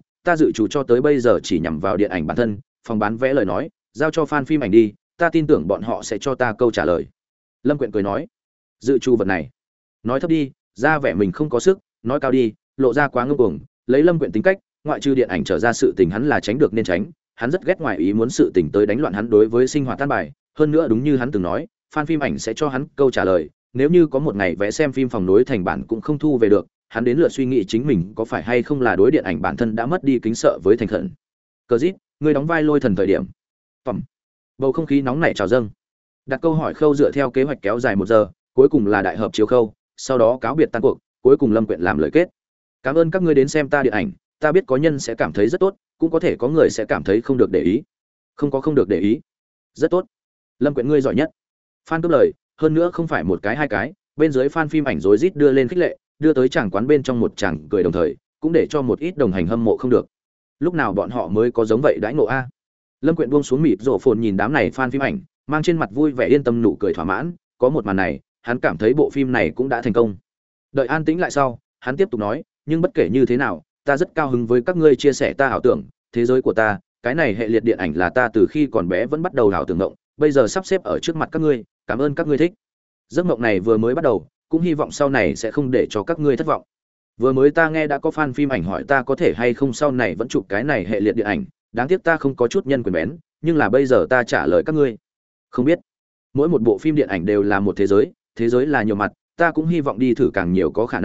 dự trù cho tới bây giờ chỉ nhằm vào điện ảnh bản thân, phòng bán vé lời nói, giao cho fan phim ảnh đi, ta tin tưởng bọn họ sẽ cho ta câu trả lời." Lâm Quyện cười nói, "Dự trù vật này, nói thấp đi, ra vẻ mình không có sức, nói cao đi, lộ ra quá ngông cuồng." Lấy Lâm Quyện tính cách, ngoại trừ điện ảnh trở ra sự tình hắn là tránh được nên tránh, hắn rất ghét ngoài ý muốn sự tình tới đánh loạn hắn đối với sinh hoạt tan bài, hơn nữa đúng như hắn từng nói, fan phim ảnh sẽ cho hắn câu trả lời, nếu như có một ngày vẽ xem phim phòng nối thành bản cũng không thu về được, hắn đến lượt suy nghĩ chính mình có phải hay không là đối điện ảnh bản thân đã mất đi kính sợ với thành khẩn. "Cờ Dít, ngươi đóng vai Lôi Thần thời điểm." Tổng. Bầu không khí nóng nảy trào dâng. Đặt câu hỏi khâu dựa theo kế hoạch kéo dài 1 giờ, cuối cùng là đại hợp chiếu khâu, sau đó cáo biệt tan cuộc, cuối cùng Lâm Quyện làm lời kết. "Cảm ơn các ngươi đến xem ta điện ảnh, ta biết có nhân sẽ cảm thấy rất tốt, cũng có thể có người sẽ cảm thấy không được để ý." Không được để ý." "Rất tốt. Lâm Quyện ngươi giỏi nhất." Fan cướp lời, hơn nữa không phải một cái hai cái, bên dưới fan phim ảnh rối rít đưa lên khích lệ, đưa tới chàng quán bên trong một chàng cười đồng thời, cũng để cho một ít đồng hành hâm mộ không được. Lúc nào bọn họ mới có giống vậy đãi ngộ a? Lâm Quyện buông xuống mịt rộ phồn nhìn đám này fan phim ảnh, mang trên mặt vui vẻ yên tâm nụ cười thỏa mãn, có một màn này, hắn cảm thấy bộ phim này cũng đã thành công. Đợi an tĩnh lại sau, hắn tiếp tục nói, "Nhưng bất kể như thế nào, ta rất cao hứng với các ngươi chia sẻ ta ảo tưởng, thế giới của ta, cái này hệ liệt điện ảnh là ta từ khi còn bé vẫn bắt đầu ảo tưởng động, bây giờ sắp xếp ở trước mặt các ngươi, cảm ơn các ngươi thích. Giấc mộng này vừa mới bắt đầu, cũng hy vọng sau này sẽ không để cho các ngươi thất vọng. Vừa mới ta nghe đã có fan phim ảnh hỏi ta có thể hay không sau này vẫn chụp cái này hệ liệt điện ảnh, đáng tiếc ta không có chút nhân quyền bén, nhưng là bây giờ ta trả lời các ngươi. Không biết, mỗi một bộ phim điện ảnh đều là một thế giới là nhiều mặt, ta cũng hy vọng đi thử càng nhiều có khả năng,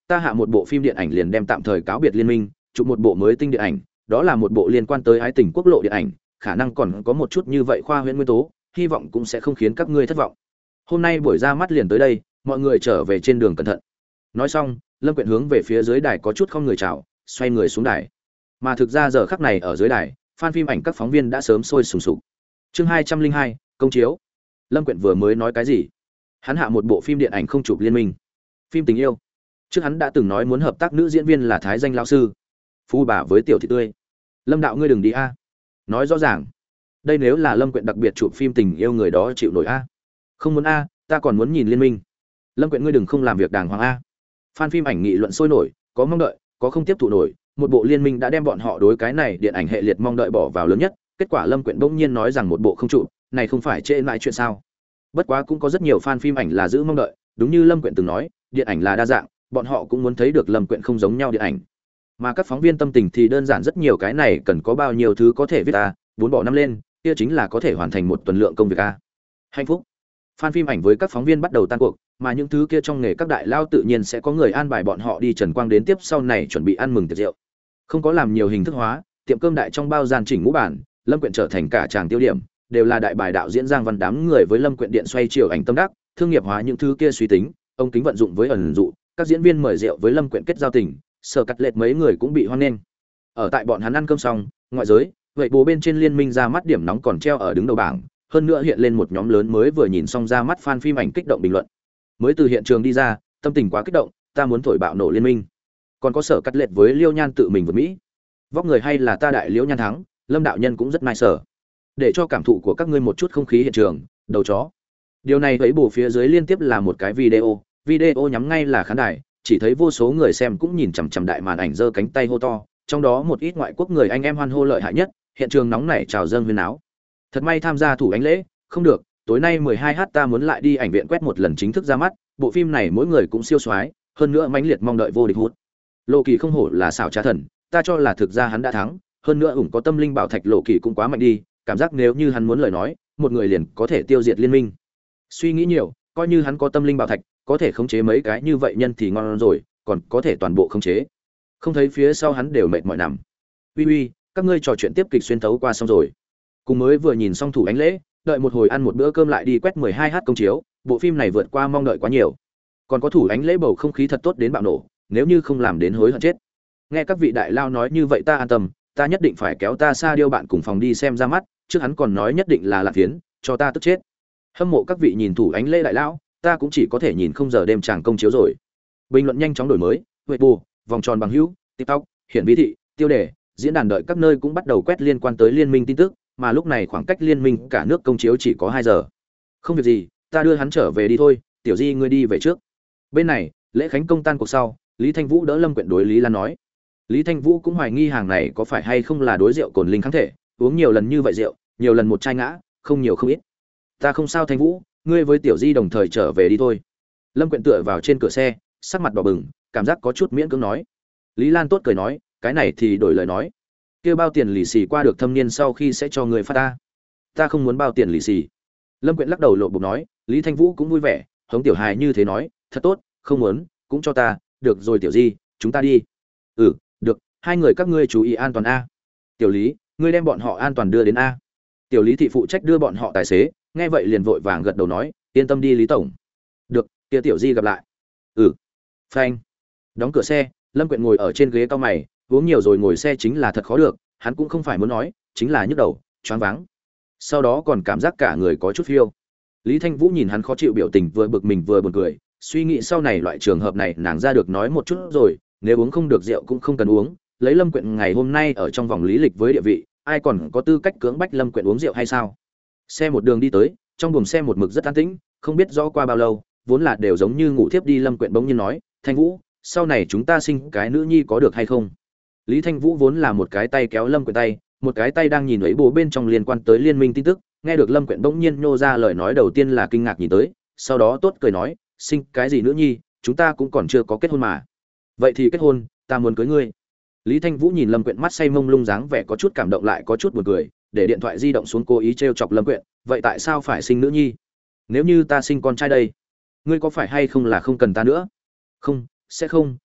ta hạ một bộ phim điện ảnh liền đem tạm thời cáo biệt liên minh, chụp một bộ mới tinh điện ảnh, đó là một bộ liên quan tới ái tình quốc lộ điện ảnh, khả năng còn có một chút như vậy khoa huyễn nguyên tố, hy vọng cũng sẽ không khiến các ngươi thất vọng. Hôm nay buổi ra mắt liền tới đây, mọi người trở về trên đường cẩn thận. Nói xong, Lâm Quyện hướng về phía dưới đài có chút không người chào, xoay người xuống đài. Mà thực ra giờ khắc này ở dưới đài, fan phim ảnh các phóng viên đã sớm sôi sùng sục. Chương 202, công chiếu. Lâm Quyện vừa mới nói cái gì? Hắn hạ một bộ phim điện ảnh không chụp liên minh, phim tình yêu. Trước hắn đã từng nói muốn hợp tác nữ diễn viên là Thái Danh lão sư, phu bà với Tiểu Thị Tươi. Lâm đạo ngươi đừng đi a. Nói rõ ràng. Đây nếu là Lâm Quyện đặc biệt chụp phim tình yêu người đó chịu nổi a. Không muốn a, ta còn muốn nhìn liên minh. Lâm Quyện ngươi đừng không làm việc đàng hoàng a. Fan phim ảnh nghị luận sôi nổi, có mong đợi, có không tiếp thụ nổi, một bộ liên minh đã đem bọn họ đối cái này điện ảnh hệ liệt mong đợi bỏ vào lớn nhất, kết quả Lâm Quyện bỗng nhiên nói rằng một bộ không chụp, này không phải trễ lại chuyện sao? Bất quá cũng có rất nhiều fan phim ảnh là giữ mong đợi, đúng như Lâm Quyện từng nói, điện ảnh là đa dạng, bọn họ cũng muốn thấy được Lâm Quyện không giống nhau điện ảnh. Mà các phóng viên tâm tình thì đơn giản rất nhiều, cái này cần có bao nhiêu thứ có thể viết a, 4 bỏ 5 lên, kia chính là có thể hoàn thành một tuần lượng công việc a. Hạnh phúc. Fan phim ảnh với các phóng viên bắt đầu tan cuộc, mà những thứ kia trong nghề các đại lao tự nhiên sẽ có người an bài bọn họ đi trần quang đến tiếp sau này chuẩn bị ăn mừng tiệc rượu. Không có làm nhiều hình thức hóa, tiệm cơm đại trong bao gian chỉnh ngũ bản, Lâm Quyện trở thành cả tràng tiêu điểm, đều là đại bài đạo diễn Giang Văn đám người với Lâm Quyện điện xoay chiều ảnh tâm đắc, thương nghiệp hóa những thứ kia suy tính, ông kính vận dụng với ẩn dụ, các diễn viên mời rượu với Lâm Quyện kết giao tình, Sở Cắt Lệch mấy người cũng bị hoan nghênh. Ở tại bọn hắn ăn cơm xong, ngoại giới, vậy bố bên trên liên minh ra mắt điểm nóng còn treo ở đứng đầu bảng, hơn nữa hiện lên một nhóm lớn mới vừa nhìn xong ra mắt fan phim ảnh kích động bình luận. Mới từ hiện trường đi ra, tâm tình quá kích động, ta muốn thổi bạo nổ liên minh. Còn có Sở Cắt Lệch với Liêu Nhan tự mình vượt Mỹ. Vóc người hay là ta đại Liễu Nhan thắng, Lâm đạo nhân cũng rất nice sở. Để cho cảm thụ của các ngươi một chút không khí hiện trường, đầu chó. Điều này thấy bổ phía dưới liên tiếp là một cái video nhắm ngay là khán đài, chỉ thấy vô số người xem cũng nhìn chằm chằm đại màn ảnh giơ cánh tay hô to, trong đó một ít ngoại quốc người anh em hoan hô lợi hại nhất, hiện trường nóng nảy chào dâng huyên áo. Thật may tham gia thủ ánh lễ, không được, tối nay 12h ta muốn lại đi ảnh viện quét một lần chính thức ra mắt, bộ phim này mỗi người cũng siêu soái, hơn nữa mãnh liệt mong đợi vô địch hút. Lộ Kỳ không hổ là xảo trá thần, ta cho là thực ra hắn đã thắng, hơn nữa ủng có tâm linh bảo thạch Lộ Kỳ cũng quá mạnh đi, cảm giác nếu như hắn muốn lời nói, một người liền có thể tiêu diệt liên minh. Suy nghĩ nhiều, coi như hắn có tâm linh bảo thạch, có thể khống chế mấy cái như vậy nhân thì ngon rồi, còn có thể toàn bộ khống chế. Không thấy phía sau hắn đều mệt mỏi nằm. Uy uy, các ngươi trò chuyện tiếp kịch xuyên thấu qua xong rồi. Cùng mới vừa nhìn xong thủ ánh lễ, đợi một hồi ăn một bữa cơm lại đi quét 12h công chiếu, bộ phim này vượt qua mong đợi quá nhiều. Còn có thủ ánh lễ bầu không khí thật tốt đến bạo nổ, nếu như không làm đến hối hận chết. Nghe các vị đại lao nói như vậy ta an tâm, ta nhất định phải kéo ta xa điêu bạn cùng phòng đi xem ra mắt, trước hắn còn nói nhất định là lạc phiến, cho ta tức chết. Hâm mộ các vị nhìn thủ ánh lễ đại lão, ta cũng chỉ có thể nhìn không giờ đêm chàng công chiếu rồi. Bình luận nhanh chóng đổi mới, Weibo, vòng tròn bằng hữu, TikTok, hiển vi thị, tiêu đề, diễn đàn đợi các nơi cũng bắt đầu quét liên quan tới liên minh tin tức, mà lúc này khoảng cách liên minh cả nước công chiếu chỉ có 2 giờ. Không việc gì, ta đưa hắn trở về đi thôi, Tiểu Di ngươi đi về trước. Bên này, lễ khánh công tan cuộc sau, Lý Thanh Vũ đỡ Lâm Quyện đối Lý Lan nói. Lý Thanh Vũ cũng hoài nghi hàng này có phải hay không là đối rượu cồn linh kháng thể, uống nhiều lần như vậy rượu, nhiều lần một chai ngã, không nhiều không ít. Ta không sao Thanh Vũ, ngươi với Tiểu Di đồng thời trở về đi thôi. Lâm Quyện tựa vào trên cửa xe, sắc mặt đỏ bừng, cảm giác có chút miễn cưỡng nói. Lý Lan tốt cười nói, cái này thì đổi lời nói. Kêu bao tiền lì xì qua được thâm niên sau khi sẽ cho người phát ta. Ta không muốn bao tiền lì xì. Lâm Quyện lắc đầu lộ bục nói, Lý Thanh Vũ cũng vui vẻ, hống tiểu hài như thế nói, thật tốt, không muốn, cũng cho ta, được rồi Tiểu Di, chúng ta đi. Ừ, được, hai người các ngươi chú ý an toàn a. Tiểu Lý, ngươi đem bọn họ an toàn đưa đến a. Tiểu Lý thị phụ trách đưa bọn họ tài xế, nghe vậy liền vội vàng gật đầu nói, yên tâm đi Lý tổng. Được, kia Tiểu Di gặp lại. Ừ. Phanh. Đóng cửa xe, Lâm Quyện ngồi ở trên ghế cao mày, uống nhiều rồi ngồi xe chính là thật khó được, hắn cũng không phải muốn nói, chính là nhức đầu, choáng váng. Sau đó còn cảm giác cả người có chút phiêu. Lý Thanh Vũ nhìn hắn khó chịu biểu tình vừa bực mình vừa buồn cười, suy nghĩ sau này loại trường hợp này nàng ra được nói một chút rồi, nếu uống không được rượu cũng không cần uống, lấy Lâm Quyện ngày hôm nay ở trong vòng lý lịch với địa vị, ai còn có tư cách cưỡng bách Lâm Quyện uống rượu hay sao? Xe một đường đi tới, trong buồng xe một mực rất an tĩnh, không biết rõ qua bao lâu, vốn là đều giống như ngủ thiếp đi Lâm Quyện bỗng nhiên nói, Thanh Vũ, sau này chúng ta sinh cái nữ nhi có được hay không? Lý Thanh Vũ vốn là một cái tay kéo Lâm Quyện tay, một cái tay đang nhìn ấy bố bên trong liên quan tới liên minh tin tức, nghe được Lâm Quyện bỗng nhiên nhô ra lời nói đầu tiên là kinh ngạc nhìn tới, sau đó tốt cười nói, sinh cái gì nữ nhi, chúng ta cũng còn chưa có kết hôn mà. Vậy thì kết hôn, ta muốn cưới ngươi. Lý Thanh Vũ nhìn Lâm Quyện mắt say mông lung dáng vẻ có chút cảm động lại có chút buồn cười, để điện thoại di động xuống cố ý trêu chọc Lâm Quyện, vậy tại sao phải sinh nữ nhi? Nếu như ta sinh con trai đây, ngươi có phải hay không là không cần ta nữa? Không, sẽ không,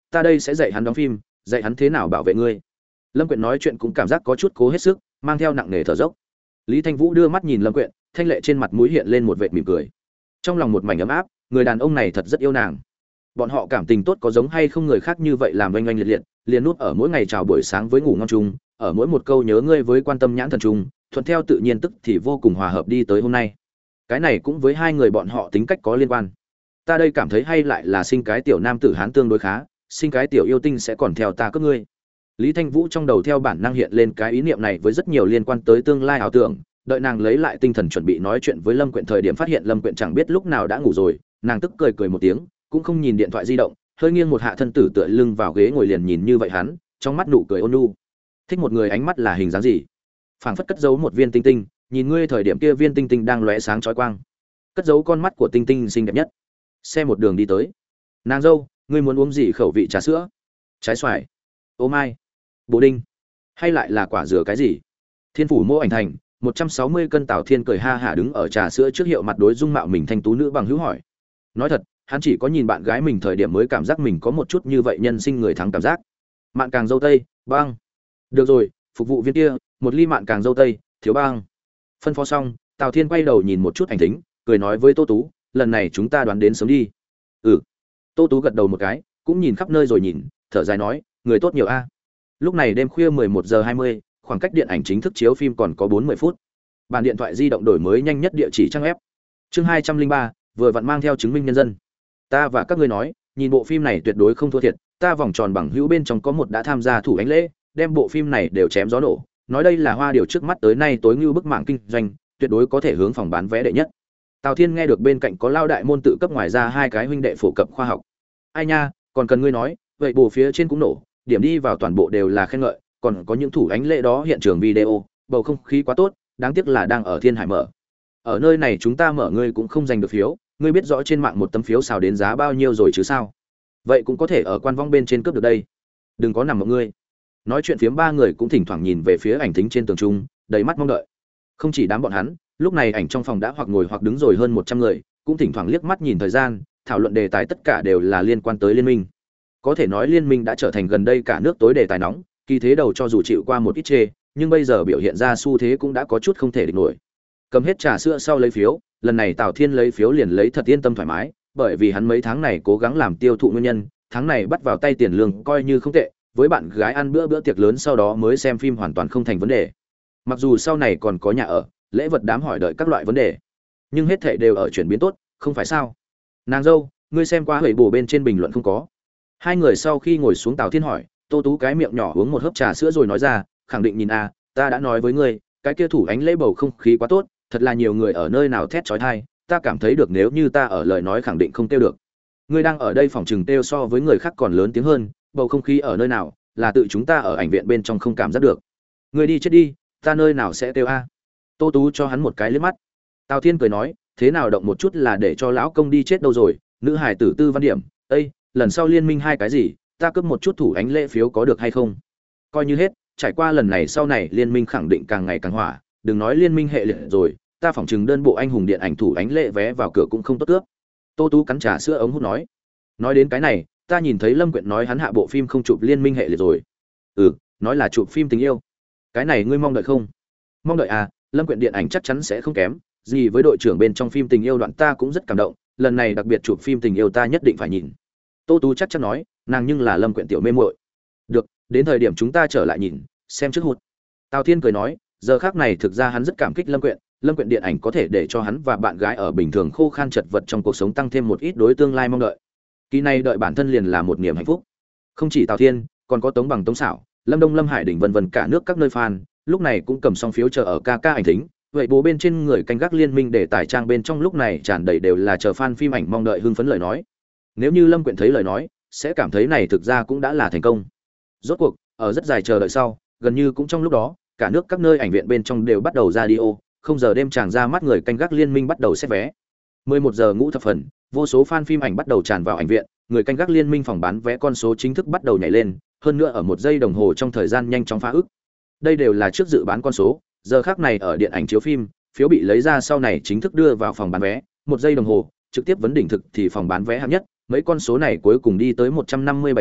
ta đây sẽ dạy hắn đóng phim, dạy hắn thế nào bảo vệ ngươi. Lâm Quyện nói chuyện cũng cảm giác có chút cố hết sức, mang theo nặng nề thở dốc. Lý Thanh Vũ đưa mắt nhìn Lâm Quyện, thanh lệ trên mặt mũi hiện lên một vệt mỉm cười. Trong lòng một mảnh ấm áp, người đàn ông này thật rất yêu nàng. Bọn họ cảm tình tốt có giống hay không người khác như vậy làm oanh oanh liệt liệt, liền nút ở mỗi ngày chào buổi sáng với ngủ ngon chung, ở mỗi một câu nhớ ngươi với quan tâm nhãn thần chung, thuận theo tự nhiên tức thì vô cùng hòa hợp đi tới hôm nay. Cái này cũng với hai người bọn họ tính cách có liên quan. Ta đây cảm thấy hay lại là sinh cái tiểu nam tử hán tương đối khá, sinh cái tiểu yêu tinh sẽ còn theo ta cướp ngươi. Lý Thanh Vũ trong đầu theo bản năng hiện lên cái ý niệm này với rất nhiều liên quan tới tương lai ảo tưởng, đợi nàng lấy lại tinh thần chuẩn bị nói chuyện với Lâm Quyện thời điểm phát hiện Lâm Quyện chẳng biết lúc nào đã ngủ rồi, nàng tức cười cười một tiếng, cũng không nhìn điện thoại di động, hơi nghiêng một hạ thân tử tựa lưng vào ghế ngồi liền nhìn như vậy hắn, trong mắt nụ cười ôn nhu. Thích một người ánh mắt là hình dáng gì? Phảng phất cất giấu một viên tinh tinh, nhìn ngươi thời điểm kia viên tinh tinh đang lóe sáng chói quang. Cất giấu con mắt của tinh tinh xinh đẹp nhất. Xe một đường đi tới. Nàng dâu, ngươi muốn uống gì khẩu vị trà sữa? Trái xoài, ô mai, bồ đinh, hay lại là quả dừa cái gì? Thiên phủ Mô Ảnh Thành, 160 cân. Tào Thiên cười ha hả đứng ở trà sữa trước hiệu mặt đối dung mạo mình thanh tú nữ bằng hữu hỏi. Nói thật, hắn chỉ có nhìn bạn gái mình thời điểm mới cảm giác mình có một chút như vậy nhân sinh người thắng cảm giác. Mạn càng dâu tây, băng. Được rồi, phục vụ viên kia, một ly mạn càng dâu tây, thiếu băng. Phân phó xong, Tào Thiên quay đầu nhìn một chút Ảnh Thính, cười nói với Tô Tú, lần này chúng ta đoán đến sớm đi. Ừ. Tô Tú gật đầu một cái, cũng nhìn khắp nơi rồi nhìn, thở dài nói, người tốt nhiều a. Lúc này đêm khuya 11:20, khoảng cách điện ảnh chính thức chiếu phim còn có 40 phút. Bàn điện thoại di động đổi mới nhanh nhất địa chỉ trang web. Chương 203, vừa vặn mang theo chứng minh nhân dân. Ta và các ngươi nói, nhìn bộ phim này tuyệt đối không thua thiệt, ta vòng tròn bằng hữu bên trong có một đã tham gia thủ ánh lễ, đem bộ phim này đều chém gió nổ, nói đây là hoa điều trước mắt tới nay tối ngưu bức mạng kinh doanh, tuyệt đối có thể hướng phòng bán vé đệ nhất. Tào Thiên nghe được bên cạnh có lao đại môn tự cấp ngoài ra hai cái huynh đệ phổ cập khoa học. Ai nha, còn cần ngươi nói, vậy bộ phía trên cũng nổ, điểm đi vào toàn bộ đều là khen ngợi, còn có những thủ ánh lễ đó hiện trường video, bầu không khí quá tốt, đáng tiếc là đang ở Thiên Hải mở. Ở nơi này chúng ta mở ngươi cũng không giành được phiếu, ngươi biết rõ trên mạng một tấm phiếu xào đến giá bao nhiêu rồi chứ sao? Vậy cũng có thể ở quan vong bên trên cướp được đây. Đừng có nằm mộng ngươi. Nói chuyện phiếm ba người cũng thỉnh thoảng nhìn về phía Ảnh Thính trên tường trung, đầy mắt mong đợi. Không chỉ đám bọn hắn, lúc này ảnh trong phòng đã hoặc ngồi hoặc đứng rồi hơn 100 người, cũng thỉnh thoảng liếc mắt nhìn thời gian, thảo luận đề tài tất cả đều là liên quan tới liên minh. Có thể nói liên minh đã trở thành gần đây cả nước tối đề tài nóng, kỳ thế đầu cho dù chịu qua một ít chê, nhưng bây giờ biểu hiện ra xu thế cũng đã có chút không thể địch nổi. Cầm hết trà sữa sau lấy phiếu, lần này Tào Thiên lấy phiếu liền lấy thật yên tâm thoải mái, bởi vì hắn mấy tháng này cố gắng làm tiêu thụ nguyên nhân, tháng này bắt vào tay tiền lương coi như không tệ, với bạn gái ăn bữa tiệc lớn sau đó mới xem phim hoàn toàn không thành vấn đề. Mặc dù sau này còn có nhà ở, lễ vật đám hỏi đợi các loại vấn đề, nhưng hết thảy đều ở chuyển biến tốt, không phải sao? Nàng dâu, ngươi xem qua huệ bổ bên trên bình luận không có? Hai người sau khi ngồi xuống, Tào Thiên hỏi, Tô Tú cái miệng nhỏ uống một hớp trà sữa rồi nói ra, khẳng định nhìn a, ta đã nói với ngươi, cái kia thủ ánh lễ bầu không khí quá tốt, thật là nhiều người ở nơi nào thét chói tai, ta cảm thấy được nếu như ta ở lời nói khẳng định không tiêu được. Ngươi đang ở đây phòng trừng tiêu so với người khác còn lớn tiếng hơn, bầu không khí ở nơi nào, là tự chúng ta ở ảnh viện bên trong không cảm giác được. Ngươi đi chết đi, ta nơi nào sẽ tiêu a? Tô Tú cho hắn một cái liếc mắt. Tào Thiên cười nói, thế nào động một chút là để cho lão công đi chết đâu rồi, nữ hải tử tư văn điểm, ây, lần sau liên minh hai cái gì, ta cướp một chút thủ ánh lễ phiếu có được hay không? Coi như hết, trải qua lần này sau này liên minh khẳng định càng ngày càng hỏa, đừng nói liên minh hệ liệt rồi, ta phỏng chừng đơn bộ anh hùng điện ảnh thủ ánh lễ vé vào cửa cũng không tốt cướp. Tô Tú cắn trà sữa ống hút nói đến cái này, ta nhìn thấy Lâm Quyện nói hắn hạ bộ phim không chụp liên minh hệ liệt rồi. Ừ, nói là chụp phim tình yêu. Cái này ngươi mong đợi không? Mong đợi à, Lâm Quyện điện ảnh chắc chắn sẽ không kém, gì với đội trưởng bên trong phim tình yêu đoạn ta cũng rất cảm động, lần này đặc biệt chụp phim tình yêu ta nhất định phải nhìn. Tô Tú chắc chắn nói, nàng nhưng là Lâm Quyện tiểu mê muội. Được, đến thời điểm chúng ta trở lại nhìn, xem trước hụt. Tào Thiên cười nói, giờ khác này thực ra hắn rất cảm kích Lâm Quyện điện ảnh có thể để cho hắn và bạn gái ở bình thường khô khan chật vật trong cuộc sống tăng thêm một ít đối tương lai mong đợi. Kỳ này đợi bản thân liền là một niềm hạnh phúc. Không chỉ Tào Thiên, còn có Tống Bằng, Tống Xảo, Lâm Đông, Lâm Hải Đình vân vân cả nước các nơi fan, lúc này cũng cầm xong phiếu chờ ở ca Ảnh Thính. Vậy bố bên trên người canh gác liên minh để tải trang bên trong lúc này tràn đầy đều là chờ fan phim ảnh mong đợi hưng phấn lời nói. Nếu như Lâm Quyện thấy lời nói, sẽ cảm thấy này thực ra cũng đã là thành công. Rốt cuộc, ở rất dài chờ đợi sau, gần như cũng trong lúc đó, cả nước các nơi ảnh viện bên trong đều bắt đầu ra đi ô, không giờ đêm tràn ra mắt người canh gác liên minh bắt đầu xét vé. 11 giờ ngũ thập phần, vô số fan phim ảnh bắt đầu tràn vào ảnh viện, người canh gác liên minh phòng bán vé con số chính thức bắt đầu nhảy lên, hơn nữa ở 1 giây đồng hồ trong thời gian nhanh chóng phá ức. Đây đều là trước dự bán con số, giờ khắc này ở điện ảnh chiếu phim, phiếu bị lấy ra sau này chính thức đưa vào phòng bán vé, 1 giây đồng hồ, trực tiếp vấn đỉnh thực thì phòng bán vé hạng nhất, mấy con số này cuối cùng đi tới 157 triệu,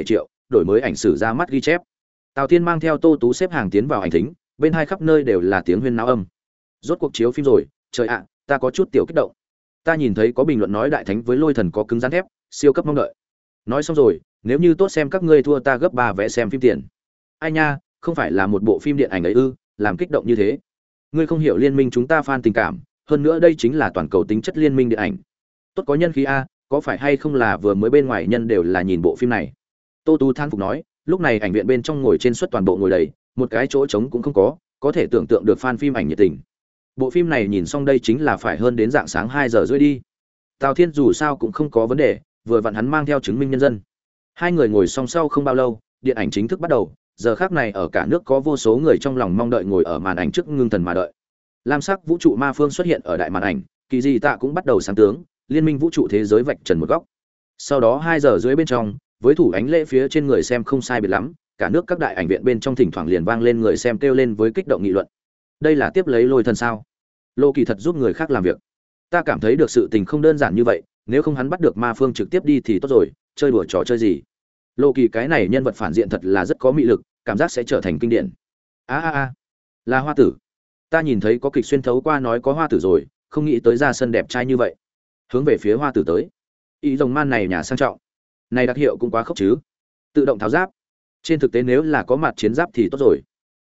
đổi mới ảnh sử ra mắt ghi chép. Tào Thiên mang theo Tô Tú xếp hàng tiến vào ảnh thính, bên hai khắp nơi đều là tiếng huyên náo âm. Rốt cuộc chiếu phim rồi, trời ạ, ta có chút tiểu kích động. Ta nhìn thấy có bình luận nói đại thánh với lôi thần có cứng rắn thép, siêu cấp mong đợi. Nói xong rồi, nếu như tốt xem các ngươi thua ta gấp 3 vé xem phim tiền. Ai nha, không phải là một bộ phim điện ảnh ấy ư, làm kích động như thế. Ngươi không hiểu liên minh chúng ta fan tình cảm, hơn nữa đây chính là toàn cầu tính chất liên minh điện ảnh. Tốt có nhân khí a, có phải hay không là vừa mới bên ngoài nhân đều là nhìn bộ phim này. Tô Tú than phục nói, lúc này ảnh viện bên trong ngồi trên suất toàn bộ ngồi đầy, một cái chỗ trống cũng không có thể tưởng tượng được fan phim ảnh nhiệt tình. Bộ phim này nhìn xong đây chính là phải hơn đến dạng sáng 2 giờ rưỡi đi. Tào Thiên dù sao cũng không có vấn đề, vừa vặn hắn mang theo chứng minh nhân dân. Hai người ngồi song sau không bao lâu, điện ảnh chính thức bắt đầu, giờ khắc này ở cả nước có vô số người trong lòng mong đợi ngồi ở màn ảnh trước ngưng thần mà đợi. Lam sắc vũ trụ ma phương xuất hiện ở đại màn ảnh, kỳ dị tạ cũng bắt đầu sáng tướng, liên minh vũ trụ thế giới vạch trần một góc. Sau đó 2 giờ rưỡi bên trong, với thủ ánh lễ phía trên người xem không sai biệt lắm, cả nước các đại ảnh viện bên trong thỉnh thoảng liền vang lên người xem kêu lên với kích động nghị luận. Đây là tiếp lấy lôi thần sao? Lô Kỳ thật giúp người khác làm việc. Ta cảm thấy được sự tình không đơn giản như vậy, nếu không hắn bắt được ma phương trực tiếp đi thì tốt rồi, chơi đùa trò chơi gì? Lô Kỳ cái này nhân vật phản diện thật là rất có mị lực, cảm giác sẽ trở thành kinh điển. Là Hoa Tử. Ta nhìn thấy có kịch xuyên thấu qua nói có Hoa Tử rồi, không nghĩ tới ra sân đẹp trai như vậy. Hướng về phía Hoa Tử tới. Ý rồng man này nhà sang trọng. Này đặc hiệu cũng quá khốc chứ. Tự động tháo giáp. Trên thực tế nếu là có mặt chiến giáp thì tốt rồi.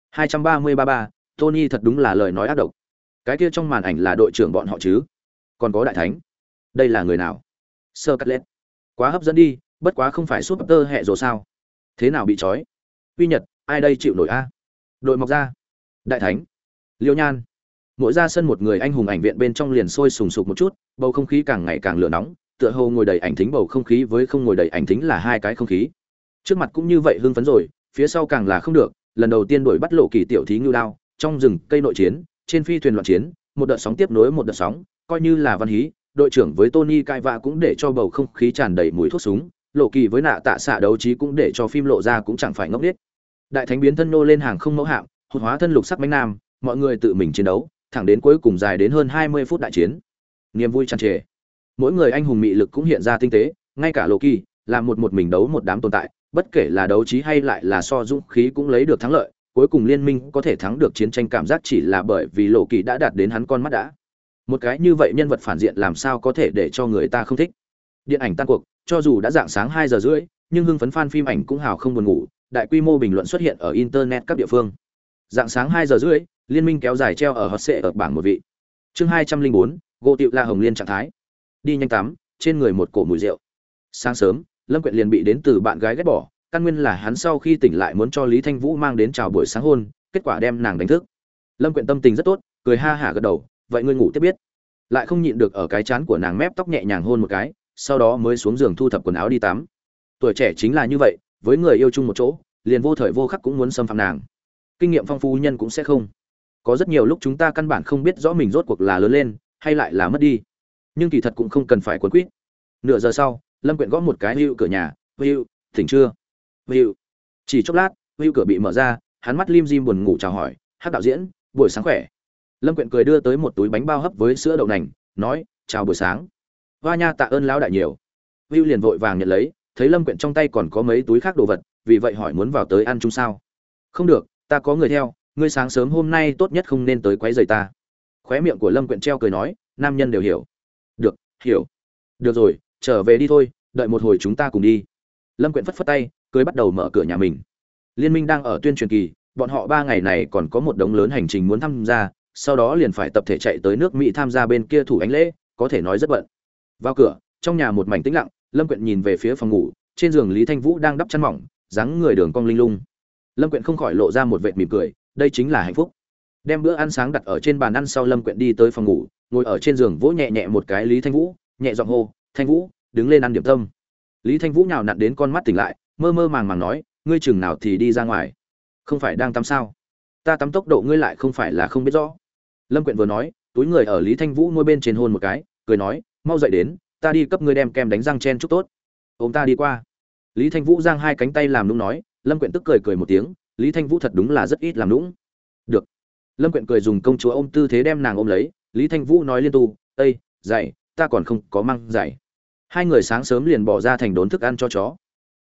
233, Tony thật đúng là lời nói ác độc. Cái kia trong màn ảnh là đội trưởng bọn họ chứ? Còn có đại thánh. Đây là người nào? Sơ Cắt Lết. Quá hấp dẫn đi, bất quá không phải Super hệ rồi sao? Thế nào bị trói? Uy Nhật, ai đây chịu nổi a? Đội mọc ra. Đại thánh. Liêu Nhan. Mỗi ra sân một người anh hùng ảnh viện bên trong liền sôi sùng sục một chút, bầu không khí càng ngày càng lửa nóng, tựa hồ ngồi đầy ảnh thính bầu không khí với không ngồi đầy ảnh thính là hai cái không khí. Trước mặt cũng như vậy hưng phấn rồi, phía sau càng là không được, lần đầu tiên đuổi bắt Lộ Kỳ tiểu thí ngưu đao, trong rừng cây nội chiến, trên phi thuyền loạn chiến, một đợt sóng tiếp nối một đợt sóng, coi như là văn hí, đội trưởng với Tony cãi vã cũng để cho bầu không khí tràn đầy mùi thuốc súng, Lộ Kỳ với Nạ Tạ xạ đấu trí cũng để cho phim lộ ra cũng chẳng phải ngốc nghếch. Đại thánh biến thân nô lên hàng không mẫu hạm, hụt hóa thân lục sắc bánh nam, mọi người tự mình chiến đấu, thẳng đến cuối cùng dài đến hơn 20 phút đại chiến. Niềm vui tràn trề. Mỗi người anh hùng mị lực cũng hiện ra tinh tế, ngay cả Lộ Kỳ, là một mình đấu một đám tồn tại, bất kể là đấu trí hay lại là so dũng khí cũng lấy được thắng lợi, cuối cùng liên minh có thể thắng được chiến tranh cảm giác chỉ là bởi vì Lộ Kỳ đã đạt đến hắn con mắt đã. Một cái như vậy nhân vật phản diện làm sao có thể để cho người ta không thích. Điện ảnh tan cuộc, cho dù đã dạng sáng 2 giờ rưỡi, nhưng hưng phấn fan phim ảnh cũng hào không buồn ngủ, đại quy mô bình luận xuất hiện ở internet các địa phương. Dạng sáng 2 giờ rưỡi, liên minh kéo dài treo ở hot seat ở bảng một vị. Chương 204, gỗ tiệu La Hồng Liên trạng thái. Đi nhanh tắm, trên người một cổ mùi rượu. Sáng sớm, Lâm Quyện liền bị đến từ bạn gái ghét bỏ, căn nguyên là hắn sau khi tỉnh lại muốn cho Lý Thanh Vũ mang đến chào buổi sáng hôn, kết quả đem nàng đánh thức. Lâm Quyện tâm tình rất tốt, cười ha hả gật đầu, vậy ngươi ngủ tiếp biết. Lại không nhịn được ở cái trán của nàng mép tóc nhẹ nhàng hôn một cái, sau đó mới xuống giường thu thập quần áo đi tắm. Tuổi trẻ chính là như vậy, với người yêu chung một chỗ, liền vô thời vô khắc cũng muốn xâm phạm nàng. Kinh nghiệm phong phú nhân cũng sẽ không. Có rất nhiều lúc chúng ta căn bản không biết rõ mình rốt cuộc là lớn lên hay lại là mất đi, nhưng kỳ thật cũng không cần phải quấn quýt. Nửa giờ sau, Lâm Quyện gõ một cái hữu cửa nhà. Hữu, tỉnh chưa? Hữu. Chỉ chốc lát, hữu cửa bị mở ra, hắn mắt lim dim buồn ngủ chào hỏi, Hắc đạo diễn, buổi sáng khỏe. Lâm Quyện cười đưa tới một túi bánh bao hấp với sữa đậu nành, nói, chào buổi sáng. Hoa nha, tạ ơn lão đại nhiều. Hữu liền vội vàng nhận lấy, thấy Lâm Quyện trong tay còn có mấy túi khác đồ vật, vì vậy hỏi muốn vào tới ăn chung sao? Không được, ta có người theo, ngươi sáng sớm hôm nay tốt nhất không nên tới quấy rầy ta. Khóe miệng của Lâm Quyện treo cười nói, nam nhân đều hiểu. Được, hiểu. Được rồi, trở về đi thôi, đợi một hồi chúng ta cùng đi. Lâm Quyện phất phất tay, cười bắt đầu mở cửa nhà mình. Liên minh đang ở tuyên truyền kỳ, bọn họ 3 ngày này còn có một đống lớn hành trình muốn tham gia, sau đó liền phải tập thể chạy tới nước Mỹ tham gia bên kia thủ ánh lễ, có thể nói rất bận. Vào cửa, trong nhà một mảnh tĩnh lặng, Lâm Quyện nhìn về phía phòng ngủ, trên giường Lý Thanh Vũ đang đắp chăn mỏng, dáng người đường cong linh lung. Lâm Quyện không khỏi lộ ra một vệt mỉm cười, đây chính là hạnh phúc. Đem bữa ăn sáng đặt ở trên bàn ăn sau, Lâm Quyện đi tới phòng ngủ, ngồi ở trên giường vỗ nhẹ nhẹ một cái Lý Thanh Vũ, nhẹ giọng hô, "Thanh Vũ, đứng lên ăn điểm tâm." Lý Thanh Vũ nhào nặn đến con mắt tỉnh lại, mơ mơ màng màng nói, "Ngươi chừng nào thì đi ra ngoài? Không phải đang tắm sao? Ta tắm tốc độ ngươi lại không phải là không biết rõ." Lâm Quyện vừa nói, túi người ở Lý Thanh Vũ môi bên trên hôn một cái, cười nói, "Mau dậy đến, ta đi cấp ngươi đem kem đánh răng chen chúc tốt." "Ôm ta đi qua." Lý Thanh Vũ giang hai cánh tay làm nũng nói. Lâm Quyện tức cười cười một tiếng, Lý Thanh Vũ thật đúng là rất ít làm nũng. "Được." Lâm Quyện cười dùng công chúa ôm tư thế đem nàng ôm lấy, Lý Thanh Vũ nói liên tục, "Ây, giày, ta còn không có mang giày." Hai người sáng sớm liền bỏ ra thành đốn thức ăn cho chó.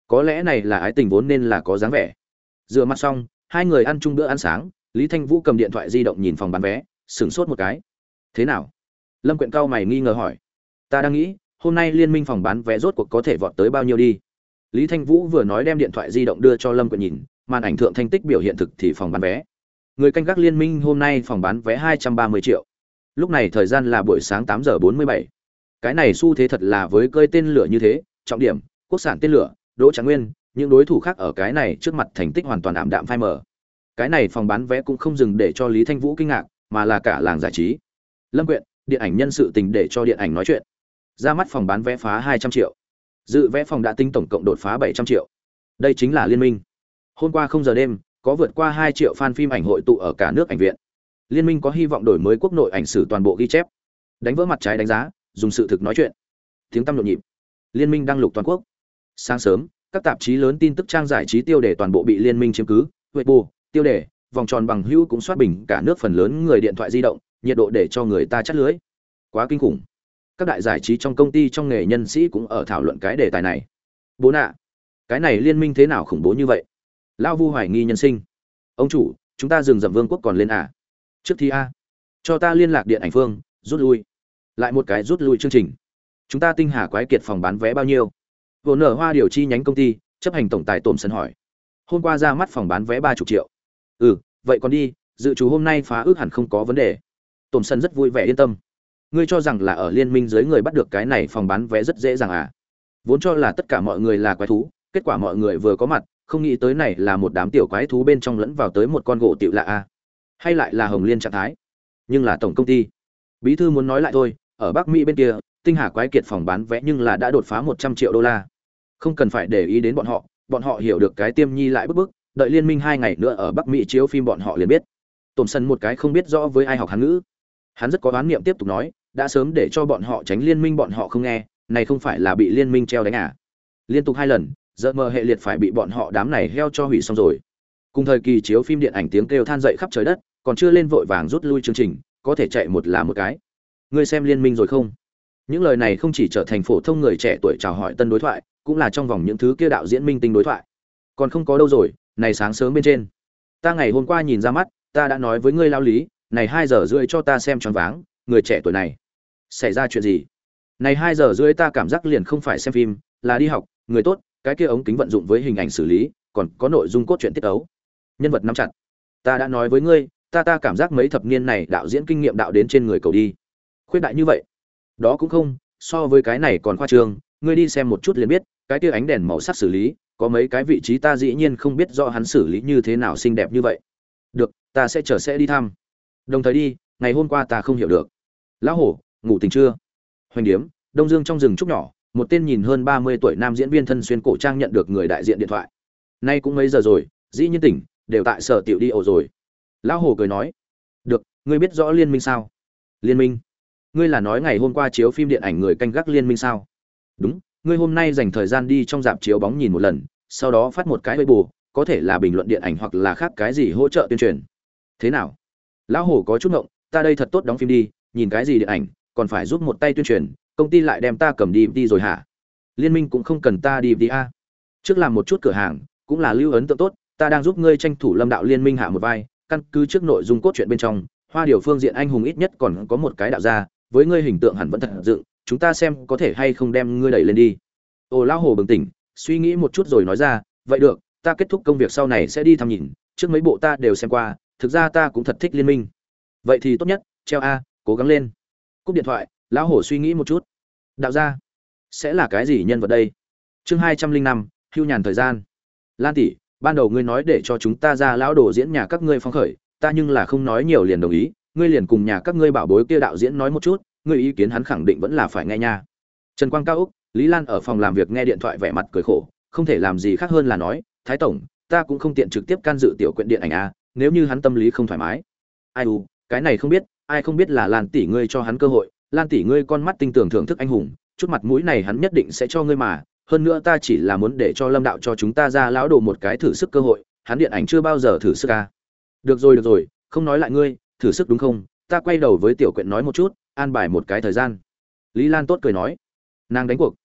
Có lẽ này là ái tình vốn nên là có dáng vẻ. Rửa mặt xong, hai người ăn chung bữa ăn sáng, Lý Thanh Vũ cầm điện thoại di động nhìn phòng bán vé, sửng sốt một cái. Thế nào? Lâm Quyện cao mày nghi ngờ hỏi. Ta đang nghĩ, hôm nay liên minh phòng bán vé rốt cuộc có thể vọt tới bao nhiêu đi. Lý Thanh Vũ vừa nói đem điện thoại di động đưa cho Lâm Quyện nhìn, màn ảnh thượng thanh tích biểu hiện thực thì phòng bán vé. Người canh gác liên minh hôm nay phòng bán vé 230 triệu. Lúc này thời gian là buổi sáng 8 giờ 47. Cái này xu thế thật là với cơi tên lửa như thế, trọng điểm, quốc sản tên lửa, Đỗ Trạng Nguyên, những đối thủ khác ở cái này trước mặt thành tích hoàn toàn ảm đạm phai mờ. Cái này phòng bán vé cũng không dừng để cho Lý Thanh Vũ kinh ngạc, mà là cả làng giải trí. Lâm Quyện, điện ảnh nhân sự tình để cho điện ảnh nói chuyện. Ra mắt phòng bán vé phá 200 triệu. Dự vé phòng đã tính tổng cộng đột phá 700 triệu. Đây chính là liên minh. Hôm qua 0 giờ đêm, có vượt qua 2 triệu fan phim ảnh hội tụ ở cả nước ảnh viện. Liên minh có hy vọng đổi mới quốc nội ảnh sử toàn bộ ghi chép. Đánh vỡ mặt trái đánh giá, dùng sự thực nói chuyện. Tiếng tăm nhộn nhịp. Liên minh đăng lục toàn quốc. Sáng sớm, các tạp chí lớn tin tức trang giải trí tiêu đề toàn bộ bị liên minh chiếm cứ, Weibo, tiêu đề, vòng tròn bằng hữu cũng soát bình cả nước phần lớn người điện thoại di động, nhiệt độ để cho người ta chắt lưới. Quá kinh khủng. Các đại giải trí trong công ty trong nghề nhân sĩ cũng ở thảo luận cái đề tài này. Bố nạ, cái này liên minh thế nào khủng bố như vậy? Lão Vu hoài nghi nhân sinh. Ông chủ, chúng ta dừng dậm vương quốc còn lên à? Trước thi a, cho ta liên lạc điện ảnh phương, rút lui. Lại một cái rút lui chương trình. Chúng ta tinh hà quái kiệt phòng bán vé bao nhiêu? Vô nở hoa điều chi nhánh công ty, chấp hành tổng tài Tổm Sân hỏi. Hôm qua ra mắt phòng bán vé 30 triệu. Ừ, vậy còn đi, dự trù hôm nay phá ước hẳn không có vấn đề. Tổm Sân rất vui vẻ yên tâm. Ngươi cho rằng là ở liên minh dưới người bắt được cái này phòng bán vé rất dễ dàng à? Vốn cho là tất cả mọi người là quái thú, kết quả mọi người vừa có mặt, không nghĩ tới này là một đám tiểu quái thú bên trong lẫn vào tới một con gỗ tiểu lạ a. Hay lại là Hồng Liên trạng thái? Nhưng là tổng công ty. Bí thư muốn nói lại thôi, ở Bắc Mỹ bên kia, tinh hà quái kiệt phòng bán vé nhưng là đã đột phá 100 triệu đô la. Không cần phải để ý đến bọn họ hiểu được cái tiêm nhi lại bức, đợi liên minh 2 ngày nữa ở Bắc Mỹ chiếu phim bọn họ liền biết. Tổm Sân một cái không biết rõ với ai học Hán ngữ. Hắn rất có đoán niệm tiếp tục nói, đã sớm để cho bọn họ tránh liên minh bọn họ không nghe, này không phải là bị liên minh treo đánh à? Liên tục 2 lần, giờ mờ hệ liệt phải bị bọn họ đám này heo cho hủy xong rồi. Cùng thời kỳ chiếu phim điện ảnh tiếng kêu than dậy khắp trời đất, còn chưa lên vội vàng rút lui chương trình, có thể chạy một là một cái. Ngươi xem liên minh rồi không? Những lời này không chỉ trở thành phổ thông người trẻ tuổi chào hỏi tân đối thoại, cũng là trong vòng những thứ kia đạo diễn minh tinh đối thoại. Còn không có đâu rồi, này sáng sớm bên trên. Ta ngày hôm qua nhìn ra mắt, ta đã nói với ngươi lao lý, này 2 giờ rưỡi cho ta xem choáng váng, người trẻ tuổi này. Xảy ra chuyện gì? Này 2 giờ rưỡi ta cảm giác liền không phải xem phim, là đi học, người tốt, cái kia ống kính vận dụng với hình ảnh xử lý, còn có nội dung cốt truyện tiết ấu. Nhân vật nắm chặt. Ta đã nói với ngươi, ta cảm giác mấy thập niên này đạo diễn kinh nghiệm đạo đến trên người cầu đi. Khuyết đại như vậy. Đó cũng không, so với cái này còn khoa trương, ngươi đi xem một chút liền biết, cái kia ánh đèn màu sắc xử lý, có mấy cái vị trí ta dĩ nhiên không biết rõ hắn xử lý như thế nào xinh đẹp như vậy. Được, ta sẽ đi thăm. Đồng thời đi, ngày hôm qua ta không hiểu được. Lão hổ, ngủ tỉnh chưa? Hoành điếm, Đông Dương trong rừng trúc nhỏ, một tên nhìn hơn 30 tuổi nam diễn viên thân xuyên cổ trang nhận được người đại diện điện thoại. Nay cũng mấy giờ rồi, dĩ nhiên tỉnh, đều tại sở tiểu đi ổ rồi. Lão hổ cười nói, được, ngươi biết rõ liên minh sao? Liên minh? Ngươi là nói ngày hôm qua chiếu phim điện ảnh người canh gác liên minh sao? Đúng, ngươi hôm nay dành thời gian đi trong rạp chiếu bóng nhìn một lần, sau đó phát một cái Weibo, có thể là bình luận điện ảnh hoặc là khác cái gì hỗ trợ tuyên truyền. Thế nào? Lão hổ có chút ngộng, ta đây thật tốt đóng phim đi, nhìn cái gì điện ảnh, còn phải giúp một tay tuyên truyền, công ty lại đem ta cầm đi rồi hả? Liên minh cũng không cần ta đi a. Trước làm một chút cửa hàng, cũng là lưu ấn tượng tốt, ta đang giúp ngươi tranh thủ Lâm đạo liên minh hạ một vai, căn cứ trước nội dung cốt truyện bên trong, Hoa Điều phương diện anh hùng ít nhất còn có một cái đạo gia, với ngươi hình tượng hẳn vẫn thật dựng, chúng ta xem có thể hay không đem ngươi đẩy lên đi. Ồ, lão hồ bừng tỉnh, suy nghĩ một chút rồi nói ra, vậy được, ta kết thúc công việc sau này sẽ đi thăm nhìn, trước mấy bộ ta đều xem qua, thực ra ta cũng thật thích liên minh. Vậy thì tốt nhất, treo a, cố gắng lên. Cúp điện thoại, lão hổ suy nghĩ một chút. Đạo gia sẽ là cái gì nhân vật đây? Chương 205, hưu nhàn thời gian. Lan tỷ, ban đầu ngươi nói để cho chúng ta ra lão đồ diễn nhà các ngươi phong khởi, ta nhưng là không nói nhiều liền đồng ý, ngươi liền cùng nhà các ngươi bảo bối kia đạo diễn nói một chút, ngươi ý kiến hắn khẳng định vẫn là phải nghe nha. Trần Quang Cao Úc, Lý Lan ở phòng làm việc nghe điện thoại vẻ mặt cười khổ, không thể làm gì khác hơn là nói, Thái tổng, ta cũng không tiện trực tiếp can dự tiểu quyện điện ảnh a, nếu như hắn tâm lý không thoải mái. Ai u, cái này không biết, ai không biết là Lan tỷ ngươi cho hắn cơ hội, Lan tỷ ngươi con mắt tinh tường thưởng thức anh hùng, chút mặt mũi này hắn nhất định sẽ cho ngươi mà, hơn nữa ta chỉ là muốn để cho Lâm đạo cho chúng ta ra lão đồ một cái thử sức cơ hội, hắn điện ảnh chưa bao giờ thử sức a. Được rồi, không nói lại ngươi, thử sức đúng không? Ta quay đầu với tiểu quyện nói một chút, an bài một cái thời gian. Lý Lan tốt cười nói, nàng đánh cuộc,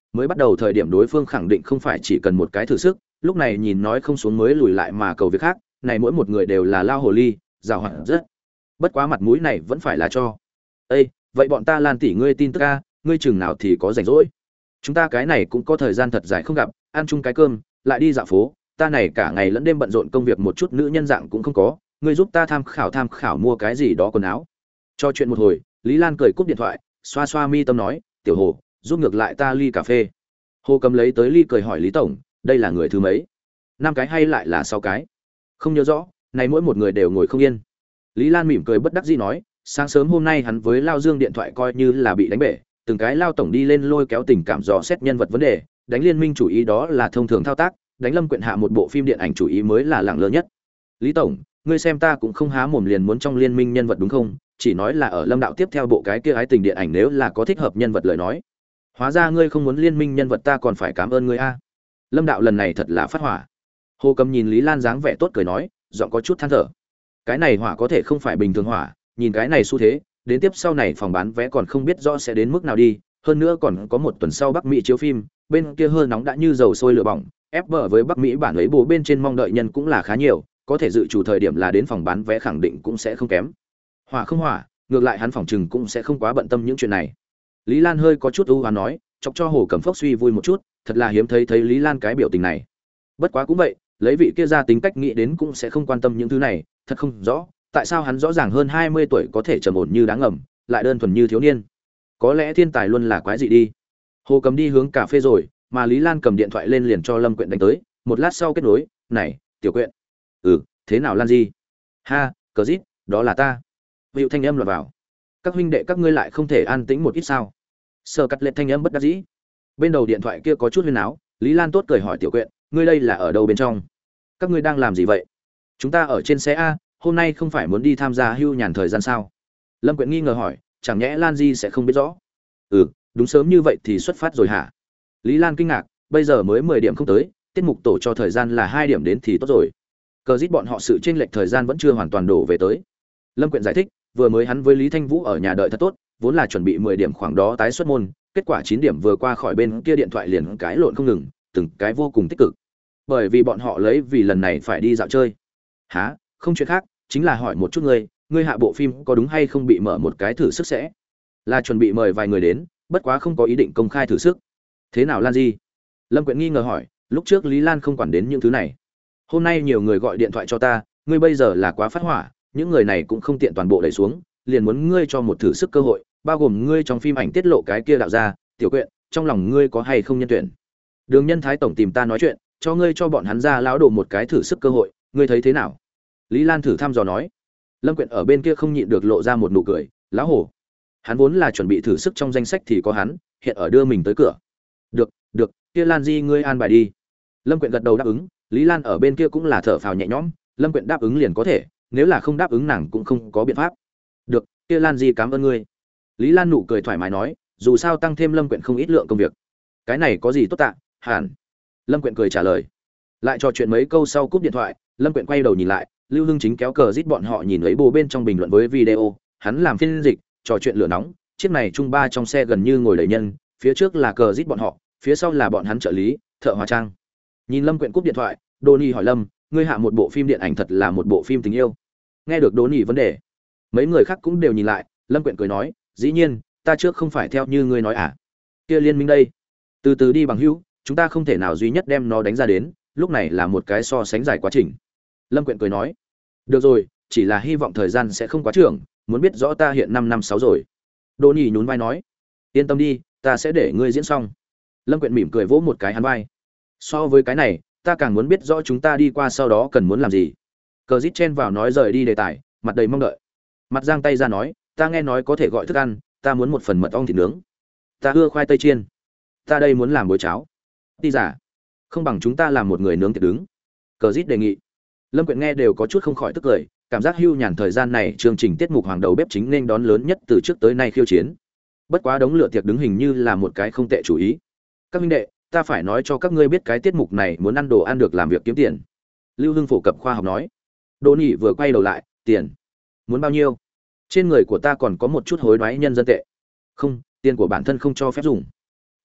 mới bắt đầu thời điểm đối phương khẳng định không phải chỉ cần một cái thử sức, lúc này nhìn nói không xuống mới lùi lại mà cầu việc khác, này mỗi một người đều là lao hồ ly, giàu hoạt rất. Bất quá mặt mũi này vẫn phải là cho. Ê, vậy bọn ta Lan tỷ ngươi tin tức a, ngươi chừng nào thì có rảnh rỗi? Chúng ta cái này cũng có thời gian thật dài không gặp, ăn chung cái cơm, lại đi dạo phố, ta này cả ngày lẫn đêm bận rộn công việc một chút nữ nhân dạng cũng không có, ngươi giúp ta tham khảo mua cái gì đó quần áo. Cho chuyện một hồi, Lý Lan cười cúp điện thoại, xoa xoa mi tâm nói, "Tiểu Hồ, giúp ngược lại ta ly cà phê." Hồ Cầm lấy tới ly cười hỏi Lý tổng, "Đây là người thứ mấy? 5 cái hay lại là 6 cái?" Không nhớ rõ, này mỗi một người đều ngồi không yên. Lý Lan mỉm cười bất đắc dĩ nói, sáng sớm hôm nay hắn với Lao Dương điện thoại coi như là bị đánh bể, từng cái Lao tổng đi lên lôi kéo tình cảm dò xét nhân vật vấn đề, đánh liên minh chủ ý đó là thông thường thao tác, đánh Lâm Quyện hạ một bộ phim điện ảnh chủ ý mới là lẳng lơ nhất. Lý tổng, ngươi xem ta cũng không há mồm liền muốn trong liên minh nhân vật đúng không? Chỉ nói là ở Lâm đạo tiếp theo bộ cái kia ái tình điện ảnh nếu là có thích hợp nhân vật lời nói. Hóa ra ngươi không muốn liên minh nhân vật ta còn phải cảm ơn ngươi a. Lâm đạo lần này thật là phát hỏa. Hồ Cầm nhìn Lý Lan dáng vẻ tốt cười nói, giọng có chút than thở. Cái này hỏa có thể không phải bình thường hỏa, nhìn cái này xu thế, đến tiếp sau này phòng bán vé còn không biết rõ sẽ đến mức nào đi, hơn nữa còn có một tuần sau Bắc Mỹ chiếu phim, bên kia hơi nóng đã như dầu sôi lửa bỏng, ép bờ với Bắc Mỹ bản ấy bố bên trên mong đợi nhân cũng là khá nhiều, có thể dự chủ thời điểm là đến phòng bán vé khẳng định cũng sẽ không kém. Hỏa không hỏa, ngược lại hắn phòng trừng cũng sẽ không quá bận tâm những chuyện này. Lý Lan hơi có chút ưu hoán nói, chọc cho Hồ Cẩm Phốc suy vui một chút, thật là hiếm thấy Lý Lan cái biểu tình này. Bất quá cũng vậy, lấy vị kia ra tính cách nghĩ đến cũng sẽ không quan tâm những thứ này, thật không rõ, tại sao hắn rõ ràng hơn 20 tuổi có thể trầm ổn như đáng ngầm, lại đơn thuần như thiếu niên. Có lẽ thiên tài luôn là quái gì đi. Hồ Cầm đi hướng cà phê rồi, mà Lý Lan cầm điện thoại lên liền cho Lâm Quyện đánh tới, một lát sau kết nối, "Này, Tiểu Quyện." "Ừ, thế nào Lan gì?" "Ha, cờ dít, đó là ta." Hữu thanh âm lọt vào. "Các huynh đệ các ngươi lại không thể an tĩnh một ít sao?" Sở Cắt Lệ thanh âm bất đắc dĩ. Bên đầu điện thoại kia có chút huyên náo, Lý Lan tốt cười hỏi Tiểu Quyện, "Ngươi đây là ở đâu bên trong? Các ngươi đang làm gì vậy?" "Chúng ta ở trên xe a, hôm nay không phải muốn đi tham gia hưu nhàn thời gian sao?" Lâm Quyện nghi ngờ hỏi, chẳng nhẽ Lan Di sẽ không biết rõ? "Ừ, đúng sớm như vậy thì xuất phát rồi hả?" Lý Lan kinh ngạc, bây giờ mới 10 điểm không tới, tiết mục tổ cho thời gian là 2 điểm đến thì tốt rồi. Cờ dít bọn họ sự chênh lệch thời gian vẫn chưa hoàn toàn đổ về tới. Lâm Quyện giải thích, vừa mới hắn với Lý Thanh Vũ ở nhà đợi thật tốt, vốn là chuẩn bị 10 điểm khoảng đó tái xuất môn, kết quả 9 điểm vừa qua khỏi bên kia điện thoại liền cái lộn không ngừng, từng cái vô cùng tích cực. Bởi vì bọn họ lấy vì lần này phải đi dạo chơi. "Hả? Không chuyện khác, chính là hỏi một chút ngươi hạ bộ phim có đúng hay không bị mở một cái thử sức sẽ? Là chuẩn bị mời vài người đến, bất quá không có ý định công khai thử sức." "Thế nào Lan Di?" Lâm Quyện nghi ngờ hỏi, lúc trước Lý Lan không quản đến những thứ này. "Hôm nay nhiều người gọi điện thoại cho ta, ngươi bây giờ là quá phát hỏa, những người này cũng không tiện toàn bộ đẩy xuống, liền muốn ngươi cho một thử sức cơ hội, bao gồm ngươi trong phim ảnh tiết lộ cái kia đạo ra, Tiểu Quyện, trong lòng ngươi có hay không nhân tuyển? Đường Nhân Thái tổng tìm ta nói chuyện, cho ngươi cho bọn hắn ra lão đồ một cái thử sức cơ hội, ngươi thấy thế nào?" Lý Lan thử thăm dò nói. Lâm Quyện ở bên kia không nhịn được lộ ra một nụ cười, lão hổ. Hắn vốn là chuẩn bị thử sức trong danh sách thì có hắn, hiện ở đưa mình tới cửa. Được, được, kia Lan Di ngươi an bài đi." Lâm Quyện gật đầu đáp ứng, Lý Lan ở bên kia cũng là thở phào nhẹ nhõm, Lâm Quyện đáp ứng liền có thể, nếu là không đáp ứng nàng cũng không có biện pháp. "Được, kia Lan Di cảm ơn ngươi." Lý Lan nụ cười thoải mái nói, dù sao tăng thêm Lâm Quyện không ít lượng công việc. "Cái này có gì tốt tạ, hẳn." Lâm Quyện cười trả lời. Lại trò chuyện mấy câu sau cúp điện thoại, Lâm Quyện quay đầu nhìn lại, Lưu Hưng chính kéo cờ rít bọn họ nhìn lấy bồ bên trong bình luận với video, hắn làm phiên dịch, trò chuyện lửa nóng, chiếc này trung ba trong xe gần như ngồi đầy nhân, phía trước là cờ rít bọn họ, phía sau là bọn hắn trợ lý, thợ hóa trang. Nhìn Lâm Quyện cúp điện thoại, Đỗ hỏi Lâm, "Ngươi hạ một bộ phim điện ảnh thật là một bộ phim tình yêu?" Nghe được Đỗ vấn đề, mấy người khác cũng đều nhìn lại, Lâm Quyện cười nói, "Dĩ nhiên, ta trước không phải theo như ngươi nói à? Kia liên minh đây, từ từ đi bằng hữu, chúng ta không thể nào duy nhất đem nó đánh ra đến, lúc này là một cái so sánh dài quá trình." Lâm Quyện cười nói, "Được rồi, chỉ là hy vọng thời gian sẽ không quá trưởng, muốn biết rõ ta hiện 5 năm 6 rồi." Đỗ nhún vai nói, "Yên tâm đi, ta sẽ để ngươi diễn xong." Lâm Quyện mỉm cười vỗ một cái hắn vai. "So với cái này, ta càng muốn biết rõ chúng ta đi qua sau đó cần muốn làm gì." Cờ Dít chen vào nói rời đi đề tài, mặt đầy mong đợi. Mặt giang tay ra nói, "Ta nghe nói có thể gọi thức ăn, ta muốn một phần mật ong thịt nướng. Ta ưa khoai tây chiên. Ta đây muốn làm bối cháo. Ti giả, không bằng chúng ta làm một người nướng thịt đứng." Cờ Dít đề nghị. Lâm Quyện nghe đều có chút không khỏi tức cười, cảm giác hưu nhàn thời gian này chương trình tiết mục hoàng đầu bếp chính nên đón lớn nhất từ trước tới nay khiêu chiến. Bất quá đống lửa tiệc đứng hình như là một cái không tệ chủ ý. "Các huynh đệ, ta phải nói cho các ngươi biết cái tiết mục này muốn ăn đồ ăn được làm việc kiếm tiền." Lưu Hưng phổ cập khoa học nói. Đỗ Nhĩ vừa quay đầu lại, "Tiền? Muốn bao nhiêu? Trên người của ta còn có một chút hối đoái nhân dân tệ." "Không, tiền của bản thân không cho phép dùng."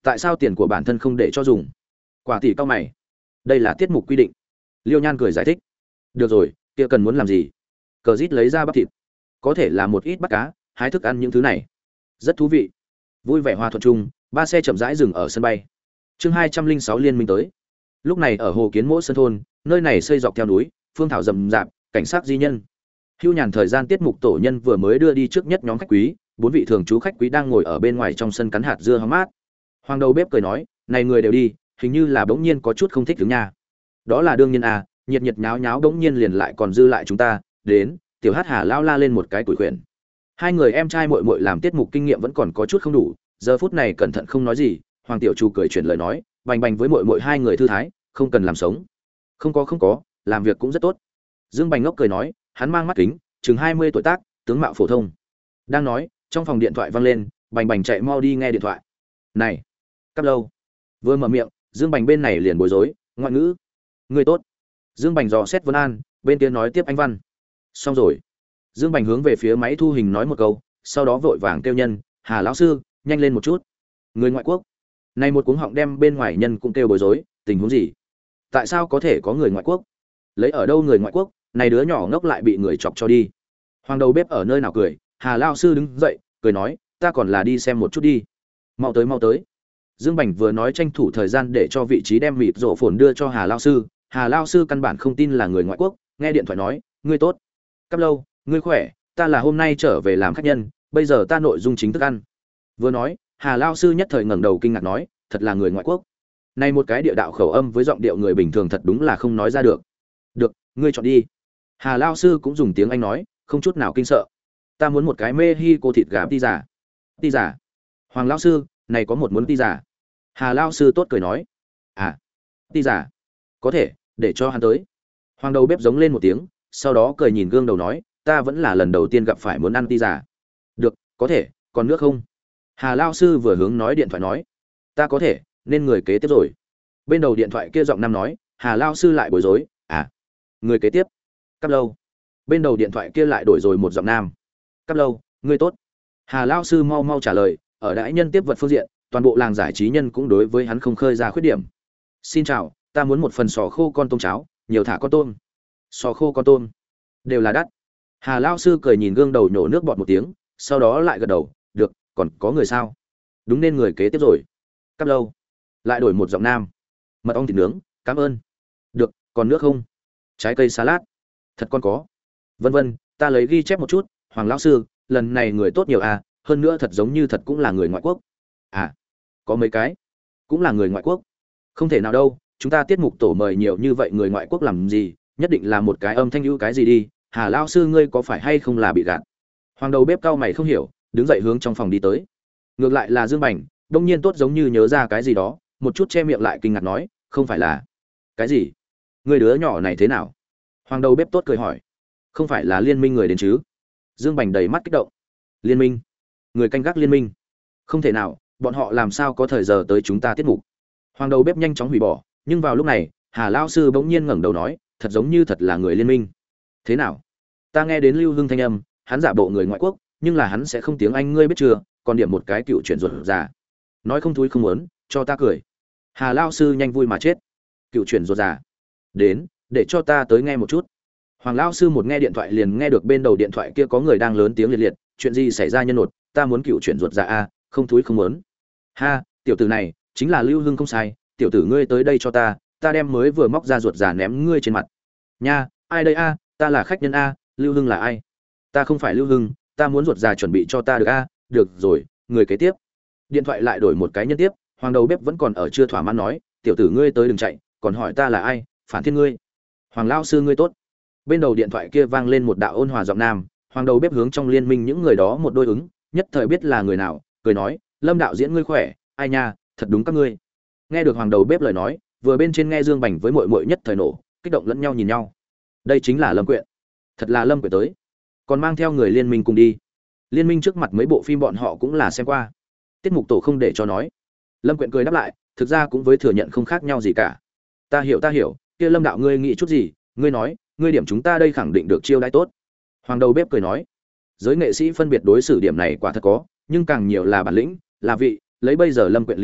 tại sao tiền của bản thân không để cho dùng? Quả tỷ cao mày, đây là tiết mục quy định. Liêu Nhan cười giải thích, được rồi, kia cần muốn làm gì? Cờ rít lấy ra bắp thịt, có thể là một ít bắt cá, hái thức ăn những thứ này, rất thú vị. Vui vẻ hòa thuận chung, ba xe chậm rãi dừng ở sân bay. Chương 206 liên minh tới. Lúc này ở Hồ Kiến Mỗ Sơn thôn, nơi này xây dọc theo núi, phương thảo rậm rạp, cảnh sát di nhân. Hưu nhàn thời gian tiết mục tổ nhân vừa mới đưa đi trước nhất nhóm khách quý, 4 vị thường trú khách quý đang ngồi ở bên ngoài trong sân cắn hạt dưa hóng mát. Hoàng đầu bếp cười nói, này người đều đi, hình như là bỗng nhiên có chút không thích đứng nha. Đó là đương nhiên à, nhiệt nhiệt nháo nháo bỗng nhiên liền lại còn dư lại chúng ta, đến, tiểu Hát Hà lao la lên một cái tuổi khuyển. Hai người em trai muội muội làm tiết mục kinh nghiệm vẫn còn có chút không đủ, giờ phút này cẩn thận không nói gì, Hoàng tiểu chủ cười chuyển lời nói, bành bành với muội muội hai người thư thái, không cần làm sống. Không có, làm việc cũng rất tốt. Dương Bành ngốc cười nói, hắn mang mắt kính, chừng 20 tuổi tác, tướng mạo phổ thông. Đang nói, trong phòng điện thoại vang lên, Bành Bành chạy mau đi nghe điện thoại. Này, cắp lâu. Vừa mở miệng, Dương Bành bên này liền bối rối, ngoại ngữ. Người tốt. Dương Bành dò xét Vân An, bên kia nói tiếp anh văn. Xong rồi. Dương Bành hướng về phía máy thu hình nói một câu, sau đó vội vàng kêu nhân, Hà lão sư, nhanh lên một chút. Người ngoại quốc. Này một cuống họng đem bên ngoài nhân cũng kêu bối rối, tình huống gì? Tại sao có thể có người ngoại quốc? Lấy ở đâu người ngoại quốc? Này đứa nhỏ ngốc lại bị người chọc cho đi. Hoàng đầu bếp ở nơi nào cười, Hà lão sư đứng dậy, cười nói, ta còn là đi xem một chút đi. Mau tới. Dương Bành vừa nói tranh thủ thời gian để cho vị trí đem mịt rổ phồn đưa cho Hà lão sư. Hà lão sư căn bản không tin là người ngoại quốc, nghe điện thoại nói, ngươi tốt. Cắp lâu, ngươi khỏe, ta là hôm nay trở về làm khách nhân, bây giờ ta nội dung chính thức ăn. Vừa nói, Hà lão sư nhất thời ngẩng đầu kinh ngạc nói, thật là người ngoại quốc. Này một cái địa đạo khẩu âm với giọng điệu người bình thường thật đúng là không nói ra được. Được, ngươi chọn đi. Hà lão sư cũng dùng tiếng Anh nói, không chút nào kinh sợ. Ta muốn một cái Mexico thịt gà pizza. Pizza. Hoàng lão sư, này có một muốn pizza. Hà lão sư tốt cười nói, à, pizza. Có thể, để cho hắn tới. Hoàng đầu bếp giống lên một tiếng, sau đó cười nhìn gương đầu nói, ta vẫn là lần đầu tiên gặp phải muốn ăn pizza. Được, có thể, còn nước không? Hà lão sư vừa hướng nói điện thoại nói, ta có thể, nên người kế tiếp rồi. Bên đầu điện thoại kia giọng nam nói, Hà lão sư lại bối rối, à, người kế tiếp. Cắp lâu. Bên đầu điện thoại kia lại đổi rồi một giọng nam. Cắp lâu, ngươi tốt. Hà lão sư mau trả lời, ở đại nhân tiếp vật phương diện, toàn bộ làng giải trí nhân cũng đối với hắn không khơi ra khuyết điểm. Xin chào, ta muốn một phần sò khô con tôm cháo, nhiều thả con tôm. Sò khô con tôm, đều là đắt. Hà lão sư cười nhìn gương đầu nhổ nước bọt một tiếng, sau đó lại gật đầu, được, còn có người sao? Đúng nên người kế tiếp rồi. Cắp lâu. Lại đổi một giọng nam. Mật ong thịt nướng, cảm ơn. Được, còn nước không? Trái cây salad. Thật con có. Vân vân, ta lấy ghi chép một chút, Hoàng lão sư, lần này người tốt nhiều à, hơn nữa thật giống như thật cũng là người ngoại quốc. À, có mấy cái cũng là người ngoại quốc. Không thể nào đâu, chúng ta tiết mục tổ mời nhiều như vậy người ngoại quốc làm gì, nhất định là một cái âm thanh ưu cái gì đi. Hà lão sư ngươi có phải hay không là bị gạt? Hoàng đầu bếp cao mày không hiểu, đứng dậy hướng trong phòng đi tới. Ngược lại là Dương Bành, đông nhiên tốt giống như nhớ ra cái gì đó, một chút che miệng lại kinh ngạc nói, không phải là cái gì? Người đứa nhỏ này thế nào? Hoàng đầu bếp tốt cười hỏi, không phải là liên minh người đến chứ? Dương Bành đầy mắt kích động. Liên minh? Người canh gác liên minh? Không thể nào, bọn họ làm sao có thời giờ tới chúng ta tiết mục? Hoàng đầu bếp nhanh chóng hủy bỏ, nhưng vào lúc này, Hà lão sư bỗng nhiên ngẩng đầu nói, thật giống như thật là người liên minh. Thế nào? Ta nghe đến Lưu Hưng thanh âm, hắn giả bộ người ngoại quốc, nhưng là hắn sẽ không tiếng Anh ngươi biết chưa, còn điểm một cái cựu chuyển ruột già. Nói không thúi không muốn, cho ta cười. Hà lão sư nhanh vui mà chết. Cựu chuyển ruột già. Đến, để cho ta tới nghe một chút. Hoàng lão sư một nghe điện thoại liền nghe được bên đầu điện thoại kia có người đang lớn tiếng liệt liệt, chuyện gì xảy ra nhân nột, ta muốn cựu chuyển ruột già a, không thúi không muốn. Ha, tiểu tử này, chính là Lưu Hưng không sai, tiểu tử ngươi tới đây cho ta đem mới vừa móc ra ruột già ném ngươi trên mặt. Nha, ai đây a, ta là khách nhân a, Lưu Hưng là ai? Ta không phải Lưu Hưng, ta muốn ruột già chuẩn bị cho ta được a, được rồi, người kế tiếp. Điện thoại lại đổi một cái nhân tiếp, Hoàng đầu bếp vẫn còn ở chưa thỏa mãn nói, tiểu tử ngươi tới đừng chạy, còn hỏi ta là ai, phản thiên ngươi. Hoàng lão sư ngươi tốt. Bên đầu điện thoại kia vang lên một đạo ôn hòa giọng nam, Hoàng đầu bếp hướng trong liên minh những người đó một đôi ứng, nhất thời biết là người nào, cười nói, Lâm đạo diễn ngươi khỏe, ai nha, thật đúng các ngươi. Nghe được Hoàng đầu bếp lời nói, vừa bên trên nghe Dương Bành với muội muội nhất thời nổ, kích động lẫn nhau nhìn nhau. Đây chính là Lâm Quyện. Thật là Lâm Quyện tới. Còn mang theo người liên minh cùng đi. Liên minh trước mặt mấy bộ phim bọn họ cũng là xem qua. Tiết mục tổ không để cho nói. Lâm Quyện cười đáp lại, thực ra cũng với thừa nhận không khác nhau gì cả. Ta hiểu, kia Lâm đạo ngươi nghĩ chút gì, ngươi nói, ngươi điểm chúng ta đây khẳng định được chiêu đãi tốt. Hoàng đầu bếp cười nói, giới nghệ sĩ phân biệt đối xử điểm này quả thật có, nhưng càng nhiều là bản lĩnh, là vị, lấy bây giờ Lâm Quyện lý lịch,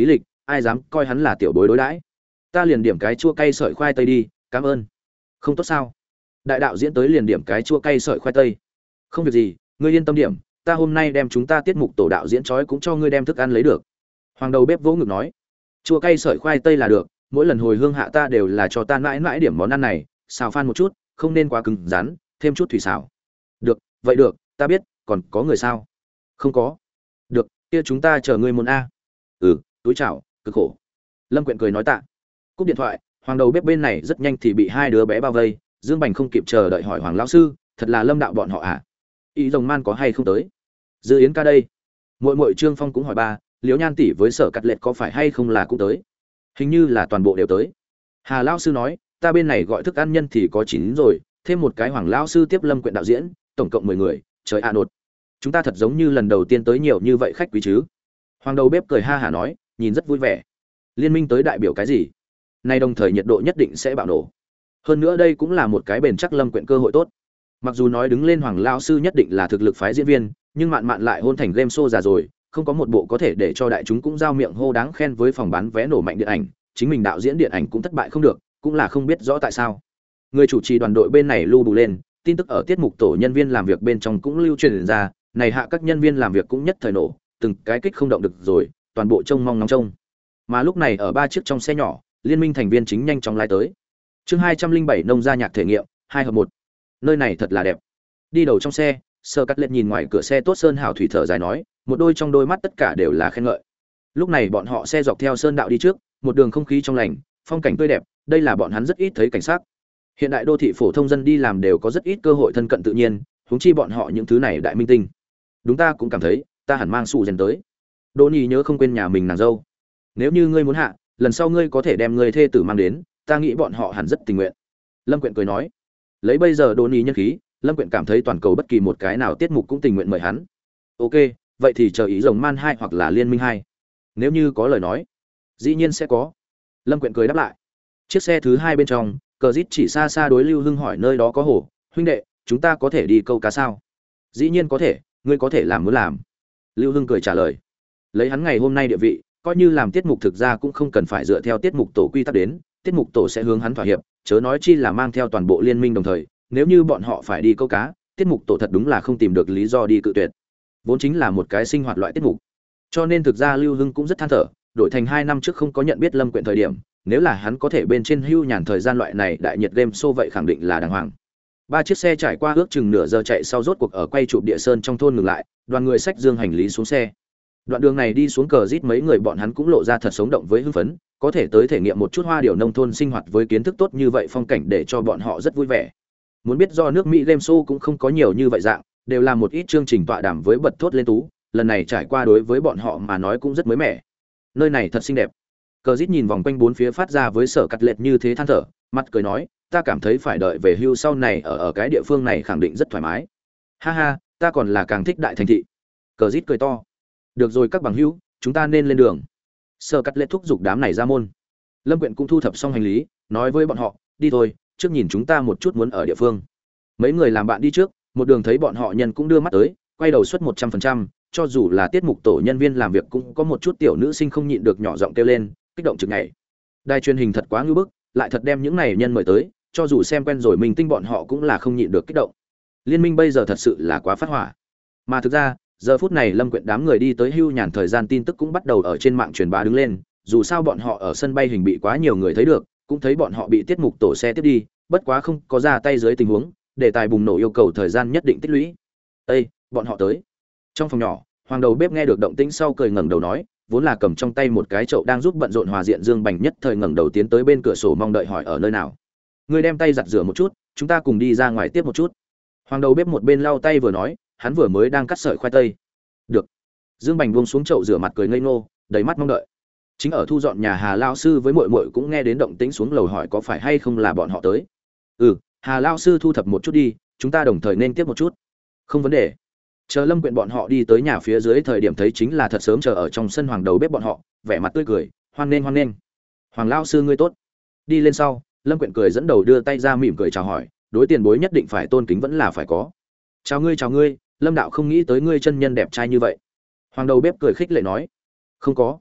ai dám coi hắn là tiểu bối đối đãi. Ta liền điểm cái chua cay sợi khoai tây đi, cảm ơn. Không tốt sao? Đại đạo diễn tới liền điểm cái chua cay sợi khoai tây. Không việc gì, ngươi yên tâm điểm, ta hôm nay đem chúng ta tiết mục tổ đạo diễn chói cũng cho ngươi đem thức ăn lấy được. Hoàng đầu bếp vỗ ngực nói, chua cay sợi khoai tây là được, mỗi lần hồi hương hạ ta đều là cho ta mãi mãi điểm món ăn này, xào phan một chút, không nên quá cứng rắn, thêm chút thủy xào. Được, vậy được, ta biết, còn có người sao? Không có. Được, kia chúng ta chờ ngươi món a. Ừ, túi chào, cực khổ. Lâm Quyện cười nói tạ. Cúp điện thoại, Hoàng đầu bếp bên này rất nhanh thì bị hai đứa bé bao vây, Dương Bành không kịp chờ đợi hỏi Hoàng lão sư, thật là Lâm đạo bọn họ à? Ý rồng man có hay không tới? Dư Yến ca đây. Muội muội Trương Phong cũng hỏi ba, Liễu Nhan tỷ với Sở Cắt Lệ có phải hay không là cũng tới? Hình như là toàn bộ đều tới. Hà lão sư nói, ta bên này gọi thức ăn nhân thì có 9 rồi, thêm một cái Hoàng lão sư tiếp Lâm Quyện đạo diễn, tổng cộng 10 người, trời ạ nột. Chúng ta thật giống như lần đầu tiên tới nhiều như vậy khách quý chứ? Hoàng đầu bếp cười ha hả nói, nhìn rất vui vẻ. Liên minh tới đại biểu cái gì? Nay đồng thời nhiệt độ nhất định sẽ bạo nổ. Hơn nữa đây cũng là một cái bền chắc Lâm Quyện cơ hội tốt. Mặc dù nói đứng lên Hoàng lão sư nhất định là thực lực phái diễn viên, nhưng mạn mạn lại hôn thành game show già rồi, không có một bộ có thể để cho đại chúng cũng giao miệng hô đáng khen với phòng bán vé nổ mạnh điện ảnh, chính mình đạo diễn điện ảnh cũng thất bại không được, cũng là không biết rõ tại sao. Người chủ trì đoàn đội bên này lưu bù lên, tin tức ở tiết mục tổ nhân viên làm việc bên trong cũng lưu truyền ra, này hạ các nhân viên làm việc cũng nhất thời nổ, từng cái kích không động được rồi, toàn bộ trông mong ngóng trông. Mà lúc này ở ba chiếc trong xe nhỏ, liên minh thành viên chính nhanh chóng lái tới. Chương 207 nông gia nhạc thể nghiệm, 2 hợp 1. Nơi này thật là đẹp. Đi đầu trong xe, Sơ Cắt Lệ nhìn ngoài cửa xe tốt sơn hảo thủy thở dài nói, một đôi trong đôi mắt tất cả đều là khen ngợi. Lúc này bọn họ xe dọc theo sơn đạo đi trước, một đường không khí trong lành, phong cảnh tươi đẹp, đây là bọn hắn rất ít thấy cảnh sắc. Hiện đại đô thị phổ thông dân đi làm đều có rất ít cơ hội thân cận tự nhiên, huống chi bọn họ những thứ này đại minh tinh. Đúng ta cũng cảm thấy, ta hẳn mang sụ dần tới. Đỗ Nhi nhớ không quên nhà mình nàng dâu. Nếu như ngươi muốn hạ, lần sau ngươi có thể đem ngươi thê tử mang đến, ta nghĩ bọn họ hẳn rất tình nguyện. Lâm Quyện cười nói, lấy bây giờ Đỗ Nhi nhân khí, Lâm Quyện cảm thấy toàn cầu bất kỳ một cái nào tiết mục cũng tình nguyện mời hắn. Ok, vậy thì chờ ý rồng man 2 hoặc là liên minh 2. Nếu như có lời nói, dĩ nhiên sẽ có. Lâm Quyện cười đáp lại. Chiếc xe thứ 2 bên trong, Cờ Dít chỉ xa xa đối Lưu Hưng hỏi nơi đó có hồ, huynh đệ, chúng ta có thể đi câu cá sao? Dĩ nhiên có thể, ngươi có thể làm muốn làm. Lưu Hưng cười trả lời. Lấy hắn ngày hôm nay địa vị, coi như làm tiết mục thực ra cũng không cần phải dựa theo tiết mục tổ quy tắc đến, tiết mục tổ sẽ hướng hắn thỏa hiệp, chớ nói chi là mang theo toàn bộ liên minh đồng thời, nếu như bọn họ phải đi câu cá, tiết mục tổ thật đúng là không tìm được lý do đi cự tuyệt. Vốn chính là một cái sinh hoạt loại tiết mục. Cho nên thực ra Lưu Hưng cũng rất than thở, đổi thành 2 năm trước không có nhận biết Lâm Quyện thời điểm, nếu là hắn có thể bên trên hưu nhàn thời gian loại này đại nhiệt game show vậy khẳng định là đàng hoàng. 3 chiếc xe trải qua ước chừng nửa giờ chạy sau rốt cuộc ở quay chụp địa sơn trong thôn ngừng lại, đoàn người xách dương hành lý xuống xe. Đoạn đường này đi xuống Cờ Rít mấy người bọn hắn cũng lộ ra thật sống động với hưng phấn, có thể tới thể nghiệm một chút hoa điểu nông thôn sinh hoạt với kiến thức tốt như vậy phong cảnh để cho bọn họ rất vui vẻ. Muốn biết do nước Mỹ game show cũng không có nhiều như vậy dạng, đều là một ít chương trình tọa đàm với bật thốt lên tú, lần này trải qua đối với bọn họ mà nói cũng rất mới mẻ. Nơi này thật xinh đẹp. Cờ Dít nhìn vòng quanh bốn phía phát ra với Sở Cắt Lệ như thế than thở, mặt cười nói, ta cảm thấy phải đợi về hưu sau này ở cái địa phương này khẳng định rất thoải mái. Ha ha, ta còn là càng thích đại thành thị. Cờ Dít cười to. Được rồi các bằng hữu, chúng ta nên lên đường. Sở Cắt Lệ thúc giục đám này ra môn. Lâm Quyện cũng thu thập xong hành lý, nói với bọn họ, đi thôi, trước nhìn chúng ta một chút muốn ở địa phương. Mấy người làm bạn đi trước, một đường thấy bọn họ nhân cũng đưa mắt tới, quay đầu suất 100%, cho dù là tiết mục tổ nhân viên làm việc cũng có một chút tiểu nữ sinh không nhịn được nhỏ giọng kêu lên, kích động chừng ngày. Đài truyền hình thật quá ngưu bức, lại thật đem những này nhân mời tới, cho dù xem quen rồi mình tinh bọn họ cũng là không nhịn được kích động. Liên minh bây giờ thật sự là quá phát hỏa. Mà thực ra, giờ phút này Lâm Quyện đám người đi tới hưu nhàn thời gian tin tức cũng bắt đầu ở trên mạng truyền bá đứng lên, dù sao bọn họ ở sân bay hình bị quá nhiều người thấy được, cũng thấy bọn họ bị tiết mục tổ xe tiếp đi, bất quá không có ra tay dưới tình huống, đề tài bùng nổ yêu cầu thời gian nhất định tích lũy. Ê, bọn họ tới. Trong phòng nhỏ, Hoàng đầu bếp nghe được động tĩnh sau cười ngẩng đầu nói, vốn là cầm trong tay một cái chậu đang giúp bận rộn hòa diện Dương Bành nhất thời ngẩng đầu tiến tới bên cửa sổ mong đợi hỏi ở nơi nào. Ngươi đem tay giặt rửa một chút, chúng ta cùng đi ra ngoài tiếp một chút. Hoàng đầu bếp một bên lau tay vừa nói, hắn vừa mới đang cắt sợi khoai tây. Được. Dương Bành buông xuống chậu rửa mặt cười ngây ngô, đầy mắt mong đợi. Chính ở thu dọn nhà Hà lão sư với muội muội cũng nghe đến động tĩnh xuống lầu hỏi có phải hay không là bọn họ tới. Ừ, Hà lão sư thu thập một chút đi, chúng ta đồng thời nên tiếp một chút. Không vấn đề. Chờ Lâm Quyện bọn họ đi tới nhà phía dưới thời điểm thấy chính là thật sớm chờ ở trong sân Hoàng đầu bếp bọn họ, vẻ mặt tươi cười, hoan nghênh hoan nghênh. Hoàng lão sư ngươi tốt. Đi lên sau, Lâm Quyện cười dẫn đầu đưa tay ra mỉm cười chào hỏi, đối tiền bối nhất định phải tôn kính vẫn là phải có. Chào ngươi, Lâm đạo không nghĩ tới ngươi chân nhân đẹp trai như vậy. Hoàng đầu bếp cười khích lệ nói, không có.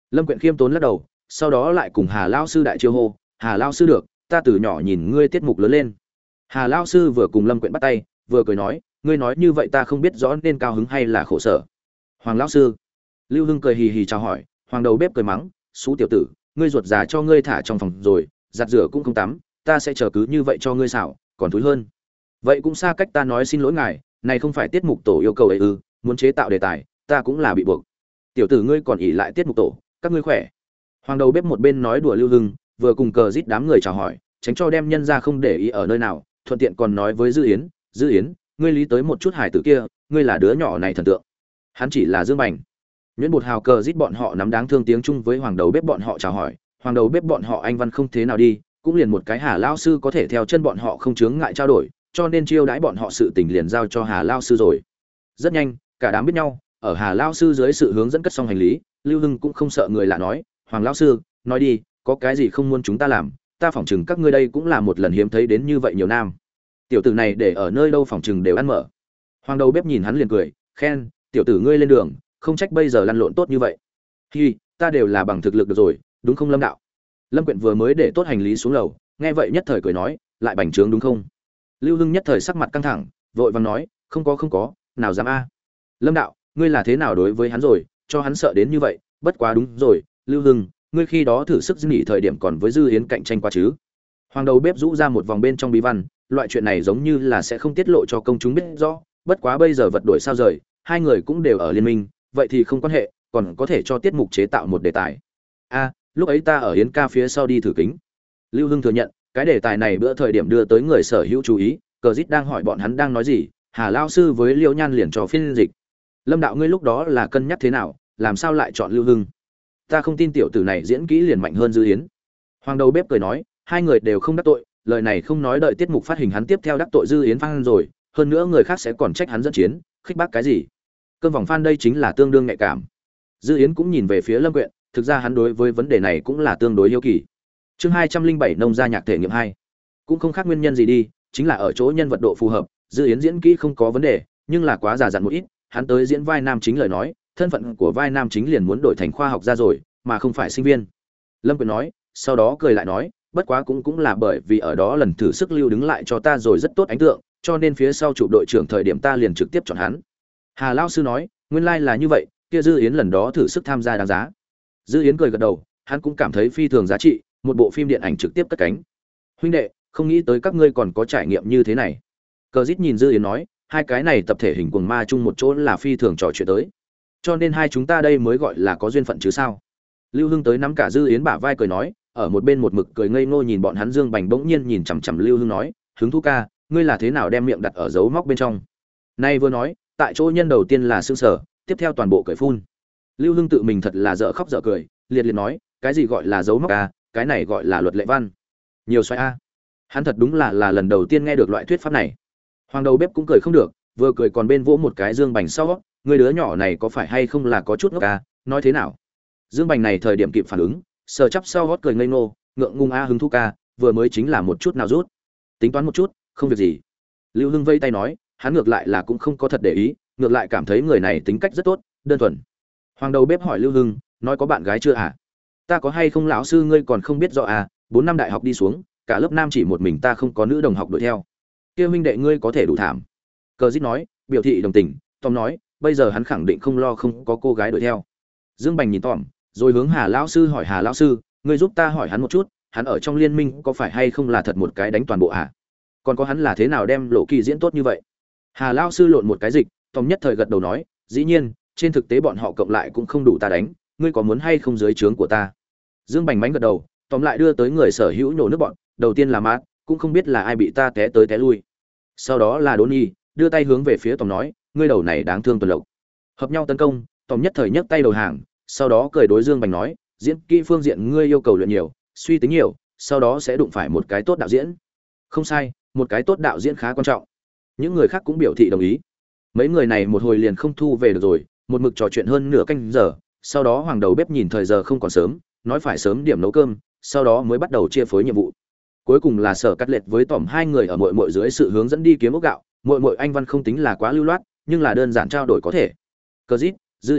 Lâm Quyện khiêm tốn lắc đầu, sau đó lại cùng Hà lão sư đại chiêu hô, "Hà lão sư được, ta từ nhỏ nhìn ngươi tiết mục lớn lên." Hà lão sư vừa cùng Lâm Quyện bắt tay, vừa cười nói, "Ngươi nói như vậy ta không biết rõ nên cao hứng hay là khổ sở." Hoàng lão sư. Lưu Hưng cười hì hì chào hỏi, Hoàng đầu bếp cười mắng, "Xú tiểu tử, ngươi ruột già cho ngươi thả trong phòng rồi, giặt rửa cũng không tắm, ta sẽ chờ cứ như vậy cho ngươi xảo, còn thúi hơn." Vậy cũng xa cách ta nói xin lỗi ngài, này không phải tiết mục tổ yêu cầu ấy ư? Muốn chế tạo đề tài, ta cũng là bị buộc. Tiểu tử ngươi còn ỷ lại tiết mục tổ, các ngươi khỏe. Hoàng đầu bếp một bên nói đùa Lưu Hưng, vừa cùng cờ rít đám người chào hỏi, tránh cho đem nhân ra không để ý ở nơi nào, thuận tiện còn nói với Dư Yến, "Dư Yến, ngươi lý tới một chút hải tử kia, ngươi là đứa nhỏ này thần tượng." Hắn chỉ là Dương Bành. Nguyễn Bột Hào cờ rít bọn họ nắm đáng thương tiếng chung với Hoàng đầu bếp bọn họ chào hỏi, Hoàng đầu bếp bọn họ anh văn không thế nào đi, cũng liền một cái Hà lão sư có thể theo chân bọn họ không chướng ngại trao đổi, cho nên chiêu đãi bọn họ sự tình liền giao cho Hà lão sư rồi. Rất nhanh, cả đám biết nhau, ở Hà lão sư dưới sự hướng dẫn cất xong hành lý, Lưu Hưng cũng không sợ người lạ nói, "Hoàng lão sư, nói đi, có cái gì không muốn chúng ta làm, ta phỏng chừng các ngươi đây cũng là một lần hiếm thấy đến như vậy nhiều nam. Tiểu tử này để ở nơi đâu phỏng chừng đều ăn mở." Hoàng đầu bếp nhìn hắn liền cười, khen, "Tiểu tử ngươi lên đường, không trách bây giờ lăn lộn tốt như vậy." "Hi, ta đều là bằng thực lực được rồi, đúng không Lâm đạo?" Lâm Quyện vừa mới để tốt hành lý xuống lầu, nghe vậy nhất thời cười nói, "Lại bành trướng đúng không?" Lưu Hưng nhất thời sắc mặt căng thẳng, vội vàng nói, không có, nào dám a." "Lâm đạo, ngươi là thế nào đối với hắn rồi, cho hắn sợ đến như vậy, bất quá đúng rồi, Lưu Hưng, ngươi khi đó thử sức nghỉ thời điểm còn với Dư Yến cạnh tranh qua chứ?" Hoàng đầu bếp rũ ra một vòng bên trong bí văn, loại chuyện này giống như là sẽ không tiết lộ cho công chúng biết rõ, bất quá bây giờ vật đổi sao rời, hai người cũng đều ở liên minh, vậy thì không quan hệ, còn có thể cho tiết mục chế tạo một đề tài. "A, lúc ấy ta ở Yến ca phía sau đi thử kính." Lưu Hưng thừa nhận, cái đề tài này bữa thời điểm đưa tới người sở hữu chú ý, cờ dít đang hỏi bọn hắn đang nói gì, Hà lao sư với Liễu Nhan liền cho phiên dịch. "Lâm đạo ngươi lúc đó là cân nhắc thế nào, làm sao lại chọn Lưu Hưng?" "Ta không tin tiểu tử này diễn kỹ liền mạnh hơn Dư Yến." Hoàng đầu bếp cười nói, hai người đều không đắc tội, lời này không nói đợi tiết mục phát hình hắn tiếp theo đắc tội Dư Yến fan rồi, hơn nữa người khác sẽ còn trách hắn dẫn chiến, khích bác cái gì. Cơn vòng fan đây chính là tương đương nhạy cảm. Dư Yến cũng nhìn về phía Lâm Quyện, thực ra hắn đối với vấn đề này cũng là tương đối hiếu kỳ. Chương 207 nông gia nhạc thể nghiệm 2. Cũng không khác nguyên nhân gì đi, chính là ở chỗ nhân vật độ phù hợp, Dư Yến diễn kỹ không có vấn đề, nhưng là quá già dặn một ít, hắn tới diễn vai nam chính lời nói, thân phận của vai nam chính liền muốn đổi thành khoa học gia rồi, mà không phải sinh viên. Lâm Quyện nói, sau đó cười lại nói, bất quá cũng là bởi vì ở đó lần thử sức lưu đứng lại cho ta rồi rất tốt ấn tượng, cho nên phía sau chụp đội trưởng thời điểm ta liền trực tiếp chọn hắn. Hà lão sư nói, nguyên lai là như vậy, kia Dư Yến lần đó thử sức tham gia đáng giá. Dư Yến cười gật đầu, hắn cũng cảm thấy phi thường giá trị, một bộ phim điện ảnh trực tiếp cất cánh. Huynh đệ, không nghĩ tới các ngươi còn có trải nghiệm như thế này. Cờ Dít nhìn Dư Yến nói, hai cái này tập thể hình cuồng ma chung một chỗ là phi thường trò chuyện tới. Cho nên hai chúng ta đây mới gọi là có duyên phận chứ sao. Lưu Hưng tới nắm cả Dư Yến bả vai cười nói, ở một bên một mực cười ngây ngô nhìn bọn hắn. Dương Bành bỗng nhiên nhìn chằm chằm Lưu Hưng nói, hứng thú ca, ngươi là thế nào đem miệng đặt ở dấu móc bên trong. Nay vừa nói, tại chỗ nhân đầu tiên là Sương Sở, tiếp theo toàn bộ cười phun. Lưu Hưng tự mình thật là dở khóc dở cười, liệt liệt nói, cái gì gọi là dấu móc a, cái này gọi là luật lệ văn. Nhiều xoay a. Hắn thật đúng là lần đầu tiên nghe được loại thuyết pháp này. Hoàng đầu bếp cũng cười không được, vừa cười còn bên vỗ một cái Dương Bành sau, người đứa nhỏ này có phải hay không là có chút ngốc a, nói thế nào. Dương Bành này thời điểm kịp phản ứng, sờ chắp sau gót cười ngây ngô, ngượng ngùng a hứng thú ca, vừa mới chính là một chút nào rút. Tính toán một chút, không việc gì. Lưu Hưng vây tay nói, hắn ngược lại là cũng không có thật để ý, ngược lại cảm thấy người này tính cách rất tốt, đơn thuần. Hoàng đầu bếp hỏi Lưu Hưng, nói có bạn gái chưa à? Ta có hay không lão sư ngươi còn không biết rõ à, 4 năm đại học đi xuống, cả lớp nam chỉ một mình ta không có nữ đồng học đuổi theo. Kia huynh đệ ngươi có thể đủ thảm. Cờ Dít nói, biểu thị đồng tình, Tom nói, bây giờ hắn khẳng định không lo không có cô gái đuổi theo. Dương Bành nhìn Tom, rồi hướng Hà lão sư hỏi Hà lão sư, ngươi giúp ta hỏi hắn một chút, hắn ở trong liên minh có phải hay không là thật một cái đánh toàn bộ à? Còn có hắn là thế nào đem Lộ Kỳ diễn tốt như vậy? Hà lão sư lộn một cái dịch, Tom nhất thời gật đầu nói, dĩ nhiên, trên thực tế bọn họ cộng lại cũng không đủ ta đánh, ngươi có muốn hay không dưới trướng của ta? Dương Bành mánh gật đầu, Tom lại đưa tới người sở hữu nổ nước bọn, đầu tiên là Mát, cũng không biết là ai bị ta té tới té lui. Sau đó là Đốn Nhi, đưa tay hướng về phía Tom nói, ngươi đầu này đáng thương tuần lộc. Hợp nhau tấn công, Tom nhất thời nhấc tay đầu hàng, sau đó cười đối Dương Bành nói, diễn kỹ phương diện ngươi yêu cầu luyện nhiều, suy tính nhiều, sau đó sẽ đụng phải một cái tốt đạo diễn. Không sai, một cái tốt đạo diễn khá quan trọng. Những người khác cũng biểu thị đồng ý. Mấy người này một hồi liền không thu về được rồi, một mực trò chuyện hơn nửa canh giờ, sau đó Hoàng đầu bếp nhìn thời giờ không còn sớm, nói phải sớm điểm nấu cơm, sau đó mới bắt đầu chia phối nhiệm vụ. Cuối cùng là Sở Cắt Lệch với Tỏm hai người ở muội muội dưới sự hướng dẫn đi kiếm ốc gạo, muội muội anh văn không tính là quá lưu loát, nhưng là đơn giản trao đổi có thể. Cờ Dít, Dư Yến,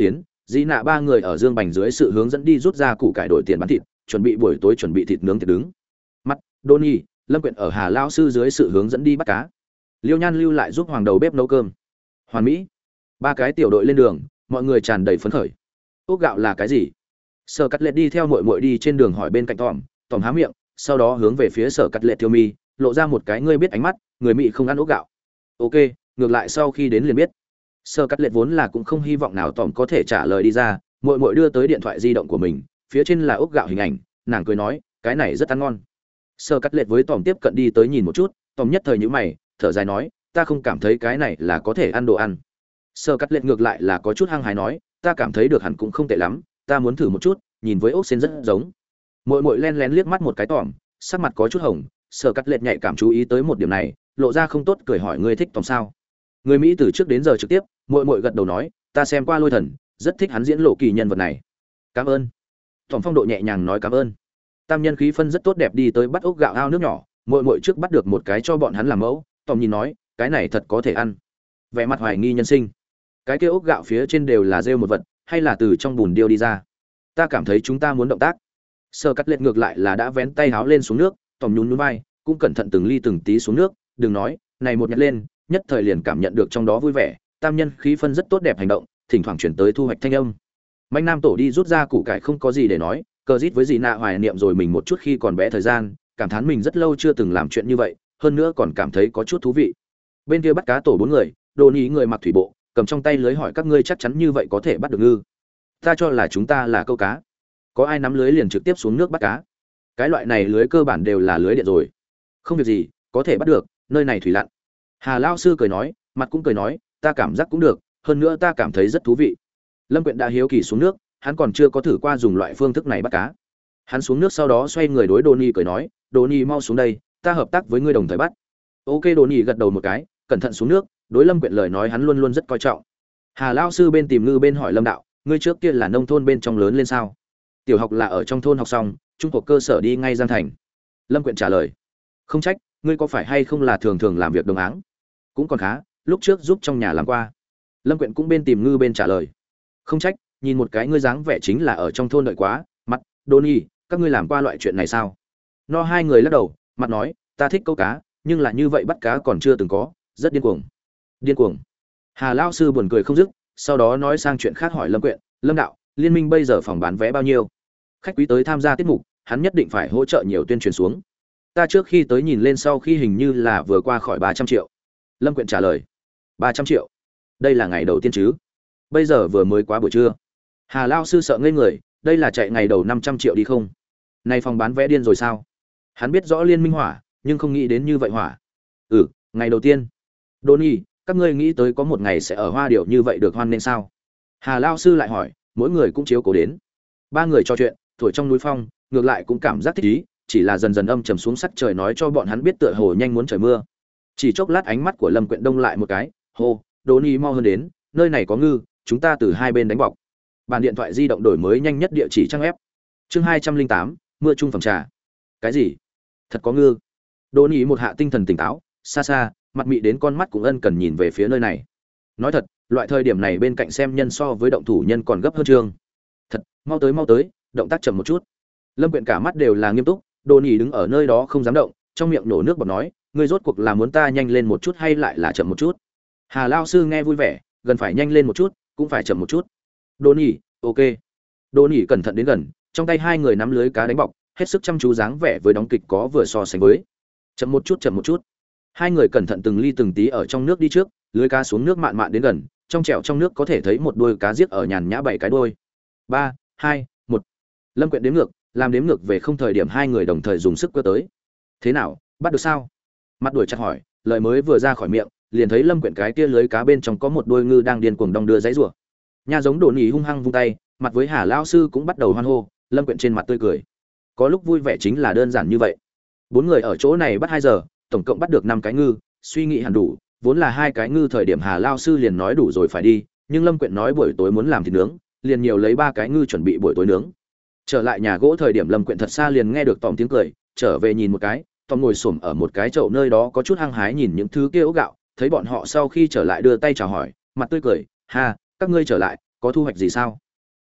Dĩ nạ ba người ở Dương Bành dưới sự hướng dẫn đi rút ra củ cải đổi tiền bán thịt, chuẩn bị buổi tối chuẩn bị thịt nướng thịt đứng. Mắt, Donny, Lâm Quyện ở Hà lao sư dưới sự hướng dẫn đi bắt cá. Liêu Nhan lưu lại giúp hoàng đầu bếp nấu cơm. Hoàn mỹ. Ba cái tiểu đội lên đường, mọi người tràn đầy phấn khởi. Ốc gạo là cái gì? Sở Cắt Lệ đi theo muội muội đi trên đường hỏi bên cạnh Tòm há miệng, sau đó hướng về phía Sở Cắt Lệ Tiêu Mi, lộ ra một cái ngươi biết ánh mắt, người Mỹ không ăn ốc gạo. Ok, ngược lại sau khi đến liền biết. Sở Cắt Lệ vốn là cũng không hy vọng nào Tòm có thể trả lời đi ra, muội muội đưa tới điện thoại di động của mình, phía trên là ốc gạo hình ảnh, nàng cười nói, cái này rất ăn ngon. Sở Cắt Lệ với Tòm tiếp cận đi tới nhìn một chút, Tòm nhất thời nhíu mày, thở dài nói, ta không cảm thấy cái này là có thể ăn đồ ăn. Sở Cắt Lệ ngược lại là có chút hăng hái nói, ta cảm thấy được hẳn cũng không tệ lắm, ta muốn thử một chút, nhìn với ốc sen rất giống. Muội muội len lén liếc mắt một cái Tòm, sắc mặt có chút hồng, Sở Cắt Lệ nhạy cảm chú ý tới một điểm này, lộ ra không tốt cười hỏi ngươi thích Tòm sao? Người Mỹ từ trước đến giờ trực tiếp, muội muội gật đầu nói, ta xem qua Lôi Thần, rất thích hắn diễn lộ kỳ nhân vật này. Cảm ơn. Tòm phong độ nhẹ nhàng nói cảm ơn. Tam nhân khí phân rất tốt đẹp đi tới bắt ốc gạo ao nước nhỏ, muội muội trước bắt được một cái cho bọn hắn làm mẫu, Tòm nhìn nói, cái này thật có thể ăn. Vẻ mặt hoài nghi nhân sinh. Cái kia ốc gạo phía trên đều là rêu một vật, hay là từ trong bùn điêu đi ra? Ta cảm thấy chúng ta muốn động tác. Sở Cắt Lệ ngược lại là đã vén tay háo lên xuống nước, Tòm nhún nhún vai, cũng cẩn thận từng ly từng tí xuống nước, đừng nói, này một nhặt lên, nhất thời liền cảm nhận được trong đó vui vẻ, tam nhân khí phân rất tốt đẹp hành động, thỉnh thoảng chuyển tới thu hoạch thanh âm. Mạnh Nam tổ đi rút ra củ cải không có gì để nói, cờ rít với dì nạ hoài niệm rồi mình một chút khi còn bé thời gian, cảm thán mình rất lâu chưa từng làm chuyện như vậy, hơn nữa còn cảm thấy có chút thú vị. Bên kia bắt cá tổ 4 người, Đồ Ý người mặc thủy bộ, cầm trong tay lưới hỏi các ngươi chắc chắn như vậy có thể bắt được ngư? Ta cho là chúng ta là câu cá. Có ai nắm lưới liền trực tiếp xuống nước bắt cá? Cái loại này lưới cơ bản đều là lưới điện rồi. Không việc gì, có thể bắt được, nơi này thủy lặn. Hà lao sư cười nói, mặt cũng cười nói, ta cảm giác cũng được, hơn nữa ta cảm thấy rất thú vị. Lâm Quyện đã hiếu kỳ xuống nước, hắn còn chưa có thử qua dùng loại phương thức này bắt cá. Hắn xuống nước sau đó xoay người đối Donny cười nói, Donny mau xuống đây, ta hợp tác với ngươi đồng thời bắt. Ok, Donny gật đầu một cái, cẩn thận xuống nước, đối Lâm Quyện lời nói hắn luôn luôn rất coi trọng. Hà lao sư bên tìm ngư bên hỏi Lâm đạo, ngươi trước kia là nông thôn bên trong lớn lên sao? Tiểu học là ở trong thôn học xong, trung học cơ sở đi ngay Giang Thành. Lâm Quyện trả lời, không trách, ngươi có phải hay không là thường thường làm việc đồng áng? Cũng còn khá, lúc trước giúp trong nhà làm qua. Lâm Quyện cũng bên tìm ngư bên trả lời, không trách, nhìn một cái ngươi dáng vẻ chính là ở trong thôn đợi quá. Mặt, Donny, các ngươi làm qua loại chuyện này sao? No hai người lắc đầu, mặt nói, ta thích câu cá, nhưng là như vậy bắt cá còn chưa từng có, rất điên cuồng. Điên cuồng. Hà lao sư buồn cười không dứt, sau đó nói sang chuyện khác hỏi Lâm Quyện, Lâm đạo, liên minh bây giờ phòng bán vé bao nhiêu? Khách quý tới tham gia tiết mục, hắn nhất định phải hỗ trợ nhiều tuyên truyền xuống. Ta trước khi tới nhìn lên sau khi hình như là vừa qua khỏi 300 triệu. Lâm Quyện trả lời, 300 triệu? Đây là ngày đầu tiên chứ? Bây giờ vừa mới quá buổi trưa. Hà lao sư sợ ngây người, đây là chạy ngày đầu 500 triệu đi không? Này phòng bán vé điên rồi sao? Hắn biết rõ liên minh hỏa, nhưng không nghĩ đến như vậy hỏa. Ngày đầu tiên. Donny, các ngươi nghĩ tới có một ngày sẽ ở Hoa Điệu như vậy được hoan nên sao? Hà lao sư lại hỏi, mỗi người cũng chiếu cố đến. Ba người trò chuyện, thổi trong núi phong, ngược lại cũng cảm giác thích ý, chỉ là dần dần âm trầm xuống sắc trời nói cho bọn hắn biết tựa hồ nhanh muốn trời mưa. Chỉ chốc lát ánh mắt của Lâm Quyện đông lại một cái, hô, Donny mau hơn đến, nơi này có ngư, chúng ta từ hai bên đánh bọc. Bàn điện thoại di động đổi mới nhanh nhất địa chỉ trang web. Chương 208, mưa trung phẩm trà. Cái gì? Thật có ngư? Donny một hạ tinh thần tỉnh táo, xa xa, mặt mị đến con mắt cũng ân cần nhìn về phía nơi này. Nói thật, loại thời điểm này bên cạnh xem nhân so với động thủ nhân còn gấp hơn trương. Thật, mau tới, động tác chậm một chút. Lâm Quyện cả mắt đều là nghiêm túc, Donny đứng ở nơi đó không dám động, trong miệng nổ nước bọt nói, ngươi rốt cuộc là muốn ta nhanh lên một chút hay lại là chậm một chút? Hà lao sư nghe vui vẻ, gần phải nhanh lên một chút, cũng phải chậm một chút. Donny, ok. Donny cẩn thận đến gần, trong tay hai người nắm lưới cá đánh bọc, hết sức chăm chú dáng vẻ với đóng kịch có vừa so sánh với. Chậm một chút. Hai người cẩn thận từng ly từng tí ở trong nước đi trước, lưới cá xuống nước mạn mạn đến gần, trong chèo trong nước có thể thấy một đuôi cá giết ở nhàn nhã 7 cái đuôi. 3, 2, 1. Lâm Quyện đếm ngược, làm đếm ngược về không thời điểm hai người đồng thời dùng sức cơ tới. Thế nào, bắt được sao? Mặt đuổi chặt hỏi, lời mới vừa ra khỏi miệng, liền thấy Lâm Quyện cái kia lưới cá bên trong có một đuôi ngư đang điên cuồng đong đưa giãy giụa. Nha giống đồn nhì hung hăng vung tay, mặt với Hà lão sư cũng bắt đầu hoan hô, Lâm Quyện trên mặt tươi cười. Có lúc vui vẻ chính là đơn giản như vậy. 4 người ở chỗ này bắt 2 giờ, tổng cộng bắt được 5 cái ngư, suy nghĩ hẳn đủ, vốn là 2 cái ngư thời điểm Hà lão sư liền nói đủ rồi phải đi, nhưng Lâm Quyện nói buổi tối muốn làm thịt nướng, liền nhiều lấy 3 cái ngư chuẩn bị buổi tối nướng. Trở lại nhà gỗ thời điểm Lâm Quyện thật xa liền nghe được Tòm tiếng cười, trở về nhìn một cái, Tòm ngồi xổm ở một cái chậu nơi đó có chút hăng hái nhìn những thứ kia ốc gạo, thấy bọn họ sau khi trở lại đưa tay chào hỏi, mặt tươi cười, "Ha, các ngươi trở lại, có thu hoạch gì sao?"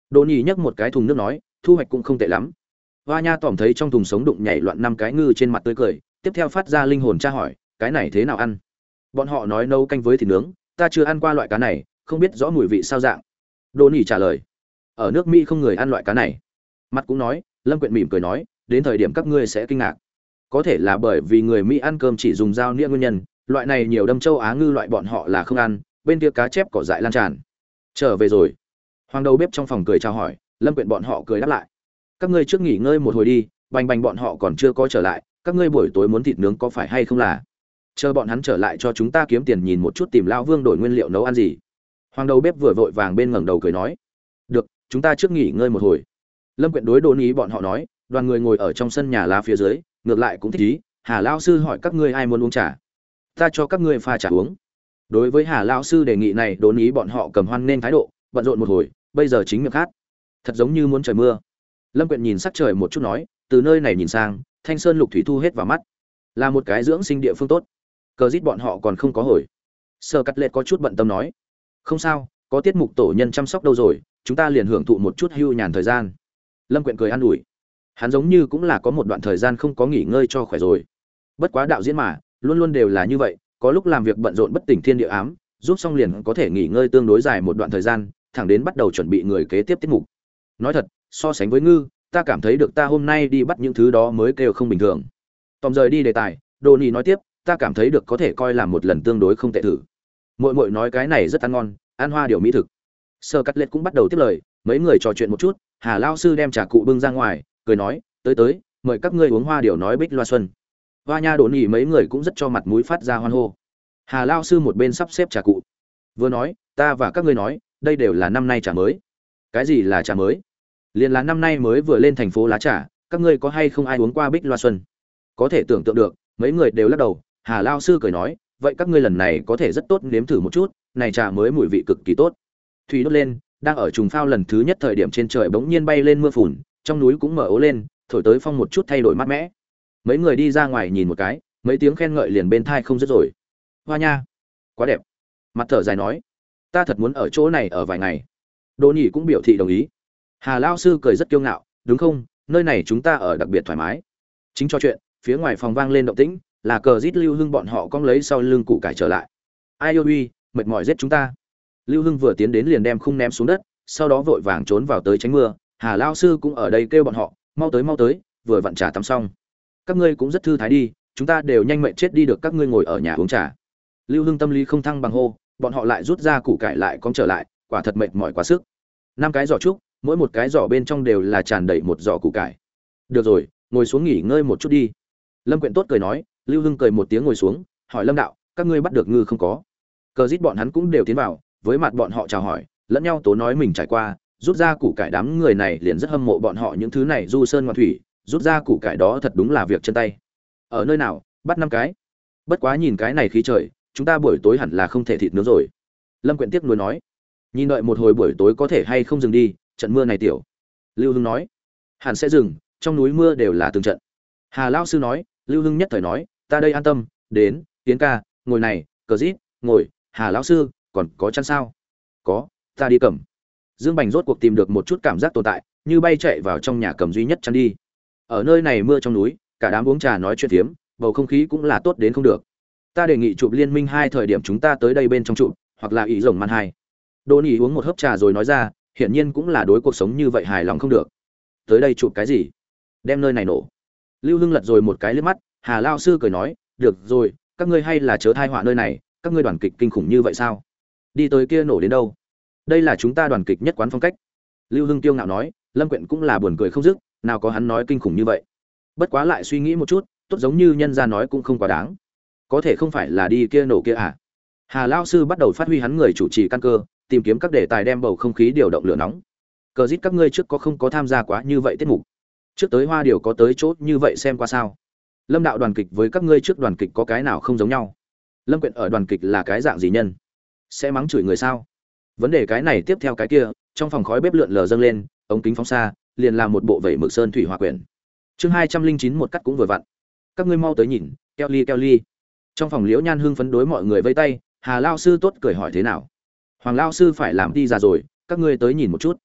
Đỗ Nhĩ nhấc một cái thùng nước nói, thu hoạch cũng không tệ lắm. Hoa Nha tỏm thấy trong thùng sống đụng nhảy loạn 5 cái ngư trên mặt tươi cười, tiếp theo phát ra linh hồn tra hỏi, cái này thế nào ăn? Bọn họ nói nấu canh với thịt nướng, ta chưa ăn qua loại cá này, không biết rõ mùi vị sao dạng. Đỗ Nhĩ trả lời, ở nước Mỹ không người ăn loại cá này. Mặt cũng nói, Lâm Quyện mỉm cười nói, đến thời điểm các ngươi sẽ kinh ngạc. Có thể là bởi vì người Mỹ ăn cơm chỉ dùng dao nĩa nguyên nhân, loại này nhiều đâm châu Á ngư loại bọn họ là không ăn, bên kia cá chép cỏ dại lan tràn. Trở về rồi. Hoàng đầu bếp trong phòng cười chào hỏi, Lâm Quyện bọn họ cười đáp lại. Các ngươi trước nghỉ ngơi một hồi đi, Bành Bành bọn họ còn chưa có trở lại, các ngươi buổi tối muốn thịt nướng có phải hay không là? Chờ bọn hắn trở lại cho chúng ta kiếm tiền nhìn một chút tìm lão Vương đổi nguyên liệu nấu ăn gì. Hoàng đầu bếp vừa vội vàng bên ngẩng đầu cười nói, được, chúng ta trước nghỉ ngơi một hồi. Lâm Quyện đối Đỗ Nhĩ bọn họ nói, đoàn người ngồi ở trong sân nhà lá phía dưới, ngược lại cũng thích ý. Hà lão sư hỏi các ngươi ai muốn uống trà, ta cho các ngươi pha trà uống. Đối với Hà lão sư đề nghị này, Đỗ Nhĩ bọn họ cầm hoan nên thái độ, bận rộn một hồi, bây giờ chính miệng khát, thật giống như muốn trời mưa. Lâm Quyện nhìn sắc trời một chút nói, từ nơi này nhìn sang, Thanh Sơn lục thủy thu hết vào mắt, là một cái dưỡng sinh địa phương tốt. Cờ rít bọn họ còn không có hồi. Sơ Cắt Lệ có chút bận tâm nói, không sao, có tiết mục tổ nhân chăm sóc đâu rồi, chúng ta liền hưởng thụ một chút hưu nhàn thời gian. Lâm Quyện cười an ủi, hắn giống như cũng là có một đoạn thời gian không có nghỉ ngơi cho khỏe rồi. Bất quá đạo diễn mà, luôn luôn đều là như vậy, có lúc làm việc bận rộn bất tỉnh thiên địa ám, giúp xong liền có thể nghỉ ngơi tương đối dài một đoạn thời gian, thẳng đến bắt đầu chuẩn bị người kế tiếp tiết mục. Nói thật, so sánh với ngư, ta cảm thấy được ta hôm nay đi bắt những thứ đó mới kêu không bình thường. Tòm rời đi đề tài, Đỗ Nhĩ nói tiếp, ta cảm thấy được có thể coi là một lần tương đối không tệ thử. Muội muội nói cái này rất ăn ngon, ăn hoa điều mỹ thực. Sơ Cắt Lệ cũng bắt đầu tiếp lời, mấy người trò chuyện một chút, Hà lão sư đem trà cụ bưng ra ngoài, cười nói, tới tới, mời các ngươi uống hoa điều nói bích loa xuân. Hoa Nha Đỗ Nhĩ mấy người cũng rất cho mặt mũi phát ra hoan hô. Hà lão sư một bên sắp xếp trà cụ, vừa nói, ta và các ngươi nói, đây đều là năm nay trà mới. Cái gì là trà mới? Liên là năm nay mới vừa lên thành phố lá trà, các ngươi có hay không ai uống qua bích loa xuân? Có thể tưởng tượng được, mấy người đều lắc đầu. Hà lão sư cười nói, vậy các ngươi lần này có thể rất tốt nếm thử một chút, này trà mới mùi vị cực kỳ tốt. Thủy đốt lên, đang ở trùng phao lần thứ nhất thời điểm trên trời bỗng nhiên bay lên mưa phùn, trong núi cũng mở ố lên, thổi tới phong một chút thay đổi mát mẻ. Mấy người đi ra ngoài nhìn một cái, mấy tiếng khen ngợi liền bên tai không dứt rồi. Hoa Nha, quá đẹp. Mặt thở dài nói, ta thật muốn ở chỗ này ở vài ngày. Đỗ Nhĩ cũng biểu thị đồng ý. Hà lão sư cười rất kiêu ngạo, đúng không, nơi này chúng ta ở đặc biệt thoải mái. Chính trò chuyện, phía ngoài phòng vang lên động tĩnh, là Cờ Rít Lưu Hưng bọn họ cong lấy sau lưng củ cải trở lại. Ai yêu uy, mệt mỏi giết chúng ta. Lưu Hưng vừa tiến đến liền đem khung ném xuống đất, sau đó vội vàng trốn vào tới tránh mưa. Hà lão sư cũng ở đây kêu bọn họ, mau tới, vừa vặn trà tắm xong. Các ngươi cũng rất thư thái đi, chúng ta đều nhanh mệt chết đi được, các ngươi ngồi ở nhà uống trà. Lưu Hưng tâm lý không thăng bằng hô, bọn họ lại rút ra củ cải lại cong trở lại, quả thật mệt mỏi quá sức. 5 cái giỏ trúc, mỗi một cái giỏ bên trong đều là tràn đầy một giỏ củ cải. Được rồi, ngồi xuống nghỉ ngơi một chút đi. Lâm Quyện tốt cười nói. Lưu Hưng cười một tiếng ngồi xuống, hỏi Lâm đạo, các ngươi bắt được ngư không có? Cờ Rít bọn hắn cũng đều tiến vào, với mặt bọn họ chào hỏi, lẫn nhau tố nói mình trải qua, rút ra củ cải. Đám người này liền rất hâm mộ bọn họ những thứ này du sơn ngoạn thủy, rút ra củ cải đó thật đúng là việc chân tay. Ở nơi nào, bắt 5 cái. Bất quá nhìn cái này khí trời, chúng ta buổi tối hẳn là không thể thịt nướng rồi. Lâm Quyện tiếc nuối nói, nhìn đợi một hồi buổi tối có thể hay không dừng đi, trận mưa này tiểu. Lưu Hưng nói, hẳn sẽ dừng, trong núi mưa đều là từng trận. Hà lão sư nói. Lưu Hưng nhất thời nói, ta đây an tâm, đến, Tiến ca, ngồi này, Cờ Rít, ngồi, Hà lão sư, còn có chăn sao? Có, ta đi cầm. Dương Bành rốt cuộc tìm được một chút cảm giác tồn tại, như bay chạy vào trong nhà cầm duy nhất chăn đi. Ở nơi này mưa trong núi, cả đám uống trà nói chuyện phiếm, bầu không khí cũng là tốt đến không được. Ta đề nghị chụp Liên Minh 2 thời điểm chúng ta tới đây bên trong chụp, hoặc là ý rồng man 2. Đỗ Nhĩ uống một hớp trà rồi nói ra, hiển nhiên cũng là đối cuộc sống như vậy hài lòng không được. Tới đây chụp cái gì? Đem nơi này nổ. Lưu Hưng lật rồi một cái liếc mắt, Hà lão sư cười nói, được rồi, các ngươi hay là chớ thai họa nơi này, các ngươi đoàn kịch kinh khủng như vậy sao? Đi tới kia nổ đến đâu? Đây là chúng ta đoàn kịch nhất quán phong cách. Lưu Hưng kiêu ngạo nói. Lâm Quyện cũng là buồn cười không dứt, nào có hắn nói kinh khủng như vậy. Bất quá lại suy nghĩ một chút, tốt giống như nhân gia nói cũng không quá đáng. Có thể không phải là đi kia nổ kia à? Hà lão sư bắt đầu phát huy hắn người chủ trì căn cơ, tìm kiếm các đề tài đem bầu không khí điều động lửa nóng. Cờ Rít các ngươi trước có không có tham gia quá như vậy tiết mục? Trước tới Hoa Điều có tới chốt như vậy xem qua sao? Lâm đạo đoàn kịch với các ngươi trước đoàn kịch có cái nào không giống nhau? Lâm Quyện ở đoàn kịch là cái dạng gì nhân? Sẽ mắng chửi người sao? Vấn đề cái này tiếp theo cái kia, trong phòng khói bếp lượn lờ dâng lên, ống kính phóng xa, liền là một bộ vẩy mực sơn thủy hòa quyển. Chương 209 một cắt cũng vừa vặn. Các ngươi mau tới nhìn, Kelly. Trong phòng Liễu Nhan hưng phấn đối mọi người vây tay, Hà lão sư tốt cười hỏi thế nào? Hoàng lão sư phải làm đi ra rồi, các ngươi tới nhìn một chút.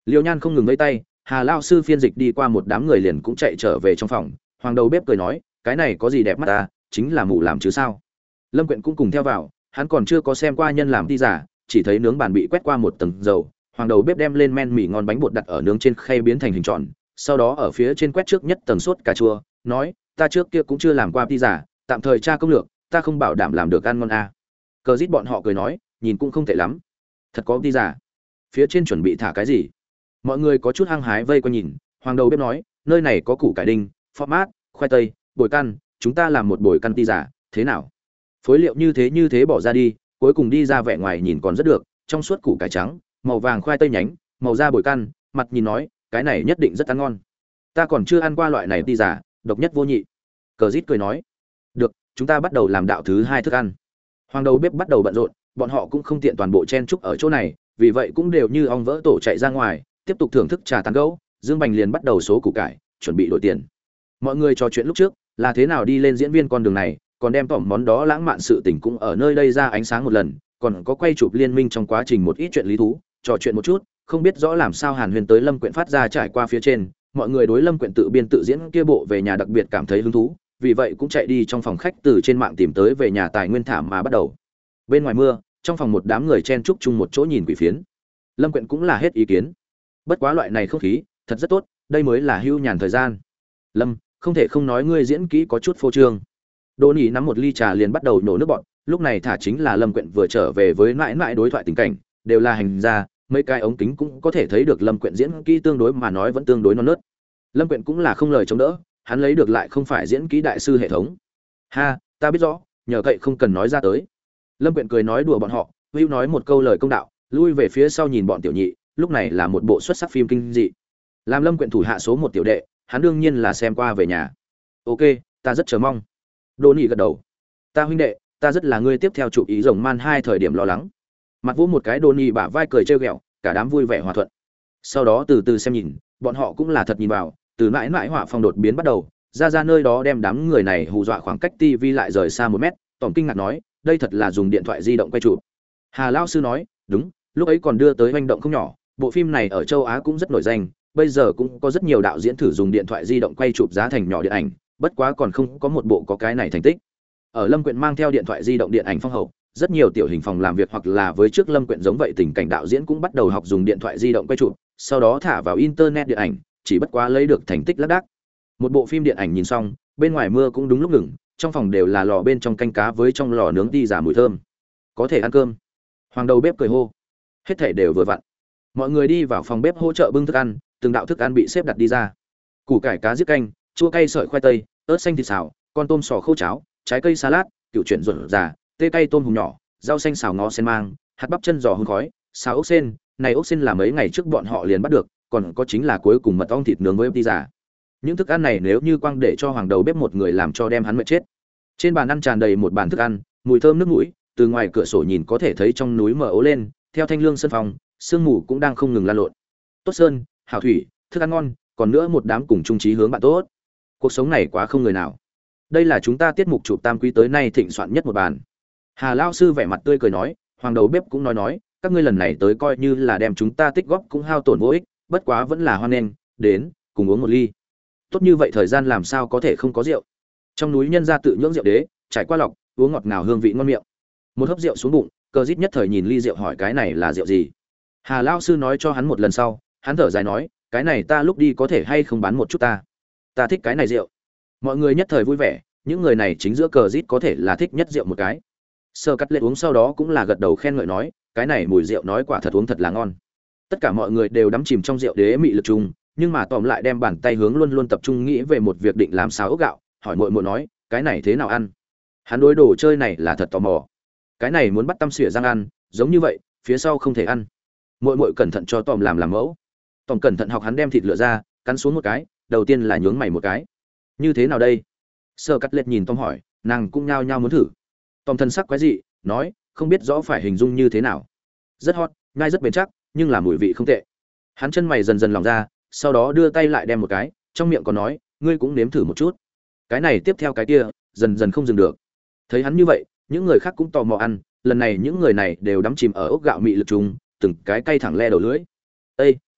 Liêu Nhan không ngừng vẫy tay, Hà lao sư phiên dịch đi qua một đám người liền cũng chạy trở về trong phòng. Hoàng đầu bếp cười nói, cái này có gì đẹp mắt ta, chính là mù làm chứ sao. Lâm Quyện cũng cùng theo vào, hắn còn chưa có xem qua nhân làm ti giả, chỉ thấy nướng bàn bị quét qua một tầng dầu. Hoàng đầu bếp đem lên men mì ngon bánh bột đặt ở nướng trên khay biến thành hình tròn, sau đó ở phía trên quét trước nhất tầng sốt cà chua, nói, ta trước kia cũng chưa làm qua ti giả, tạm thời tra công lược, ta không bảo đảm làm được ăn ngon a. Cờ Dít bọn họ cười nói, nhìn cũng không tệ lắm. Thật có ti giả. Phía trên chuẩn bị thả cái gì? Mọi người có chút hăng hái vây quanh nhìn. Hoàng đầu bếp nói, nơi này có củ cải đinh, phó mát, khoai tây, bồi căn, chúng ta làm một bồi căn ti giả, thế nào? Phối liệu như thế bỏ ra đi, cuối cùng đi ra vẻ ngoài nhìn còn rất được, trong suốt củ cải trắng, màu vàng khoai tây nhánh, màu da bồi căn, mặt nhìn nói, cái này nhất định rất ăn ngon. Ta còn chưa ăn qua loại này ti giả, độc nhất vô nhị. Cờ Dít cười nói, được, chúng ta bắt đầu làm đạo thứ hai thức ăn. Hoàng đầu bếp bắt đầu bận rộn, bọn họ cũng không tiện toàn bộ chen chúc ở chỗ này, vì vậy cũng đều như ong vỡ tổ chạy ra ngoài, tiếp tục thưởng thức trà tán gẫu. Dương Bành liền bắt đầu số củ cải, chuẩn bị đổi tiền. Mọi người trò chuyện lúc trước, là thế nào đi lên diễn viên con đường này, còn đem tỏm món đó lãng mạn sự tình cũng ở nơi đây ra ánh sáng một lần, còn có quay chụp liên minh trong quá trình một ít chuyện lý thú, trò chuyện một chút, không biết rõ làm sao Hàn Huyền tới Lâm Quyện phát ra trải qua phía trên, mọi người đối Lâm Quyện tự biên tự diễn kia bộ về nhà đặc biệt cảm thấy hứng thú, vì vậy cũng chạy đi trong phòng khách từ trên mạng tìm tới về nhà tài nguyên thả mà bắt đầu. Bên ngoài mưa, trong phòng một đám người chen chúc chung một chỗ nhìn quỷ phiến. Lâm Quyện cũng là hết ý kiến. Bất quá loại này không khí, thật rất tốt, đây mới là hưu nhàn thời gian. Lâm, không thể không nói ngươi diễn kỹ có chút phô trương. Đỗ Nhĩ nắm một ly trà liền bắt đầu nổ nước bọt, lúc này thả chính là Lâm Quyện vừa trở về với mãi mãi đối thoại tình cảnh, đều là hành ra, mấy cái ống kính cũng có thể thấy được Lâm Quyện diễn kỹ tương đối mà nói vẫn tương đối non nớt. Lâm Quyện cũng là không lời chống đỡ, hắn lấy được lại không phải diễn kỹ đại sư hệ thống. Ha, ta biết rõ, nhờ cậy không cần nói ra tới. Lâm Quyện cười nói đùa bọn họ, hưu nói một câu lời công đạo, lui về phía sau nhìn bọn tiểu nhị, lúc này là một bộ xuất sắc phim kinh dị. Làm Lâm Quyện thủ hạ số một tiểu đệ, hắn đương nhiên là xem qua về nhà. Ok, ta rất chờ mong. Đỗ Nhĩ gật đầu. Ta huynh đệ, ta rất là ngươi tiếp theo chụp ý rồng man 2 thời điểm lo lắng. Mặt vỗ một cái Đỗ Nhĩ bả vai cười trêu ghẹo, cả đám vui vẻ hòa thuận. Sau đó từ từ xem nhìn, bọn họ cũng là thật nhìn vào, từ mãi mãi họa phong đột biến bắt đầu, ra nơi đó đem đám người này hù dọa khoảng cách tivi lại rời xa 1 mét, tổng kinh ngạc nói, đây thật là dùng điện thoại di động quay chụp. Hà lão sư nói, đúng, lúc ấy còn đưa tới hoành động không nhỏ, bộ phim này ở châu Á cũng rất nổi danh, bây giờ cũng có rất nhiều đạo diễn thử dùng điện thoại di động quay chụp giá thành nhỏ điện ảnh, bất quá còn không có một bộ có cái này thành tích. Ở Lâm Quyện mang theo điện thoại di động điện ảnh phong hậu, rất nhiều tiểu hình phòng làm việc hoặc là với trước Lâm Quyện giống vậy tình cảnh đạo diễn cũng bắt đầu học dùng điện thoại di động quay chụp, sau đó thả vào internet điện ảnh, chỉ bất quá lấy được thành tích lác đác. Một bộ phim điện ảnh nhìn xong, bên ngoài mưa cũng đúng lúc ngừng, trong phòng đều là lò bên trong canh cá với trong lò nướng đi giả mùi thơm. Có thể ăn cơm. Hoàng đầu bếp cười hô. Hết thảy đều vừa vặn. Mọi người đi vào phòng bếp hỗ trợ bưng thức ăn, từng đạo thức ăn bị xếp đặt đi ra. Củ cải cá giết canh, chua cay sợi khoai tây, ớt xanh thịt xào, con tôm sò khô cháo, trái cây salad, cựu chuyển ruột già, tê cay tôm hùm nhỏ, rau xanh xào ngó sen mang, hạt bắp chân giò hun khói, xào ốc sen, này ốc sen là mấy ngày trước bọn họ liền bắt được, còn có chính là cuối cùng mật ong thịt nướng với ốc giả. Những thức ăn này nếu như quang để cho hoàng đầu bếp một người làm cho đem hắn mệt chết. Trên bàn ăn tràn đầy một bàn thức ăn, mùi thơm nước mũi, từ ngoài cửa sổ nhìn có thể thấy trong núi mờ ố lên, theo thanh lương sân phòng, sương mù cũng đang không ngừng lan lộn. Tốt sơn, hảo thủy, thức ăn ngon, còn nữa một đám cùng chung chí hướng bạn tốt. Cuộc sống này quá không người nào. Đây là chúng ta tiết mục chụp tam quý tới nay thịnh soạn nhất một bàn. Hà lão sư vẻ mặt tươi cười nói, hoàng đầu bếp cũng nói, các ngươi lần này tới coi như là đem chúng ta tích góp cũng hao tổn vô ích, bất quá vẫn là hoan nghênh, đến, cùng uống một ly. Tốt như vậy thời gian làm sao có thể không có rượu. Trong núi nhân gia tự nhưỡng rượu đế, trải qua lọc, uống ngọt ngào hương vị ngon miệng. Một hớp rượu xuống bụng, Cờ Dít nhất thời nhìn ly rượu hỏi cái này là rượu gì. Hà lão sư nói cho hắn một lần sau, hắn thở dài nói, cái này ta lúc đi có thể hay không bán một chút ta thích cái này rượu. Mọi người nhất thời vui vẻ, những người này chính giữa Cờ Dít có thể là thích nhất rượu một cái. Sơ cắt lệ uống sau đó cũng là gật đầu khen ngợi nói, cái này mùi rượu nói quả thật uống thật là ngon. Tất cả mọi người đều đắm chìm trong rượu đế mị lực chung, nhưng mà tóm lại đem bàn tay hướng luôn luôn tập trung nghĩ về một việc định làm xào ốc gạo, hỏi muội muội nói, cái này thế nào ăn? Hắn đối đồ chơi này là thật tò mò. Cái này muốn bắt tăm xỉa răng ăn, giống như vậy, phía sau không thể ăn. Muội muội cẩn thận cho Tòm làm mẫu. Tòm cẩn thận học hắn đem thịt lựa ra, cắn xuống một cái, đầu tiên là nhướng mày một cái. Như thế nào đây? Sơ cắt lết nhìn Tòm hỏi, nàng cũng nhao nhao muốn thử. Tòm thân sắc quái dị, nói, không biết rõ phải hình dung như thế nào. Rất hot, ngai rất bền chắc, nhưng là mùi vị không tệ. Hắn chân mày dần dần lỏng ra, sau đó đưa tay lại đem một cái, trong miệng còn nói, ngươi cũng nếm thử một chút. Cái này tiếp theo cái kia, dần dần không dừng được. Thấy hắn như vậy, những người khác cũng tò mò ăn, lần này những người này đều đắm chìm ở ốc gạo mị lực trùng, từng cái cay thẳng le đầu lưỡi. Ê,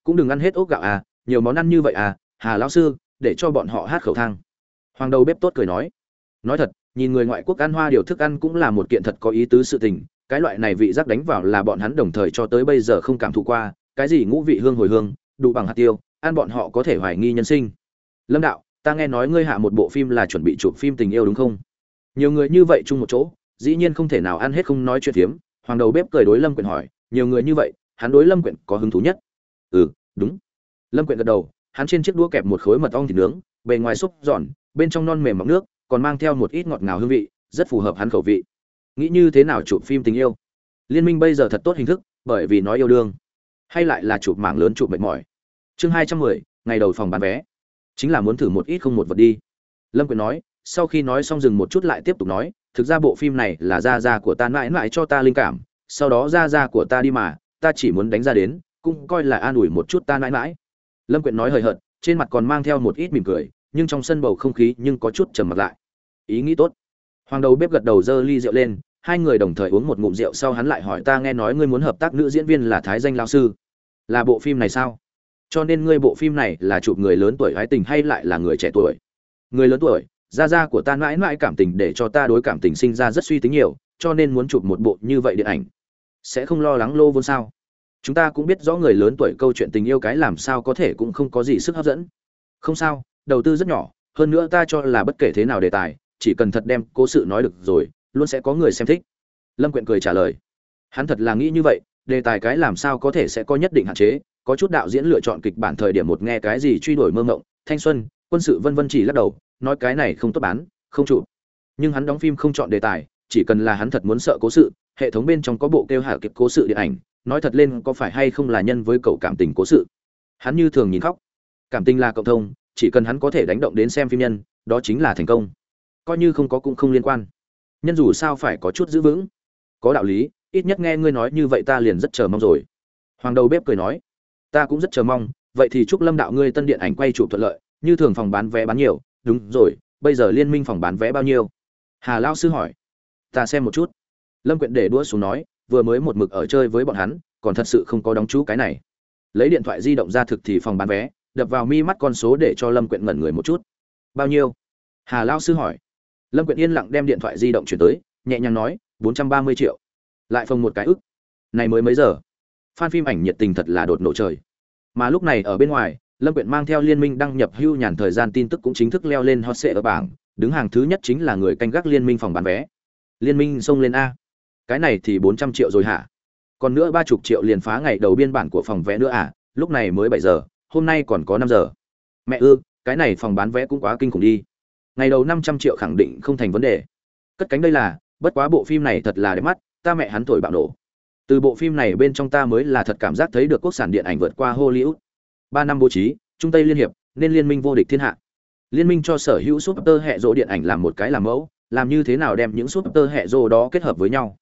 cũng đừng ăn hết ốc gạo à, nhiều món ăn như vậy à, Hà lão sư, để cho bọn họ hát khẩu thang. Hoàng đầu bếp tốt cười nói thật, nhìn người ngoại quốc ăn hoa điều thức ăn cũng là một kiện thật có ý tứ sự tình, cái loại này vị giác đánh vào là bọn hắn đồng thời cho tới bây giờ không cảm thụ qua, cái gì ngũ vị hương hồi hương, đủ bằng hạt tiêu, ăn bọn họ có thể hoài nghi nhân sinh. Lâm đạo, ta nghe nói ngươi hạ một bộ phim là chuẩn bị chụp phim tình yêu đúng không? Nhiều người như vậy chung một chỗ, dĩ nhiên không thể nào ăn hết không nói chuyện phiếm. Hoàng đầu bếp cười đối Lâm Quyện hỏi, nhiều người như vậy, hắn đối Lâm Quyện có hứng thú nhất. Ừ, đúng. Lâm Quyện gật đầu, hắn trên chiếc đũa kẹp một khối mật ong thịt nướng, bề ngoài xúc giòn, bên trong non mềm mọng nước, còn mang theo một ít ngọt ngào hương vị, rất phù hợp hắn khẩu vị. Nghĩ như thế nào chụp phim tình yêu? Liên minh bây giờ thật tốt hình thức, bởi vì nói yêu đương, hay lại là chụp mảng lớn chụp mệt mỏi. Chương 210, ngày đầu phòng bán vé. Chính là muốn thử một ít không một vật đi. Lâm Quyện nói, sau khi nói xong dừng một chút lại tiếp tục nói, thực ra bộ phim này là gia gia của ta mãi mãi cho ta linh cảm, sau đó gia gia của ta đi mà, ta chỉ muốn đánh ra đến, cũng coi là an ủi một chút ta mãi mãi. Lâm Quyện nói hời hợt, trên mặt còn mang theo một ít mỉm cười, nhưng trong sân bầu không khí nhưng có chút trầm mặc lại. Ý nghĩ tốt. Hoàng đầu bếp gật đầu giơ ly rượu lên, hai người đồng thời uống một ngụm rượu sau hắn lại hỏi, ta nghe nói ngươi muốn hợp tác nữ diễn viên là Thái Danh lão sư, là bộ phim này sao? Cho nên ngươi bộ phim này là chụp người lớn tuổi hái tình hay lại là người trẻ tuổi? Người lớn tuổi, gia gia của ta mãi mãi cảm tình để cho ta đối cảm tình sinh ra rất suy tính nhiều, cho nên muốn chụp một bộ như vậy điện ảnh. Sẽ không lo lắng lô vốn sao? Chúng ta cũng biết rõ người lớn tuổi câu chuyện tình yêu cái làm sao có thể cũng không có gì sức hấp dẫn. Không sao, đầu tư rất nhỏ, hơn nữa ta cho là bất kể thế nào đề tài, chỉ cần thật đem cố sự nói được rồi, luôn sẽ có người xem thích. Lâm Quyện cười trả lời. Hắn thật là nghĩ như vậy, đề tài cái làm sao có thể sẽ có nhất định hạn chế, có chút đạo diễn lựa chọn kịch bản thời điểm một nghe cái gì truy đuổi mơ ngộng, thanh xuân, quân sự vân vân chỉ lắc đầu, nói cái này không tốt bán, không chụp. Nhưng hắn đóng phim không chọn đề tài, chỉ cần là hắn thật muốn sợ cố sự, hệ thống bên trong có bộ kêu hạ kịch cố sự điện ảnh, nói thật lên có phải hay không là nhân với cậu cảm tình cố sự. Hắn như thường nhìn khóc. Cảm tình là cộng thông, chỉ cần hắn có thể đánh động đến xem phim nhân, đó chính là thành công. Coi như không có cũng không liên quan. Nhân dù sao phải có chút giữ vững. Có đạo lý, ít nhất nghe ngươi nói như vậy ta liền rất chờ mong rồi. Hoàng đầu bếp cười nói, ta cũng rất chờ mong, vậy thì chúc Lâm đạo ngươi tân điện ảnh quay chụp thuận lợi, như thường phòng bán vé bán nhiều, đúng rồi, bây giờ liên minh phòng bán vé bao nhiêu? Hà lão sư hỏi. Ta xem một chút. Lâm Quyện để đũa xuống nói, vừa mới một mực ở chơi với bọn hắn, còn thật sự không có đóng chú cái này. Lấy điện thoại di động ra thực thì phòng bán vé, đập vào mi mắt con số để cho Lâm Quyện ngẩn người một chút. Bao nhiêu? Hà lão sư hỏi. Lâm Quyện yên lặng đem điện thoại di động chuyển tới, nhẹ nhàng nói, 430 triệu. Lại phồng một cái ức. Này mới mấy giờ? Fan phim ảnh nhiệt tình thật là đột nổ trời. Mà lúc này ở bên ngoài, Lâm Quyện mang theo liên minh đăng nhập hưu nhàn thời gian tin tức cũng chính thức leo lên hot search ở bảng, đứng hàng thứ nhất chính là người canh gác liên minh phòng bán vé. Liên minh xông lên a. Cái này thì 400 triệu rồi hả? Còn nữa 30 triệu liền phá ngày đầu biên bản của phòng vé nữa à? Lúc này mới 7 giờ, hôm nay còn có 5 giờ. Mẹ ư, cái này phòng bán vé cũng quá kinh khủng đi. Ngày đầu 500 triệu khẳng định không thành vấn đề. Cất cánh đây là, bất quá bộ phim này thật là đẹp mắt, ta mẹ hắn thổi bạo nổ. Từ bộ phim này bên trong ta mới là thật cảm giác thấy được quốc sản điện ảnh vượt qua Hollywood. 3 năm bố trí, Trung Tây liên hiệp, nên liên minh vô địch thiên hạ. Liên minh cho sở hữu super hệ rộ điện ảnh làm một cái làm mẫu, làm như thế nào đem những super hệ rộ đó kết hợp với nhau.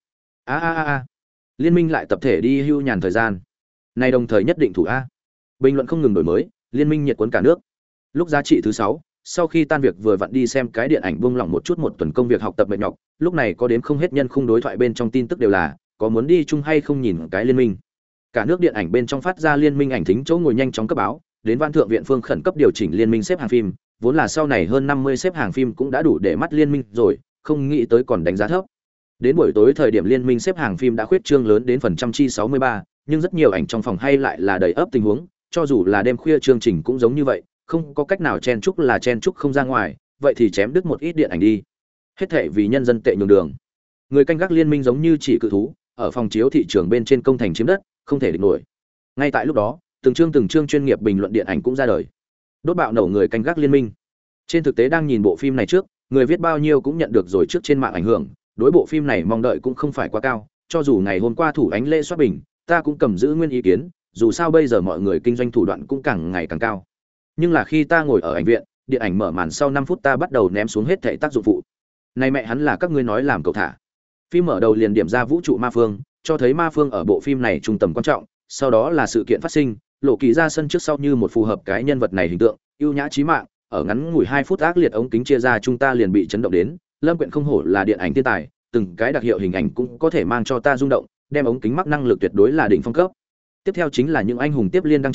Liên minh lại tập thể đi hưu nhàn thời gian. Này đồng thời nhất định thủ a. Bình luận không ngừng đổi mới, liên minh nhiệt cuốn cả nước. Lúc giá trị thứ 6, sau khi tan việc vừa vặn đi xem cái điện ảnh buông lỏng một chút một tuần công việc học tập mệt nhọc, lúc này có đến không hết nhân khung đối thoại bên trong tin tức đều là có muốn đi chung hay không nhìn cái liên minh. Cả nước điện ảnh bên trong phát ra liên minh ảnh thính chỗ ngồi nhanh chóng cấp báo, đến Văn Thượng viện phương khẩn cấp điều chỉnh liên minh xếp hàng phim, vốn là sau này hơn 50 xếp hàng phim cũng đã đủ để mắt liên minh rồi, không nghĩ tới còn đánh giá thấp. Đến buổi tối thời điểm liên minh xếp hàng phim đã khuyết trương lớn đến phần trăm chi 63, nhưng rất nhiều ảnh trong phòng hay lại là đầy ấp tình huống, cho dù là đêm khuya chương trình cũng giống như vậy, không có cách nào chen chúc là chen chúc không ra ngoài, vậy thì chém đứt một ít điện ảnh đi. Hết thảy vì nhân dân tệ nhường đường. Người canh gác liên minh giống như chỉ cự thú, ở phòng chiếu thị trường bên trên công thành chiếm đất, không thể địch nổi. Ngay tại lúc đó, từng chương chuyên nghiệp bình luận điện ảnh cũng ra đời. Đốt bạo nổ người canh gác liên minh. Trên thực tế đang nhìn bộ phim này trước, người viết bao nhiêu cũng nhận được rồi trước trên mạng ảnh hưởng, đối bộ phim này mong đợi cũng không phải quá cao, cho dù ngày hôm qua thủ ánh lễ soát bình, ta cũng cầm giữ nguyên ý kiến, dù sao bây giờ mọi người kinh doanh thủ đoạn cũng càng ngày càng cao. Nhưng là khi ta ngồi ở ảnh viện, điện ảnh mở màn sau 5 phút ta bắt đầu ném xuống hết thảy tác dụng phụ. Này mẹ hắn là các ngươi nói làm cầu thả. Phim mở đầu liền điểm ra vũ trụ ma phương, cho thấy ma phương ở bộ phim này trung tầm quan trọng, sau đó là sự kiện phát sinh, Lộ Kỳ ra sân trước sau như một phù hợp cái nhân vật này hình tượng, ưu nhã chí mạng, ở ngắn ngủi 2 phút ác liệt ống kính chia ra chúng ta liền bị chấn động đến, Lâm Quyện không hổ là điện ảnh thiên tài, từng cái đặc hiệu hình ảnh cũng có thể mang cho ta rung động, đem ống kính mắc năng lực tuyệt đối là đỉnh phong cấp. Tiếp theo chính là những anh hùng tiếp liên đăng tràng,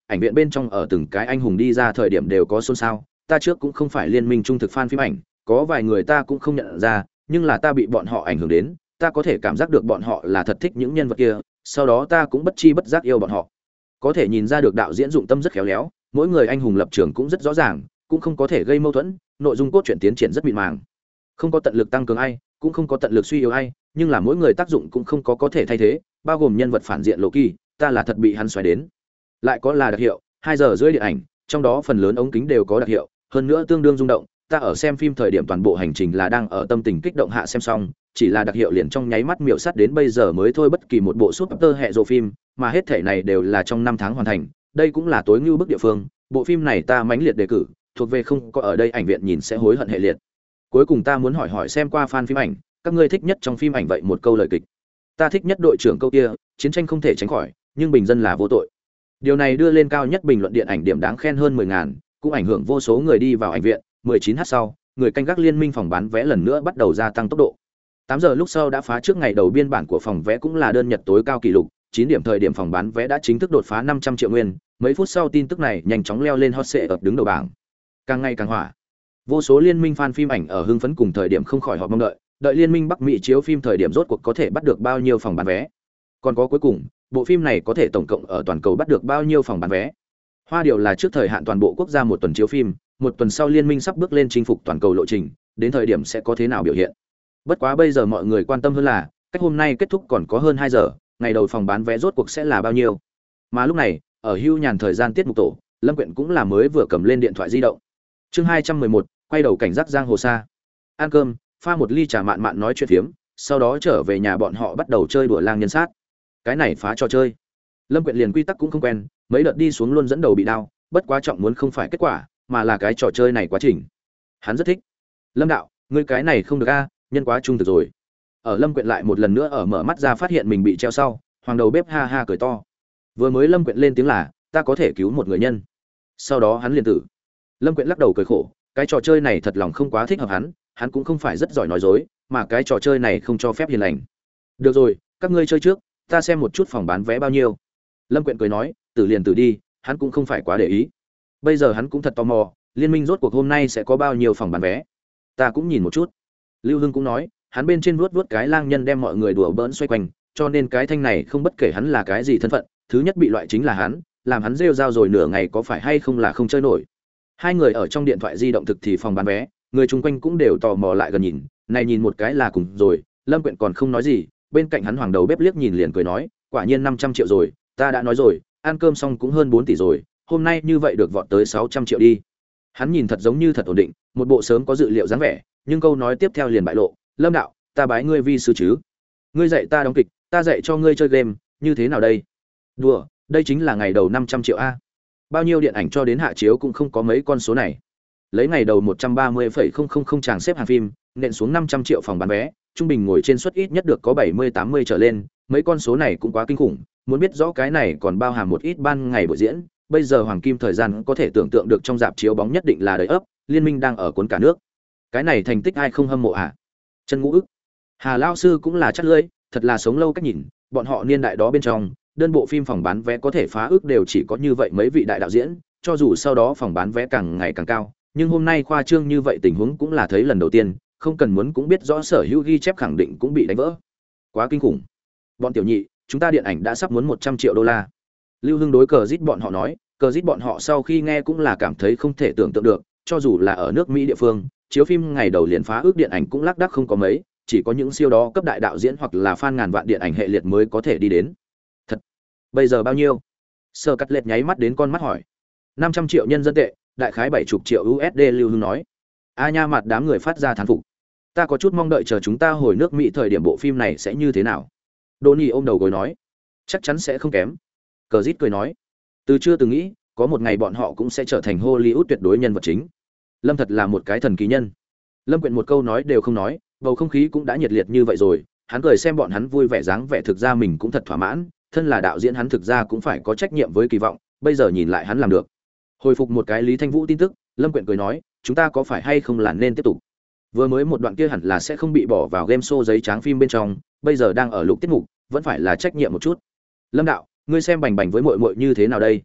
ảnh viện bên trong ở từng cái anh hùng đi ra thời điểm đều có xôn xao. Ta trước cũng không phải liên minh trung thực fan phim ảnh, có vài người ta cũng không nhận ra, nhưng là ta bị bọn họ ảnh hưởng đến, ta có thể cảm giác được bọn họ là thật thích những nhân vật kia, sau đó ta cũng bất chi bất giác yêu bọn họ. Có thể nhìn ra được đạo diễn dụng tâm rất khéo léo, mỗi người anh hùng lập trường cũng rất rõ ràng, cũng không có thể gây mâu thuẫn, nội dung cốt truyện tiến triển rất mịn màng. Không có tận lực tăng cường ai, cũng không có tận lực suy yếu ai, nhưng là mỗi người tác dụng cũng không có thể thay thế, bao gồm nhân vật phản diện Loki, ta là thật bị hắn xoáy đến. Lại có là đặc hiệu, 2 giờ rưỡi điện ảnh, trong đó phần lớn ống kính đều có đặc hiệu, hơn nữa tương đương rung động, ta ở xem phim thời điểm toàn bộ hành trình là đang ở tâm tình kích động hạ xem xong, chỉ là đặc hiệu liền trong nháy mắt miểu sát đến bây giờ mới thôi bất kỳ một bộ super hệ rồ phim, mà hết thể này đều là trong 5 tháng hoàn thành, đây cũng là tối ưu bức địa phương, bộ phim này ta mãnh liệt đề cử, thuộc về không có ở đây ảnh viện nhìn sẽ hối hận hệ liệt. Cuối cùng ta muốn hỏi xem qua fan phim ảnh, các ngươi thích nhất trong phim ảnh vậy một câu lời kịch. Ta thích nhất đội trưởng câu kia, chiến tranh không thể tránh khỏi, nhưng bình dân là vô tội. Điều này đưa lên cao nhất bình luận điện ảnh điểm đáng khen hơn 10.000, cũng ảnh hưởng vô số người đi vào ảnh viện. 19h sau, người canh gác liên minh phòng bán vé lần nữa bắt đầu gia tăng tốc độ. 8 giờ lúc sau đã phá trước ngày đầu biên bản của phòng vé cũng là đơn nhật tối cao kỷ lục, 9 điểm thời điểm phòng bán vé đã chính thức đột phá 500 triệu nguyên, mấy phút sau tin tức này nhanh chóng leo lên hot search ập đứng đầu bảng. Càng ngày càng hỏa. Vô số liên minh fan phim ảnh ở hưng phấn cùng thời điểm không khỏi họp mong đợi liên minh Bắc Mỹ chiếu phim thời điểm rốt cuộc có thể bắt được bao nhiêu phòng bán vé. Còn có cuối cùng, bộ phim này có thể tổng cộng ở toàn cầu bắt được bao nhiêu phòng bán vé. Hoa điều là trước thời hạn toàn bộ quốc gia một tuần chiếu phim, một tuần sau liên minh sắp bước lên chinh phục toàn cầu lộ trình, đến thời điểm sẽ có thế nào biểu hiện. Bất quá bây giờ mọi người quan tâm hơn là, cách hôm nay kết thúc còn có hơn 2 giờ, ngày đầu phòng bán vé rốt cuộc sẽ là bao nhiêu. Mà lúc này, ở hưu nhàn thời gian tiết mục tổ, Lâm Quyện cũng là mới vừa cầm lên điện thoại di động. Chương 211, quay đầu cảnh giác giang hồ xa. Ăn cơm, pha một ly trà mạn mạn nói chuyện phiếm, sau đó trở về nhà bọn họ bắt đầu chơi đùa lang nhân sát. Cái này phá trò chơi. Lâm Quyện liền quy tắc cũng không quen, mấy đợt đi xuống luôn dẫn đầu bị đau, bất quá trọng muốn không phải kết quả, mà là cái trò chơi này quá trình. Hắn rất thích. Lâm đạo, ngươi cái này không được a, nhân quá trung thực rồi. Ở Lâm Quyện lại một lần nữa ở mở mắt ra phát hiện mình bị treo sau, hoàng đầu bếp ha ha cười to. Vừa mới Lâm Quyện lên tiếng là, ta có thể cứu một người nhân. Sau đó hắn liền tử. Lâm Quyện lắc đầu cười khổ, cái trò chơi này thật lòng không quá thích hợp hắn cũng không phải rất giỏi nói dối, mà cái trò chơi này không cho phép hiền lành. Được rồi, các ngươi chơi trước, ta xem một chút phòng bán vé bao nhiêu. Lâm Quyện cười nói, tử liền tử đi, hắn cũng không phải quá để ý. Bây giờ hắn cũng thật tò mò, liên minh rốt cuộc hôm nay sẽ có bao nhiêu phòng bán vé. Ta cũng nhìn một chút. Lưu Hưng cũng nói, hắn bên trên vuốt cái lang nhân đem mọi người đùa bỡn xoay quanh, cho nên cái thanh này không bất kể hắn là cái gì thân phận, thứ nhất bị loại chính là hắn, làm hắn rêu rao rồi nửa ngày có phải hay không là không chơi nổi. Hai người ở trong điện thoại di động thực thì phòng bán vé, người chung quanh cũng đều tò mò lại gần nhìn, này nhìn một cái là cùng rồi, Lâm Quyện còn không nói gì, bên cạnh hắn hoàng đầu bếp liếc nhìn liền cười nói, quả nhiên 500 triệu rồi, ta đã nói rồi, ăn cơm xong cũng hơn 4 tỷ rồi, hôm nay như vậy được vọt tới 600 triệu đi. Hắn nhìn thật giống như thật ổn định, một bộ sớm có dự liệu dáng vẻ, nhưng câu nói tiếp theo liền bại lộ, Lâm đạo, ta bái ngươi vi sư chứ? Ngươi dạy ta đóng kịch, ta dạy cho ngươi chơi game, như thế nào đây? Đùa, đây chính là ngày đầu 500 triệu a. Bao nhiêu điện ảnh cho đến hạ chiếu cũng không có mấy con số này. Lấy ngày đầu 130,000 chàng xếp hàng phim, nện xuống 500 triệu phòng bán vé, trung bình ngồi trên suất ít nhất được có 70-80 trở lên, mấy con số này cũng quá kinh khủng, muốn biết rõ cái này còn bao hàm một ít ban ngày buổi diễn, bây giờ hoàng kim thời gian có thể tưởng tượng được trong dạp chiếu bóng nhất định là đầy ấp, liên minh đang ở cuốn cả nước. Cái này thành tích ai không hâm mộ à? Chân Ngũ ức. Hà lão sư cũng là chắc lưỡi, thật là sống lâu cách nhìn, bọn họ niên đại đó bên trong, đơn bộ phim phòng bán vé có thể phá ước đều chỉ có như vậy mấy vị đại đạo diễn, cho dù sau đó phòng bán vé càng ngày càng cao, nhưng hôm nay khoa trương như vậy tình huống cũng là thấy lần đầu tiên, không cần muốn cũng biết rõ sở hữu ghi chép khẳng định cũng bị đánh vỡ. Quá kinh khủng. Bọn tiểu nhị, chúng ta điện ảnh đã sắp muốn 100 triệu đô la. Lưu Hưng đối cờ rít bọn họ nói, cờ rít bọn họ sau khi nghe cũng là cảm thấy không thể tưởng tượng được, cho dù là ở nước Mỹ địa phương, chiếu phim ngày đầu liền phá ước điện ảnh cũng lác đác không có mấy, chỉ có những siêu đó cấp đại đạo diễn hoặc là fan ngàn vạn điện ảnh hệ liệt mới có thể đi đến. Thật. Bây giờ bao nhiêu? Sơ Cắt Lệt nháy mắt đến con mắt hỏi. 500 triệu nhân dân tệ, đại khái 70 triệu USD. Lưu Hưng nói. A nha, mặt đám người phát ra thán phục. Ta có chút mong đợi chờ chúng ta hồi nước Mỹ thời điểm bộ phim này sẽ như thế nào. Donnie ôm đầu gối nói. Chắc chắn sẽ không kém. Cờ Dít cười nói. Từ chưa từng nghĩ, có một ngày bọn họ cũng sẽ trở thành Hollywood tuyệt đối nhân vật chính. Lâm thật là một cái thần kỳ nhân. Lâm Quyện một câu nói đều không nói, bầu không khí cũng đã nhiệt liệt như vậy rồi, hắn cười xem bọn hắn vui vẻ dáng vẻ, thực ra mình cũng thật thỏa mãn, thân là đạo diễn hắn thực ra cũng phải có trách nhiệm với kỳ vọng, bây giờ nhìn lại hắn làm được. Hồi phục một cái Lý Thanh Vũ tin tức, Lâm Quyện cười nói, chúng ta có phải hay không là nên tiếp tục. Vừa mới một đoạn kia hẳn là sẽ không bị bỏ vào game show giấy trắng phim bên trong, bây giờ đang ở lục tiết mục, vẫn phải là trách nhiệm một chút. Lâm đạo, ngươi xem Bành Bành với muội muội như thế nào đây?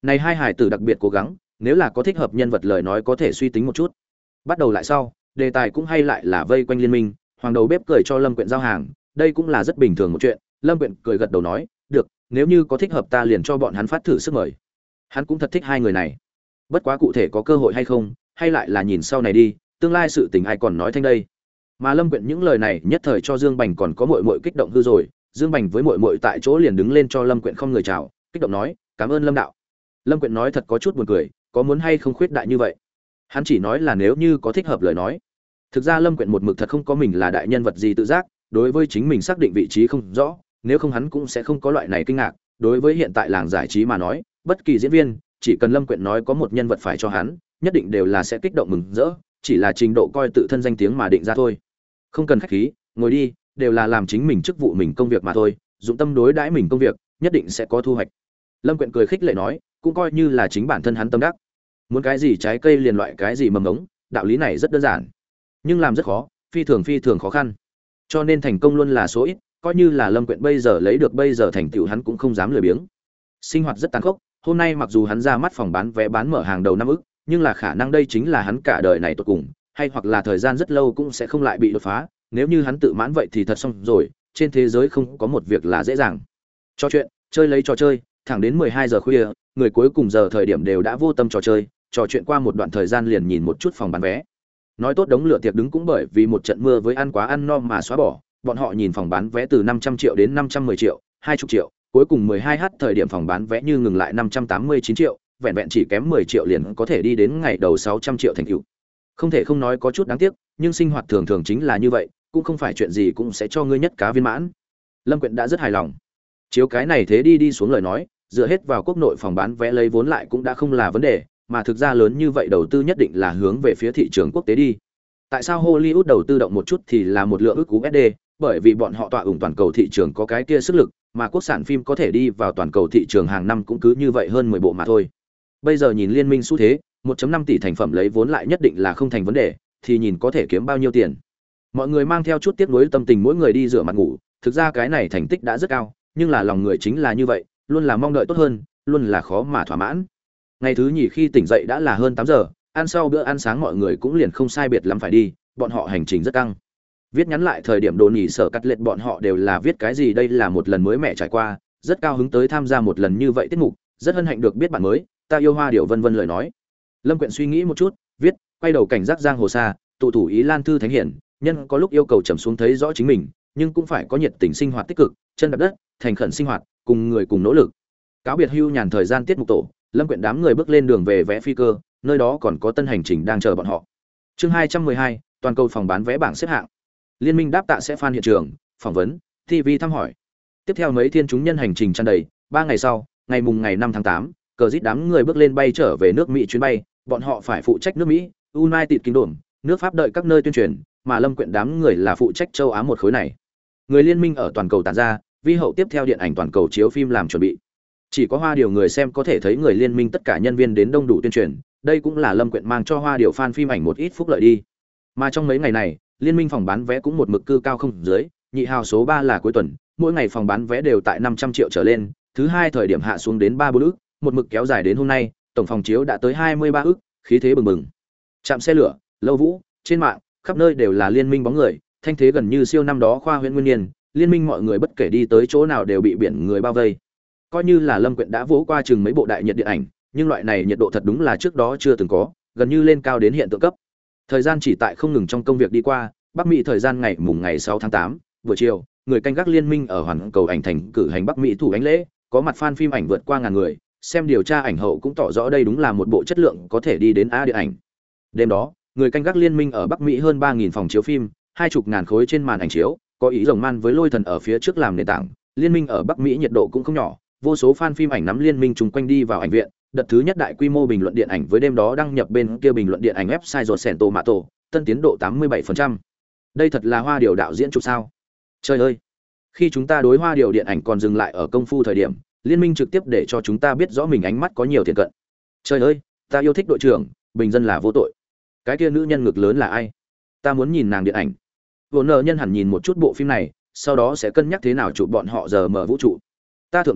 Này hai hài tử đặc biệt cố gắng, nếu là có thích hợp nhân vật lời nói có thể suy tính một chút. Bắt đầu lại sau, đề tài cũng hay lại là vây quanh liên minh, hoàng đầu bếp cười cho Lâm Quyện giao hàng, đây cũng là rất bình thường một chuyện. Lâm Quyện cười gật đầu nói, được, nếu như có thích hợp ta liền cho bọn hắn phát thử sức mời. Hắn cũng thật thích hai người này. Bất quá cụ thể có cơ hội hay không, hay lại là nhìn sau này đi, tương lai sự tình ai còn nói thanh đây. Mà Lâm Quyện những lời này nhất thời cho Dương Bành còn có muội muội kích động hư rồi, Dương Bành với muội muội tại chỗ liền đứng lên cho Lâm Quyện không người chào, kích động nói, cảm ơn Lâm đạo. Lâm Quyện nói thật có chút buồn cười, có muốn hay không khuyết đại như vậy. Hắn chỉ nói là nếu như có thích hợp lời nói. Thực ra Lâm Quyện một mực thật không có mình là đại nhân vật gì tự giác, đối với chính mình xác định vị trí không rõ, nếu không hắn cũng sẽ không có loại này kinh ngạc. Đối với hiện tại làng giải trí mà nói, bất kỳ diễn viên, chỉ cần Lâm Quyện nói có một nhân vật phải cho hắn, nhất định đều là sẽ kích động mừng rỡ, chỉ là trình độ coi tự thân danh tiếng mà định ra thôi. Không cần khách khí, ngồi đi, đều là làm chính mình chức vụ mình công việc mà thôi, dụng tâm đối đãi mình công việc, nhất định sẽ có thu hoạch. Lâm Quyện cười khích lệ nói, cũng coi như là chính bản thân hắn tâm đắc. Muốn cái gì trái cây liền loại cái gì mầm ngống, đạo lý này rất đơn giản, nhưng làm rất khó, phi thường khó khăn. Cho nên thành công luôn là số ít, coi như là Lâm Quyện bây giờ lấy được bây giờ thành tựu hắn cũng không dám lười biếng. Sinh hoạt rất tàn khốc, hôm nay mặc dù hắn ra mắt phòng bán vé bán mở hàng đầu năm ức, nhưng là khả năng đây chính là hắn cả đời này tụt cùng, hay hoặc là thời gian rất lâu cũng sẽ không lại bị đột phá, nếu như hắn tự mãn vậy thì thật xong rồi, trên thế giới không có một việc là dễ dàng. Trò chuyện, chơi lấy trò chơi, thẳng đến 12 giờ khuya, người cuối cùng giờ thời điểm đều đã vô tâm trò chơi, trò chuyện qua một đoạn thời gian liền nhìn một chút phòng bán vé. Nói tốt đống lửa tiệc đứng cũng bởi vì một trận mưa với ăn quá ăn no mà xóa bỏ, bọn họ nhìn phòng bán vé từ 500 triệu đến 510 triệu, 20 triệu, cuối cùng 12h thời điểm phòng bán vé như ngừng lại 589 triệu, vẹn vẹn chỉ kém 10 triệu liền có thể đi đến ngày đầu 600 triệu thành tựu. Không thể không nói có chút đáng tiếc, nhưng sinh hoạt thường thường chính là như vậy, cũng không phải chuyện gì cũng sẽ cho ngươi nhất cá viên mãn. Lâm Quyện đã rất hài lòng. Chiếu cái này thế đi xuống lời nói, dựa hết vào quốc nội phòng bán vé lấy vốn lại cũng đã không là vấn đề, mà thực ra lớn như vậy đầu tư nhất định là hướng về phía thị trường quốc tế đi. Tại sao Hollywood đầu tư động một chút thì là một lượng ức USD, bởi vì bọn họ tọa ủng toàn cầu thị trường có cái kia sức lực, mà quốc sản phim có thể đi vào toàn cầu thị trường hàng năm cũng cứ như vậy hơn 10 bộ mà thôi. Bây giờ nhìn liên minh xu thế, 1.5 tỷ thành phẩm lấy vốn lại nhất định là không thành vấn đề, thì nhìn có thể kiếm bao nhiêu tiền. Mọi người mang theo chút tiếc nuối tâm tình mỗi người đi rửa mặt ngủ, thực ra cái này thành tích đã rất cao, nhưng là lòng người chính là như vậy, luôn là mong đợi tốt hơn, luôn là khó mà thỏa mãn. Ngày thứ nhì khi tỉnh dậy đã là hơn 8 giờ, ăn sau bữa ăn sáng mọi người cũng liền không sai biệt lắm phải đi, bọn họ hành trình rất căng. Viết nhắn lại thời điểm đồ nhỉ sở cắt lệch bọn họ đều là viết cái gì đây là một lần mới mẹ trải qua, rất cao hứng tới tham gia một lần như vậy tiết mục, rất hân hạnh được biết bạn mới, ta yêu hoa điều vân vân lời nói. Lâm Quyện suy nghĩ một chút, viết, quay đầu cảnh giác giang hồ xa, tụ thủ ý Lan thư thánh hiển, nhân có lúc yêu cầu trầm xuống thấy rõ chính mình, nhưng cũng phải có nhiệt tình sinh hoạt tích cực, chân đạp đất, thành khẩn sinh hoạt, cùng người cùng nỗ lực. Cáo biệt hưu nhàn thời gian tiết mục tổ, Lâm Quyện đám người bước lên đường về vẽ phi cơ, nơi đó còn có tân hành trình đang chờ bọn họ. Chương 212, toàn cầu phòng bán vé bảng xếp hạng. Liên minh đáp tạ sẽ fan hiện trường, phỏng vấn, TV thăm hỏi. Tiếp theo mấy thiên chúng nhân hành trình tràn đầy, 3 ngày sau, ngày 5 tháng 8, cờ dít đám người bước lên bay trở về nước Mỹ chuyến bay, bọn họ phải phụ trách nước Mỹ, United Kingdom, nước Pháp đợi các nơi tuyên truyền, mà Lâm Quyện đám người là phụ trách châu Á một khối này. Người liên minh ở toàn cầu tản ra, vi hậu tiếp theo điện ảnh toàn cầu chiếu phim làm chuẩn bị. Chỉ có Hoa Điều người xem có thể thấy người liên minh tất cả nhân viên đến đông đủ tuyên truyền, đây cũng là Lâm Quyện mang cho Hoa Điều fan phim ảnh một ít phúc lợi đi. Mà trong mấy ngày này, liên minh phòng bán vé cũng một mực cư cao không dưới, nhị hào số 3 là cuối tuần, mỗi ngày phòng bán vé đều tại 500 triệu trở lên, thứ hai thời điểm hạ xuống đến 3-4 ức, một mực kéo dài đến hôm nay, tổng phòng chiếu đã tới 23 ức, khí thế bừng bừng. Trạm xe lửa, lâu vũ, trên mạng, khắp nơi đều là liên minh bóng người, thanh thế gần như siêu năm đó khoa huyện nguyên niên, liên minh mọi người bất kể đi tới chỗ nào đều bị biển người bao vây. Coi như là Lâm Quyện đã vỗ qua chừng mấy bộ đại nhiệt điện ảnh, nhưng loại này nhiệt độ thật đúng là trước đó chưa từng có, gần như lên cao đến hiện tượng cấp. Thời gian chỉ tại không ngừng trong công việc đi qua, Bắc Mỹ thời gian ngày 6 tháng 8, buổi chiều, người canh gác liên minh ở hoàn cầu ảnh thành cử hành Bắc Mỹ thủ ánh lễ, có mặt fan phim ảnh vượt qua ngàn người, xem điều tra ảnh hậu cũng tỏ rõ đây đúng là một bộ chất lượng có thể đi đến A điện ảnh. Đêm đó, người canh gác liên minh ở Bắc Mỹ hơn 3000 phòng chiếu phim, 20 ngàn khối trên màn ảnh chiếu, có ý rồng man với lôi thần ở phía trước làm nền tảng, liên minh ở Bắc Mỹ nhiệt độ cũng không nhỏ, vô số fan phim ảnh nắm liên minh chung quanh đi vào ảnh viện, đợt thứ nhất đại quy mô bình luận điện ảnh với đêm đó đăng nhập bên kia bình luận điện ảnh website Rotten Tomato, tân tiến độ 87%. Đây thật là Hoa Điều đạo diễn chụp sao? Trời ơi. Khi chúng ta đối Hoa Điều điện ảnh còn dừng lại ở công phu thời điểm, liên minh trực tiếp để cho chúng ta biết rõ mình ánh mắt có nhiều thiện cận. Trời ơi, ta yêu thích đội trưởng, bình dân là vô tội. Cái kia nữ nhân ngực lớn là ai? Ta muốn nhìn nàng điện ảnh. Vô nợ nhân hẳn nhìn một chút bộ phim này, sau đó sẽ cân nhắc thế nào chụp bọn họ giờ mở vũ trụ. Ta thượng đế,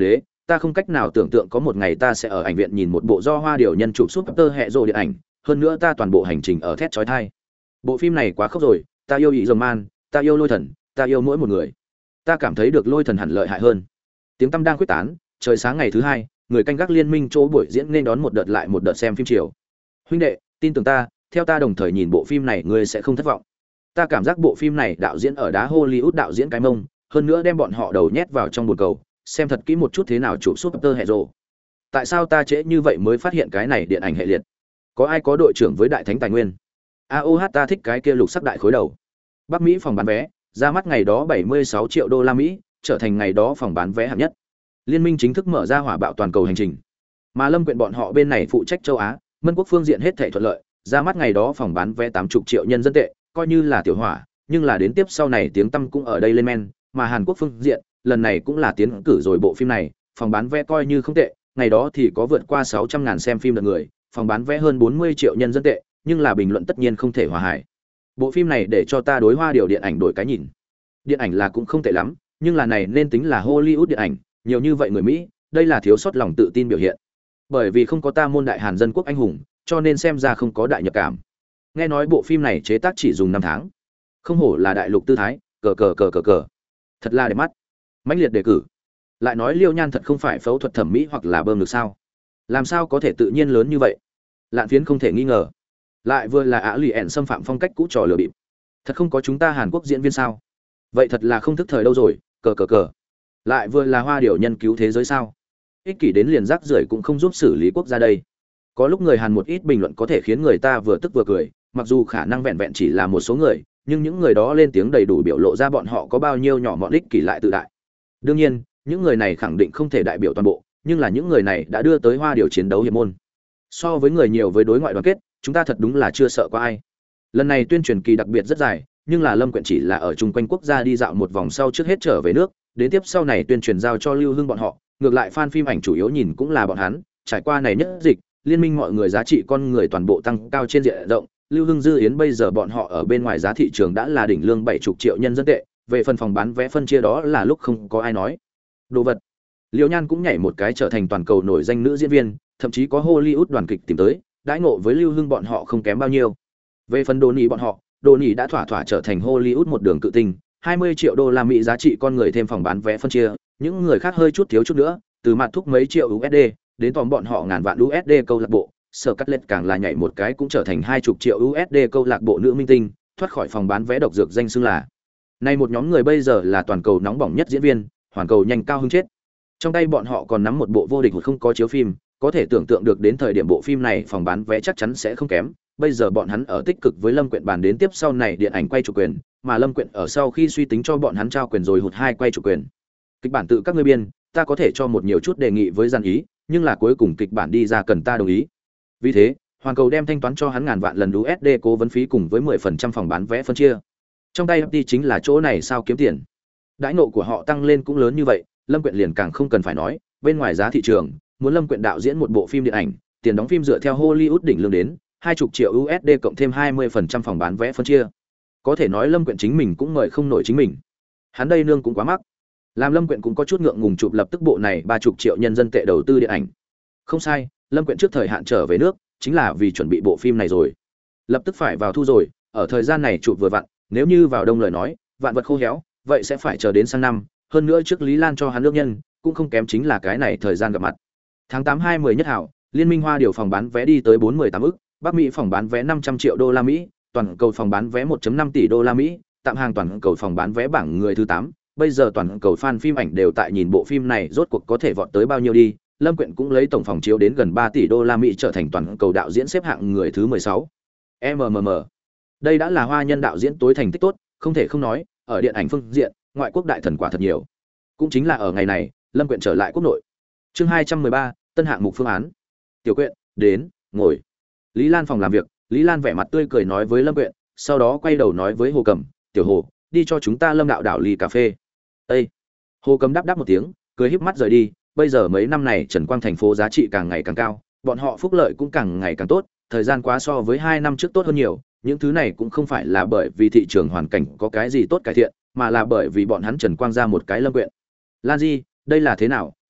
ta không cách nào tưởng tượng có một ngày ta sẽ ở ảnh viện nhìn một bộ do Hoa Điểu nhân chụp super hệ rồ điện ảnh, hơn nữa ta toàn bộ hành trình ở thét chói tai. Bộ phim này quá khốc rồi, ta yêu Ý Rồng Man, ta yêu Lôi Thần, ta yêu mỗi một người. Ta cảm thấy được Lôi Thần hẳn lợi hại hơn. Tiếng tăm đang khuếch tán, trời sáng ngày thứ hai, người canh gác liên minh chỗ buổi diễn nên đón một đợt lại một đợt xem phim chiều. Huynh đệ, tin tưởng ta, theo ta đồng thời nhìn bộ phim này ngươi sẽ không thất vọng. Ta cảm giác bộ phim này đạo diễn ở đá Hollywood đạo diễn cái mông, hơn nữa đem bọn họ đầu nhét vào trong bồn cầu, xem thật kỹ một chút thế nào chụp super hệ rồ. Tại sao ta trễ như vậy mới phát hiện cái này điện ảnh hệ liệt? Có ai có đội trưởng với đại thánh tài nguyên? AOH ta thích cái kia lục sắc đại khối đầu. Bắc Mỹ phòng bán vé, ra mắt ngày đó 76 triệu đô la Mỹ, trở thành ngày đó phòng bán vé hạng nhất. Liên minh chính thức mở ra hỏa bạo toàn cầu hành trình. Mà Lâm Quyện bọn họ bên này phụ trách châu Á, Mân Quốc phương diện hết thảy thuận lợi, ra mắt ngày đó phòng bán vé 80 triệu nhân dân tệ, coi như là tiểu hỏa, nhưng là đến tiếp sau này tiếng tăm cũng ở đây lên men, mà Hàn Quốc phương diện, lần này cũng là tiến cử rồi bộ phim này, phòng bán vé coi như không tệ, ngày đó thì có vượt qua 600.000 xem phim lượt người, phòng bán vé hơn 40 triệu nhân dân tệ, nhưng là bình luận tất nhiên không thể hòa hải. Bộ phim này để cho ta đối Hoa Điểu điện ảnh đổi cái nhìn. Điện ảnh là cũng không tệ lắm, nhưng là này nên tính là Hollywood điện ảnh, nhiều như vậy người Mỹ, đây là thiếu sót lòng tự tin biểu hiện. Bởi vì không có ta môn đại Hàn dân quốc anh hùng, cho nên xem ra không có đại nhập cảm. Nghe nói bộ phim này chế tác chỉ dùng 5 tháng. Không hổ là đại lục tư thái, cờ. Thật là đẹp mắt. Mãnh liệt đề cử. Lại nói Liêu Nhan thật không phải phẫu thuật thẩm mỹ hoặc là bơm được sao? Làm sao có thể tự nhiên lớn như vậy? Lạn Phiến không thể nghi ngờ. Lại vừa là Á Lì ẻn xâm phạm phong cách cũ trò lừa bịp. Thật không có chúng ta Hàn Quốc diễn viên sao? Vậy thật là không thức thời đâu rồi, cờ. Lại vừa là Hoa Điểu nhân cứu thế giới sao? Ích kỷ đến liền rác rưởi cũng không giúp xử lý quốc gia đây. Có lúc người Hàn một ít bình luận có thể khiến người ta vừa tức vừa cười, mặc dù khả năng vẹn vẹn chỉ là một số người, nhưng những người đó lên tiếng đầy đủ biểu lộ ra bọn họ có bao nhiêu nhỏ mọn ích kỷ lại tự đại. Đương nhiên, những người này khẳng định không thể đại biểu toàn bộ, nhưng là những người này đã đưa tới Hoa Điểu chiến đấu hiệp môn. So với người nhiều với đối ngoại đoàn kết, chúng ta thật đúng là chưa sợ có ai. Lần này tuyên truyền kỳ đặc biệt rất dài, nhưng là Lâm Quyện chỉ là ở chung quanh quốc gia đi dạo một vòng sau trước hết trở về nước, đến tiếp sau này tuyên truyền giao cho Lưu Hưng bọn họ, ngược lại fan phim ảnh chủ yếu nhìn cũng là bọn hắn, trải qua này nhất dịch, liên minh mọi người giá trị con người toàn bộ tăng cao trên diện rộng, Lưu Hưng Dư Yến bây giờ bọn họ ở bên ngoài giá thị trường đã là đỉnh lương 70 triệu nhân dân tệ, về phần phòng bán vé phân chia đó là lúc không có ai nói. Đồ vật. Liêu Nhan cũng nhảy một cái trở thành toàn cầu nổi danh nữ diễn viên, thậm chí có Hollywood đoàn kịch tìm tới, đãi ngộ với Lưu Hưng bọn họ không kém bao nhiêu. Về phần Đồ Nỉ bọn họ, Đồ Nỉ đã thỏa thỏa trở thành Hollywood một đường cự tinh, 20 triệu đô la Mỹ giá trị con người thêm phòng bán vé phân chia, những người khác hơi chút thiếu chút nữa, từ mặt thúc mấy triệu USD, đến tóm bọn họ ngàn vạn USD câu lạc bộ, Sở Cắt Lết càng là nhảy một cái cũng trở thành 20 triệu USD câu lạc bộ nữ minh tinh, thoát khỏi phòng bán vé độc dược danh xưng là. Nay một nhóm người bây giờ là toàn cầu nóng bỏng nhất diễn viên, hoàn cầu nhanh cao hứng chết. Trong tay bọn họ còn nắm một bộ vô địch hoặc không có chiếu phim, có thể tưởng tượng được đến thời điểm bộ phim này phòng bán vé chắc chắn sẽ không kém. Bây giờ bọn hắn ở tích cực với Lâm Quyện bàn đến tiếp sau này điện ảnh quay chủ quyền, mà Lâm Quyện ở sau khi suy tính cho bọn hắn trao quyền rồi hụt 2 quay chủ quyền. Kịch bản tự các ngươi biên, ta có thể cho một nhiều chút đề nghị với gian ý, nhưng là cuối cùng kịch bản đi ra cần ta đồng ý. Vì thế, Hoàn Cầu đem thanh toán cho hắn ngàn vạn lần USD cố vấn phí cùng với 10% phòng bán vé phân chia. Trong tay FT chính là chỗ này sao kiếm tiền. Đãi ngộ của họ tăng lên cũng lớn như vậy, Lâm Quyện liền càng không cần phải nói, bên ngoài giá thị trường, muốn Lâm Quyện đạo diễn một bộ phim điện ảnh, tiền đóng phim dựa theo Hollywood đỉnh lương đến 20 triệu USD cộng thêm 20% phòng bán vé phân chia. Có thể nói Lâm Quyện chính mình cũng mời không nổi chính mình. Hắn đây nương cũng quá mắc. Làm Lâm Quyện cũng có chút ngượng ngùng chụp lập tức bộ này 30 triệu nhân dân tệ đầu tư điện ảnh. Không sai, Lâm Quyện trước thời hạn trở về nước, chính là vì chuẩn bị bộ phim này rồi. Lập tức phải vào thu rồi, ở thời gian này chụp vừa vặn, nếu như vào đông lời nói, vạn vật khô héo, vậy sẽ phải chờ đến sang năm, hơn nữa trước Lý Lan cho hắn nước nhân, cũng không kém chính là cái này thời gian gặp mặt. Tháng 8 20 nhất hảo, Liên minh Hoa Điểu phòng bán vé đi tới 418 ức, Bắc Mỹ phòng bán vé 500 triệu đô la Mỹ, toàn cầu phòng bán vé 1.5 tỷ đô la Mỹ, tạm hàng toàn cầu phòng bán vé bảng người thứ 8. Bây giờ toàn cầu fan phim ảnh đều tại nhìn bộ phim này rốt cuộc có thể vọt tới bao nhiêu đi. Lâm Quyện cũng lấy tổng phòng chiếu đến gần 3 tỷ đô la Mỹ trở thành toàn cầu đạo diễn xếp hạng người thứ 16. MMM. Đây đã là Hoa nhân đạo diễn tối thành tích tốt, không thể không nói, ở điện ảnh phương diện, ngoại quốc đại thần quả thật nhiều. Cũng chính là ở ngày này, Lâm Quyện trở lại quốc nội. Chương 213, tân hạng mục phương án. Tiểu Quyện, đến, ngồi. Lý Lan phòng làm việc, Lý Lan vẻ mặt tươi cười nói với Lâm Quyện, sau đó quay đầu nói với Hồ Cầm, "Tiểu Hồ, đi cho chúng ta Lâm đạo đảo ly cà phê." Ê! Hồ Cầm đáp một tiếng, cười híp mắt rời đi. Bây giờ mấy năm này Trần Quang thành phố giá trị càng ngày càng cao, bọn họ phúc lợi cũng càng ngày càng tốt, thời gian quá so với 2 năm trước tốt hơn nhiều, những thứ này cũng không phải là bởi vì thị trường hoàn cảnh có cái gì tốt cải thiện, mà là bởi vì bọn hắn Trần Quang ra một cái Lâm Quyện. Lan Di, đây là thế nào,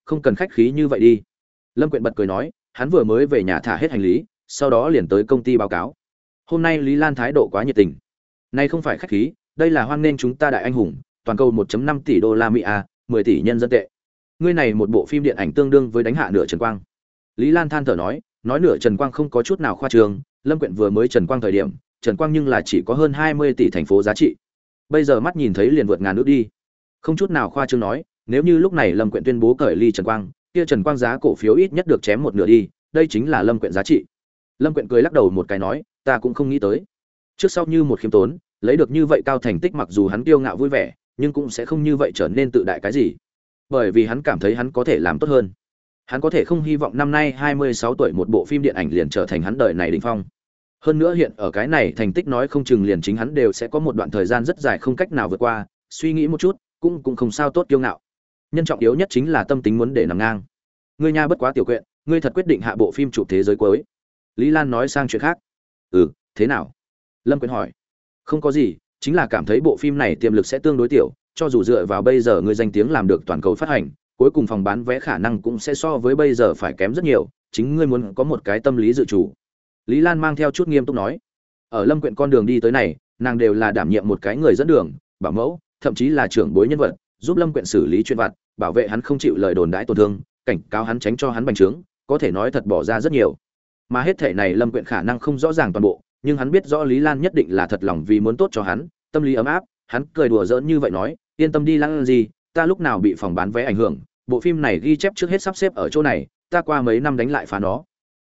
không cần khách khí như vậy đi. Lâm Quyện bật cười nói, hắn vừa mới về nhà thả hết hành lý, sau đó liền tới công ty báo cáo. Hôm nay Lý Lan thái độ quá nhiệt tình. Nay không phải khách khí, đây là hoan nghênh chúng ta đại anh hùng, toàn cầu 1.5 tỷ đô la Mỹ a, 10 tỷ nhân dân tệ. Ngươi này một bộ phim điện ảnh tương đương với đánh hạ nửa Trần Quang. Lý Lan than thở nói nửa Trần Quang không có chút nào khoa trương, Lâm Quyện vừa mới Trần Quang thời điểm, Trần Quang nhưng là chỉ có hơn 20 tỷ thành phố giá trị. Bây giờ mắt nhìn thấy liền vượt ngàn ước đi. Không chút nào khoa trương nói, nếu như lúc này Lâm Quyện tuyên bố cởi ly Trần Quang, kia Trần Quang giá cổ phiếu ít nhất được chém một nửa đi, đây chính là Lâm Quyện giá trị. Lâm Quyện cười lắc đầu một cái nói, ta cũng không nghĩ tới. Trước sau như một khiêm tốn, lấy được như vậy cao thành tích, mặc dù hắn kiêu ngạo vui vẻ, nhưng cũng sẽ không như vậy trở nên tự đại cái gì. Bởi vì hắn cảm thấy hắn có thể làm tốt hơn. Hắn có thể không hy vọng năm nay 26 tuổi một bộ phim điện ảnh liền trở thành hắn đời này đỉnh phong. Hơn nữa hiện ở cái này thành tích nói không chừng liền chính hắn đều sẽ có một đoạn thời gian rất dài không cách nào vượt qua, suy nghĩ một chút, cũng không sao tốt kiêu ngạo. Nhân trọng yếu nhất chính là tâm tính muốn để nằm ngang. Ngươi nha bất quá tiểu quyện, ngươi thật quyết định hạ bộ phim chụp thế giới cuối. Lý Lan nói sang chuyện khác. Thế nào? Lâm Quyện hỏi. Không có gì, chính là cảm thấy bộ phim này tiềm lực sẽ tương đối tiểu, cho dù dựa vào bây giờ ngươi danh tiếng làm được toàn cầu phát hành, cuối cùng phòng bán vé khả năng cũng sẽ so với bây giờ phải kém rất nhiều, chính ngươi muốn có một cái tâm lý dự chủ. Lý Lan mang theo chút nghiêm túc nói. Ở Lâm Quyện con đường đi tới này, nàng đều là đảm nhiệm một cái người dẫn đường, bảo mẫu, thậm chí là trưởng bối nhân vật, giúp Lâm Quyện xử lý chuyện vặt, bảo vệ hắn không chịu lời đồn đãi tổn thương, cảnh cáo hắn tránh cho hắn bành trướng, có thể nói thật bỏ ra rất nhiều. Mà hết thể này Lâm Quyện khả năng không rõ ràng toàn bộ, nhưng hắn biết rõ Lý Lan nhất định là thật lòng vì muốn tốt cho hắn, tâm lý ấm áp, hắn cười đùa giỡn như vậy nói, yên tâm đi Lan gì, ta lúc nào bị phòng bán vé ảnh hưởng, bộ phim này ghi chép trước hết sắp xếp ở chỗ này, ta qua mấy năm đánh lại phá nó.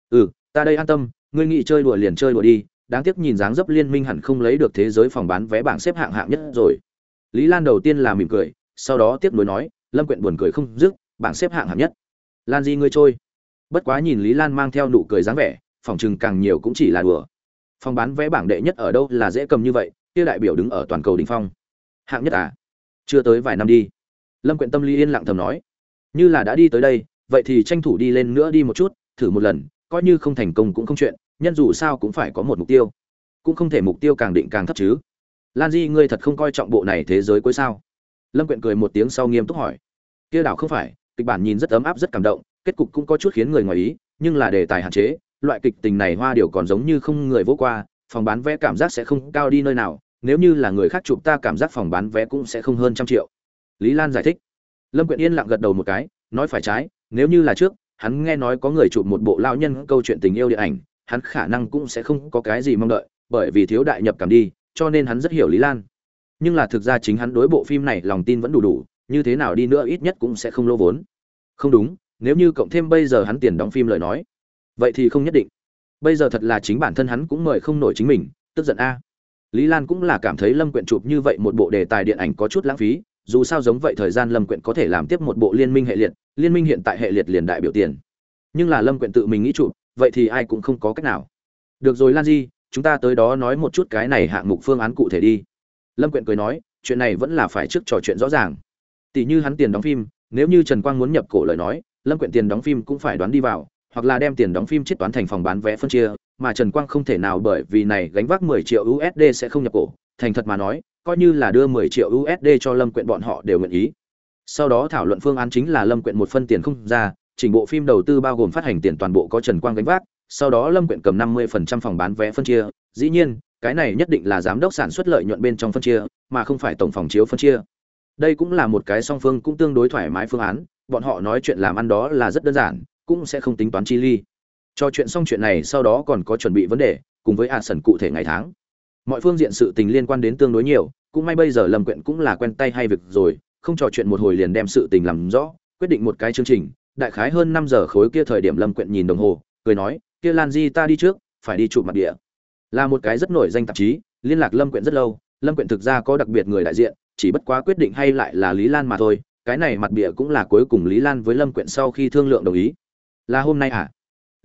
Ta đây an tâm, ngươi nghĩ chơi đùa liền chơi đùa đi, đáng tiếc nhìn dáng dấp Liên Minh hẳn không lấy được thế giới phòng bán vé bảng xếp hạng nhất rồi. Lý Lan đầu tiên là mỉm cười, sau đó tiếp nối nói, Lâm Quyện buồn cười không dứt, bảng xếp hạng nhất. Lan gì ngươi trôi. Bất quá nhìn Lý Lan mang theo nụ cười dáng vẻ, phòng trừng càng nhiều cũng chỉ là đùa. Phòng bán vé bảng đệ nhất ở đâu là dễ cầm như vậy, kia đại biểu đứng ở toàn cầu đỉnh phong. Hạng nhất à? Chưa tới vài năm đi. Lâm Quyện tâm lý yên lặng thầm nói, như là đã đi tới đây, vậy thì tranh thủ đi lên nữa đi một chút, thử một lần, coi như không thành công cũng không chuyện, nhân dù sao cũng phải có một mục tiêu, cũng không thể mục tiêu càng định càng thấp chứ. Lan Di ngươi thật không coi trọng bộ này thế giới cuối sao? Lâm Quyện cười một tiếng sau nghiêm túc hỏi. Kia đảo không phải, kịch bản nhìn rất ấm áp rất cảm động, kết cục cũng có chút khiến người ngoài ý, nhưng là đề tài hạn chế, loại kịch tình này hoa điều còn giống như không người vô qua, phòng bán vé cảm giác sẽ không cao đi nơi nào, nếu như là người khác chụp ta cảm giác phòng bán vé cũng sẽ không hơn 100 triệu. Lý Lan giải thích. Lâm Quyện yên lặng gật đầu một cái, nói phải trái, nếu như là trước, hắn nghe nói có người chụp một bộ lão nhân câu chuyện tình yêu điện ảnh, hắn khả năng cũng sẽ không có cái gì mong đợi, bởi vì thiếu đại nhập cảm đi, cho nên hắn rất hiểu Lý Lan. Nhưng là thực ra chính hắn đối bộ phim này lòng tin vẫn đủ, như thế nào đi nữa ít nhất cũng sẽ không lỗ vốn. Không đúng, nếu như cộng thêm bây giờ hắn tiền đóng phim lời nói, vậy thì không nhất định. Bây giờ thật là chính bản thân hắn cũng mời không nổi chính mình, tức giận a. Lý Lan cũng là cảm thấy Lâm Quyện chụp như vậy một bộ đề tài điện ảnh có chút lãng phí, dù sao giống vậy thời gian Lâm Quyện có thể làm tiếp một bộ Liên Minh hệ liệt, Liên Minh hiện tại hệ liệt liền đại biểu tiền. Nhưng là Lâm Quyện tự mình nghĩ chụp, vậy thì ai cũng không có cách nào. Được rồi Lan Di, chúng ta tới đó nói một chút cái này hạng mục phương án cụ thể đi. Lâm Quyện cười nói, chuyện này vẫn là phải trước trò chuyện rõ ràng. Tỷ như hắn tiền đóng phim, nếu như Trần Quang muốn nhập cổ lời nói, Lâm Quyện tiền đóng phim cũng phải đoán đi vào, hoặc là đem tiền đóng phim chiết toán thành phòng bán vé phân chia, mà Trần Quang không thể nào bởi vì này gánh vác 10 triệu USD sẽ không nhập cổ, thành thật mà nói, coi như là đưa 10 triệu USD cho Lâm Quyện bọn họ đều nguyện ý. Sau đó thảo luận phương án chính là Lâm Quyện một phân tiền không ra, chỉnh bộ phim đầu tư bao gồm phát hành tiền toàn bộ có Trần Quang gánh vác, sau đó Lâm Quyện cầm 50% phòng bán vé phân chia, dĩ nhiên, cái này nhất định là giám đốc sản xuất lợi nhuận bên trong phân chia, mà không phải tổng phòng chiếu phân chia. Đây cũng là một cái song phương cũng tương đối thoải mái phương án, bọn họ nói chuyện làm ăn đó là rất đơn giản, cũng sẽ không tính toán chi ly. Cho chuyện xong chuyện này sau đó còn có chuẩn bị vấn đề, cùng với sần cụ thể ngày tháng. Mọi phương diện sự tình liên quan đến tương đối nhiều, cũng may bây giờ Lâm Quyện cũng là quen tay hay việc rồi, không trò chuyện một hồi liền đem sự tình làm rõ, quyết định một cái chương trình, đại khái hơn 5 giờ khối kia thời điểm Lâm Quyện nhìn đồng hồ, cười nói, kia Lan Di ta đi trước, phải đi chụp mặt địa. Là một cái rất nổi danh tạp chí, liên lạc Lâm Quyện rất lâu, Lâm Quyện thực ra có đặc biệt người đại diện, chỉ bất quá quyết định hay lại là Lý Lan mà thôi, cái này mặt bìa cũng là cuối cùng Lý Lan với Lâm Quyện sau khi thương lượng đồng ý. Là hôm nay à?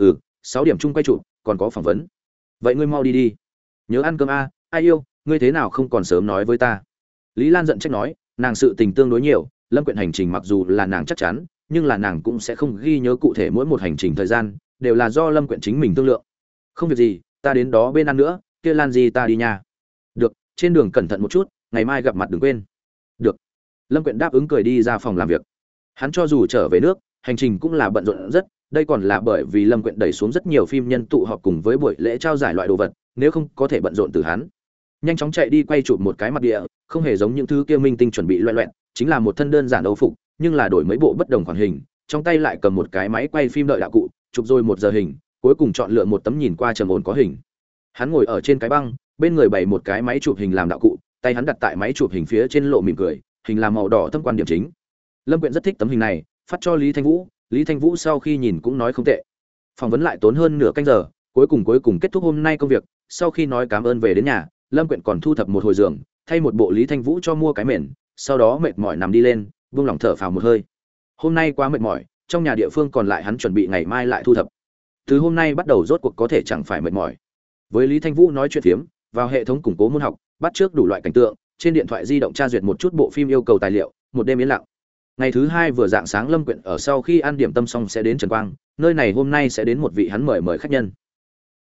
6 điểm chung quay chụp, còn có phỏng vấn. Vậy ngươi mau đi đi. Nhớ ăn cơm a, ai yêu, ngươi thế nào không còn sớm nói với ta. Lý Lan giận trách nói, nàng sự tình tương đối nhiều, Lâm Quyện hành trình mặc dù là nàng chắc chắn, nhưng là nàng cũng sẽ không ghi nhớ cụ thể mỗi một hành trình thời gian, đều là do Lâm Quyện chính mình thương lượng. Không việc gì, ta đến đó bên ăn nữa, kia Lan gì ta đi nha. Được, trên đường cẩn thận một chút, ngày mai gặp mặt đừng quên. Được. Lâm Quyện đáp ứng cười đi ra phòng làm việc. Hắn cho dù trở về nước, hành trình cũng là bận rộn rất, đây còn là bởi vì Lâm Quyện đẩy xuống rất nhiều phim nhân tụ họp cùng với buổi lễ trao giải loại đồ vật, nếu không có thể bận rộn từ hắn. Nhanh chóng chạy đi quay chụp một cái mặt địa, không hề giống những thứ kia minh tinh chuẩn bị loẹt loẹt, chính là một thân đơn giản âu phục, nhưng là đổi mấy bộ bất đồng khoản hình, trong tay lại cầm một cái máy quay phim đợi đạo cụ, chụp rồi 1 giờ hình, cuối cùng chọn lựa một tấm nhìn qua trầm ổn có hình. Hắn ngồi ở trên cái băng, bên người bày một cái máy chụp hình làm đạo cụ, tay hắn đặt tại máy chụp hình phía trên lộ mỉm cười, hình làm màu đỏ thâm quan điểm chính. Lâm Quyện rất thích tấm hình này, phát cho Lý Thanh Vũ sau khi nhìn cũng nói không tệ. Phỏng vấn lại tốn hơn nửa canh giờ, cuối cùng kết thúc hôm nay công việc, sau khi nói cảm ơn về đến nhà, Lâm Quyện còn thu thập một hồi giường, thay một bộ Lý Thanh Vũ cho mua cái mền, sau đó mệt mỏi nằm đi lên, buông lỏng thở phào một hơi. Hôm nay quá mệt mỏi, trong nhà địa phương còn lại hắn chuẩn bị ngày mai lại thu thập. Từ hôm nay bắt đầu rốt cuộc có thể chẳng phải mệt mỏi. Với Lý Thanh Vũ nói chuyện phiếm, vào hệ thống củng cố môn học, bắt trước đủ loại cảnh tượng, trên điện thoại di động tra duyệt một chút bộ phim yêu cầu tài liệu, một đêm yên lặng. Ngày thứ hai vừa dạng sáng Lâm Quyện ở sau khi ăn điểm tâm xong sẽ đến Trần Quang, nơi này hôm nay sẽ đến một vị hắn mời khách nhân.